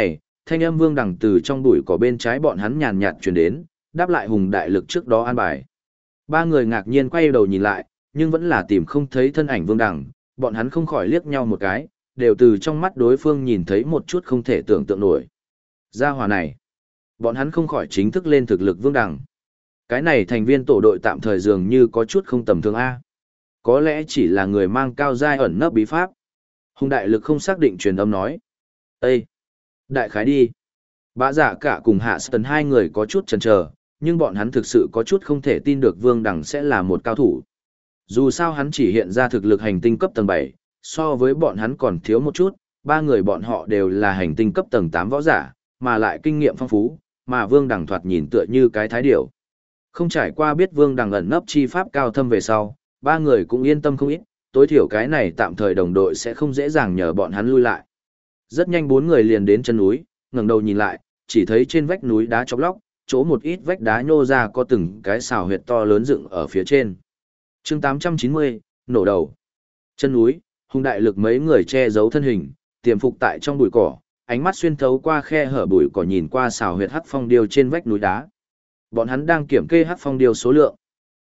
thanh âm Vương Đằng từ trong bụi cỏ bên trái bọn hắn nhàn nhạt truyền đến, đáp lại Hùng Đại Lực trước đó an bài. Ba người ngạc nhiên quay đầu nhìn lại, nhưng vẫn là tìm không thấy thân ảnh Vương Đằng, bọn hắn không khỏi liếc nhau một cái, đều từ trong mắt đối phương nhìn thấy một chút không thể tưởng tượng nổi. Gia hỏa này, bọn hắn không khỏi chính thức lên thực lực Vương Đằng. Cái này thành viên tổ đội tạm thời dường như có chút không tầm thường A. Có lẽ chỉ là người mang cao giai ẩn nấp bí pháp. Hùng Đại Lực không xác định truyền âm nói. Ê! Đại khái đi. Bã Dạ Cả cùng Hạ Sơn hai người có chút chần chờ, nhưng bọn hắn thực sự có chút không thể tin được Vương Đằng sẽ là một cao thủ. Dù sao hắn chỉ hiện ra thực lực hành tinh cấp tầng 7, so với bọn hắn còn thiếu một chút, ba người bọn họ đều là hành tinh cấp tầng 8 võ giả, mà lại kinh nghiệm phong phú, mà Vương Đằng thoạt nhìn tựa như cái thái điểu. Không trải qua biết Vương Đằng ẩn nấp chi pháp cao thâm về sau, ba người cũng yên tâm không ít, tối thiểu cái này tạm thời đồng đội sẽ không dễ dàng nhờ bọn hắn lui lại. Rất nhanh bốn người liền đến chân núi, ngẩng đầu nhìn lại, chỉ thấy trên vách núi đá chóc lóc, chỗ một ít vách đá nhô ra có từng cái xào huyệt to lớn dựng ở phía trên. Chương 890, nổ đầu. Chân núi, Hùng Đại Lực mấy người che giấu thân hình, tiềm phục tại trong bụi cỏ, ánh mắt xuyên thấu qua khe hở bụi cỏ nhìn qua xào huyệt hắc phong điêu trên vách núi đá. Bọn hắn đang kiểm kê hắc phong điêu số lượng.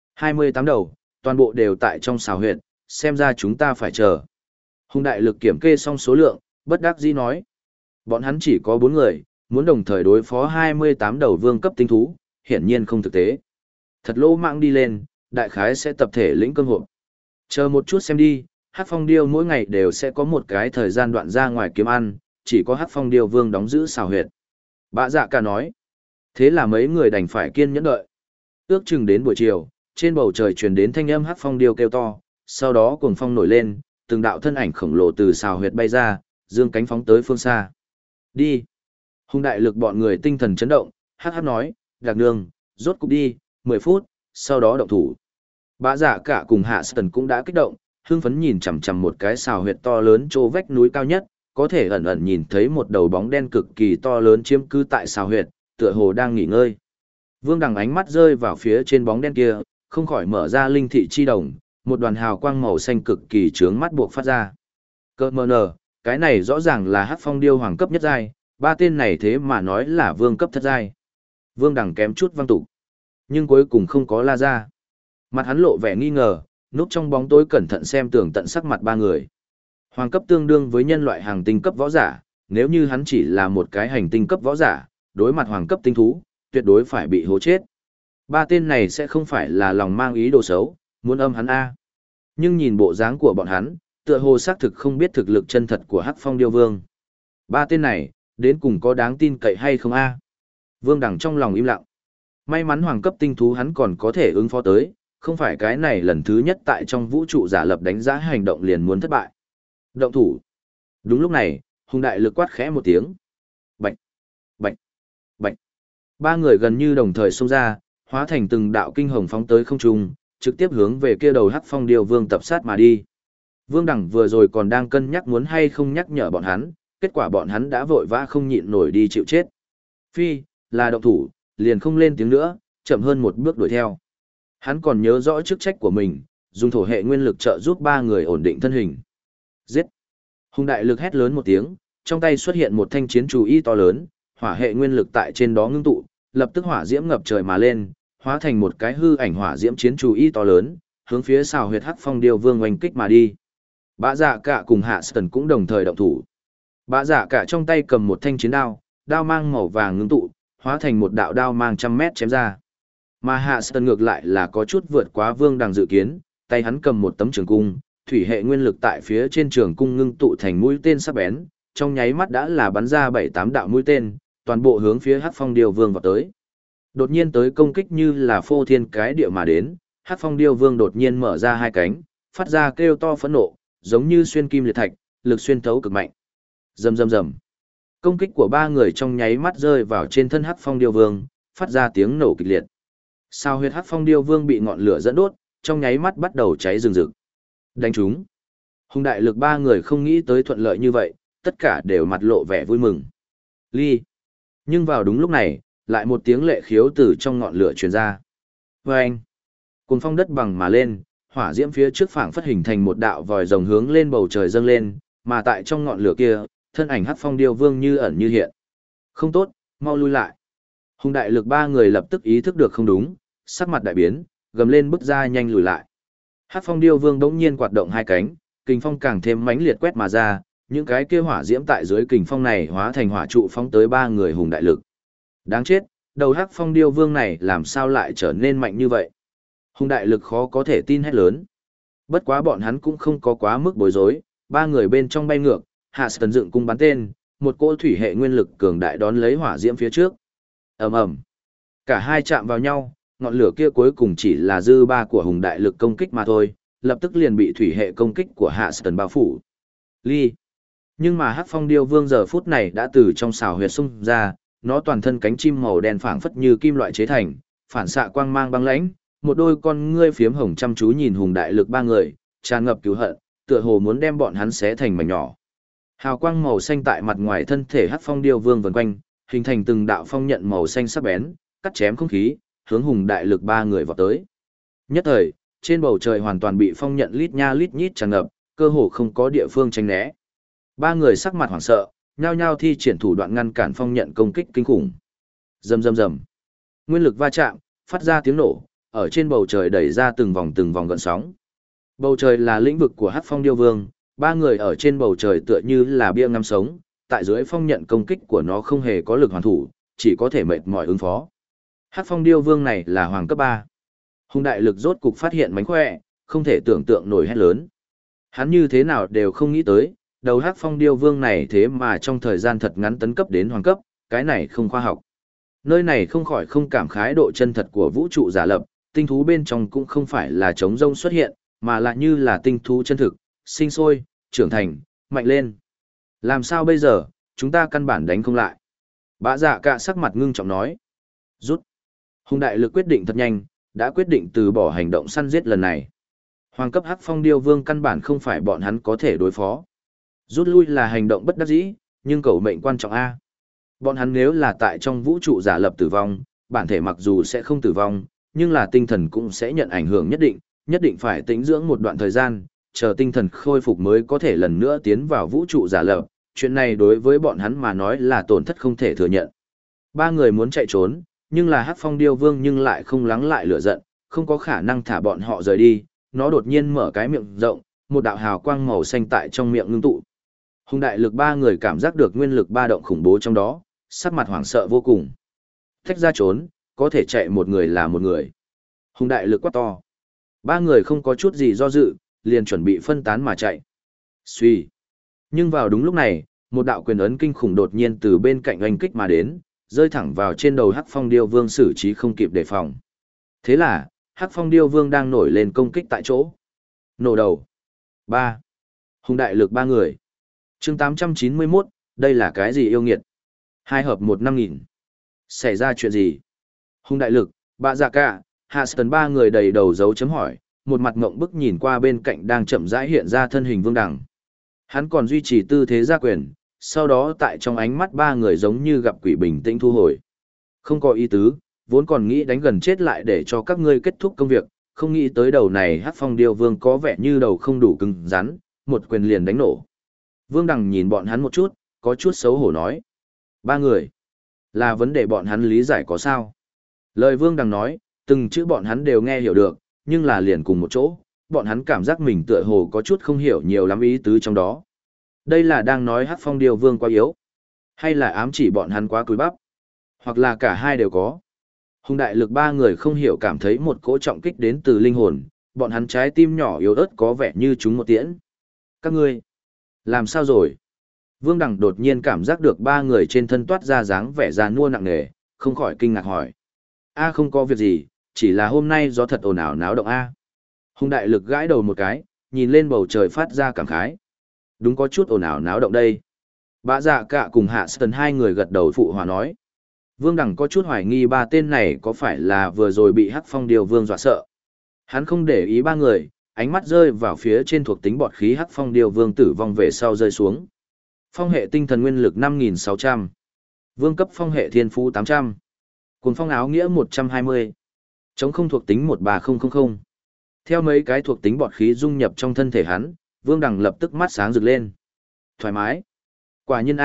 28 đầu, toàn bộ đều tại trong xào huyệt, xem ra chúng ta phải chờ. Hùng Đại Lực kiểm kê xong số lượng, bất đắc dĩ nói. Bọn hắn chỉ có 4 người, muốn đồng thời đối phó 28 đầu vương cấp tinh thú, hiển nhiên không thực tế. Thật lỗ mạng đi lên, đại khái sẽ tập thể lĩnh cơm hộp. Chờ một chút xem đi, hắc phong điêu mỗi ngày đều sẽ có một cái thời gian đoạn ra ngoài kiếm ăn, chỉ có hắc phong điêu vương đóng giữ xào huyệt. Bạ Dạ Cả nói. Thế là mấy người đành phải kiên nhẫn đợi. Ước chừng đến buổi chiều, trên bầu trời truyền đến thanh âm hắc phong điêu kêu to, sau đó cuồng phong nổi lên, từng đạo thân ảnh khổng lồ từ xào huyệt bay ra, dương cánh phóng tới phương xa. Đi. Hùng Đại Lực bọn người tinh thần chấn động, hắc hắc nói, Lạc Nương, rốt cục đi, 10 phút, sau đó động thủ. Bạ Dạ Cả cùng Hạ Sơn cũng đã kích động, hưng phấn nhìn chằm chằm một cái xào huyệt to lớn chỗ vách núi cao nhất, có thể ẩn ẩn nhìn thấy một đầu bóng đen cực kỳ to lớn chiếm cứ tại xào huyệt, tựa hồ đang nghỉ ngơi. Vương Đằng ánh mắt rơi vào phía trên bóng đen kia, không khỏi mở ra linh thị chi đồng, một đoàn hào quang màu xanh cực kỳ chướng mắt buộc phát ra. Cơ mờ nờ, cái này rõ ràng là hắc phong điêu hoàng cấp nhất giai, ba tên này thế mà nói là vương cấp thất giai. Vương Đằng kém chút văng tục, nhưng cuối cùng không có la ra. Mặt hắn lộ vẻ nghi ngờ, núp trong bóng tối cẩn thận xem tường tận sắc mặt ba người. Hoàng cấp tương đương với nhân loại hành tinh cấp võ giả, nếu như hắn chỉ là một cái hành tinh cấp võ giả, đối mặt hoàng cấp tinh thú, tuyệt đối phải bị hố chết. Ba tên này sẽ không phải là lòng mang ý đồ xấu, muốn âm hắn A. Nhưng nhìn bộ dáng của bọn hắn, tựa hồ xác thực không biết thực lực chân thật của Hắc Phong Điêu Vương. Ba tên này, đến cùng có đáng tin cậy hay không A? Vương Đằng trong lòng im lặng. May mắn hoàng cấp tinh thú hắn còn có thể ứng phó tới, không phải cái này lần thứ nhất tại trong vũ trụ giả lập đánh giá hành động liền muốn thất bại. Động thủ. Đúng lúc này, Hùng Đại Lực quát khẽ một tiếng. Bạch, bạch, bạch. Ba người gần như đồng thời xông ra, hóa thành từng đạo kinh hồng phóng tới không trung, trực tiếp hướng về kia đầu Hắc Phong Điêu Vương tập sát mà đi. Vương Đằng vừa rồi còn đang cân nhắc muốn hay không nhắc nhở bọn hắn, kết quả bọn hắn đã vội vã không nhịn nổi đi chịu chết. Phi, là động thủ, liền không lên tiếng nữa, chậm hơn một bước đuổi theo. Hắn còn nhớ rõ chức trách của mình, dùng thổ hệ nguyên lực trợ giúp ba người ổn định thân hình. Giết! Hùng Đại Lực hét lớn một tiếng, trong tay xuất hiện một thanh chiến chùy to lớn, hỏa hệ nguyên lực tại trên đó ngưng tụ, lập tức hỏa diễm ngập trời mà lên, hóa thành một cái hư ảnh hỏa diễm chiến chùy to lớn, hướng phía xào huyệt Hắc Phong Điêu Vương oanh kích mà đi. Bạ Dạ Cả cùng Hạ Sơn cũng đồng thời động thủ. Bạ Dạ Cả trong tay cầm một thanh chiến đao, đao mang màu vàng ngưng tụ, hóa thành một đạo đao mang trăm mét chém ra. Mà Hạ Sơn ngược lại là có chút vượt quá Vương Đằng dự kiến, tay hắn cầm một tấm trường cung, thủy hệ nguyên lực tại phía trên trường cung ngưng tụ thành mũi tên sắc bén, trong nháy mắt đã là bắn ra 7-8 đạo mũi tên, toàn bộ hướng phía Hắc Phong Điêu Vương vào tới. Đột nhiên tới công kích như là phô thiên cái địa mà đến, Hắc Phong Điêu Vương đột nhiên mở ra hai cánh, phát ra kêu to phẫn nộ, giống như xuyên kim liệt thạch, lực xuyên thấu cực mạnh. Rầm rầm rầm. Công kích của ba người trong nháy mắt rơi vào trên thân Hắc Phong Điêu Vương, phát ra tiếng nổ kịch liệt. Sao huyệt Hắc Phong Điêu Vương bị ngọn lửa dẫn đốt, trong nháy mắt bắt đầu cháy rừng rực. Đánh chúng. Hùng Đại Lực ba người không nghĩ tới thuận lợi như vậy, tất cả đều mặt lộ vẻ vui mừng. Ly. Nhưng vào đúng lúc này, lại một tiếng lệ khiếu từ trong ngọn lửa truyền ra. Vâng. Cuồng phong đất bằng mà lên, hỏa diễm phía trước phảng phất hình thành một đạo vòi rồng hướng lên bầu trời dâng lên, mà tại trong ngọn lửa kia, thân ảnh Hắc Phong Điêu Vương như ẩn như hiện. Không tốt, mau lui lại. Hùng đại lực ba người lập tức ý thức được không đúng, sắc mặt đại biến, gầm lên bước ra nhanh lùi lại. Hắc phong điêu vương đống nhiên quạt động hai cánh, kình phong càng thêm mãnh liệt quét mà ra, những cái kia hỏa diễm tại dưới kình phong này hóa thành hỏa trụ phóng tới ba người hùng đại lực. Đáng chết, đầu hắc phong điêu vương này làm sao lại trở nên mạnh như vậy? Hùng đại lực khó có thể tin hết lớn. Bất quá bọn hắn cũng không có quá mức bối rối, ba người bên trong bay ngược, hạ sần dựng cung bắn tên, một cỗ thủy hệ nguyên lực cường đại đón lấy hỏa diễm phía trước. Ầm ầm. Cả hai chạm vào nhau, ngọn lửa kia cuối cùng chỉ là dư ba của hùng đại lực công kích mà thôi, lập tức liền bị thủy hệ công kích của hạ sần bao phủ. Ly. Nhưng mà hắc phong điêu vương giờ phút này đã từ trong xào huyệt xung ra, nó toàn thân cánh chim màu đen phảng phất như kim loại chế thành, phản xạ quang mang băng lãnh, một đôi con ngươi phiếm hồng chăm chú nhìn hùng đại lực ba người, tràn ngập cứu hận, tựa hồ muốn đem bọn hắn xé thành mảnh nhỏ. Hào quang màu xanh tại mặt ngoài thân thể hắc phong điêu vương vần quanh, hình thành từng đạo phong nhận màu xanh sắc bén, cắt chém không khí, hướng hùng đại lực ba người vọt tới. Nhất thời, trên bầu trời hoàn toàn bị phong nhận lít nha lít nhít tràn ngập, cơ hồ không có địa phương tránh né. Ba người sắc mặt hoảng sợ, nhao nhao thi triển thủ đoạn ngăn cản phong nhận công kích kinh khủng. Rầm rầm rầm. Nguyên lực va chạm, phát ra tiếng nổ, ở trên bầu trời đẩy ra từng vòng gợn sóng. Bầu trời là lĩnh vực của Hắc Phong Điêu Vương, ba người ở trên bầu trời tựa như là bia ngắm sống, tại dưới phong nhận công kích của nó không hề có lực hoàn thủ, chỉ có thể mệt mỏi ứng phó. Hắc Phong Điêu Vương này là hoàng cấp 3. Hùng đại lực rốt cục phát hiện mánh khỏe, không thể tưởng tượng nổi hét lớn. Hắn như thế nào đều không nghĩ tới, đầu Hắc Phong Điêu Vương này thế mà trong thời gian thật ngắn tấn cấp đến hoàng cấp, cái này không khoa học. Nơi này không khỏi không cảm khái độ chân thật của vũ trụ giả lập, tinh thú bên trong cũng không phải là trống rông xuất hiện, mà là như là tinh thú chân thực, sinh sôi, trưởng thành, mạnh lên. Làm sao bây giờ, chúng ta căn bản đánh không lại. Bã dạ cả sắc mặt ngưng trọng nói. Rút. Hùng đại lực quyết định thật nhanh, đã quyết định từ bỏ hành động săn giết lần này. Hoàng cấp Hắc Phong Điêu Vương căn bản không phải bọn hắn có thể đối phó. Rút lui là hành động bất đắc dĩ, nhưng cầu mệnh quan trọng A. Bọn hắn nếu là tại trong vũ trụ giả lập tử vong, bản thể mặc dù sẽ không tử vong, nhưng là tinh thần cũng sẽ nhận ảnh hưởng nhất định phải tĩnh dưỡng một đoạn thời gian, chờ tinh thần khôi phục mới có thể lần nữa tiến vào vũ trụ giả lập. Chuyện này đối với bọn hắn mà nói là tổn thất không thể thừa nhận. Ba người muốn chạy trốn, nhưng là Hắc Phong Điêu Vương nhưng lại không lắng lại lửa giận, không có khả năng thả bọn họ rời đi. Nó đột nhiên mở cái miệng rộng, một đạo hào quang màu xanh tại trong miệng ngưng tụ. Hùng đại lực ba người cảm giác được nguyên lực ba động khủng bố trong đó, sắc mặt hoảng sợ vô cùng. Thách ra trốn, có thể chạy một người là một người. Hùng đại lực quát to. Ba người không có chút gì do dự, liền chuẩn bị phân tán mà chạy. Xuy. Nhưng vào đúng lúc này, một đạo quyền ấn kinh khủng đột nhiên từ bên cạnh oanh kích mà đến, rơi thẳng vào trên đầu Hắc Phong Điêu Vương xử trí không kịp đề phòng. Thế là, Hắc Phong Điêu Vương đang nổi lên công kích tại chỗ. Nổ đầu. 3. Hùng đại lực ba người. Chương 891, đây là cái gì yêu nghiệt? 2 hợp 1 5000. Xảy ra chuyện gì? Hùng đại lực, bạ dạ cả, hạ sần ba người đầy đầu dấu chấm hỏi, một mặt ngộng bức nhìn qua bên cạnh đang chậm rãi hiện ra thân hình Vương Đằng. Hắn còn duy trì tư thế gia quyền, sau đó tại trong ánh mắt ba người giống như gặp quỷ bình tĩnh thu hồi. Không có ý tứ, vốn còn nghĩ đánh gần chết lại để cho các ngươi kết thúc công việc, không nghĩ tới đầu này Hắc Phong Điêu Vương có vẻ như đầu không đủ cứng rắn, một quyền liền đánh nổ. Vương Đằng nhìn bọn hắn một chút, có chút xấu hổ nói. Ba người. Là vấn đề bọn hắn lý giải có sao? Lời Vương Đằng nói, từng chữ bọn hắn đều nghe hiểu được, nhưng là liền cùng một chỗ, bọn hắn cảm giác mình tựa hồ có chút không hiểu nhiều lắm ý tứ trong đó. Đây là đang nói Hắc Phong Điêu Vương quá yếu, hay là ám chỉ bọn hắn quá cúi bắp, hoặc là cả hai đều có. Hùng đại lực ba người không hiểu cảm thấy một cỗ trọng kích đến từ linh hồn, bọn hắn trái tim nhỏ yếu ớt có vẻ như chúng một tiễn. Các ngươi, làm sao rồi? Vương Đằng đột nhiên cảm giác được ba người trên thân toát ra dáng vẻ già nua nặng nề, không khỏi kinh ngạc hỏi. A không có việc gì, chỉ là hôm nay gió thật ồn ào náo động A. Hùng đại lực gãi đầu một cái, nhìn lên bầu trời phát ra cảm khái. Đúng có chút ồn ào náo động đây. Bạ dạ cả cùng Hạ Sơn hai người gật đầu phụ hòa nói. Vương Đằng có chút hoài nghi ba tên này có phải là vừa rồi bị Hắc Phong Điêu Vương dọa sợ. Hắn không để ý ba người, ánh mắt rơi vào phía trên thuộc tính bọt khí Hắc Phong Điêu Vương tử vong về sau rơi xuống. Phong hệ tinh thần nguyên lực 5600. Vương cấp phong hệ thiên phú 800. Cuồng phong áo nghĩa 120. Chống không thuộc tính 13000. Theo mấy cái thuộc tính bọt khí dung nhập trong thân thể hắn, Vương Đằng lập tức mắt sáng rực lên. Thoải mái. Quả nhiên A,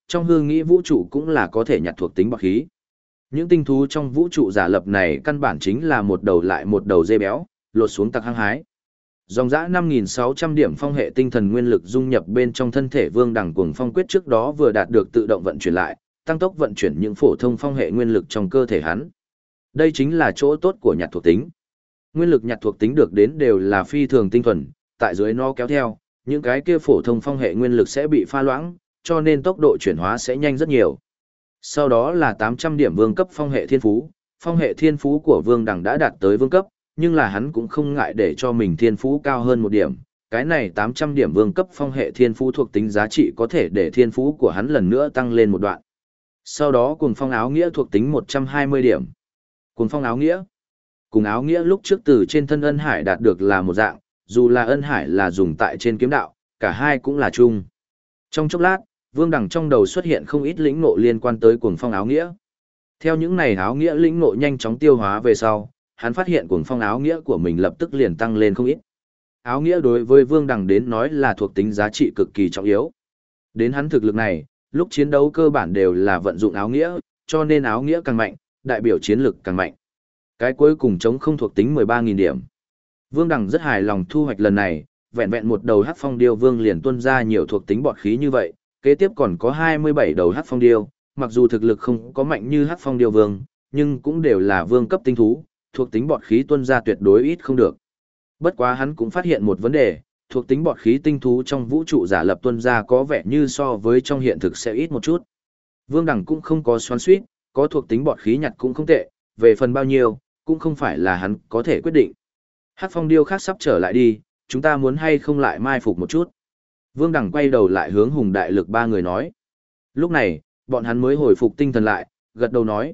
trong hư nghĩ vũ trụ cũng là có thể nhặt thuộc tính bọt khí. Những tinh thú trong vũ trụ giả lập này căn bản chính là một đầu lại một đầu dê béo, lột xuống tặc hăng hái. Dòng dã 5.600 điểm phong hệ tinh thần nguyên lực dung nhập bên trong thân thể Vương Đằng Cuồng Phong Quyết trước đó vừa đạt được tự động vận chuyển lại, tăng tốc vận chuyển những phổ thông phong hệ nguyên lực trong cơ thể hắn. Đây chính là chỗ tốt của nhặt thuộc tính. Nguyên lực nhặt thuộc tính được đến đều là phi thường tinh thuần, tại dưới nó kéo theo, những cái kia phổ thông phong hệ nguyên lực sẽ bị pha loãng, cho nên tốc độ chuyển hóa sẽ nhanh rất nhiều. Sau đó là 800 điểm vương cấp phong hệ thiên phú, phong hệ thiên phú của Vương Đằng đã đạt tới vương cấp, nhưng là hắn cũng không ngại để cho mình thiên phú cao hơn một điểm. Cái này 800 điểm vương cấp phong hệ thiên phú thuộc tính giá trị có thể để thiên phú của hắn lần nữa tăng lên một đoạn. Sau đó Cuồng Phong Áo Nghĩa thuộc tính 120 điểm. Cuồng Phong Áo Nghĩa. Cùng Áo Nghĩa lúc trước từ trên thân Ân Hải đạt được là một dạng, dù là Ân Hải là dùng tại trên kiếm đạo, cả hai cũng là chung. Trong chốc lát, Vương Đằng trong đầu xuất hiện không ít lĩnh ngộ liên quan tới Cuồng Phong Áo Nghĩa. Theo những này Áo Nghĩa lĩnh ngộ nhanh chóng tiêu hóa về sau, hắn phát hiện Cuồng Phong Áo Nghĩa của mình lập tức liền tăng lên không ít. Áo Nghĩa đối với Vương Đằng đến nói là thuộc tính giá trị cực kỳ trọng yếu. Đến hắn thực lực này, lúc chiến đấu cơ bản đều là vận dụng Áo Nghĩa, cho nên Áo Nghĩa càng mạnh, đại biểu chiến lực càng mạnh. Cái cuối cùng chống không thuộc tính 13.000 điểm. Vương Đằng rất hài lòng thu hoạch lần này, vẹn vẹn một đầu Hắc Phong Điêu Vương liền tuôn ra nhiều thuộc tính bọt khí như vậy, kế tiếp còn có 27 đầu Hắc Phong Điêu, mặc dù thực lực không có mạnh như Hắc Phong Điêu Vương, nhưng cũng đều là vương cấp tinh thú, thuộc tính bọt khí tuôn ra tuyệt đối ít không được. Bất quá hắn cũng phát hiện một vấn đề, thuộc tính bọt khí tinh thú trong vũ trụ giả lập tuôn ra có vẻ như so với trong hiện thực sẽ ít một chút. Vương Đằng cũng không có xoắn xuýt, có thuộc tính bọt khí nhặt cũng không tệ, về phần bao nhiêu, cũng không phải là hắn có thể quyết định. Hắc Phong Điêu khác sắp trở lại đi, chúng ta muốn hay không lại mai phục một chút. Vương Đằng quay đầu lại hướng Hùng Đại Lực ba người nói. Lúc này, bọn hắn mới hồi phục tinh thần lại, gật đầu nói,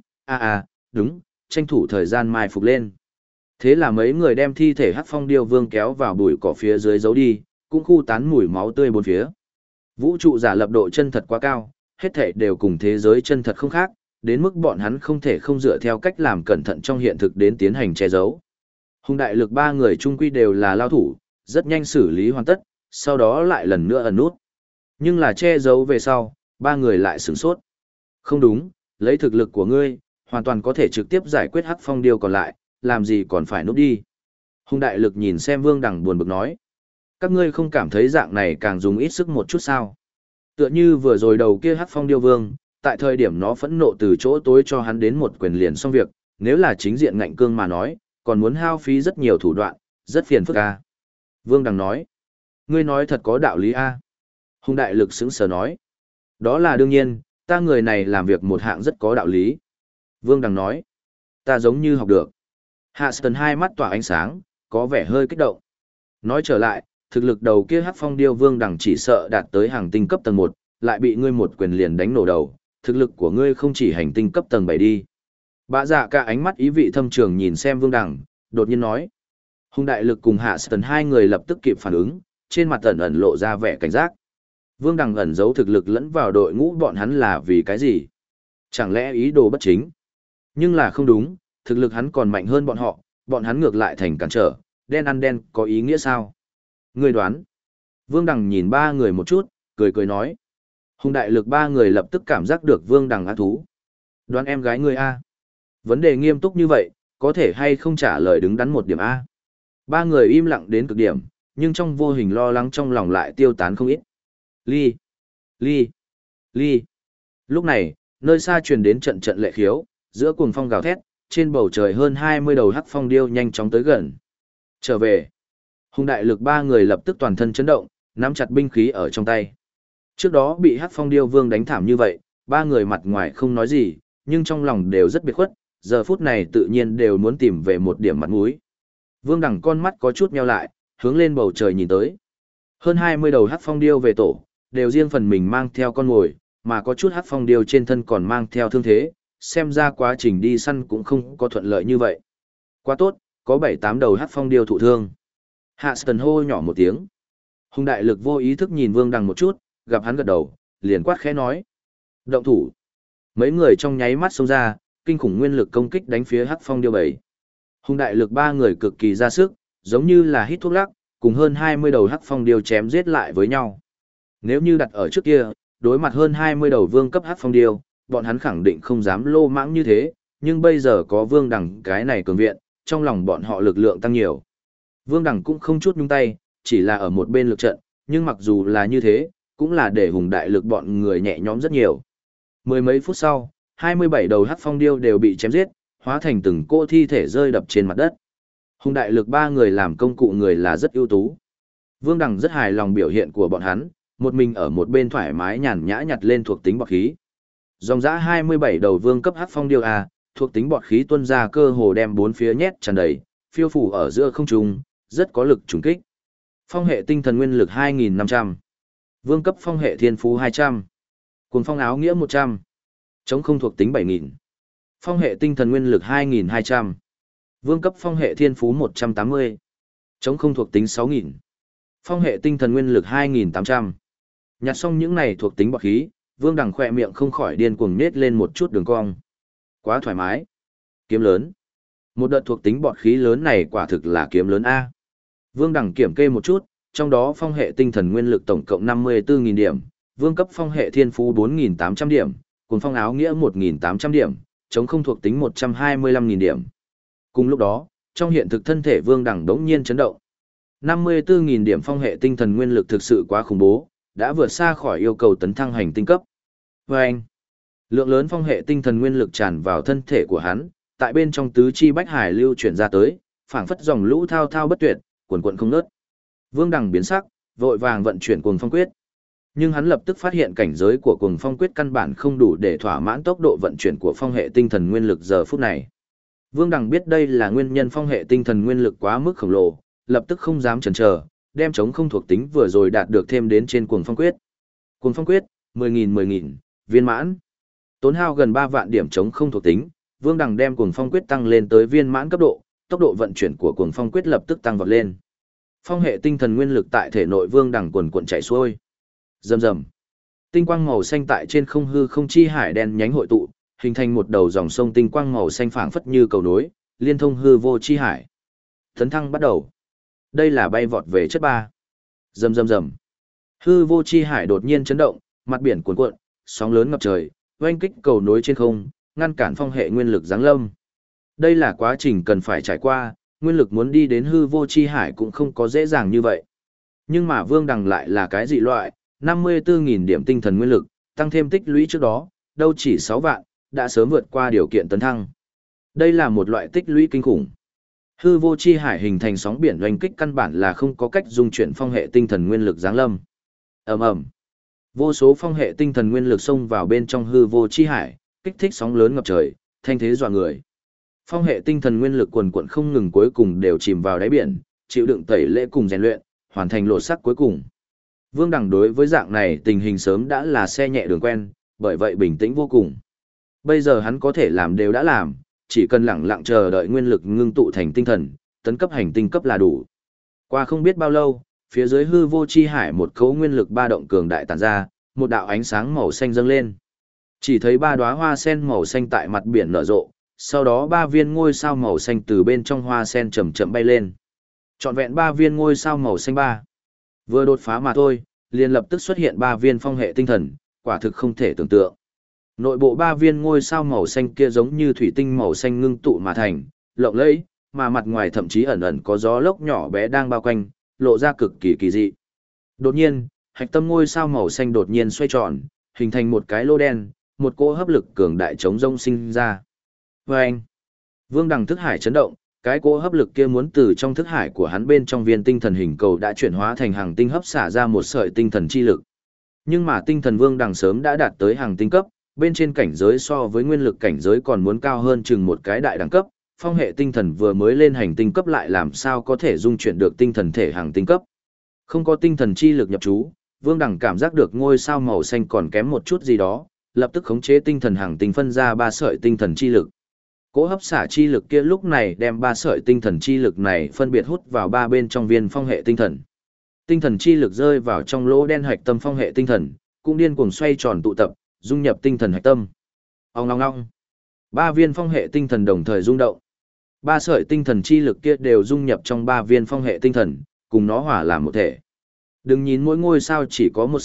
đúng, tranh thủ thời gian mai phục lên. Thế là mấy người đem thi thể Hắc Phong Điêu Vương kéo vào bụi cỏ phía dưới giấu đi, cũng khu tán mùi máu tươi bốn phía. Vũ trụ giả lập độ chân thật quá cao, hết thảy đều cùng thế giới chân thật không khác, đến mức bọn hắn không thể không dựa theo cách làm cẩn thận trong hiện thực đến tiến hành che giấu. Hùng Đại Lực ba người chung quy đều là lao thủ, rất nhanh xử lý hoàn tất, sau đó lại lần nữa ẩn nút. Nhưng là che giấu về sau, ba người lại sửng sốt. Không đúng, lấy thực lực của ngươi, hoàn toàn có thể trực tiếp giải quyết Hắc Phong Điêu còn lại, làm gì còn phải núp đi. Hùng Đại Lực nhìn xem Vương Đằng buồn bực nói. Các ngươi không cảm thấy dạng này càng dùng ít sức một chút sao? Tựa như vừa rồi đầu kia Hắc Phong Điêu Vương, tại thời điểm nó phẫn nộ từ chỗ tối cho hắn đến một quyền liền xong việc, nếu là chính diện ngạnh cương mà nói, còn muốn hao phí rất nhiều thủ đoạn, rất phiền phức a. Vương Đằng nói. Ngươi nói thật có đạo lý a. Hùng Đại Lực sững sờ nói. Đó là đương nhiên, ta người này làm việc một hạng rất có đạo lý. Vương Đằng nói. Ta giống như học được. Hạ Sơn hai mắt tỏa ánh sáng, có vẻ hơi kích động. Nói trở lại, thực lực đầu kia Hắc Phong Điêu Vương Đằng chỉ sợ đạt tới hàng tinh cấp tầng 1, lại bị ngươi một quyền liền đánh nổ đầu, thực lực của ngươi không chỉ hành tinh cấp tầng 7 đi. Bạ dạ cả ánh mắt ý vị thâm trường nhìn xem Vương Đằng, đột nhiên nói. Hùng Đại Lực cùng Hạ Sơn hai người lập tức kịp phản ứng, trên mặt ẩn ẩn lộ ra vẻ cảnh giác. Vương Đằng ẩn giấu thực lực lẫn vào đội ngũ bọn hắn là vì cái gì? Chẳng lẽ ý đồ bất chính? Nhưng là không đúng, thực lực hắn còn mạnh hơn bọn hắn ngược lại thành cản trở, đen ăn đen có ý nghĩa sao? Người đoán. Vương Đằng nhìn ba người một chút, cười cười nói. Hùng Đại Lực ba người lập tức cảm giác được Vương Đằng ác thú. Đoán em gái ngươi A. Vấn đề nghiêm túc như vậy, có thể hay không trả lời đứng đắn một điểm A. Ba người im lặng đến cực điểm, nhưng trong vô hình lo lắng trong lòng lại tiêu tán không ít. Ly! Ly! Ly! Lúc này, nơi xa truyền đến trận trận lệ khiếu, giữa cuồng phong gào thét, trên bầu trời hơn 20 đầu Hắc Phong Điêu nhanh chóng tới gần. Trở về! Hùng Đại Lực ba người lập tức toàn thân chấn động, nắm chặt binh khí ở trong tay. Trước đó bị Hắc Phong Điêu Vương đánh thảm như vậy, ba người mặt ngoài không nói gì, nhưng trong lòng đều rất biệt khuất, giờ phút này tự nhiên đều muốn tìm về một điểm mặt mũi. Vương Đằng con mắt có chút nheo lại, hướng lên bầu trời nhìn tới. Hơn 20 đầu Hắc Phong Điêu về tổ, đều riêng phần mình mang theo con mồi, mà có chút Hắc Phong Điêu trên thân còn mang theo thương thế, xem ra quá trình đi săn cũng không có thuận lợi như vậy. Quá tốt, có 7-8 đầu Hắc Phong Điêu thụ thương. Hạ Sơn hô nhỏ một tiếng. Hùng Đại Lực vô ý thức nhìn Vương Đằng một chút, gặp hắn gật đầu, liền quát khẽ nói. Động thủ. Mấy người trong nháy mắt xông ra, kinh khủng nguyên lực công kích đánh phía Hắc Phong Điêu 7. Hùng Đại Lực ba người cực kỳ ra sức, giống như là hít thuốc lắc, cùng hơn 20 đầu Hắc Phong Điêu chém giết lại với nhau. Nếu như đặt ở trước kia, đối mặt hơn 20 đầu vương cấp hắc phong điêu, bọn hắn khẳng định không dám lô mãng như thế, nhưng bây giờ có Vương Đằng cái này cường viện, trong lòng bọn họ lực lượng tăng nhiều. Vương Đằng cũng không chút nhúng tay, chỉ là ở một bên lực trận, nhưng mặc dù là như thế, cũng là để hùng đại lực bọn người nhẹ nhõm rất nhiều. Mười mấy phút sau, 27 đầu hắc phong điêu đều bị chém giết, hóa thành từng cỗ thi thể rơi đập trên mặt đất. Hùng đại lực ba người làm công cụ người là rất ưu tú. Vương Đằng rất hài lòng biểu hiện của bọn hắn, một mình ở một bên thoải mái nhàn nhã nhặt lên thuộc tính bọt khí. Dòng dã 27 đầu vương cấp hắc phong điêu A, thuộc tính bọt khí tuôn ra cơ hồ đem bốn phía nhét tràn đầy, phiêu phủ ở giữa không trung, rất có lực trùng kích. Phong hệ tinh thần nguyên lực 2.500. Vương cấp phong hệ thiên phú 200. Cuồng phong áo nghĩa 100. Chống không thuộc tính 7.000. Phong hệ tinh thần nguyên lực 2.200. Vương cấp phong hệ thiên phú 180. Chống không thuộc tính 6.000. Phong hệ tinh thần nguyên lực 2.800. Nhặt xong những này thuộc tính bọt khí, Vương Đằng khỏe miệng không khỏi điên cuồng nết lên một chút đường cong. Quá thoải mái. Kiếm lớn. Một đợt thuộc tính bọt khí lớn này quả thực là kiếm lớn A. Vương Đằng kiểm kê một chút, trong đó phong hệ tinh thần nguyên lực tổng cộng 54.000 điểm, vương cấp phong hệ thiên phú 4.800 điểm, cùng phong áo nghĩa 1.800 điểm, chống không thuộc tính 125.000 điểm. Cùng lúc đó, trong hiện thực thân thể Vương Đằng đống nhiên chấn động. 54.000 điểm phong hệ tinh thần nguyên lực thực sự quá khủng bố, đã vượt xa khỏi yêu cầu tấn thăng hành tinh cấp. Và anh, lượng lớn phong hệ tinh thần nguyên lực tràn vào thân thể của hắn, tại bên trong tứ chi bách hải lưu chuyển ra tới, phảng phất dòng lũ thao thao bất tuyệt, cuồn cuộn không ngớt. Vương Đằng biến sắc, vội vàng vận chuyển cuồng phong quyết. Nhưng hắn lập tức phát hiện cảnh giới của cuồng phong quyết căn bản không đủ để thỏa mãn tốc độ vận chuyển của phong hệ tinh thần nguyên lực giờ phút này. Vương Đằng biết đây là nguyên nhân phong hệ tinh thần nguyên lực quá mức khổng lồ, lập tức không dám chần chờ, đem chống không thuộc tính vừa rồi đạt được thêm đến trên cuồng phong quyết. Cuồng phong quyết, 10.000, viên mãn. Tốn hao gần 3 vạn điểm chống không thuộc tính, Vương Đằng đem cuồng phong quyết tăng lên tới viên mãn cấp độ, tốc độ vận chuyển của cuồng phong quyết lập tức tăng vọt lên. Phong hệ tinh thần nguyên lực tại thể nội Vương Đằng cuồn cuộn chảy xuôi. Rầm rầm. Tinh quang màu xanh tại trên không hư không chi hải đen nhánh hội tụ, hình thành một đầu dòng sông tinh quang màu xanh phảng phất như cầu nối, liên thông hư vô chi hải. Tấn thăng bắt đầu. Đây là bay vọt về chất ba. Rầm rầm rầm. Hư vô chi hải đột nhiên chấn động, mặt biển cuồn cuộn, sóng lớn ngập trời, oanh kích cầu nối trên không, ngăn cản phong hệ nguyên lực giáng lâm. Đây là quá trình cần phải trải qua, nguyên lực muốn đi đến hư vô chi hải cũng không có dễ dàng như vậy. Nhưng mà Vương Đằng lại là cái dị loại, 54.000 điểm tinh thần nguyên lực, tăng thêm tích lũy trước đó, đâu chỉ 6 vạn, đã sớm vượt qua điều kiện tấn thăng. Đây là một loại tích lũy kinh khủng. Hư vô chi hải hình thành sóng biển oanh kích căn bản là không có cách dung chuyển phong hệ tinh thần nguyên lực giáng lâm. Ầm ầm. Vô số phong hệ tinh thần nguyên lực xông vào bên trong hư vô chi hải, kích thích sóng lớn ngập trời, thanh thế dọa người. Phong hệ tinh thần nguyên lực quần quần không ngừng cuối cùng đều chìm vào đáy biển, chịu đựng tẩy lễ cùng rèn luyện, hoàn thành lột xác cuối cùng. Vương Đằng đối với dạng này tình hình sớm đã là xe nhẹ đường quen, bởi vậy bình tĩnh vô cùng. Bây giờ hắn có thể làm đều đã làm, chỉ cần lặng lặng chờ đợi nguyên lực ngưng tụ thành tinh thần, tấn cấp hành tinh cấp là đủ. Qua không biết bao lâu, phía dưới hư vô chi hải một cấu nguyên lực ba động cường đại tản ra, một đạo ánh sáng màu xanh dâng lên. Chỉ thấy 3 đóa hoa sen màu xanh tại mặt biển nở rộ, sau đó 3 viên ngôi sao màu xanh từ bên trong hoa sen chậm chậm bay lên. Trọn vẹn 3 viên ngôi sao màu xanh ba. Vừa đột phá mà thôi, liền lập tức xuất hiện 3 viên phong hệ tinh thần, quả thực không thể tưởng tượng. Nội bộ 3 viên ngôi sao màu xanh kia giống như thủy tinh màu xanh ngưng tụ mà thành, lộng lẫy, mà mặt ngoài thậm chí ẩn ẩn có gió lốc nhỏ bé đang bao quanh, lộ ra cực kỳ kỳ dị. Đột nhiên, hạch tâm ngôi sao màu xanh đột nhiên xoay tròn, hình thành một cái lô đen, một cỗ hấp lực cường đại chống rông sinh ra. Vâng! Vương Đằng thức hải chấn động, cái cỗ hấp lực kia muốn từ trong thức hải của hắn bên trong viên tinh thần hình cầu đã chuyển hóa thành hàng tinh hấp xả ra một sợi tinh thần chi lực. Nhưng mà tinh thần Vương Đằng sớm đã đạt tới hàng tinh cấp, bên trên cảnh giới so với nguyên lực cảnh giới còn muốn cao hơn chừng một cái đại đẳng cấp, phong hệ tinh thần vừa mới lên hành tinh cấp lại làm sao có thể dung chuyển được tinh thần thể hàng tinh cấp. Không có tinh thần chi lực nhập trú, Vương Đằng cảm giác được ngôi sao màu xanh còn kém một chút gì đó, lập tức khống chế tinh thần hàng tinh phân ra 3 sợi tinh thần chi lực. Cỗ hấp xả chi lực kia lúc này đem 3 sợi tinh thần chi lực này phân biệt hút vào 3 bên trong viên phong hệ tinh thần. Tinh thần chi lực rơi vào trong lỗ đen hạch tâm phong hệ tinh thần, cũng điên cuồng xoay tròn tụ tập, dung nhập tinh thần hạch tâm. Ong ong ong. 3 viên phong hệ tinh thần đồng thời rung động. 3 sợi tinh thần chi lực kia đều dung nhập trong 3 viên phong hệ tinh thần, cùng nó hòa làm một thể. Đừng nhìn mỗi ngôi sao chỉ có một sợi,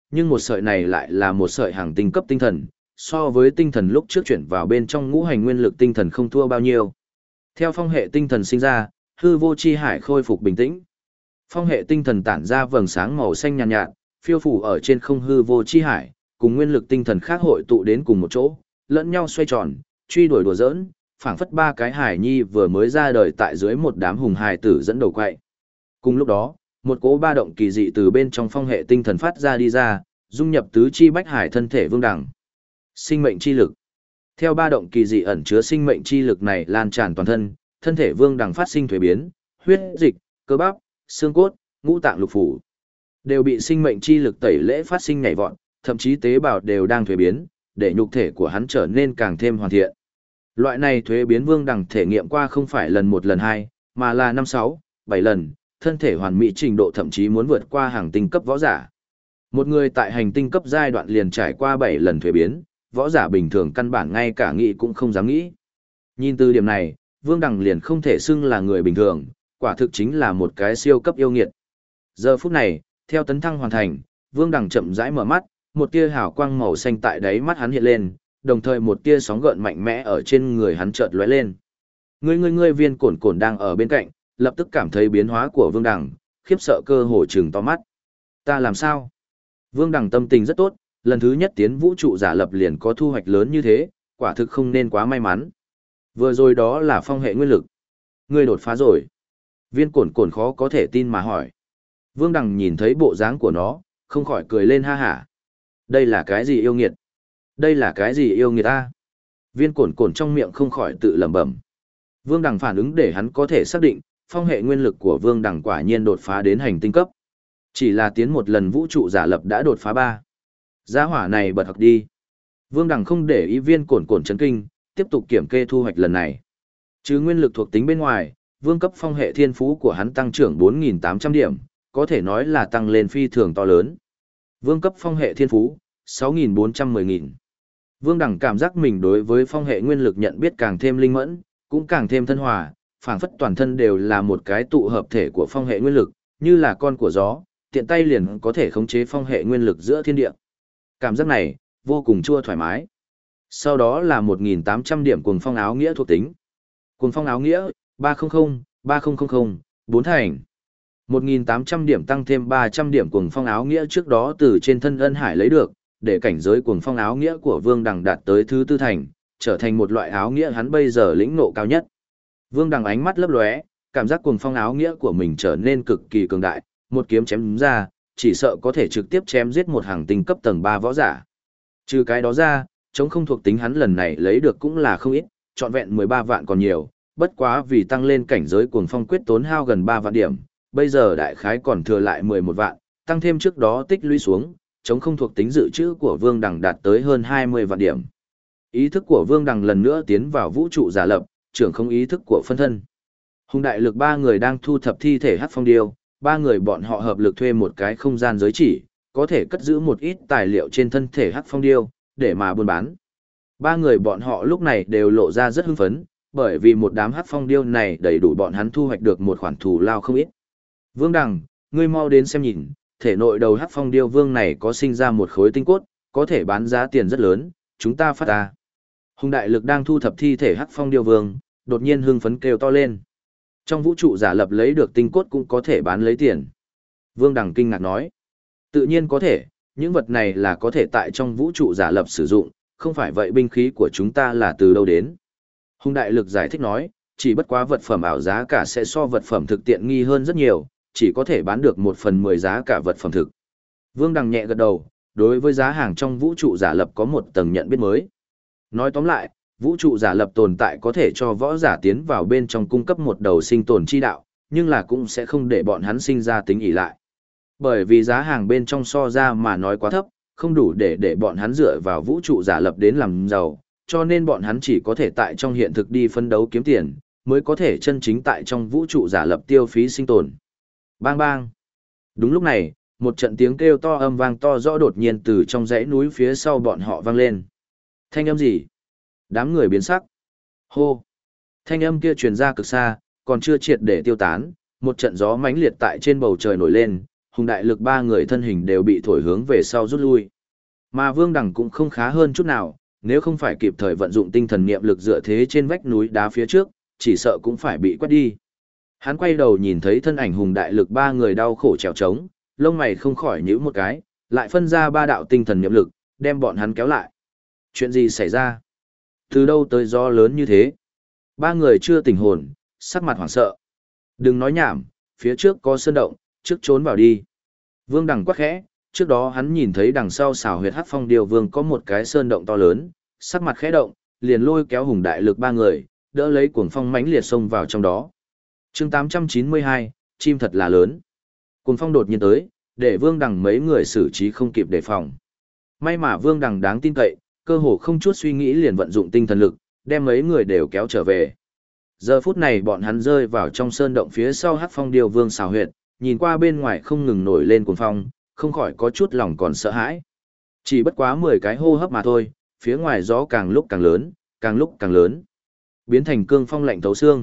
nhưng một sợi này lại là một sợi hàng tinh cấp tinh thần, so với tinh thần lúc trước chuyển vào bên trong ngũ hành nguyên lực tinh thần không thua bao nhiêu. Theo phong hệ tinh thần sinh ra, hư vô chi hải khôi phục bình tĩnh. Phong hệ tinh thần tản ra vầng sáng màu xanh nhàn nhạt, phiêu phủ ở trên không hư vô chi hải, cùng nguyên lực tinh thần khác hội tụ đến cùng một chỗ, lẫn nhau xoay tròn, truy đuổi đùa giỡn, phảng phất ba cái hải nhi vừa mới ra đời tại dưới một đám hùng hài tử dẫn đầu quậy. Cùng lúc đó, một cỗ ba động kỳ dị từ bên trong phong hệ tinh thần phát ra đi ra, dung nhập tứ chi bách hải thân thể Vương Đằng. Sinh mệnh chi lực. Theo ba động kỳ dị ẩn chứa sinh mệnh chi lực này lan tràn toàn thân, thân thể Vương Đằng phát sinh thuế biến, huyết dịch, cơ bắp, xương cốt, ngũ tạng lục phủ đều bị sinh mệnh chi lực tẩy lễ phát sinh nhảy vọt, thậm chí tế bào đều đang thuế biến, để nhục thể của hắn trở nên càng thêm hoàn thiện. Loại này thuế biến Vương Đằng thể nghiệm qua không phải lần một lần hai, mà là 5, 6, 7 lần, thân thể hoàn mỹ trình độ thậm chí muốn vượt qua hàng tinh cấp võ giả. Một người tại hành tinh cấp giai đoạn liền trải qua 7 lần thuế biến, võ giả bình thường căn bản ngay cả nghĩ cũng không dám nghĩ. Nhìn từ điểm này, Vương Đằng liền không thể xưng là người bình thường, quả thực chính là một cái siêu cấp yêu nghiệt. Giờ phút này, theo tấn thăng hoàn thành, Vương Đằng chậm rãi mở mắt, một tia hào quang màu xanh tại đáy mắt hắn hiện lên, đồng thời một tia sóng gợn mạnh mẽ ở trên người hắn chợt lóe lên. Ngươi Viên Cổn Cổn đang ở bên cạnh, lập tức cảm thấy biến hóa của Vương Đằng, khiếp sợ cơ hồ trừng to mắt. Ta làm sao? Vương Đằng tâm tình rất tốt, lần thứ nhất tiến vũ trụ giả lập liền có thu hoạch lớn như thế, quả thực không nên quá may mắn. Vừa rồi đó là phong hệ nguyên lực. Ngươi đột phá rồi. Viên Cổn Cổn khó có thể tin mà hỏi. Vương Đằng nhìn thấy bộ dáng của nó, không khỏi cười lên ha hả. Đây là cái gì yêu nghiệt? Đây là cái gì yêu nghiệt ta? Viên Cổn Cổn trong miệng không khỏi tự lẩm bẩm. Vương Đằng phản ứng để hắn có thể xác định, phong hệ nguyên lực của Vương Đằng quả nhiên đột phá đến hành tinh cấp. Chỉ là tiến một lần vũ trụ giả lập đã đột phá 3. Giá hỏa này bật học đi. Vương Đằng không để ý Viên Cổn Cổn chấn kinh, tiếp tục kiểm kê thu hoạch lần này. Chứ nguyên lực thuộc tính bên ngoài, vương cấp phong hệ thiên phú của hắn tăng trưởng 4.800 điểm, có thể nói là tăng lên phi thường to lớn. Vương cấp phong hệ thiên phú, 6.410.000. Vương Đằng cảm giác mình đối với phong hệ nguyên lực nhận biết càng thêm linh mẫn, cũng càng thêm thân hòa, phảng phất toàn thân đều là một cái tụ hợp thể của phong hệ nguyên lực, như là con của gió, tiện tay liền có thể khống chế phong hệ nguyên lực giữa thiên địa. Cảm giác này, vô cùng chua thoải mái. Sau đó là 1.800 điểm cuồng phong áo nghĩa thuộc tính. Cuồng phong áo nghĩa, 300, 3000, 4 thành. 1.800 điểm tăng thêm 300 điểm cuồng phong áo nghĩa trước đó từ trên thân ân hải lấy được, để cảnh giới cuồng phong áo nghĩa của Vương Đằng đạt tới thứ 4 thành, trở thành một loại áo nghĩa hắn bây giờ lĩnh ngộ cao nhất. Vương Đằng ánh mắt lấp lóe, cảm giác cuồng phong áo nghĩa của mình trở nên cực kỳ cường đại, một kiếm chém ra, chỉ sợ có thể trực tiếp chém giết một hàng tinh cấp tầng 3 võ giả. Trừ cái đó ra, chống không thuộc tính hắn lần này lấy được cũng là không ít, trọn vẹn 13 vạn còn nhiều, bất quá vì tăng lên cảnh giới cuồng phong quyết tốn hao gần 3 vạn điểm, bây giờ đại khái còn thừa lại 11 vạn, tăng thêm trước đó tích lũy xuống, chống không thuộc tính dự trữ của Vương Đằng đạt tới hơn 20 vạn điểm. Ý thức của Vương Đằng lần nữa tiến vào vũ trụ giả lập, trưởng không ý thức của phân thân. Hùng đại lực 3 người đang thu thập thi thể Hắc Phong Điêu, 3 người bọn họ hợp lực thuê một cái không gian giới chỉ, có thể cất giữ một ít tài liệu trên thân thể Hắc Phong Điêu, để mà buôn bán. 3 người bọn họ lúc này đều lộ ra rất hưng phấn, bởi vì một đám Hắc Phong Điêu này đầy đủ bọn hắn thu hoạch được một khoản thù lao không ít. Vương Đằng, ngươi mau đến xem nhìn, thể nội đầu Hắc Phong Điêu Vương này có sinh ra một khối tinh cốt, có thể bán giá tiền rất lớn, chúng ta phát ta. Hùng đại lực đang thu thập thi thể Hắc Phong Điêu Vương, đột nhiên hưng phấn kêu to lên. Trong vũ trụ giả lập lấy được tinh cốt cũng có thể bán lấy tiền. Vương Đằng kinh ngạc nói. Tự nhiên có thể, những vật này là có thể tại trong vũ trụ giả lập sử dụng, không phải vậy binh khí của chúng ta là từ đâu đến. Hùng đại lực giải thích nói, chỉ bất quá vật phẩm ảo giá cả sẽ so vật phẩm thực tiện nghi hơn rất nhiều, chỉ có thể bán được 1/10 giá cả vật phẩm thực. Vương Đằng nhẹ gật đầu, đối với giá hàng trong vũ trụ giả lập có một tầng nhận biết mới. Nói tóm lại, vũ trụ giả lập tồn tại có thể cho võ giả tiến vào bên trong cung cấp một đầu sinh tồn chi đạo, nhưng là cũng sẽ không để bọn hắn sinh ra tính ỷ lại. Bởi vì giá hàng bên trong so ra mà nói quá thấp, không đủ để bọn hắn dựa vào vũ trụ giả lập đến làm giàu, cho nên bọn hắn chỉ có thể tại trong hiện thực đi phấn đấu kiếm tiền, mới có thể chân chính tại trong vũ trụ giả lập tiêu phí sinh tồn. Bang bang. Đúng lúc này, một trận tiếng kêu to âm vang to rõ đột nhiên từ trong dãy núi phía sau bọn họ vang lên. Thanh âm gì? Đám người biến sắc. Hô. Thanh âm kia truyền ra cực xa, còn chưa triệt để tiêu tán, một trận gió mãnh liệt tại trên bầu trời nổi lên, Hùng đại lực ba người thân hình đều bị thổi hướng về sau rút lui. Mà Vương Đằng cũng không khá hơn chút nào, nếu không phải kịp thời vận dụng tinh thần niệm lực dựa thế trên vách núi đá phía trước, chỉ sợ cũng phải bị quét đi. Hắn quay đầu nhìn thấy thân ảnh hùng đại lực ba người đau khổ trèo trống, lông mày không khỏi nhíu một cái, lại phân ra ba đạo tinh thần niệm lực, đem bọn hắn kéo lại. Chuyện gì xảy ra? Từ đâu tới gió lớn như thế? Ba người chưa tỉnh hồn, sắc mặt hoảng sợ. Đừng nói nhảm, phía trước có sơn động, trước trốn vào đi. Vương Đằng quát khẽ, trước đó hắn nhìn thấy đằng sau xào huyệt Hắc Phong Điêu Vương có một cái sơn động to lớn, sắc mặt khẽ động, liền lôi kéo hùng đại lực ba người, đỡ lấy cuồng phong mãnh liệt xông vào trong đó. Chương 892, chim thật là lớn. Cuồng phong đột nhiên tới, để Vương Đằng mấy người xử trí không kịp đề phòng. May mà Vương Đằng đáng tin cậy, cơ hồ không chút suy nghĩ liền vận dụng tinh thần lực, đem mấy người đều kéo trở về. Giờ phút này bọn hắn rơi vào trong sơn động phía sau Hắc Phong Điêu Vương xào huyệt, nhìn qua bên ngoài không ngừng nổi lên cuồng phong, không khỏi có chút lòng còn sợ hãi. Chỉ bất quá 10 cái hô hấp mà thôi, phía ngoài gió càng lúc càng lớn, càng lúc càng lớn, biến thành cương phong lạnh thấu xương.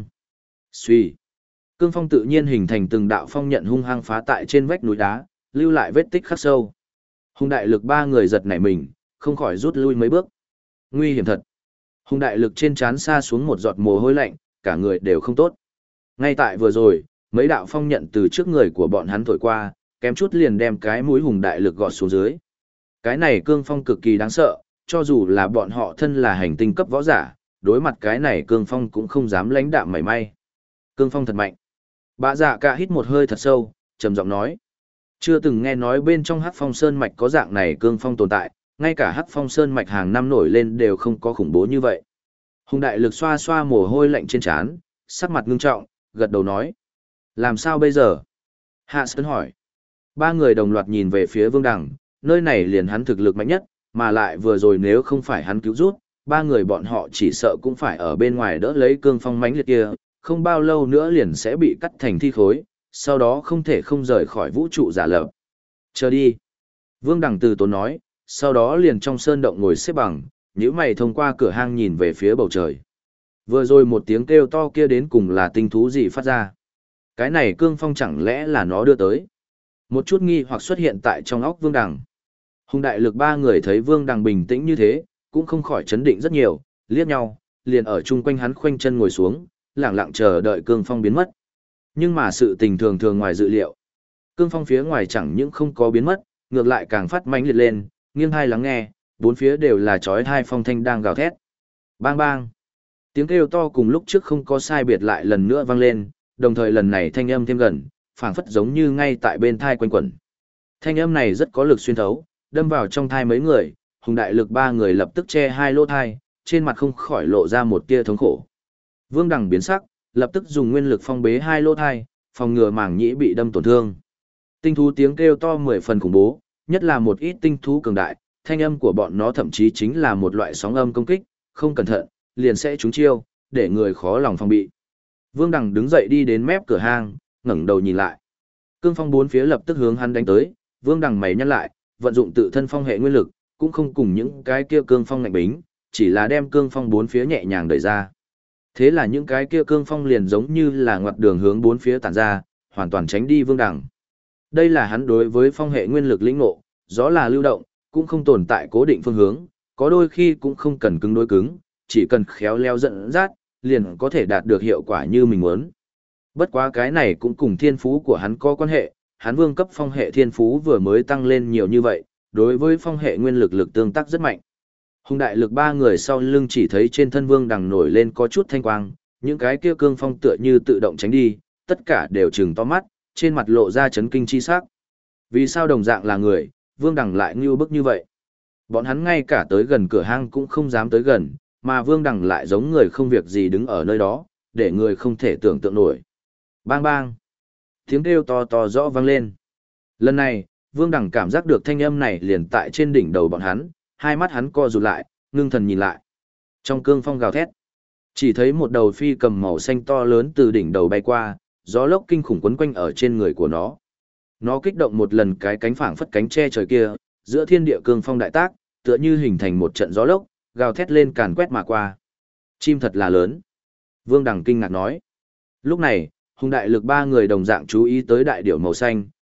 Xuy. Cương phong tự nhiên hình thành từng đạo phong nhận hung hăng phá tại trên vách núi đá, lưu lại vết tích khắc sâu. Hùng đại lực ba người giật nảy mình, không khỏi rút lui mấy bước. Nguy hiểm thật. Hùng đại lực trên trán xa xuống một giọt mồ hôi lạnh, cả người đều không tốt. Ngay tại vừa rồi, mấy đạo phong nhận từ trước người của bọn hắn thổi qua, kém chút liền đem cái mũi hùng đại lực gọt xuống dưới. Cái này cương phong cực kỳ đáng sợ, cho dù là bọn họ thân là hành tinh cấp võ giả, đối mặt cái này cương phong cũng không dám lãnh đạm mảy may. Cương phong thật mạnh. Bạ dạ cả hít một hơi thật sâu, trầm giọng nói. Chưa từng nghe nói bên trong Hắc Phong Sơn Mạch có dạng này cương phong tồn tại, ngay cả Hắc Phong Sơn Mạch hàng năm nổi lên đều không có khủng bố như vậy. Hùng đại lực xoa xoa mồ hôi lạnh trên trán, sắc mặt ngưng trọng, gật đầu nói. Làm sao bây giờ? Hạ Sơn hỏi. Ba người đồng loạt nhìn về phía Vương Đằng, nơi này liền hắn thực lực mạnh nhất, mà lại vừa rồi nếu không phải hắn cứu rút, ba người bọn họ chỉ sợ cũng phải ở bên ngoài đỡ lấy cương phong mãnh liệt kia, không bao lâu nữa liền sẽ bị cắt thành thi khối, sau đó không thể không rời khỏi vũ trụ giả lập. Chờ đi. Vương Đằng từ tốn nói, sau đó liền trong sơn động ngồi xếp bằng, nhíu mày thông qua cửa hang nhìn về phía bầu trời. Vừa rồi một tiếng kêu to kia đến cùng là tinh thú gì phát ra? Cái này cương phong chẳng lẽ là nó đưa tới? Một chút nghi hoặc xuất hiện tại trong óc Vương Đằng. Hùng đại lực ba người thấy Vương Đằng bình tĩnh như thế, cũng không khỏi chấn định rất nhiều, liếc nhau, liền ở chung quanh hắn khoanh chân ngồi xuống, lặng lặng chờ đợi cương phong biến mất. Nhưng mà sự tình thường thường ngoài dự liệu. Cương phong phía ngoài chẳng những không có biến mất, ngược lại càng phát mãnh liệt lên, nghiêng hai lắng nghe, bốn phía đều là chói tai phong thanh đang gào thét. Bang bang. Tiếng kêu to cùng lúc trước không có sai biệt lại lần nữa vang lên, đồng thời lần này thanh âm thêm gần, phảng phất giống như ngay tại bên thai quanh quẩn. Thanh âm này rất có lực xuyên thấu, đâm vào trong thai mấy người, hùng đại lực ba người lập tức che hai lỗ thai, trên mặt không khỏi lộ ra một tia thống khổ. Vương Đằng biến sắc, lập tức dùng nguyên lực phong bế hai lỗ thai, phòng ngừa màng nhĩ bị đâm tổn thương. Tinh thú tiếng kêu to 10 phần khủng bố, nhất là một ít tinh thú cường đại, thanh âm của bọn nó thậm chí chính là một loại sóng âm công kích, không cẩn thận, liền sẽ trúng chiêu, để người khó lòng phòng bị. Vương Đằng đứng dậy đi đến mép cửa hang, ngẩng đầu nhìn lại. Cương phong bốn phía lập tức hướng hắn đánh tới, Vương Đằng mày nhăn lại, vận dụng tự thân phong hệ nguyên lực, cũng không cùng những cái kia cương phong ngạnh bính, chỉ là đem cương phong bốn phía nhẹ nhàng đẩy ra. Thế là những cái kia cương phong liền giống như là ngoặt đường hướng bốn phía tản ra, hoàn toàn tránh đi Vương Đằng. Đây là hắn đối với phong hệ nguyên lực lĩnh ngộ, gió là lưu động, cũng không tồn tại cố định phương hướng, có đôi khi cũng không cần cứng đối cứng, chỉ cần khéo léo dẫn dắt, liền có thể đạt được hiệu quả như mình muốn. Bất quá cái này cũng cùng thiên phú của hắn có quan hệ, hắn vương cấp phong hệ thiên phú vừa mới tăng lên nhiều như vậy, đối với phong hệ nguyên lực lực tương tác rất mạnh. Hùng đại lực ba người sau lưng chỉ thấy trên thân Vương Đằng nổi lên có chút thanh quang, những cái kia cương phong tựa như tự động tránh đi, tất cả đều trừng to mắt, trên mặt lộ ra chấn kinh chi sắc. Vì sao đồng dạng là người, Vương Đằng lại ngưu bức như vậy? Bọn hắn ngay cả tới gần cửa hang cũng không dám tới gần, mà Vương Đằng lại giống người không việc gì đứng ở nơi đó, để người không thể tưởng tượng nổi. Bang bang! Tiếng kêu to to rõ vang lên. Lần này, Vương Đằng cảm giác được thanh âm này liền tại trên đỉnh đầu bọn hắn, hai mắt hắn co rụt lại, ngưng thần nhìn lại. Trong cương phong gào thét, chỉ thấy một đầu phi cầm màu xanh to lớn từ đỉnh đầu bay qua, gió lốc kinh khủng quấn quanh ở trên người của nó. Nó kích động một lần cái cánh phảng phất cánh che trời kia, giữa thiên địa cương phong đại tác, tựa như hình thành một trận gió lốc, gào thét lên càn quét mà qua. Chim thật là lớn. Vương Đằng kinh ngạc nói. Lúc này, hùng đại lực ba người đồng dạng chú ý tới đại điểu màu xanh,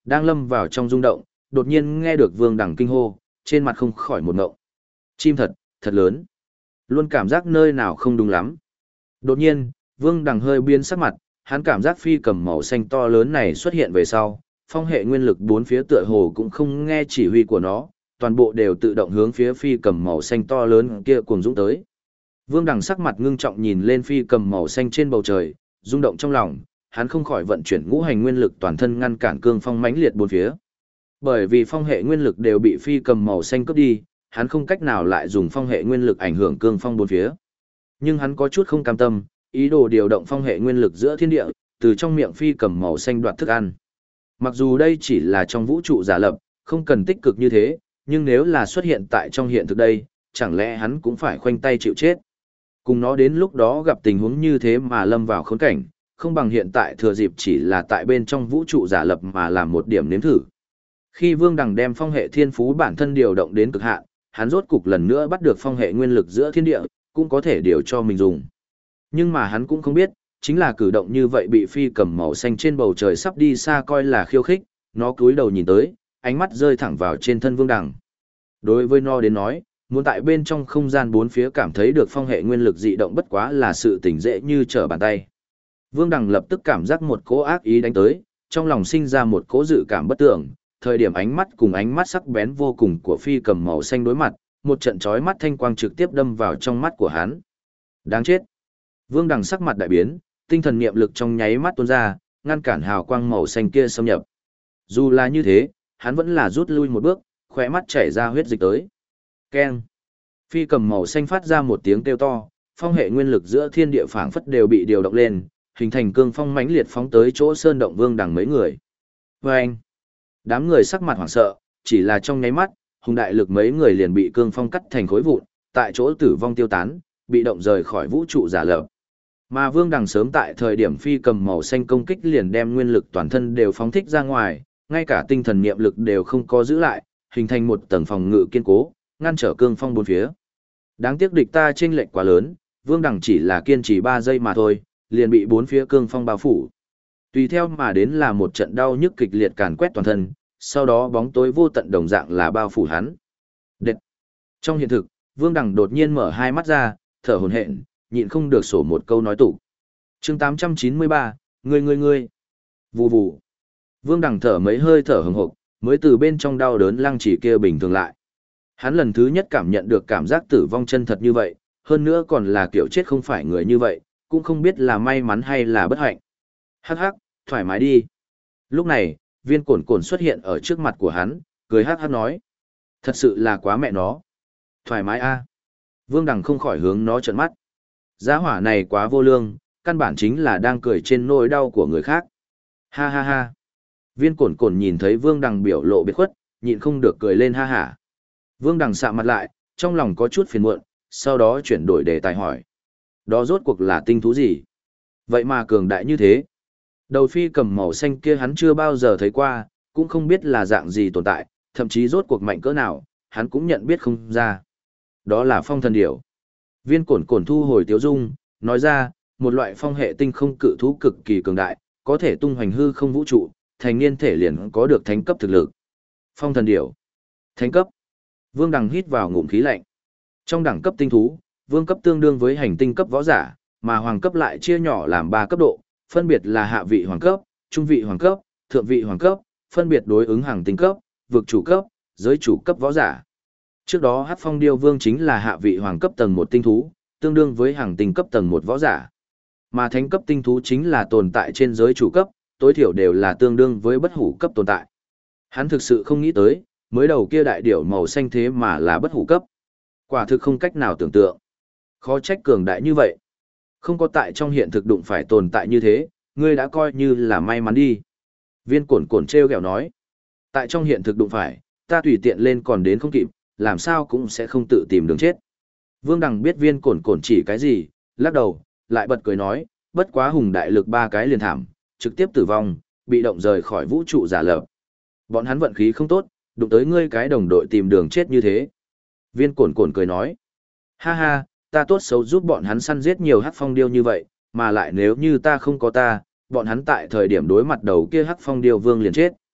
đang lâm vào trong rung động, đột nhiên nghe được Vương Đằng kinh hô, trên mặt không khỏi một ngộng. Chim thật, thật lớn. Luôn cảm giác nơi nào không đúng lắm. Đột nhiên, Vương Đằng hơi biến sắc mặt, hắn cảm giác phi cầm màu xanh to lớn này xuất hiện về sau, phong hệ nguyên lực bốn phía tựa hồ cũng không nghe chỉ huy của nó, toàn bộ đều tự động hướng phía phi cầm màu xanh to lớn kia cuồng dũng tới. Vương Đằng sắc mặt ngưng trọng nhìn lên phi cầm màu xanh trên bầu trời, rung động trong lòng, hắn không khỏi vận chuyển ngũ hành nguyên lực toàn thân ngăn cản cương phong mãnh liệt bốn phía. Bởi vì phong hệ nguyên lực đều bị phi cầm màu xanh cướp đi, hắn không cách nào lại dùng phong hệ nguyên lực ảnh hưởng cương phong bốn phía. Nhưng hắn có chút không cam tâm, ý đồ điều động phong hệ nguyên lực giữa thiên địa, từ trong miệng phi cầm màu xanh đoạt thức ăn. Mặc dù đây chỉ là trong vũ trụ giả lập, không cần tích cực như thế, nhưng nếu là xuất hiện tại trong hiện thực đây, chẳng lẽ hắn cũng phải khoanh tay chịu chết. Cùng nó đến lúc đó gặp tình huống như thế mà lâm vào khốn cảnh, không bằng hiện tại thừa dịp chỉ là tại bên trong vũ trụ giả lập mà làm một điểm nếm thử. Khi Vương Đằng đem phong hệ thiên phú bản thân điều động đến cực hạn, hắn rốt cục lần nữa bắt được phong hệ nguyên lực giữa thiên địa, cũng có thể điều cho mình dùng. Nhưng mà hắn cũng không biết, chính là cử động như vậy bị phi cầm màu xanh trên bầu trời sắp đi xa coi là khiêu khích, nó cúi đầu nhìn tới, ánh mắt rơi thẳng vào trên thân Vương Đằng. Đối với nó đến nói, muốn tại bên trong không gian bốn phía cảm thấy được phong hệ nguyên lực dị động bất quá là sự tỉnh dễ như trở bàn tay. Vương Đằng lập tức cảm giác một cỗ ác ý đánh tới, trong lòng sinh ra một cỗ dự cảm bất tưởng, thời điểm ánh mắt cùng ánh mắt sắc bén vô cùng của phi cầm màu xanh đối mặt, một trận chói mắt thanh quang trực tiếp đâm vào trong mắt của hắn. Đáng chết! Vương Đằng sắc mặt đại biến, tinh thần niệm lực trong nháy mắt tuôn ra, ngăn cản hào quang màu xanh kia xâm nhập. Dù là như thế, hắn vẫn là rút lui một bước, khóe mắt chảy ra huyết dịch tới. Keng! Phi cầm màu xanh phát ra một tiếng kêu to, phong hệ nguyên lực giữa thiên địa phảng phất đều bị điều động lên, hình thành cương phong mãnh liệt phóng tới chỗ sơn động Vương Đằng mấy người. Vâng! Đám người sắc mặt hoảng sợ, chỉ là trong nháy mắt, hùng đại lực mấy người liền bị cương phong cắt thành khối vụn, tại chỗ tử vong tiêu tán, bị động rời khỏi vũ trụ giả lập. Mà Vương Đằng sớm tại thời điểm phi cầm màu xanh công kích liền đem nguyên lực toàn thân đều phóng thích ra ngoài, ngay cả tinh thần niệm lực đều không có giữ lại, hình thành một tầng phòng ngự kiên cố, ngăn trở cương phong bốn phía. Đáng tiếc địch ta chênh lệch quá lớn, Vương Đằng chỉ là kiên trì 3 giây mà thôi, liền bị bốn phía cương phong bao phủ. Tùy theo mà đến là một trận đau nhức kịch liệt càn quét toàn thân, sau đó bóng tối vô tận đồng dạng là bao phủ hắn. Đệt! Trong hiện thực, Vương Đằng đột nhiên mở hai mắt ra, thở hổn hển, nhịn không được sổ một câu nói tủ. Chương 893, ngươi. Vù vù. Vương Đằng thở mấy hơi thở hừng hực, mới từ bên trong đau đớn lăng chỉ kia bình thường lại. Hắn lần thứ nhất cảm nhận được cảm giác tử vong chân thật như vậy, hơn nữa còn là kiểu chết không phải người như vậy, cũng không biết là may mắn hay là bất hạnh. Hắc hắc, thoải mái đi. Lúc này, Viên Cổn Cổn xuất hiện ở trước mặt của hắn, cười hắc hắc nói. Thật sự là quá mẹ nó. Thoải mái a. Vương Đằng không khỏi hướng nó trợn mắt. Giá hỏa này quá vô lương, căn bản chính là đang cười trên nỗi đau của người khác. Ha ha ha. Viên Cổn Cổn nhìn thấy Vương Đằng biểu lộ biệt khuất, nhịn không được cười lên ha hả. Vương Đằng sạm mặt lại, trong lòng có chút phiền muộn, sau đó chuyển đổi đề tài hỏi. Đó rốt cuộc là tinh thú gì? Vậy mà cường đại như thế. Đầu phi cầm màu xanh kia hắn chưa bao giờ thấy qua, cũng không biết là dạng gì tồn tại, thậm chí rốt cuộc mạnh cỡ nào, hắn cũng nhận biết không ra. Đó là phong thần điểu. Viên Cổn Cổn thu hồi tiếu dung, nói ra, một loại phong hệ tinh không cự thú cực kỳ cường đại, có thể tung hoành hư không vũ trụ, thành niên thể liền có được thánh cấp thực lực. Phong thần điểu. Thánh cấp. Vương Đằng hít vào ngụm khí lạnh. Trong đẳng cấp tinh thú, vương cấp tương đương với hành tinh cấp võ giả, mà hoàng cấp lại chia nhỏ làm 3 cấp độ, phân biệt là hạ vị hoàng cấp, trung vị hoàng cấp, thượng vị hoàng cấp, phân biệt đối ứng hàng tinh cấp, vực chủ cấp, giới chủ cấp võ giả. Trước đó Hắc Phong Điêu Vương chính là hạ vị hoàng cấp tầng 1 tinh thú, tương đương với hàng tinh cấp tầng 1 võ giả. Mà thánh cấp tinh thú chính là tồn tại trên giới chủ cấp, tối thiểu đều là tương đương với bất hủ cấp tồn tại. Hắn thực sự không nghĩ tới, mới đầu kia đại điểu màu xanh thế mà là bất hủ cấp. Quả thực không cách nào tưởng tượng. Khó trách cường đại như vậy. Không có tại trong hiện thực đụng phải tồn tại như thế, ngươi đã coi như là may mắn đi. Viên Cổn Cổn treo kẹo nói. Tại trong hiện thực đụng phải, ta tùy tiện lên còn đến không kịp, làm sao cũng sẽ không tự tìm đường chết. Vương Đằng biết Viên Cổn Cổn chỉ cái gì, lắc đầu, lại bật cười nói, bất quá hùng đại lực 3 cái liền thảm, trực tiếp tử vong, bị động rời khỏi vũ trụ giả lập. Bọn hắn vận khí không tốt, đụng tới ngươi cái đồng đội tìm đường chết như thế. Viên Cổn Cổn cười nói, ha ha, ta tốt xấu giúp bọn hắn săn giết nhiều Hắc Phong Điêu như vậy, mà lại nếu như ta không có ta, bọn hắn tại thời điểm đối mặt đầu kia Hắc Phong Điêu Vương liền chết.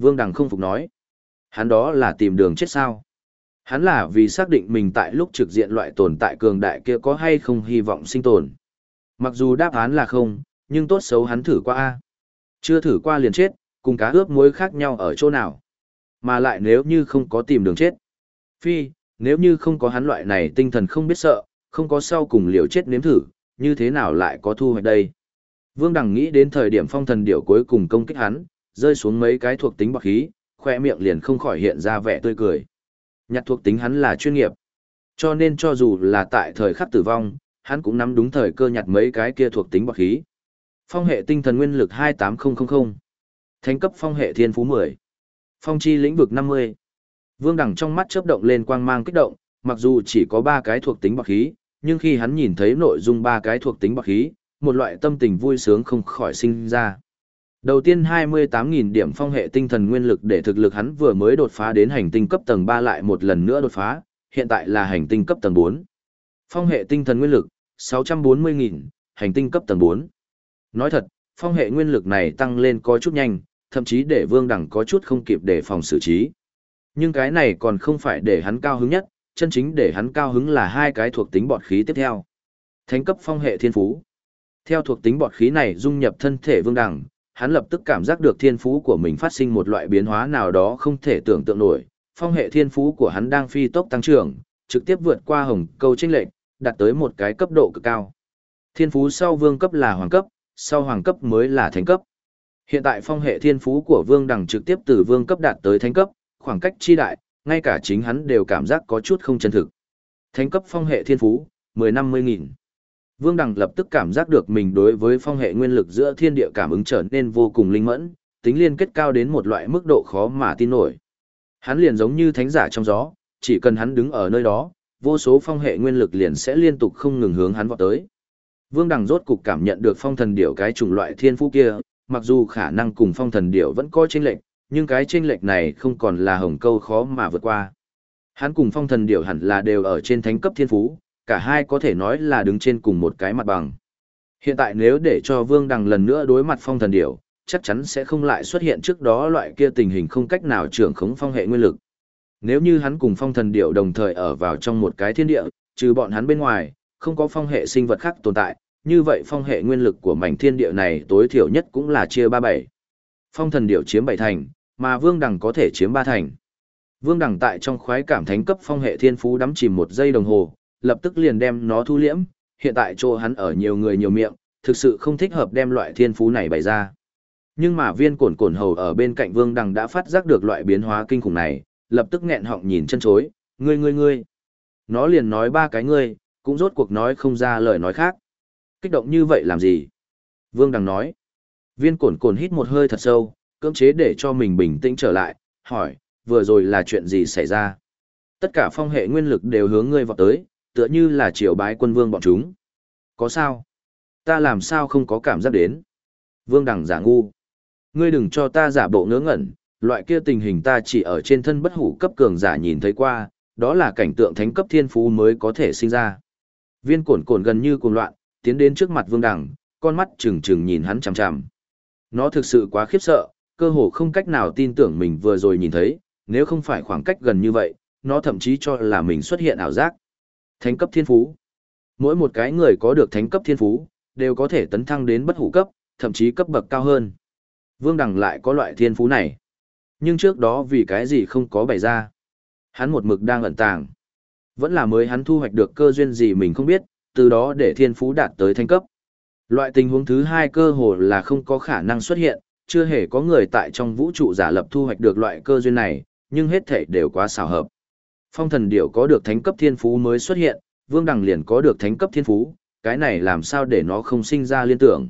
Vương Đằng không phục nói. Hắn đó là tìm đường chết sao? Hắn là vì xác định mình tại lúc trực diện loại tồn tại cường đại kia có hay không hy vọng sinh tồn. Mặc dù đáp án là không, nhưng tốt xấu hắn thử qua a. Chưa thử qua liền chết, cùng cá ướp muối khác nhau ở chỗ nào. Mà lại nếu như không có tìm đường chết. Phi, nếu như không có hắn loại này tinh thần không biết sợ, không có sau cùng liều chết nếm thử, như thế nào lại có thu hoạch đây? Vương Đằng nghĩ đến thời điểm phong thần điểu cuối cùng công kích hắn, rơi xuống mấy cái thuộc tính bạc khí, khoe miệng liền không khỏi hiện ra vẻ tươi cười. Nhặt thuộc tính hắn là chuyên nghiệp. Cho nên cho dù là tại thời khắc tử vong, hắn cũng nắm đúng thời cơ nhặt mấy cái kia thuộc tính bạc khí. Phong hệ tinh thần nguyên lực 28000. Thánh cấp phong hệ thiên phú 10. Phong chi lĩnh vực 50. Vương Đằng trong mắt chớp động lên quang mang kích động, mặc dù chỉ có 3 cái thuộc tính bạc khí, nhưng khi hắn nhìn thấy nội dung 3 cái thuộc tính bạc khí, một loại tâm tình vui sướng không khỏi sinh ra. Đầu tiên 28.000 điểm phong hệ tinh thần nguyên lực để thực lực hắn vừa mới đột phá đến hành tinh cấp tầng 3 lại một lần nữa đột phá, hiện tại là hành tinh cấp tầng 4. Phong hệ tinh thần nguyên lực 640.000, hành tinh cấp tầng 4. Nói thật, phong hệ nguyên lực này tăng lên có chút nhanh, thậm chí để Vương Đằng có chút không kịp để phòng xử trí. Nhưng cái này còn không phải để hắn cao hứng nhất, chân chính để hắn cao hứng là 2 cái thuộc tính bọt khí tiếp theo. Thánh cấp phong hệ thiên phú. Theo thuộc tính bọt khí này dung nhập thân thể Vương Đằng, hắn lập tức cảm giác được thiên phú của mình phát sinh một loại biến hóa nào đó không thể tưởng tượng nổi. Phong hệ thiên phú của hắn đang phi tốc tăng trưởng, trực tiếp vượt qua hồng câu chênh lệch, đạt tới một cái cấp độ cực cao. Thiên phú sau vương cấp là hoàng cấp, sau hoàng cấp mới là thánh cấp. Hiện tại phong hệ thiên phú của Vương Đằng trực tiếp từ vương cấp đạt tới thánh cấp, khoảng cách chi đại, ngay cả chính hắn đều cảm giác có chút không chân thực. Thánh cấp phong hệ thiên phú, 10-50.000. Vương Đằng lập tức cảm giác được mình đối với phong hệ nguyên lực giữa thiên địa cảm ứng trở nên vô cùng linh mẫn, tính liên kết cao đến một loại mức độ khó mà tin nổi. Hắn liền giống như thánh giả trong gió, chỉ cần hắn đứng ở nơi đó, vô số phong hệ nguyên lực liền sẽ liên tục không ngừng hướng hắn vọt tới. Vương Đằng rốt cục cảm nhận được phong thần điểu cái chủng loại thiên phú kia, mặc dù khả năng cùng phong thần điểu vẫn có chênh lệch, nhưng cái chênh lệch này không còn là hồng câu khó mà vượt qua. Hắn cùng phong thần điểu hẳn là đều ở trên thánh cấp thiên phú, cả hai có thể nói là đứng trên cùng một cái mặt bằng. Hiện tại nếu để cho Vương Đằng lần nữa đối mặt phong thần điểu, chắc chắn sẽ không lại xuất hiện trước đó loại kia tình hình không cách nào trưởng khống phong hệ nguyên lực. Nếu như hắn cùng phong thần điểu đồng thời ở vào trong một cái thiên địa, trừ bọn hắn bên ngoài, không có phong hệ sinh vật khác tồn tại, như vậy phong hệ nguyên lực của mảnh thiên địa này tối thiểu nhất cũng là chia 37. Phong thần điểu chiếm 7 thành, mà Vương Đằng có thể chiếm 3 thành. Vương Đằng tại trong khoái cảm thánh cấp phong hệ thiên phú đắm chìm 1 giây đồng hồ, lập tức liền đem nó thu liễm, hiện tại chỗ hắn ở nhiều người nhiều miệng, thực sự không thích hợp đem loại thiên phú này bày ra. Nhưng mà viên cổn cổn hầu ở bên cạnh Vương Đằng đã phát giác được loại biến hóa kinh khủng này, lập tức nghẹn họng nhìn chân chối, ngươi. Nó liền nói 3 cái ngươi, cũng rốt cuộc nói không ra lời nói khác. Kích động như vậy làm gì? Vương Đằng nói. Viên cổn cổn hít một hơi thật sâu, cưỡng chế để cho mình bình tĩnh trở lại, hỏi, vừa rồi là chuyện gì xảy ra? Tất cả phong hệ nguyên lực đều hướng ngươi vọt tới, tựa như là triều bái quân vương bọn chúng. Có sao? Ta làm sao không có cảm giác đến? Vương Đằng giả ngu. Ngươi đừng cho ta giả bộ ngớ ngẩn, loại kia tình hình ta chỉ ở trên thân bất hủ cấp cường giả nhìn thấy qua, đó là cảnh tượng thánh cấp thiên phú mới có thể sinh ra. Viên cổn cổn gần như cuồng loạn, tiến đến trước mặt Vương Đằng, con mắt trừng trừng nhìn hắn chằm chằm. Nó thực sự quá khiếp sợ, cơ hồ không cách nào tin tưởng mình vừa rồi nhìn thấy, nếu không phải khoảng cách gần như vậy, nó thậm chí cho là mình xuất hiện ảo giác. Thánh cấp thiên phú. Mỗi một cái người có được thánh cấp thiên phú, đều có thể tấn thăng đến bất hủ cấp, thậm chí cấp bậc cao hơn. Vương Đằng lại có loại thiên phú này. Nhưng trước đó vì cái gì không có bày ra. Hắn một mực đang ẩn tàng. Vẫn là mới hắn thu hoạch được cơ duyên gì mình không biết, từ đó để thiên phú đạt tới thánh cấp. Loại tình huống thứ hai cơ hồ là không có khả năng xuất hiện, chưa hề có người tại trong vũ trụ giả lập thu hoạch được loại cơ duyên này, nhưng hết thảy đều quá xảo hợp. Phong thần điểu có được thánh cấp thiên phú mới xuất hiện, Vương Đằng liền có được thánh cấp thiên phú, cái này làm sao để nó không sinh ra liên tưởng.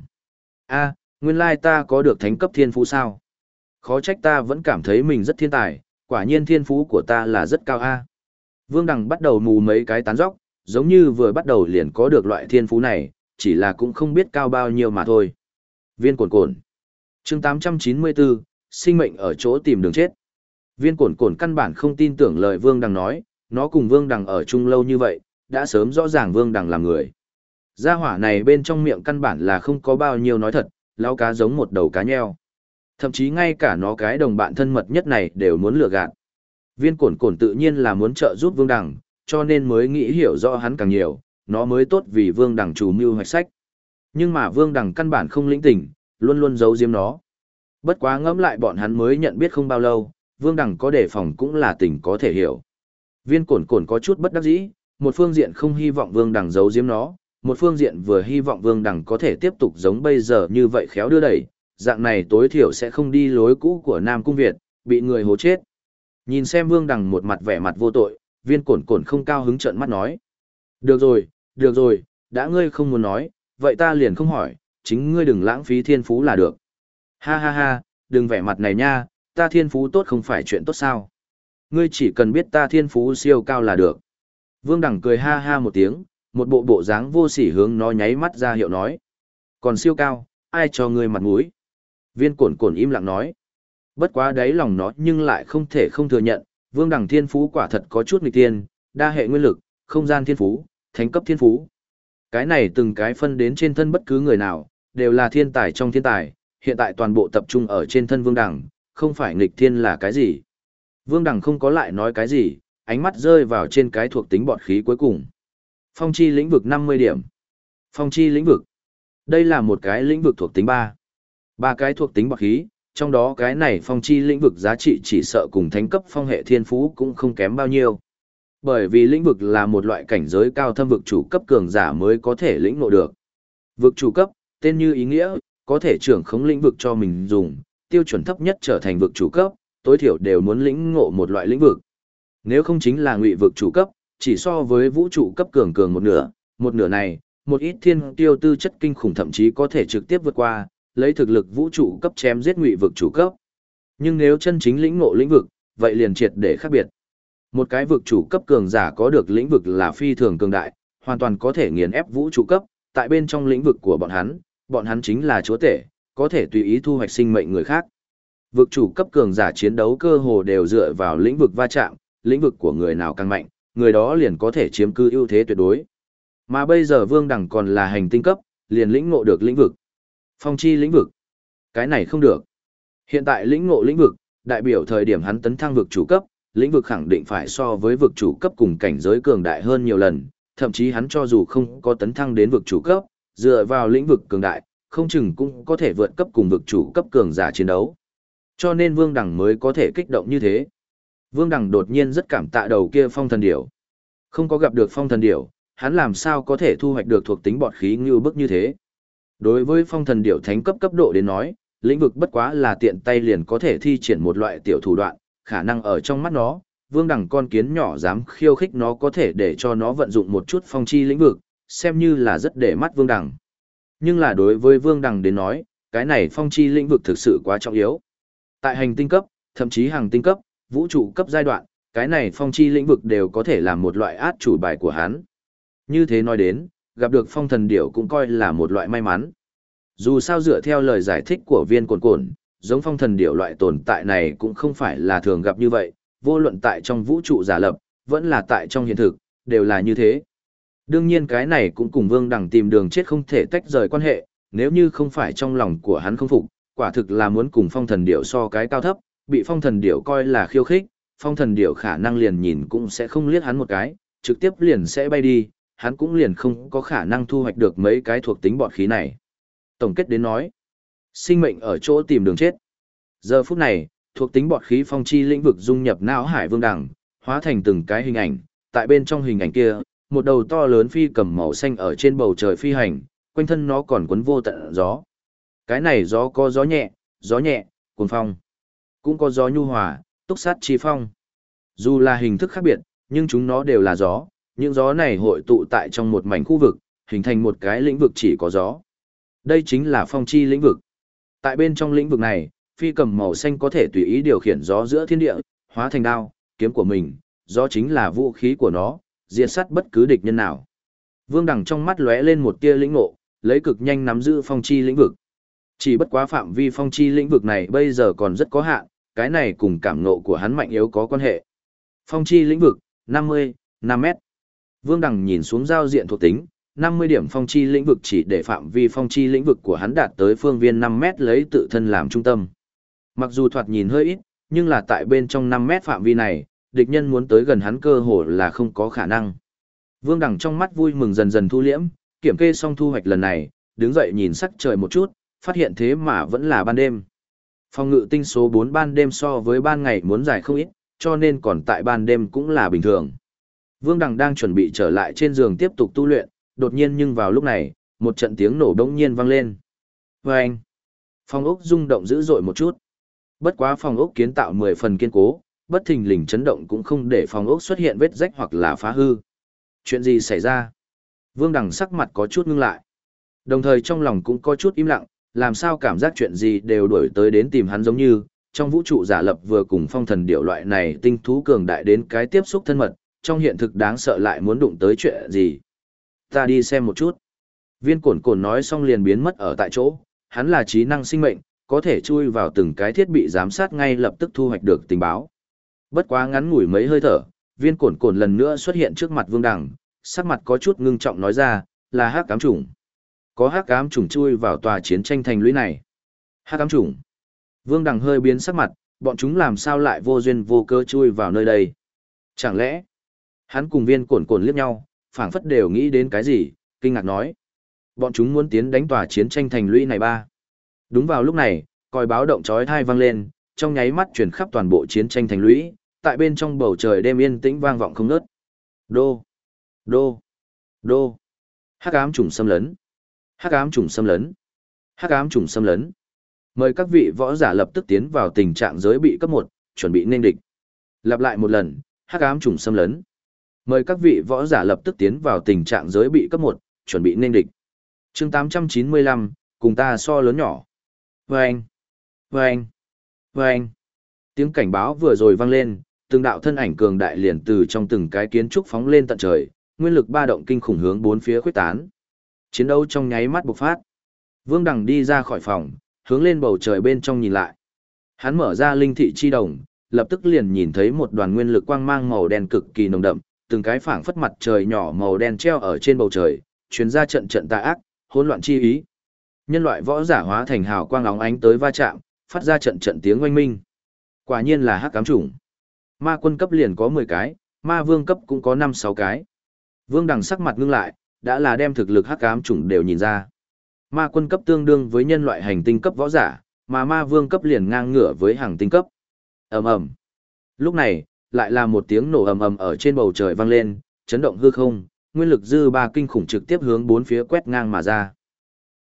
A, nguyên lai ta có được thánh cấp thiên phú sao? Khó trách ta vẫn cảm thấy mình rất thiên tài, quả nhiên thiên phú của ta là rất cao a. Vương Đằng bắt đầu mù mấy cái tán dóc, giống như vừa bắt đầu liền có được loại thiên phú này, chỉ là cũng không biết cao bao nhiêu mà thôi. Viên cổn cổn. Chương 894, sinh mệnh ở chỗ tìm đường chết. Viên cổn cổn căn bản không tin tưởng lời Vương Đằng nói, nó cùng Vương Đằng ở chung lâu như vậy, đã sớm rõ ràng Vương Đằng là người. Gia hỏa này bên trong miệng căn bản là không có bao nhiêu nói thật, lão cá giống một đầu cá nheo. Thậm chí ngay cả nó cái đồng bạn thân mật nhất này đều muốn lừa gạt. Viên Cổn Cổn tự nhiên là muốn trợ giúp Vương Đằng, cho nên mới nghĩ hiểu rõ hắn càng nhiều, nó mới tốt vì Vương Đằng chủ mưu hoạch sách. Nhưng mà Vương Đằng căn bản không lĩnh tình, luôn luôn giấu giếm nó. Bất quá ngẫm lại bọn hắn mới nhận biết không bao lâu, Vương Đằng có đề phòng cũng là tình có thể hiểu. Viên Cổn Cổn có chút bất đắc dĩ, một phương diện không hy vọng Vương Đằng giấu giếm nó, một phương diện vừa hy vọng Vương Đằng có thể tiếp tục giống bây giờ như vậy khéo đưa đẩy, dạng này tối thiểu sẽ không đi lối cũ của Nam Cung Việt, bị người hố chết. Nhìn xem Vương Đằng một mặt vẻ mặt vô tội, Viên Cổn Cổn không cao hứng trợn mắt nói. Được rồi, đã ngươi không muốn nói, vậy ta liền không hỏi, chính ngươi đừng lãng phí thiên phú là được. Ha ha ha, đừng vẻ mặt này nha, ta thiên phú tốt không phải chuyện tốt sao. Ngươi chỉ cần biết ta thiên phú siêu cao là được. Vương Đằng cười ha ha một tiếng, một bộ bộ dáng vô sỉ hướng nó nháy mắt ra hiệu nói. Còn siêu cao, ai cho ngươi mặt mũi? Viên Cổn Cổn im lặng nói. Bất quá đáy lòng nó nhưng lại không thể không thừa nhận, Vương Đằng thiên phú quả thật có chút nghịch tiên, đa hệ nguyên lực, không gian thiên phú, thánh cấp thiên phú. Cái này từng cái phân đến trên thân bất cứ người nào, đều là thiên tài trong thiên tài, hiện tại toàn bộ tập trung ở trên thân Vương Đằng, không phải nghịch thiên là cái gì. Vương Đằng không có lại nói cái gì, ánh mắt rơi vào trên cái thuộc tính bọt khí cuối cùng. Phong chi lĩnh vực 50 điểm. Phong chi lĩnh vực. Đây là một cái lĩnh vực thuộc tính 3. 3 cái thuộc tính bọt khí, trong đó cái này phong chi lĩnh vực giá trị chỉ sợ cùng thánh cấp phong hệ thiên phú cũng không kém bao nhiêu. Bởi vì lĩnh vực là một loại cảnh giới cao thâm vực chủ cấp cường giả mới có thể lĩnh ngộ được. Vực chủ cấp, tên như ý nghĩa, có thể trưởng khống lĩnh vực cho mình dùng, tiêu chuẩn thấp nhất trở thành vực chủ cấp, tối thiểu đều muốn lĩnh ngộ một loại lĩnh vực. Nếu không chính là ngụy vực chủ cấp, chỉ so với vũ trụ cấp cường một nửa này, một ít thiên tiêu tư chất kinh khủng thậm chí có thể trực tiếp vượt qua, lấy thực lực vũ trụ cấp chém giết ngụy vực chủ cấp. Nhưng nếu chân chính lĩnh ngộ lĩnh vực, vậy liền triệt để khác biệt. Một cái vực chủ cấp cường giả có được lĩnh vực là phi thường cường đại, hoàn toàn có thể nghiền ép vũ trụ cấp, tại bên trong lĩnh vực của bọn hắn chính là chúa tể, có thể tùy ý thu hoạch sinh mệnh người khác. Vực chủ cấp cường giả chiến đấu cơ hồ đều dựa vào lĩnh vực va chạm, lĩnh vực của người nào càng mạnh, người đó liền có thể chiếm cứ ưu thế tuyệt đối. Mà bây giờ Vương Đằng còn là hành tinh cấp, liền lĩnh ngộ được lĩnh vực. Phong chi lĩnh vực. Cái này không được. Hiện tại lĩnh ngộ lĩnh vực, đại biểu thời điểm hắn tấn thăng vực chủ cấp, lĩnh vực khẳng định phải so với vực chủ cấp cùng cảnh giới cường đại hơn nhiều lần, thậm chí hắn cho dù không có tấn thăng đến vực chủ cấp, dựa vào lĩnh vực cường đại, không chừng cũng có thể vượt cấp cùng vực chủ cấp cường giả chiến đấu. Cho nên Vương Đằng mới có thể kích động như thế. Vương Đằng đột nhiên rất cảm tạ đầu kia phong thần điểu. Không có gặp được phong thần điểu, hắn làm sao có thể thu hoạch được thuộc tính bọt khí như bức như thế. Đối với phong thần điểu thánh cấp cấp độ đến nói, lĩnh vực bất quá là tiện tay liền có thể thi triển một loại tiểu thủ đoạn, khả năng ở trong mắt nó, Vương Đằng con kiến nhỏ dám khiêu khích nó có thể để cho nó vận dụng một chút phong chi lĩnh vực, xem như là rất để mắt Vương Đằng. Nhưng là đối với Vương Đằng đến nói, cái này phong chi lĩnh vực thực sự quá trọng yếu. Tại hành tinh cấp, thậm chí hàng tinh cấp, vũ trụ cấp giai đoạn, cái này phong chi lĩnh vực đều có thể làm một loại át chủ bài của hắn. Như thế nói đến, gặp được phong thần điểu cũng coi là một loại may mắn. Dù sao dựa theo lời giải thích của Viên Cổn Cổn, giống phong thần điểu loại tồn tại này cũng không phải là thường gặp như vậy, vô luận tại trong vũ trụ giả lập, vẫn là tại trong hiện thực, đều là như thế. Đương nhiên cái này cũng cùng Vương Đằng tìm đường chết không thể tách rời quan hệ, nếu như không phải trong lòng của hắn không phục, quả thực là muốn cùng phong thần điểu so cái cao thấp, bị phong thần điểu coi là khiêu khích, phong thần điểu khả năng liền nhìn cũng sẽ không liếc hắn một cái, trực tiếp liền sẽ bay đi, hắn cũng liền không có khả năng thu hoạch được mấy cái thuộc tính bọt khí này. Tổng kết đến nói, sinh mệnh ở chỗ tìm đường chết. Giờ phút này, thuộc tính bọt khí phong chi lĩnh vực dung nhập não hải Vương Đằng, hóa thành từng cái hình ảnh, tại bên trong hình ảnh kia, một đầu to lớn phi cầm màu xanh ở trên bầu trời phi hành, quanh thân nó còn quấn vô tận gió. Cái này gió có gió nhẹ, cuồng phong. Cũng có gió nhu hòa, túc sát chi phong. Dù là hình thức khác biệt, nhưng chúng nó đều là gió, những gió này hội tụ tại trong một mảnh khu vực, hình thành một cái lĩnh vực chỉ có gió. Đây chính là phong chi lĩnh vực. Tại bên trong lĩnh vực này, phi cầm màu xanh có thể tùy ý điều khiển gió giữa thiên địa, hóa thành đao, kiếm của mình, gió chính là vũ khí của nó, diệt sát bất cứ địch nhân nào. Vương Đằng trong mắt lóe lên một tia lĩnh ngộ, lấy cực nhanh nắm giữ phong chi lĩnh vực. Chỉ bất quá phạm vi phong chi lĩnh vực này bây giờ còn rất có hạn, cái này cùng cảm ngộ của hắn mạnh yếu có quan hệ. Phong chi lĩnh vực, 50, 5m. Vương Đằng nhìn xuống giao diện thuộc tính, 50 điểm phong chi lĩnh vực chỉ để phạm vi phong chi lĩnh vực của hắn đạt tới phương viên 5 mét lấy tự thân làm trung tâm. Mặc dù thoạt nhìn hơi ít, nhưng là tại bên trong 5 mét phạm vi này, địch nhân muốn tới gần hắn cơ hồ là không có khả năng. Vương Đằng trong mắt vui mừng dần dần thu liễm, kiểm kê xong thu hoạch lần này, đứng dậy nhìn sắc trời một chút, phát hiện thế mà vẫn là ban đêm. Phòng ngự tinh số 4 ban đêm so với ban ngày muốn dài không ít, cho nên còn tại ban đêm cũng là bình thường. Vương Đằng đang chuẩn bị trở lại trên giường tiếp tục tu luyện, đột nhiên nhưng vào lúc này, một trận tiếng nổ đống nhiên vang lên. Vâng! Phòng ốc rung động dữ dội một chút. Bất quá phòng ốc kiến tạo 10 phần kiên cố, bất thình lình chấn động cũng không để phòng ốc xuất hiện vết rách hoặc là phá hư. Chuyện gì xảy ra? Vương Đằng sắc mặt có chút ngưng lại. Đồng thời trong lòng cũng có chút im lặng, làm sao cảm giác chuyện gì đều đuổi tới đến tìm hắn giống như, trong vũ trụ giả lập vừa cùng phong thần điểu loại này tinh thú cường đại đến cái tiếp xúc thân mật, trong hiện thực đáng sợ lại muốn đụng tới chuyện gì. Ta đi xem một chút. Viên Cổn Cổn nói xong liền biến mất ở tại chỗ, hắn là trí năng sinh mệnh, có thể chui vào từng cái thiết bị giám sát ngay lập tức thu hoạch được tình báo. Bất quá ngắn ngủi mấy hơi thở, Viên Cổn Cổn lần nữa xuất hiện trước mặt Vương Đằng, sắc mặt có chút ngưng trọng nói ra, là hắc ám chủng. Có hắc ám chủng chui vào tòa chiến tranh thành lũy này. Hắc ám chủng. Vương Đằng hơi biến sắc mặt, bọn chúng làm sao lại vô duyên vô cớ chui vào nơi đây? Chẳng lẽ? Hắn cùng Viên Cổn Cổn liếc nhau, phảng phất đều nghĩ đến cái gì, kinh ngạc nói. Bọn chúng muốn tiến đánh tòa chiến tranh thành lũy này ba. Đúng vào lúc này, còi báo động chói tai vang lên, trong nháy mắt truyền khắp toàn bộ chiến tranh thành lũy, tại bên trong bầu trời đêm yên tĩnh vang vọng không ngớt. Đô, đô, đô. Hắc ám chủng xâm lấn. Hắc ám chủng xâm lấn. Hắc ám chủng xâm lấn. Mời các vị võ giả lập tức tiến vào tình trạng giới bị cấp 1, chuẩn bị nên địch. Lặp lại một lần, hắc ám chủng xâm lấn. Mời các vị võ giả lập tức tiến vào tình trạng giới bị cấp 1, chuẩn bị nên địch. Chương 895, cùng ta so lớn nhỏ. Vâng, vâng, vâng. Tiếng cảnh báo vừa rồi vang lên, từng đạo thân ảnh cường đại liền từ trong từng cái kiến trúc phóng lên tận trời, nguyên lực ba động kinh khủng hướng bốn phía khuếch tán. Chiến đấu trong nháy mắt bộc phát. Vương Đằng đi ra khỏi phòng, hướng lên bầu trời bên trong nhìn lại. Hắn mở ra linh thị chi đồng, lập tức liền nhìn thấy một đoàn nguyên lực quang mang màu đen cực kỳ nồng đậm, từng cái phảng phất mặt trời nhỏ màu đen treo ở trên bầu trời, truyền ra trận trận tà ác, hỗn loạn chi ý. Nhân loại võ giả hóa thành hào quang óng ánh tới va chạm, phát ra trận trận tiếng oanh minh. Quả nhiên là hắc ám chủng. Ma quân cấp liền có 10 cái, ma vương cấp cũng có 5-6 cái. Vương Đằng sắc mặt ngưng lại, đã là đem thực lực hắc ám chủng đều nhìn ra. Ma quân cấp tương đương với nhân loại hành tinh cấp võ giả, mà ma vương cấp liền ngang ngửa với hàng tinh cấp. Ầm ầm. Lúc này, lại là một tiếng nổ ầm ầm ở trên bầu trời vang lên, chấn động hư không, nguyên lực dư ba kinh khủng trực tiếp hướng bốn phía quét ngang mà ra.